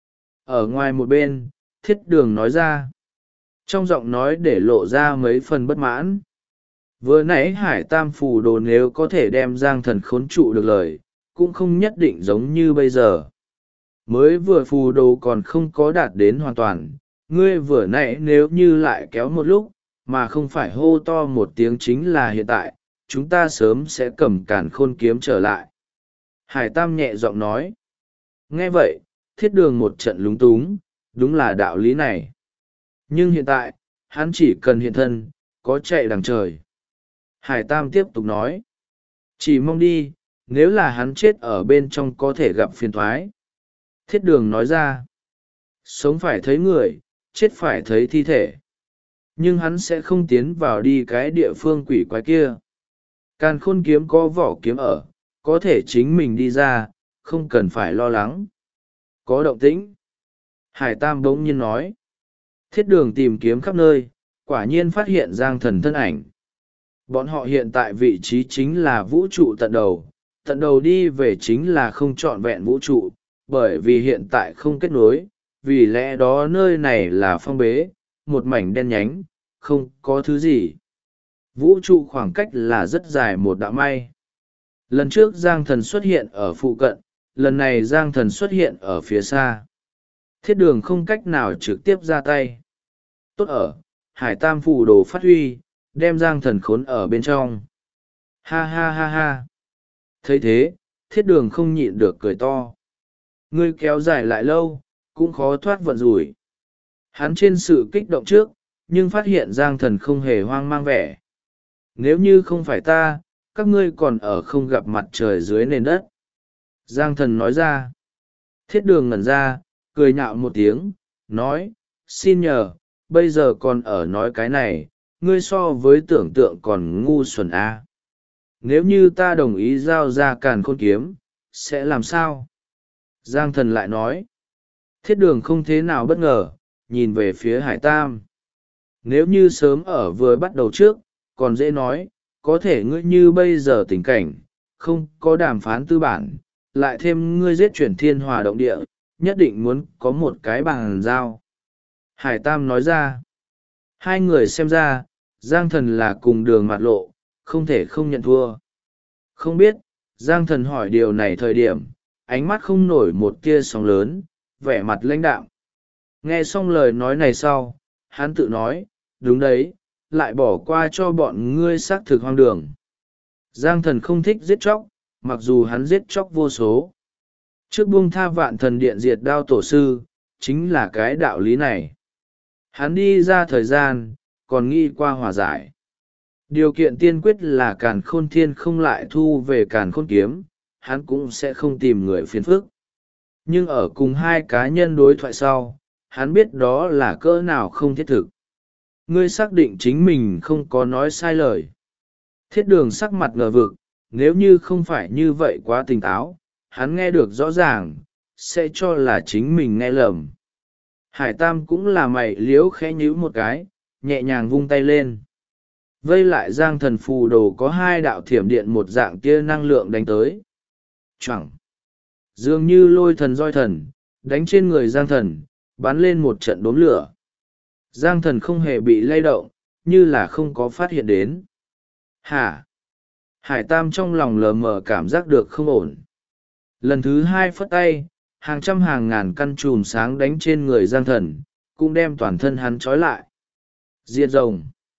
S1: Ở ngoài một bên, Thiết Đường nói ra. Trong giọng nói để lộ ra mấy phần bất mãn. Vừa nãy Hải Tam phù đồ nếu có thể đem Giang Thần khốn trụ được lời, cũng không nhất định giống như bây giờ. Mới vừa phù đồ còn không có đạt đến hoàn toàn, ngươi vừa nãy nếu như lại kéo một lúc, mà không phải hô to một tiếng chính là hiện tại, chúng ta sớm sẽ cầm càn khôn kiếm trở lại. Hải Tam nhẹ giọng nói. Nghe vậy, Thiết Đường một trận lúng túng, đúng là đạo lý này. Nhưng hiện tại, hắn chỉ cần hiện thân, có chạy đằng trời. Hải Tam tiếp tục nói. Chỉ mong đi, nếu là hắn chết ở bên trong có thể gặp phiền thoái. Thiết Đường nói ra. Sống phải thấy người, chết phải thấy thi thể. Nhưng hắn sẽ không tiến vào đi cái địa phương quỷ quái kia. Càn khôn kiếm có vỏ kiếm ở, có thể chính mình đi ra, không cần phải lo lắng. Có động tĩnh. Hải Tam bỗng nhiên nói. Thiết Đường tìm kiếm khắp nơi, quả nhiên phát hiện Giang Thần thân ảnh. Bọn họ hiện tại vị trí chính là vũ trụ tận đầu đi về chính là không trọn vẹn vũ trụ, bởi vì hiện tại không kết nối, vì lẽ đó nơi này là phong bế, một mảnh đen nhánh, không có thứ gì. Vũ trụ khoảng cách là rất dài một đạo may. Lần trước Giang Thần xuất hiện ở phụ cận, lần này Giang Thần xuất hiện ở phía xa. Thiết Đường không cách nào trực tiếp ra tay. Tốt ở, Hải Tam phù đồ phát huy, đem Giang Thần khốn ở bên trong. Ha ha ha ha. Thấy thế, Thiết Đường không nhịn được cười to. Ngươi kéo dài lại lâu, cũng khó thoát vận rủi. Hắn trên sự kích động trước, nhưng phát hiện Giang Thần không hề hoang mang vẻ. Nếu như không phải ta, các ngươi còn ở không gặp mặt trời dưới nền đất. Giang Thần nói ra. Thiết Đường ngẩn ra, cười nhạo một tiếng, nói, xin nhờ, bây giờ còn ở nói cái này, ngươi so với tưởng tượng còn ngu xuẩn à. Nếu như ta đồng ý giao ra càn khôn kiếm, sẽ làm sao? Giang Thần lại nói. Thiết Đường không thế nào bất ngờ, nhìn về phía Hải Tam. Nếu như sớm ở vừa bắt đầu trước, còn dễ nói, có thể ngươi như bây giờ tình cảnh, không có đàm phán tư bản, lại thêm ngươi giết chuyển thiên hòa động địa, nhất định muốn có một cái bàn giao. Hải Tam nói ra. Hai người xem ra, Giang Thần là cùng đường mặt lộ, không thể không nhận thua. Không biết, Giang Thần hỏi điều này thời điểm, ánh mắt không nổi một tia sóng lớn, vẻ mặt lãnh đạm. Nghe xong lời nói này sau, hắn tự nói, đúng đấy, lại bỏ qua cho bọn ngươi xác thực hoang đường. Giang Thần không thích giết chóc, mặc dù hắn giết chóc vô số. Trước buông tha Vạn Thần Điện diệt đao tổ sư, chính là cái đạo lý này. Hắn đi ra thời gian, còn nghĩ qua hòa giải. Điều kiện tiên quyết là Càn Khôn Thiên không lại thu về Càn Khôn Kiếm, hắn cũng sẽ không tìm người phiền phức. Nhưng ở cùng hai cá nhân đối thoại sau, hắn biết đó là cỡ nào không thiết thực. Ngươi xác định chính mình không có nói sai lời. Thiết Đường sắc mặt ngờ vực, nếu như không phải như vậy quá tỉnh táo, hắn nghe được rõ ràng, sẽ cho là chính mình nghe lầm. Hải Tam cũng là mày liếu khẽ nhíu một cái, nhẹ nhàng vung tay lên. Vây lại Giang Thần phù đồ có hai đạo thiểm điện một dạng tia năng lượng đánh tới. Choảng! Dường như lôi thần roi thần, đánh trên người Giang Thần, bắn lên một trận đốm lửa. Giang Thần không hề bị lay động, như là không có phát hiện đến. Hả? Hải Tam trong lòng lờ mờ cảm giác được không ổn. Lần thứ hai phất tay, hàng trăm hàng ngàn căn chùm sáng đánh trên người Giang Thần, cũng đem toàn thân hắn trói lại. Diệt rồng.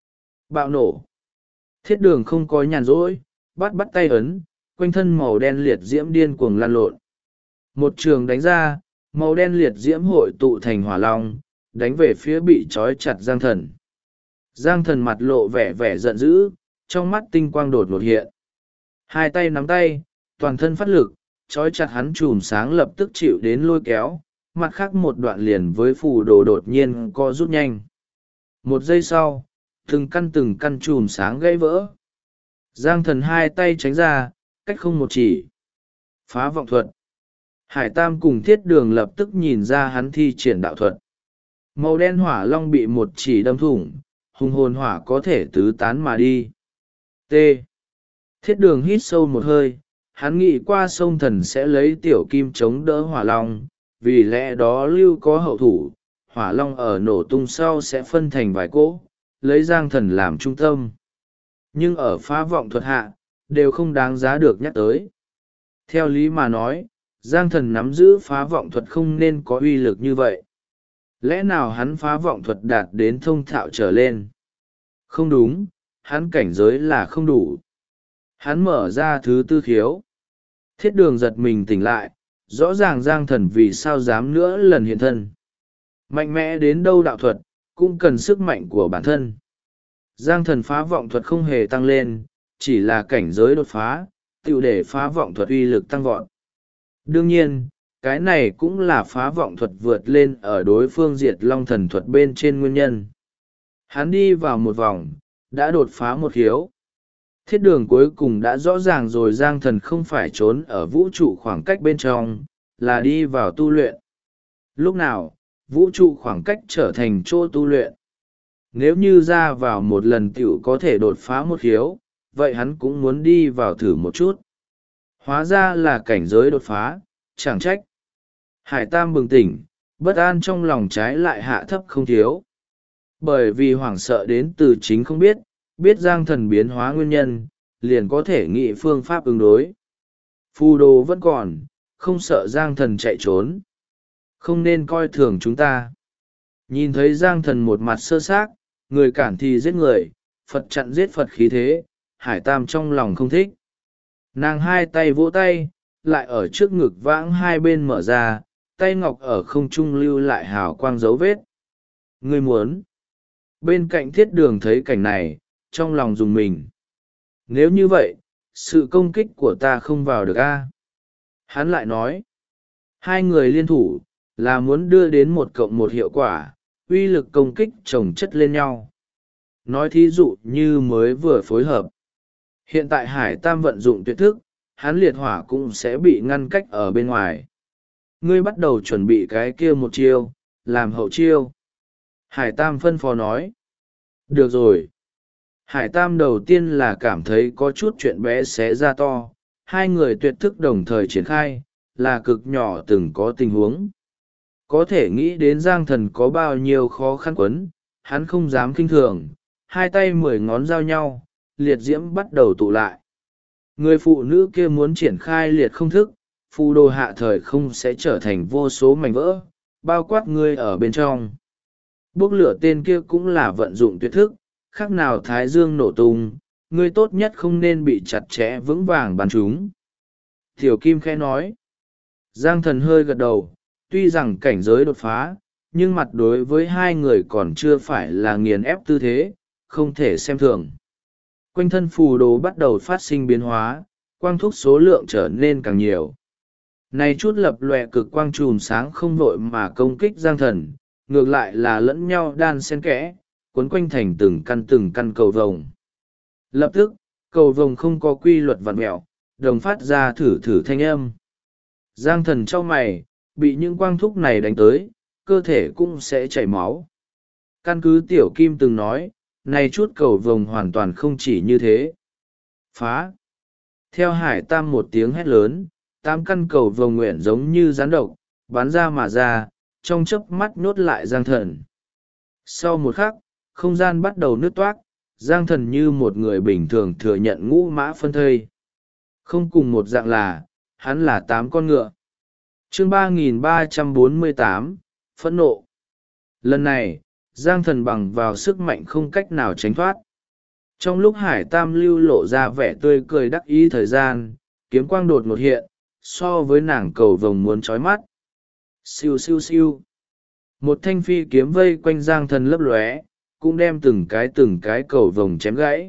S1: Bạo nổ. Thiết Đường không có nhàn rỗi, bắt tay ấn, quanh thân màu đen liệt diễm điên cuồng lan lộn. Một trường đánh ra, màu đen liệt diễm hội tụ thành hỏa long, đánh về phía bị trói chặt Giang Thần. Giang Thần mặt lộ vẻ giận dữ, trong mắt tinh quang đột ngột hiện. Hai tay nắm tay, toàn thân phát lực, trói chặt hắn chùm sáng lập tức chịu đến lôi kéo, mặt khác một đoạn liền với phù đồ đột nhiên co rút nhanh. Một giây sau, từng căn chùm sáng gãy vỡ. Giang Thần hai tay tránh ra, cách không một chỉ. Phá vọng thuật. Hải Tam cùng Thiết Đường lập tức nhìn ra hắn thi triển đạo thuật. Màu đen hỏa long bị một chỉ đâm thủng, hùng hồn hỏa có thể tứ tán mà đi. T. Thiết Đường hít sâu một hơi, hắn nghĩ qua sông thần sẽ lấy tiểu kim chống đỡ hỏa long, vì lẽ đó lưu có hậu thủ, hỏa long ở nổ tung sau sẽ phân thành vài cỗ, lấy Giang Thần làm trung tâm. Nhưng ở phá vọng thuật hạ, đều không đáng giá được nhắc tới. Theo lý mà nói, Giang Thần nắm giữ phá vọng thuật không nên có uy lực như vậy. Lẽ nào hắn phá vọng thuật đạt đến thông thạo trở lên? Không đúng, hắn cảnh giới là không đủ. Hắn mở ra thứ tư khiếu. Thiết Đường giật mình tỉnh lại, rõ ràng Giang Thần vì sao dám nữa lần hiện thân. Mạnh mẽ đến đâu đạo thuật, cũng cần sức mạnh của bản thân. Giang Thần phá vọng thuật không hề tăng lên, chỉ là cảnh giới đột phá, tựu để phá vọng thuật uy lực tăng vọt. Đương nhiên, cái này cũng là phá vọng thuật vượt lên ở đối phương diệt long thần thuật bên trên nguyên nhân. Hắn đi vào một vòng, đã đột phá một khiếu. Thiết Đường cuối cùng đã rõ ràng rồi Giang Thần không phải trốn ở vũ trụ khoảng cách bên trong, là đi vào tu luyện. Lúc nào, vũ trụ khoảng cách trở thành chỗ tu luyện. Nếu như ra vào một lần tiểu có thể đột phá một khiếu, vậy hắn cũng muốn đi vào thử một chút. Hóa ra là cảnh giới đột phá, chẳng trách. Hải Tam bừng tỉnh, bất an trong lòng trái lại hạ thấp không thiếu. Bởi vì hoảng sợ đến từ chính không biết, biết Giang Thần biến hóa nguyên nhân, liền có thể nghĩ phương pháp ứng đối. Phù đồ vẫn còn, không sợ Giang Thần chạy trốn. Không nên coi thường chúng ta. Nhìn thấy Giang Thần một mặt sơ xác, người cản thì giết người, Phật chặn giết Phật khí thế, Hải Tam trong lòng không thích. Nàng hai tay vỗ tay, lại ở trước ngực vãng hai bên mở ra, tay ngọc ở không trung lưu lại hào quang dấu vết. Ngươi muốn. Bên cạnh Thiết Đường thấy cảnh này, trong lòng dùng mình. Nếu như vậy, sự công kích của ta không vào được a. Hắn lại nói. Hai người liên thủ, là muốn đưa đến 1+1 hiệu quả, uy lực công kích chồng chất lên nhau. Nói thí dụ như mới vừa phối hợp. Hiện tại Hải Tam vận dụng tuyệt thức, hắn liệt hỏa cũng sẽ bị ngăn cách ở bên ngoài. Ngươi bắt đầu chuẩn bị cái kia một chiêu, làm hậu chiêu. Hải Tam phân phó nói. Được rồi. Hải Tam đầu tiên là cảm thấy có chút chuyện bé xé ra to, hai người tuyệt thức đồng thời triển khai, là cực nhỏ từng có tình huống. Có thể nghĩ đến Giang Thần có bao nhiêu khó khăn quấn, hắn không dám khinh thường, hai tay 10 ngón giao nhau, liệt diễm bắt đầu tụ lại. Người phụ nữ kia muốn triển khai liệt không thức, phù đồ hạ thời không sẽ trở thành vô số mảnh vỡ, bao quát ngươi ở bên trong. Bốc lửa tên kia cũng là vận dụng tuyệt thức, khác nào thái dương nổ tung, ngươi tốt nhất không nên bị chặt chẽ vững vàng bắn chúng. Tiểu Kim khẽ nói. Giang Thần hơi gật đầu, tuy rằng cảnh giới đột phá, nhưng mặt đối với hai người còn chưa phải là nghiền ép tư thế, không thể xem thường. Quanh thân phù đồ bắt đầu phát sinh biến hóa, quang thúc số lượng trở nên càng nhiều. Này chút lập lòe cực quang chùm sáng không vội mà công kích Giang Thần, ngược lại là lẫn nhau đan xen kẽ, quấn quanh thành từng căn cầu vồng. Lập tức, cầu vồng không có quy luật vặn mẹo, đồng phát ra thử thử thanh âm. Giang Thần trao mày, bị những quang thúc này đánh tới, cơ thể cũng sẽ chảy máu. Căn cứ Tiểu Kim từng nói, này chút cầu vồng hoàn toàn không chỉ như thế. Phá! Theo Hải Tam một tiếng hét lớn, 8 căn cầu vồng nguyện giống như rắn độc, bắn ra mà ra, trong chớp mắt nhốt lại Giang Thần. Sau một khắc, không gian bắt đầu nứt toác, Giang Thần như một người bình thường thừa nhận ngũ mã phân thây. Không cùng một dạng là, hắn là 8 con ngựa. Chương 3348, phẫn nộ. Lần này, Giang Thần bằng vào sức mạnh không cách nào tránh thoát. Trong lúc Hải Tam lưu lộ ra vẻ tươi cười đắc ý thời gian, kiếm quang đột ngột hiện, so với nàng cầu vồng muốn chói mắt. Siêu siêu siêu. Một thanh phi kiếm vây quanh Giang Thần lấp lóe, cũng đem từng cái cầu vồng chém gãy.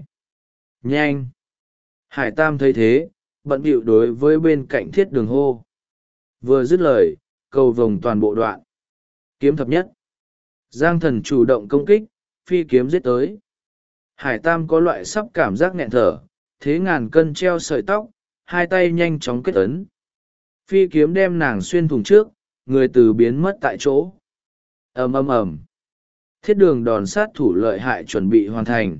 S1: Nhanh! Hải Tam thấy thế, bận bịu đối với bên cạnh Thiết Đường hô. Vừa dứt lời, cầu vồng toàn bộ đoạn. Kiếm thập nhất. Giang Thần chủ động công kích, phi kiếm giết tới. Hải Tam có loại sắp cảm giác nghẹn thở, thế ngàn cân treo sợi tóc, hai tay nhanh chóng kết ấn. Phi kiếm đem nàng xuyên thủng trước, người từ biến mất tại chỗ. Ầm ầm ầm. Thiết Đường đòn sát thủ lợi hại chuẩn bị hoàn thành.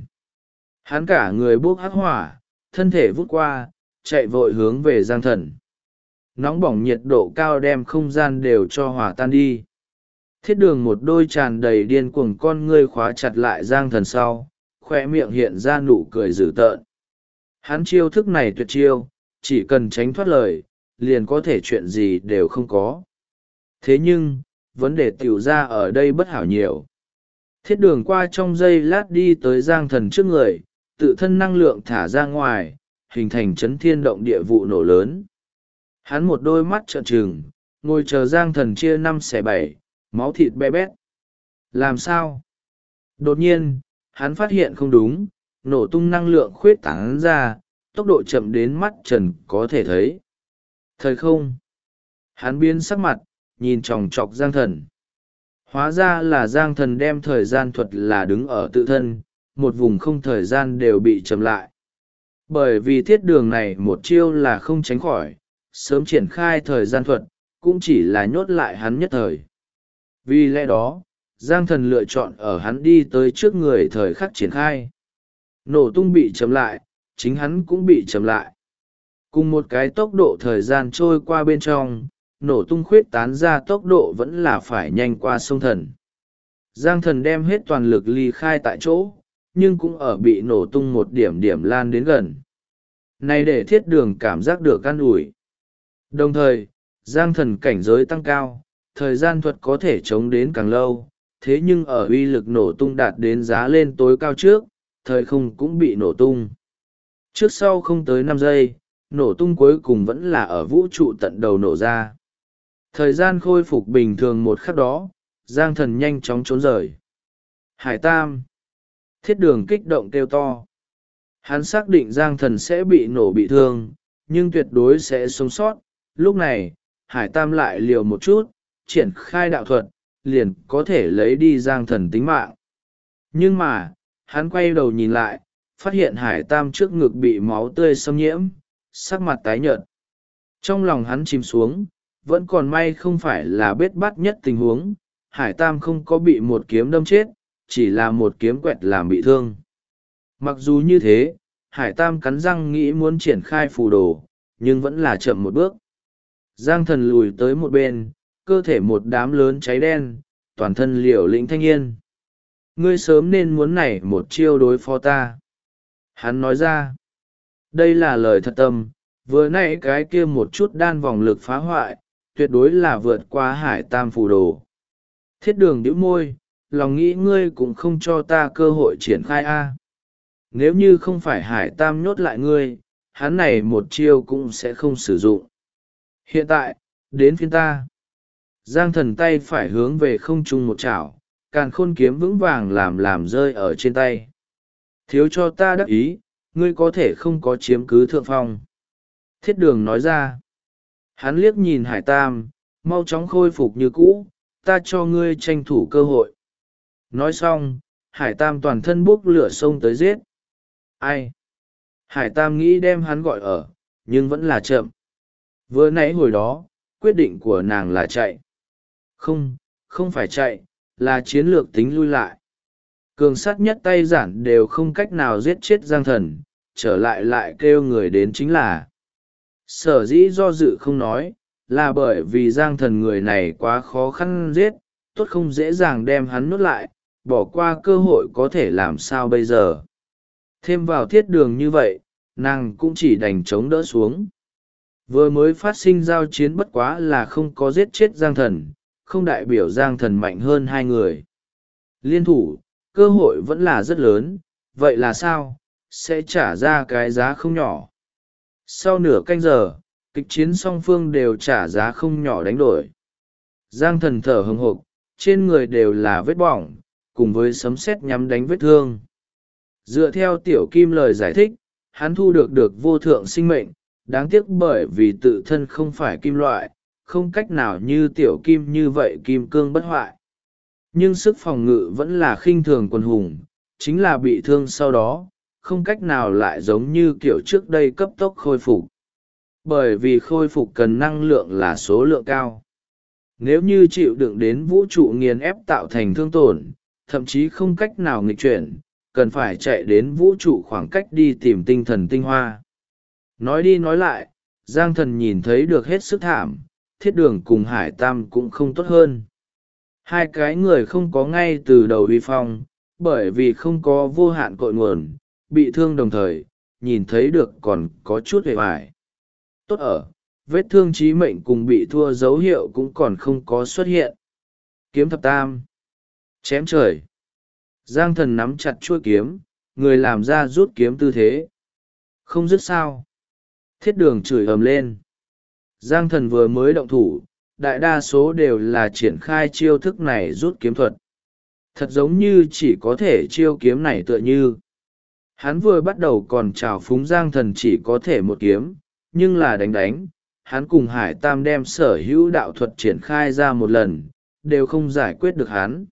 S1: Hắn cả người bốc hắc hỏa, thân thể vút qua, chạy vội hướng về Giang Thần. Nóng bỏng nhiệt độ cao đem không gian đều cho hỏa tan đi. Thiết Đường một đôi tràn đầy điên cuồng con ngươi khóa chặt lại Giang Thần sau, khoe miệng hiện ra nụ cười dữ tợn. Hắn chiêu thức này tuyệt chiêu, chỉ cần tránh thoát lời, liền có thể chuyện gì đều không có. Thế nhưng, vấn đề tiểu ra ở đây bất hảo nhiều. Thiết Đường qua trong giây lát đi tới Giang Thần trước người, tự thân năng lượng thả ra ngoài, hình thành chấn thiên động địa vụ nổ lớn. Hắn một đôi mắt trợn trừng, ngồi chờ Giang Thần chia 5 xẻ 7, máu thịt be bét. Làm sao? Đột nhiên, hắn phát hiện không đúng, nổ tung năng lượng khuyết tán ra, tốc độ chậm đến mắt trần có thể thấy. Thời không. Hắn biến sắc mặt, nhìn chòng chọc Giang Thần. Hóa ra là Giang Thần đem thời gian thuật là đứng ở tự thân, một vùng không thời gian đều bị chậm lại. Bởi vì Thiết Đường này một chiêu là không tránh khỏi, sớm triển khai thời gian thuật, cũng chỉ là nhốt lại hắn nhất thời. Vì lẽ đó, Giang Thần lựa chọn ở hắn đi tới trước người thời khắc triển khai. Nổ tung bị chậm lại, chính hắn cũng bị chậm lại. Cùng một cái tốc độ thời gian trôi qua bên trong, nổ tung khuyết tán ra tốc độ vẫn là phải nhanh qua sông Thần. Giang Thần đem hết toàn lực ly khai tại chỗ, nhưng cũng ở bị nổ tung một điểm điểm lan đến gần. Này để Thiết Đường cảm giác được an ủi. Đồng thời, Giang Thần cảnh giới tăng cao, thời gian thuật có thể chống đến càng lâu, thế nhưng ở uy lực nổ tung đạt đến giá lên tối cao trước, thời không cũng bị nổ tung. Trước sau không tới 5 giây, nổ tung cuối cùng vẫn là ở vũ trụ tận đầu nổ ra. Thời gian khôi phục bình thường một khắc đó, Giang Thần nhanh chóng trốn rời. Hải Tam. Thiết Đường kích động kêu to. Hắn xác định Giang Thần sẽ bị nổ bị thương, nhưng tuyệt đối sẽ sống sót. Lúc này, Hải Tam lại liều một chút, triển khai đạo thuật, liền có thể lấy đi Giang Thần tính mạng. Nhưng mà, hắn quay đầu nhìn lại, phát hiện Hải Tam trước ngực bị máu tươi xâm nhiễm, sắc mặt tái nhợt. Trong lòng hắn chìm xuống, vẫn còn may không phải là bết bát nhất tình huống, Hải Tam không có bị một kiếm đâm chết, chỉ là một kiếm quẹt làm bị thương. Mặc dù như thế, Hải Tam cắn răng nghĩ muốn triển khai phù đồ, nhưng vẫn là chậm một bước. Giang thần lùi tới một bên, cơ thể một đám lớn cháy đen, toàn thân liều lĩnh thanh niên. Ngươi sớm nên muốn nảy một chiêu đối phó ta. Hắn nói ra. Đây là lời thật tâm, vừa nãy cái kia một chút đan vòng lực phá hoại, tuyệt đối là vượt qua hải tam phù đồ. Thiết đường nhíu môi, lòng nghĩ ngươi cũng không cho ta cơ hội triển khai a. Nếu như không phải hải tam nhốt lại ngươi, hắn này một chiêu cũng sẽ không sử dụng. Hiện tại, đến phiên ta. Giang thần tay phải hướng về không trung một chảo, càn khôn kiếm vững vàng làm rơi ở trên tay. Thiếu cho ta đắc ý, ngươi có thể không có chiếm cứ thượng phong. Thiết đường nói ra. Hắn liếc nhìn hải tam, mau chóng khôi phục như cũ, ta cho ngươi tranh thủ cơ hội. Nói xong, hải tam toàn thân bốc lửa xông tới giết. Ai? Hải tam nghĩ đem hắn gọi ở, nhưng vẫn là chậm. Vừa nãy hồi đó, quyết định của nàng là chạy. Không phải chạy, là chiến lược tính lui lại. Cường sát nhất tay giản đều không cách nào giết chết Giang thần, trở lại kêu người đến chính là. Sở dĩ do dự không nói, là bởi vì Giang thần người này quá khó khăn giết, tốt không dễ dàng đem hắn nuốt lại, bỏ qua cơ hội có thể làm sao bây giờ. Thêm vào thiết đường như vậy, nàng cũng chỉ đành chống đỡ xuống. Vừa mới phát sinh giao chiến bất quá là không có giết chết Giang thần, không đại biểu Giang thần mạnh hơn hai người. Liên thủ, cơ hội vẫn là rất lớn, vậy là sao? Sẽ trả ra cái giá không nhỏ. Sau nửa canh giờ, kịch chiến song phương đều trả giá không nhỏ đánh đổi. Giang thần thở hừng hộp, trên người đều là vết bỏng, cùng với sấm sét nhắm đánh vết thương. Dựa theo tiểu kim lời giải thích, hắn thu được vô thượng sinh mệnh, đáng tiếc bởi vì tự thân không phải kim loại, không cách nào như tiểu kim như vậy kim cương bất hoại. Nhưng sức phòng ngự vẫn là khinh thường quần hùng, chính là bị thương sau đó, không cách nào lại giống như kiểu trước đây cấp tốc khôi phục. Bởi vì khôi phục cần năng lượng là số lượng cao. Nếu như chịu đựng đến vũ trụ nghiền ép tạo thành thương tổn, thậm chí không cách nào nghịch chuyển, cần phải chạy đến vũ trụ khoảng cách đi tìm tinh thần tinh hoa. Nói đi nói lại, Giang thần nhìn thấy được hết sức thảm, thiết đường cùng hải tam cũng không tốt hơn. Hai cái người không có ngay từ đầu uy phong, bởi vì không có vô hạn cội nguồn, bị thương đồng thời, nhìn thấy được còn có chút hề hoài. Tốt ở, vết thương chí mệnh cùng bị thua dấu hiệu cũng còn không có xuất hiện. Kiếm thập tam. Chém trời. Giang thần nắm chặt chuôi kiếm, người làm ra rút kiếm tư thế. Không dứt sao. Thiết đường chửi ầm lên. Giang thần vừa mới động thủ, đại đa số đều là triển khai chiêu thức này rút kiếm thuật. Thật giống như chỉ có thể chiêu kiếm này tựa như. Hắn vừa bắt đầu còn trào phúng Giang thần chỉ có thể một kiếm, nhưng là đánh, hắn cùng hải tam đem sở hữu đạo thuật triển khai ra một lần, đều không giải quyết được hắn.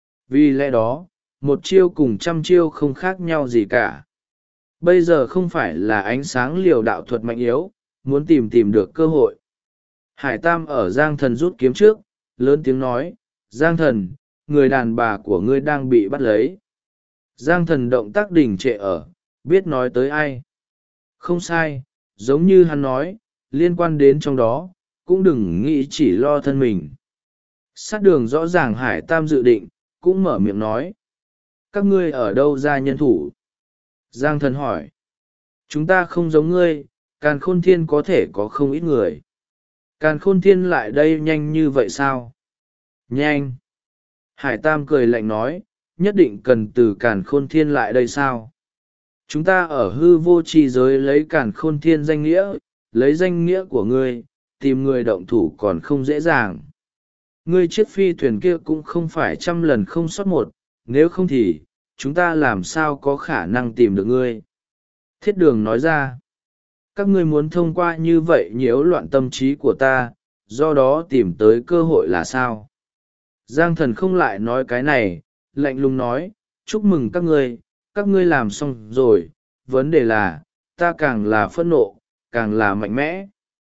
S1: Vì lẽ đó, một chiêu cùng trăm chiêu không khác nhau gì cả. Bây giờ không phải là ánh sáng liều đạo thuật mạnh yếu, muốn tìm được cơ hội. Hải tam ở Giang thần rút kiếm trước, lớn tiếng nói, Giang thần, người đàn bà của ngươi đang bị bắt lấy. Giang thần động tác đình trệ ở, biết nói tới ai. Không sai, giống như hắn nói, liên quan đến trong đó, cũng đừng nghĩ chỉ lo thân mình. Sát đường rõ ràng hải tam dự định, cũng mở miệng nói. Các ngươi ở đâu ra nhân thủ? Giang thần hỏi. Chúng ta không giống ngươi, Càn Khôn Thiên có thể có không ít người. Càn Khôn Thiên lại đây nhanh như vậy sao? Nhanh. Hải tam cười lạnh nói, nhất định cần từ Càn Khôn Thiên lại đây sao? Chúng ta ở hư vô tri giới lấy Càn Khôn Thiên danh nghĩa, lấy danh nghĩa của ngươi, tìm người động thủ còn không dễ dàng. Ngươi chiếc phi thuyền kia cũng không phải 100 lần không sót một, nếu không thì, chúng ta làm sao có khả năng tìm được ngươi. Thiết đường nói ra, các ngươi muốn thông qua như vậy nhiễu loạn tâm trí của ta, do đó tìm tới cơ hội là sao? Giang thần không lại nói cái này, lạnh lùng nói, chúc mừng các ngươi làm xong rồi, vấn đề là, ta càng là phẫn nộ, càng là mạnh mẽ.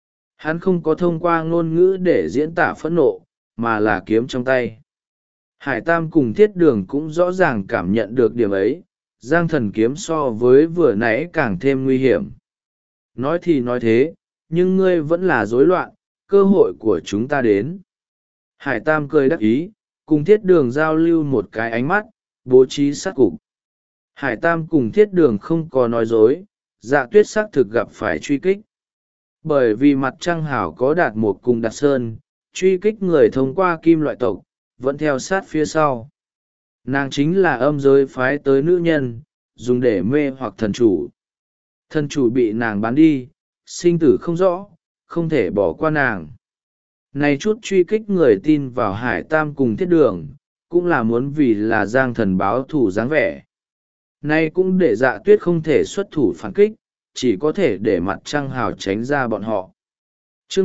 S1: Hắn không có thông qua ngôn ngữ để diễn tả phẫn nộ, mà là kiếm trong tay. Hải tam cùng thiết đường cũng rõ ràng cảm nhận được điểm ấy, Giang thần kiếm so với vừa nãy càng thêm nguy hiểm. Nói thì nói thế, nhưng ngươi vẫn là rối loạn, cơ hội của chúng ta đến. Hải Tam cười đắc ý, cùng Thiết Đường giao lưu một cái ánh mắt, bố trí sát cục. Hải Tam cùng Thiết Đường không có nói dối, Dạ Tuyết xác thực gặp phải truy kích. Bởi vì mặt trăng hảo có Đạt Mộc cùng Đạt Sơn, truy kích người thông qua kim loại tộc, vẫn theo sát phía sau. Nàng chính là âm giới phái tới nữ nhân, dùng để mê hoặc thần chủ. Thần chủ bị nàng bán đi, sinh tử không rõ, không thể bỏ qua nàng. Này chút truy kích người tin vào Hải Tam cùng Thiết Đường, cũng là muốn vì là Giang Thần báo thù dáng vẻ. Nay cũng để Dạ Tuyết không thể xuất thủ phản kích, chỉ có thể để mặt trăng hào tránh ra bọn họ. Chương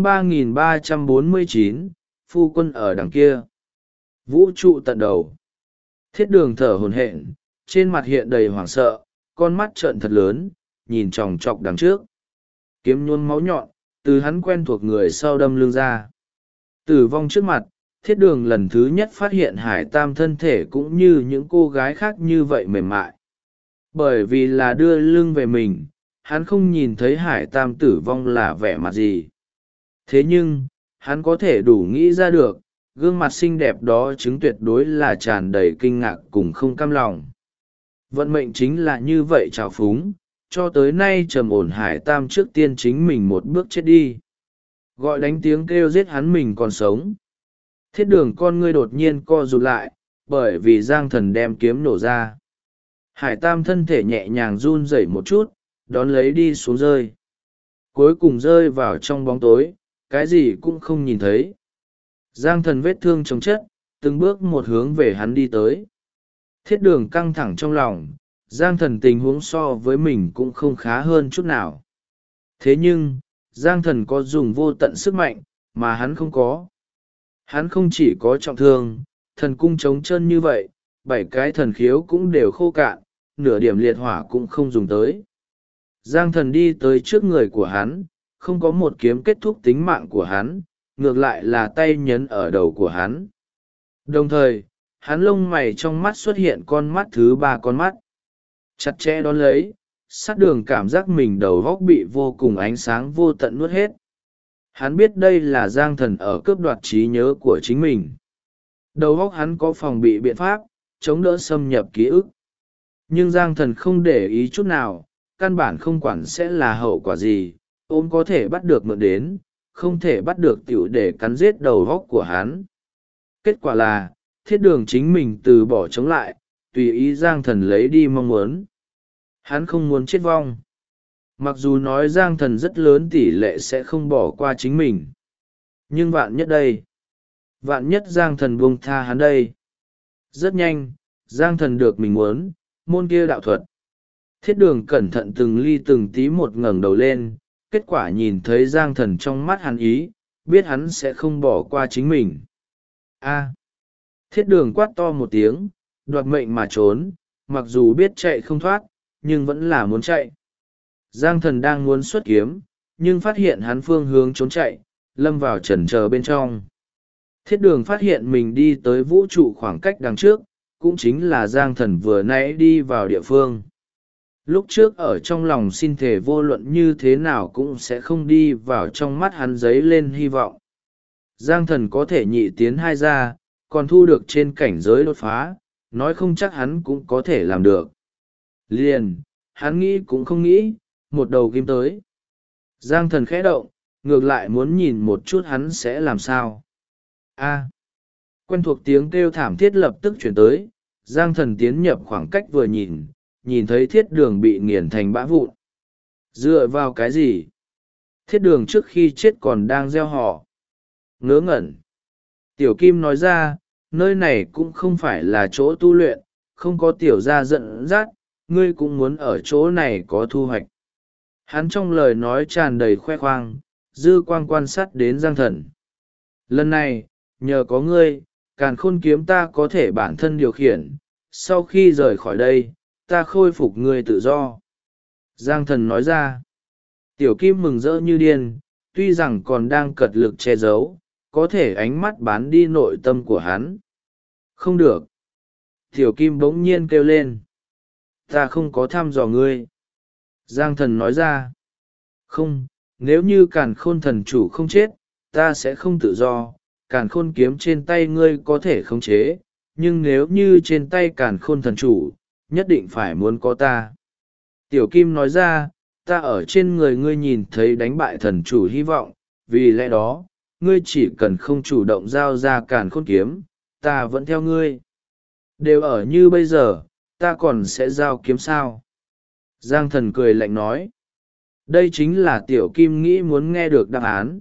S1: 3349, phu quân ở đằng kia. Vũ trụ tận đầu. Thiết Đường thở hổn hển, trên mặt hiện đầy hoảng sợ, con mắt trợn thật lớn, nhìn chòng chọc đằng trước. Kiếm nhuôn máu nhọn, từ hắn quen thuộc người sau đâm lưng ra. Tử vong trước mặt, Thiết Đường lần thứ nhất phát hiện Hải Tam thân thể cũng như những cô gái khác như vậy mềm mại. Bởi vì là đưa lưng về mình, hắn không nhìn thấy Hải Tam tử vong là vẻ mặt gì. Thế nhưng, hắn có thể đủ nghĩ ra được, gương mặt xinh đẹp đó chứng tuyệt đối là tràn đầy kinh ngạc cùng không cam lòng. Vận mệnh chính là như vậy trào phúng, cho tới nay trầm ổn Hải Tam trước tiên chính mình một bước chết đi. Gọi đánh tiếng kêu giết hắn mình còn sống. Thiết Đường con ngươi đột nhiên co rụt lại, bởi vì Giang Thần đem kiếm nổ ra. Hải Tam thân thể nhẹ nhàng run rẩy một chút, đón lấy đi xuống rơi. Cuối cùng rơi vào trong bóng tối, cái gì cũng không nhìn thấy. Giang Thần vết thương chống chất, từng bước một hướng về hắn đi tới. Thiết Đường căng thẳng trong lòng, Giang Thần tình huống so với mình cũng không khá hơn chút nào. Thế nhưng, Giang Thần có dùng vô tận sức mạnh, mà hắn không có. Hắn không chỉ có trọng thương, thần cung trống chân như vậy, 7 cái thần khiếu cũng đều khô cạn, nửa điểm liệt hỏa cũng không dùng tới. Giang Thần đi tới trước người của hắn, không có một kiếm kết thúc tính mạng của hắn, ngược lại là tay nhấn ở đầu của hắn. Đồng thời, hắn lông mày trong mắt xuất hiện con mắt thứ 3 con mắt. Chặt chẽ đón lấy, sát đường cảm giác mình đầu góc bị vô cùng ánh sáng vô tận nuốt hết. Hắn biết đây là Giang Thần ở cướp đoạt trí nhớ của chính mình. Đầu góc hắn có phòng bị biện pháp, chống đỡ xâm nhập ký ức. Nhưng Giang Thần không để ý chút nào, căn bản không quản sẽ là hậu quả gì, ôm có thể bắt được mượn đến, không thể bắt được tiểu để cắn giết đầu góc của hắn. Kết quả là, Thiết Đường chính mình từ bỏ chống lại, tùy ý Giang Thần lấy đi mong muốn. Hắn không muốn chết vong. Mặc dù nói Giang Thần rất lớn tỷ lệ sẽ không bỏ qua chính mình. Nhưng vạn nhất đây. Vạn nhất Giang Thần buông tha hắn đây. Rất nhanh, Giang Thần được mình muốn, môn kia đạo thuật. Thiết Đường cẩn thận từng ly từng tí một ngẩng đầu lên, kết quả nhìn thấy Giang Thần trong mắt hắn ý, biết hắn sẽ không bỏ qua chính mình. A. Thiết Đường quát to một tiếng, đoạt mệnh mà trốn, mặc dù biết chạy không thoát, nhưng vẫn là muốn chạy. Giang Thần đang muốn xuất kiếm, nhưng phát hiện hắn phương hướng trốn chạy, lâm vào chần chờ bên trong. Thiết Đường phát hiện mình đi tới vũ trụ khoảng cách đằng trước, cũng chính là Giang Thần vừa nãy đi vào địa phương. Lúc trước ở trong lòng xin thề vô luận như thế nào cũng sẽ không đi vào trong mắt hắn dấy lên hy vọng. Giang Thần có thể nhị tiến 2 ra, còn thu được trên cảnh giới đột phá, nói không chắc hắn cũng có thể làm được. Liền, hắn nghĩ cũng không nghĩ, một đầu kim tới. Giang Thần khẽ động, ngược lại muốn nhìn một chút hắn sẽ làm sao. A. Quen thuộc tiếng kêu thảm thiết lập tức chuyển tới, Giang Thần tiến nhập khoảng cách vừa nhìn thấy Thiết Đường bị nghiền thành bã vụn. Dựa vào cái gì? Thiết Đường trước khi chết còn đang gieo họ. Ngớ ngẩn. Tiểu Kim nói ra, nơi này cũng không phải là chỗ tu luyện, không có tiểu gia dẫn dắt, ngươi cũng muốn ở chỗ này có thu hoạch. Hắn trong lời nói tràn đầy khoe khoang, dư quang quan sát đến Giang Thần. Lần này, nhờ có ngươi, Càn Khôn kiếm ta có thể bản thân điều khiển, sau khi rời khỏi đây, ta khôi phục ngươi tự do. Giang Thần nói ra. Tiểu Kim mừng rỡ như điên, tuy rằng còn đang cật lực che giấu, có thể ánh mắt bán đi nội tâm của hắn. Không được. Tiểu Kim bỗng nhiên kêu lên. Ta không có thăm dò ngươi. Giang Thần nói ra. Không, nếu như càn khôn thần chủ không chết, ta sẽ không tự do. Càn khôn kiếm trên tay ngươi có thể khống chế, nhưng nếu như trên tay càn khôn thần chủ, nhất định phải muốn có ta. Tiểu Kim nói ra, ta ở trên người ngươi nhìn thấy đánh bại thần chủ hy vọng, vì lẽ đó, ngươi chỉ cần không chủ động giao ra càn khôn kiếm, ta vẫn theo ngươi. Đều ở như bây giờ, ta còn sẽ giao kiếm sao? Giang Thần cười lạnh nói. Đây chính là Tiểu Kim nghĩ muốn nghe được đáp án.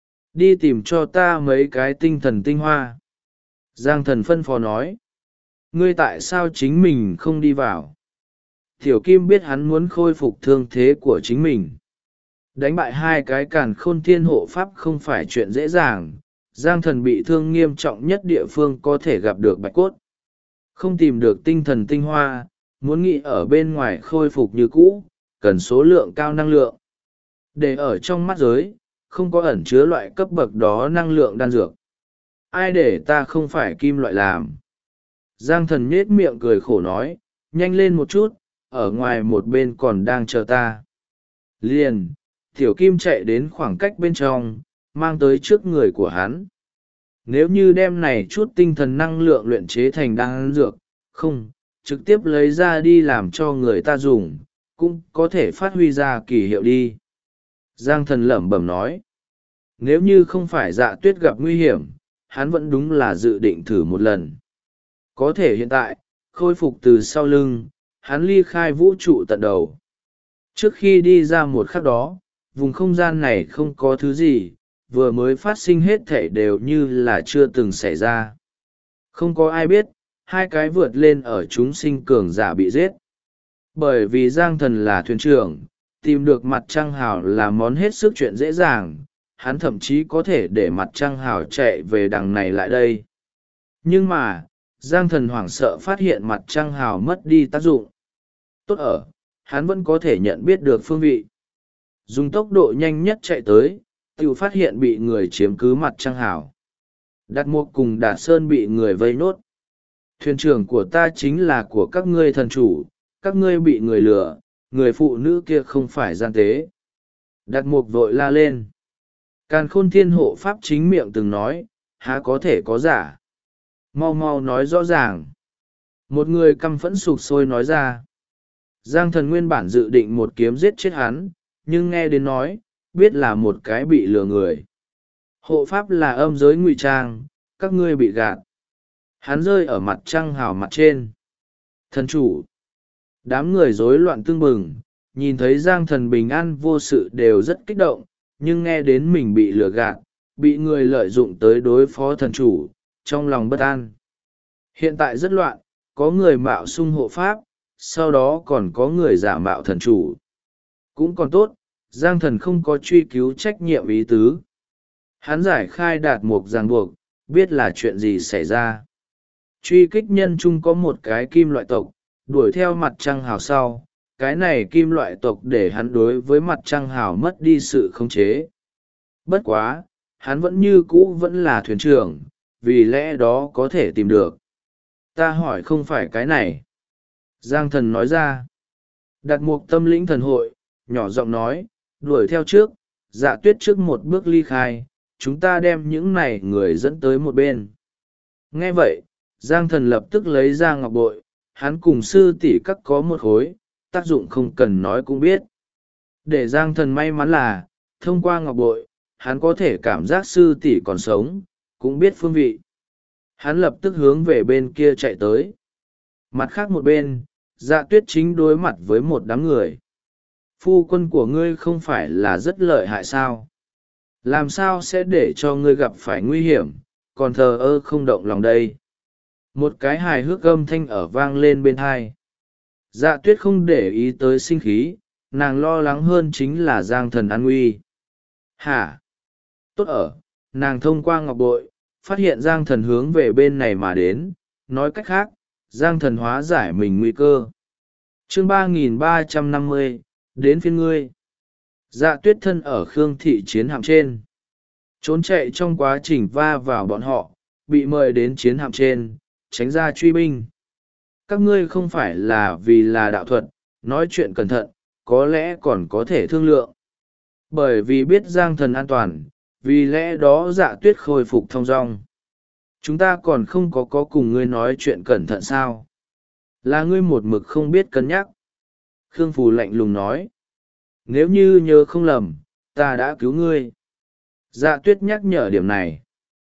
S1: Đi tìm cho ta mấy cái tinh thần tinh hoa. Giang Thần phân phó nói. Ngươi tại sao chính mình không đi vào? Tiểu Kim biết hắn muốn khôi phục thương thế của chính mình. Đánh bại hai cái càn khôn thiên hộ pháp không phải chuyện dễ dàng. Giang Thần bị thương nghiêm trọng nhất địa phương có thể gặp được bạch cốt. Không tìm được tinh thần tinh hoa, muốn nghĩ ở bên ngoài khôi phục như cũ, cần số lượng cao năng lượng. Để ở trong mắt giới, không có ẩn chứa loại cấp bậc đó năng lượng đan dược. Ai để ta không phải kim loại làm? Giang Thần nhết miệng cười khổ nói, nhanh lên một chút, ở ngoài một bên còn đang chờ ta. Liền, Tiểu Kim chạy đến khoảng cách bên trong, mang tới trước người của hắn. Nếu như đem này chút tinh thần năng lượng luyện chế thành đan dược, không, trực tiếp lấy ra đi làm cho người ta dùng, cũng có thể phát huy ra kỳ hiệu đi. Giang Thần lẩm bẩm nói, nếu như không phải Dạ Tuyết gặp nguy hiểm, hắn vẫn đúng là dự định thử một lần. Có thể hiện tại, khôi phục từ sau lưng, hắn ly khai vũ trụ tận đầu. Trước khi đi ra một khắc đó, vùng không gian này không có thứ gì, vừa mới phát sinh hết thể đều như là chưa từng xảy ra. Không có ai biết, hai cái vượt lên ở chúng sinh cường giả bị giết. Bởi vì Giang Thần là thuyền trưởng, tìm được mặt trăng hào là món hết sức chuyện dễ dàng, hắn thậm chí có thể để mặt trăng hào chạy về đằng này lại đây. Nhưng mà, Giang Thần hoảng sợ phát hiện mặt trăng hào mất đi tác dụng. Tốt ở, hắn vẫn có thể nhận biết được phương vị. Dùng tốc độ nhanh nhất chạy tới, tự phát hiện bị người chiếm cứ mặt trăng hào. Đạt Mục cùng Đạt Sơn bị người vây nốt. Thuyền trưởng của ta chính là của các ngươi thần chủ, các ngươi bị người lừa, người phụ nữ kia không phải gian tế. Đạt Mục vội la lên. Càn Khôn Thiên Hộ Pháp chính miệng từng nói, há có thể có giả. Mau mau nói rõ ràng. Một người căm phẫn sục sôi nói ra. Giang Thần nguyên bản dự định một kiếm giết chết hắn, nhưng nghe đến nói, biết là một cái bị lừa người. Hộ Pháp là âm giới ngụy trang, các ngươi bị gạt. Hắn rơi ở mặt trăng hào mặt trên. Thần chủ. Đám người rối loạn tưng bừng, nhìn thấy Giang Thần bình an vô sự đều rất kích động, nhưng nghe đến mình bị lừa gạt, bị người lợi dụng tới đối phó thần chủ, trong lòng bất an. Hiện tại rất loạn, có người mạo xung hộ pháp, sau đó còn có người giả mạo thần chủ. Cũng còn tốt, Giang Thần không có truy cứu trách nhiệm ý tứ. Hắn giải khai Đạt Mục ràng buộc, biết là chuyện gì xảy ra. Truy kích nhân chung có một cái kim loại tộc, đuổi theo mặt trăng hào sau. Cái này kim loại tộc để hắn đối với mặt trăng hào mất đi sự khống chế. Bất quá, hắn vẫn như cũ vẫn là thuyền trưởng, vì lẽ đó có thể tìm được. Ta hỏi không phải cái này. Giang Thần nói ra. Đạt Mục tâm lĩnh thần hội, nhỏ giọng nói, đuổi theo trước, Dạ Tuyết trước một bước ly khai, chúng ta đem những này người dẫn tới một bên. Nghe vậy, Giang Thần lập tức lấy ra ngọc bội, hắn cùng sư tỷ các có một khối, tác dụng không cần nói cũng biết. Để Giang Thần may mắn là, thông qua ngọc bội, hắn có thể cảm giác sư tỷ còn sống, cũng biết phương vị. Hắn lập tức hướng về bên kia chạy tới. Mặt khác một bên, Dạ Tuyết chính đối mặt với một đám người. Phu quân của ngươi không phải là rất lợi hại sao? Làm sao sẽ để cho ngươi gặp phải nguy hiểm, còn thờ ơ không động lòng đây? Một cái hài hước âm thanh ở vang lên bên tai. Dạ Tuyết không để ý tới sinh khí, nàng lo lắng hơn chính là Giang Thần an nguy. Hả? Tốt ở, nàng thông qua ngọc bội, phát hiện Giang Thần hướng về bên này mà đến, nói cách khác, Giang Thần hóa giải mình nguy cơ. Chương 3350, đến phiên ngươi. Dạ Tuyết thân ở Khương thị chiến hạm trên. Trốn chạy trong quá trình va vào bọn họ, bị mời đến chiến hạm trên, tránh ra truy binh. Các ngươi không phải là vì là đạo thuật, nói chuyện cẩn thận, có lẽ còn có thể thương lượng. Bởi vì biết Giang Thần an toàn, vì lẽ đó Dạ Tuyết khôi phục thong dong. Chúng ta còn không có cùng ngươi nói chuyện cẩn thận sao? Là ngươi một mực không biết cân nhắc. Khương Phù lạnh lùng nói. Nếu như nhớ không lầm, ta đã cứu ngươi. Dạ Tuyết nhắc nhở điểm này.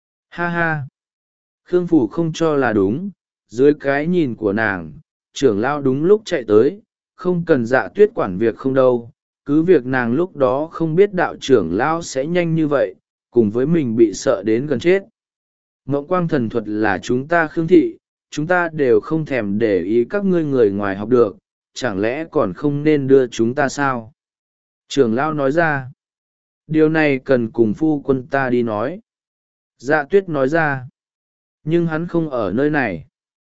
S1: Ha ha. Khương Phù không cho là đúng, dưới cái nhìn của nàng, trưởng lao đúng lúc chạy tới, không cần Dạ Tuyết quản việc không đâu, cứ việc nàng lúc đó không biết đạo trưởng lao sẽ nhanh như vậy, cùng với mình bị sợ đến gần chết. Mộng quang thần thuật là chúng ta Khương thị, chúng ta đều không thèm để ý các ngươi người ngoài học được, chẳng lẽ còn không nên đưa chúng ta sao? Trưởng lao nói ra. Điều này cần cùng phu quân ta đi nói. Dạ Tuyết nói ra. Nhưng hắn không ở nơi này.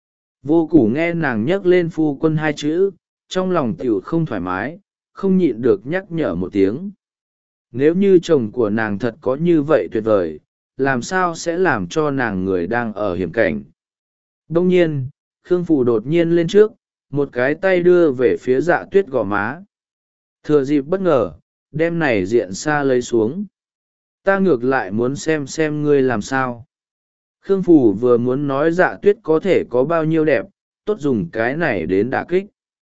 S1: Vô Củ nghe nàng nhắc lên phu quân hai chữ, trong lòng tiểu không thoải mái, không nhịn được nhắc nhở một tiếng. Nếu như chồng của nàng thật có như vậy tuyệt vời, làm sao sẽ làm cho nàng người đang ở hiểm cảnh? Đông nhiên, Khương Phù đột nhiên lên trước, một cái tay đưa về phía Dạ Tuyết gò má. Thừa dịp bất ngờ, đem này diện xa lấy xuống. Ta ngược lại muốn xem ngươi làm sao. Khương Phù vừa muốn nói Dạ Tuyết có thể có bao nhiêu đẹp, tốt dùng cái này đến đả kích.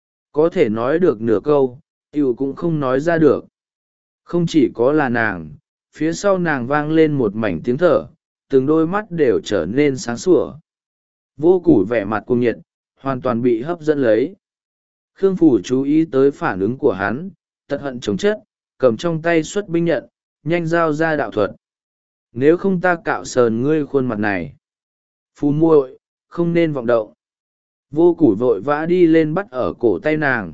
S1: Có thể nói được nửa câu, tiểu cũng không nói ra được. Không chỉ có là nàng, phía sau nàng vang lên một mảnh tiếng thở, từng đôi mắt đều trở nên sáng sủa. Vô Củ vẻ mặt cuồng nhiệt, hoàn toàn bị hấp dẫn lấy. Khương Phù chú ý tới phản ứng của hắn, tật hận chống chất, cầm trong tay xuất binh nhận, nhanh giao ra đạo thuật. Nếu không ta cạo sờn ngươi khuôn mặt này. Phù muội, không nên vọng động. Vô Củ vội vã đi lên bắt ở cổ tay nàng.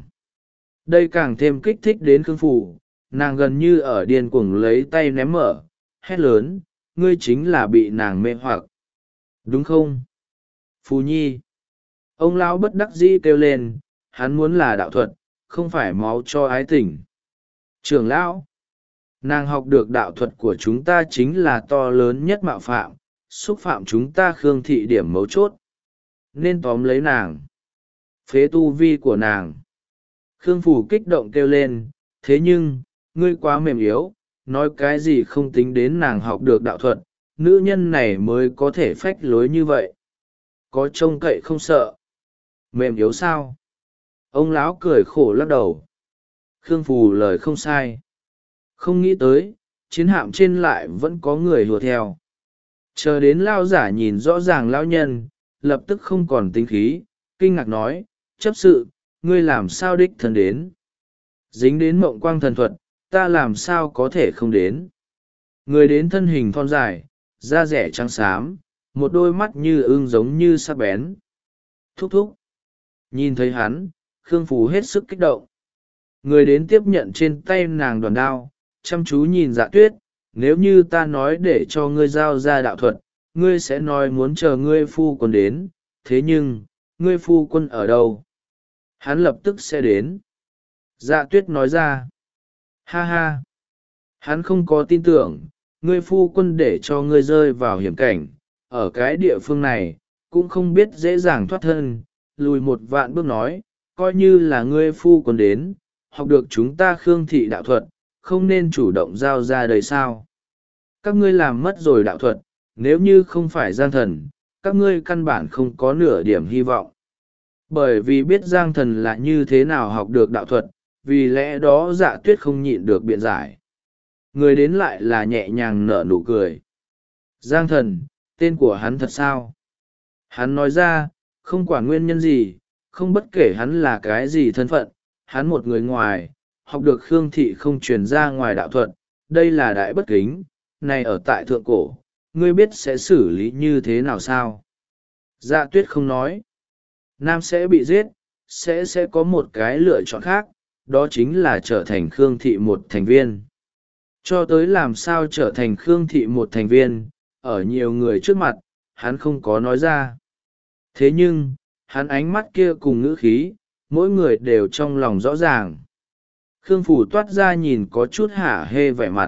S1: Đây càng thêm kích thích đến Khương Phù, nàng gần như ở điên cuồng lấy tay ném mở, hét lớn, ngươi chính là bị nàng mê hoặc. Đúng không? Phù nhi. Ông lão bất đắc dĩ kêu lên, hắn muốn là đạo thuật, không phải máu cho ái tình. Trưởng lão, nàng học được đạo thuật của chúng ta chính là to lớn nhất mạo phạm, xúc phạm chúng ta Khương thị điểm mấu chốt. Nên tóm lấy nàng. Phế tu vi của nàng. Khương Phù kích động kêu lên, thế nhưng, ngươi quá mềm yếu, nói cái gì không tính đến nàng học được đạo thuật, nữ nhân này mới có thể phách lối như vậy. Có trông cậy không sợ. Mềm yếu sao? Ông lão cười khổ lắc đầu. Khương Phù lời không sai. Không nghĩ tới, chiến hạm trên lại vẫn có người hùa theo. Chờ đến lao giả nhìn rõ ràng lão nhân, lập tức không còn tính khí, kinh ngạc nói, chấp sự, ngươi làm sao đích thân đến? Dính đến mộng quang thần thuật, ta làm sao có thể không đến? Người đến thân hình thon dài, da rẻ trắng xám, một đôi mắt như ưng giống như sắc bén. Thúc thúc. Nhìn thấy hắn, Khương Phù hết sức kích động. Người đến tiếp nhận trên tay nàng đoàn đao, chăm chú nhìn Dạ Tuyết, nếu như ta nói để cho ngươi giao ra đạo thuật, ngươi sẽ nói muốn chờ ngươi phu quân đến, thế nhưng, ngươi phu quân ở đâu? Hắn lập tức sẽ đến. Dạ Tuyết nói ra. Ha ha. Hắn không có tin tưởng, ngươi phu quân để cho ngươi rơi vào hiểm cảnh, ở cái địa phương này, cũng không biết dễ dàng thoát thân, lùi một vạn bước nói, coi như là ngươi phu quân đến, học được chúng ta Khương thị đạo thuật, không nên chủ động giao ra đời sao. Các ngươi làm mất rồi đạo thuật, nếu như không phải Giang Thần, các ngươi căn bản không có nửa điểm hy vọng. Bởi vì biết Giang Thần là như thế nào học được đạo thuật, vì lẽ đó Dạ Tuyết không nhịn được biện giải. Người đến lại là nhẹ nhàng nở nụ cười. Giang Thần, tên của hắn thật sao? Hắn nói ra, không quản nguyên nhân gì, không bất kể hắn là cái gì thân phận, hắn một người ngoài, học được Khương thị không truyền ra ngoài đạo thuật, đây là đại bất kính, này ở tại thượng cổ, ngươi biết sẽ xử lý như thế nào sao? Dạ Tuyết không nói. Nam sẽ bị giết, sẽ có một cái lựa chọn khác, đó chính là trở thành Khương thị một thành viên. Cho tới làm sao trở thành Khương thị một thành viên, ở nhiều người trước mặt, hắn không có nói ra. Thế nhưng, hắn ánh mắt kia cùng ngữ khí, mỗi người đều trong lòng rõ ràng. Khương Phù toát ra nhìn có chút hả hê vẻ mặt.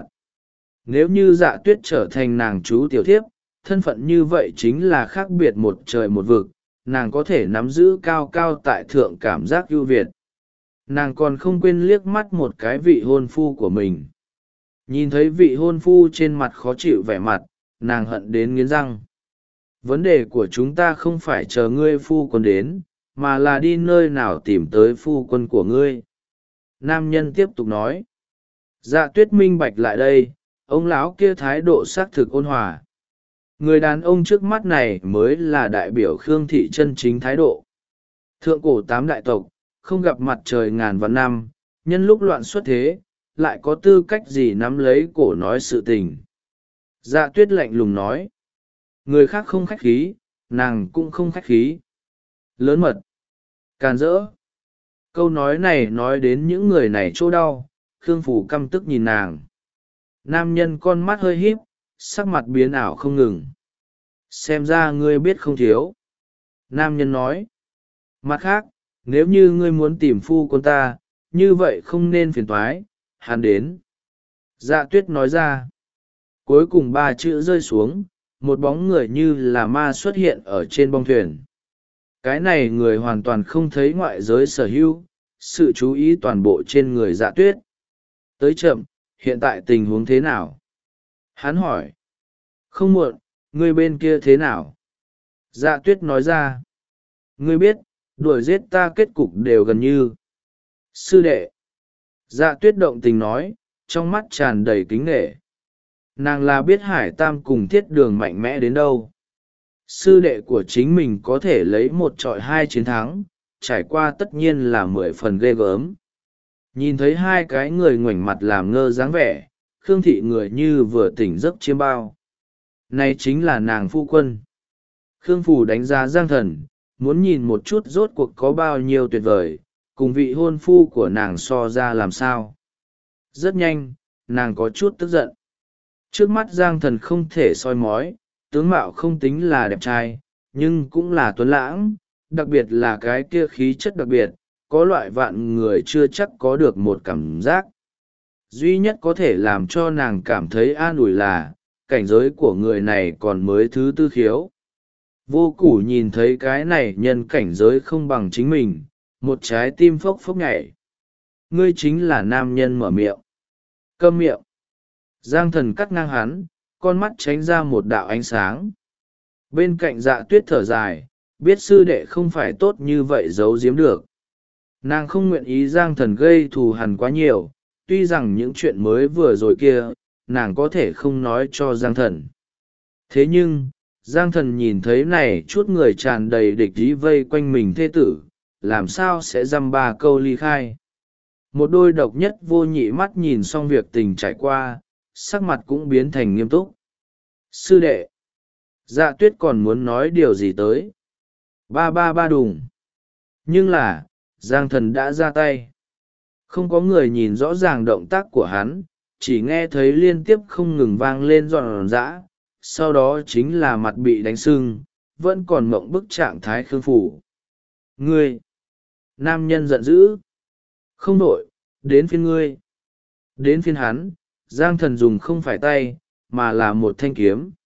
S1: Nếu như Dạ Tuyết trở thành nàng chú tiểu thiếp, thân phận như vậy chính là khác biệt một trời một vực, nàng có thể nắm giữ cao cao tại thượng cảm giác ưu việt. Nàng còn không quên liếc mắt một cái vị hôn phu của mình. Nhìn thấy vị hôn phu trên mặt khó chịu vẻ mặt, nàng hận đến nghiến răng. Vấn đề của chúng ta không phải chờ ngươi phu quân đến, mà là đi nơi nào tìm tới phu quân của ngươi. Nam nhân tiếp tục nói. Dạ tuyết minh bạch lại đây, ông lão kia thái độ xác thực ôn hòa. Người đàn ông trước mắt này mới là đại biểu Khương thị chân chính thái độ. Thượng cổ 8 đại tộc, không gặp mặt trời ngàn vạn năm, nhân lúc loạn xuất thế, lại có tư cách gì nắm lấy cổ nói sự tình. Dạ tuyết lạnh lùng nói. Người khác không khách khí, nàng cũng không khách khí. Lớn mật, càn rỡ. Câu nói này nói đến những người này chỗ đau, Khương Phủ căm tức nhìn nàng. Nam nhân con mắt hơi híp, sắc mặt biến ảo không ngừng. Xem ra ngươi biết không thiếu. Nam nhân nói. Mặt khác, nếu như ngươi muốn tìm phu quân ta, như vậy không nên phiền toái, hắn đến. Dạ tuyết nói ra. Cuối cùng 3 chữ rơi xuống, một bóng người như là ma xuất hiện ở trên bong thuyền. Cái này người hoàn toàn không thấy ngoại giới sở hữu, sự chú ý toàn bộ trên người dạ tuyết. Tới chậm, hiện tại tình huống thế nào? Hắn hỏi. Không muộn, ngươi bên kia thế nào? Dạ tuyết nói ra. Ngươi biết, đuổi giết ta kết cục đều gần như. Sư đệ. Dạ tuyết động tình nói, trong mắt tràn đầy kính nể. Nàng là biết Hải Tam cùng Thiết Đường mạnh mẽ đến đâu. Sư đệ của chính mình có thể lấy 1-2 chiến thắng, trải qua tất nhiên là 10 phần ghê gớm. Nhìn thấy hai cái người ngoảnh mặt làm ngơ dáng vẻ, Khương thị người như vừa tỉnh giấc chiêm bao. Này chính là nàng phu quân. Khương Phủ đánh giá Giang Thần, muốn nhìn một chút rốt cuộc có bao nhiêu tuyệt vời, cùng vị hôn phu của nàng so ra làm sao. Rất nhanh, nàng có chút tức giận. Trước mắt Giang Thần không thể soi mói, tướng mạo không tính là đẹp trai, nhưng cũng là tuấn lãng, đặc biệt là cái kia khí chất đặc biệt, có loại vạn người chưa chắc có được một cảm giác. Duy nhất có thể làm cho nàng cảm thấy an ủi là, cảnh giới của người này còn mới thứ tư khiếu. Vô Củ nhìn thấy cái này nhân cảnh giới không bằng chính mình, một trái tim phốc phốc nhảy. Ngươi chính là nam nhân mở miệng. Câm miệng. Giang Thần cắt ngang hắn, con mắt tránh ra một đạo ánh sáng. Bên cạnh Dạ tuyết thở dài, biết sư đệ không phải tốt như vậy giấu giếm được. Nàng không nguyện ý Giang Thần gây thù hằn quá nhiều, tuy rằng những chuyện mới vừa rồi kia, nàng có thể không nói cho Giang Thần. Thế nhưng, Giang Thần nhìn thấy này chút người tràn đầy địch ý vây quanh mình thê tử, làm sao sẽ dăm ba câu ly khai. Một đôi độc nhất vô nhị mắt nhìn xong việc tình trải qua, sắc mặt cũng biến thành nghiêm túc. Sư đệ, Dạ tuyết còn muốn nói điều gì tới. Ba đùng. Nhưng là, Giang Thần đã ra tay. Không có người nhìn rõ ràng động tác của hắn, chỉ nghe thấy liên tiếp không ngừng vang lên giòn giã, sau đó chính là mặt bị đánh sưng, vẫn còn mộng bức trạng thái Khương Phủ. Ngươi! Nam nhân giận dữ. Không đổi, đến phiên ngươi. Đến phiên hắn, Giang Thần dùng không phải tay, mà là một thanh kiếm.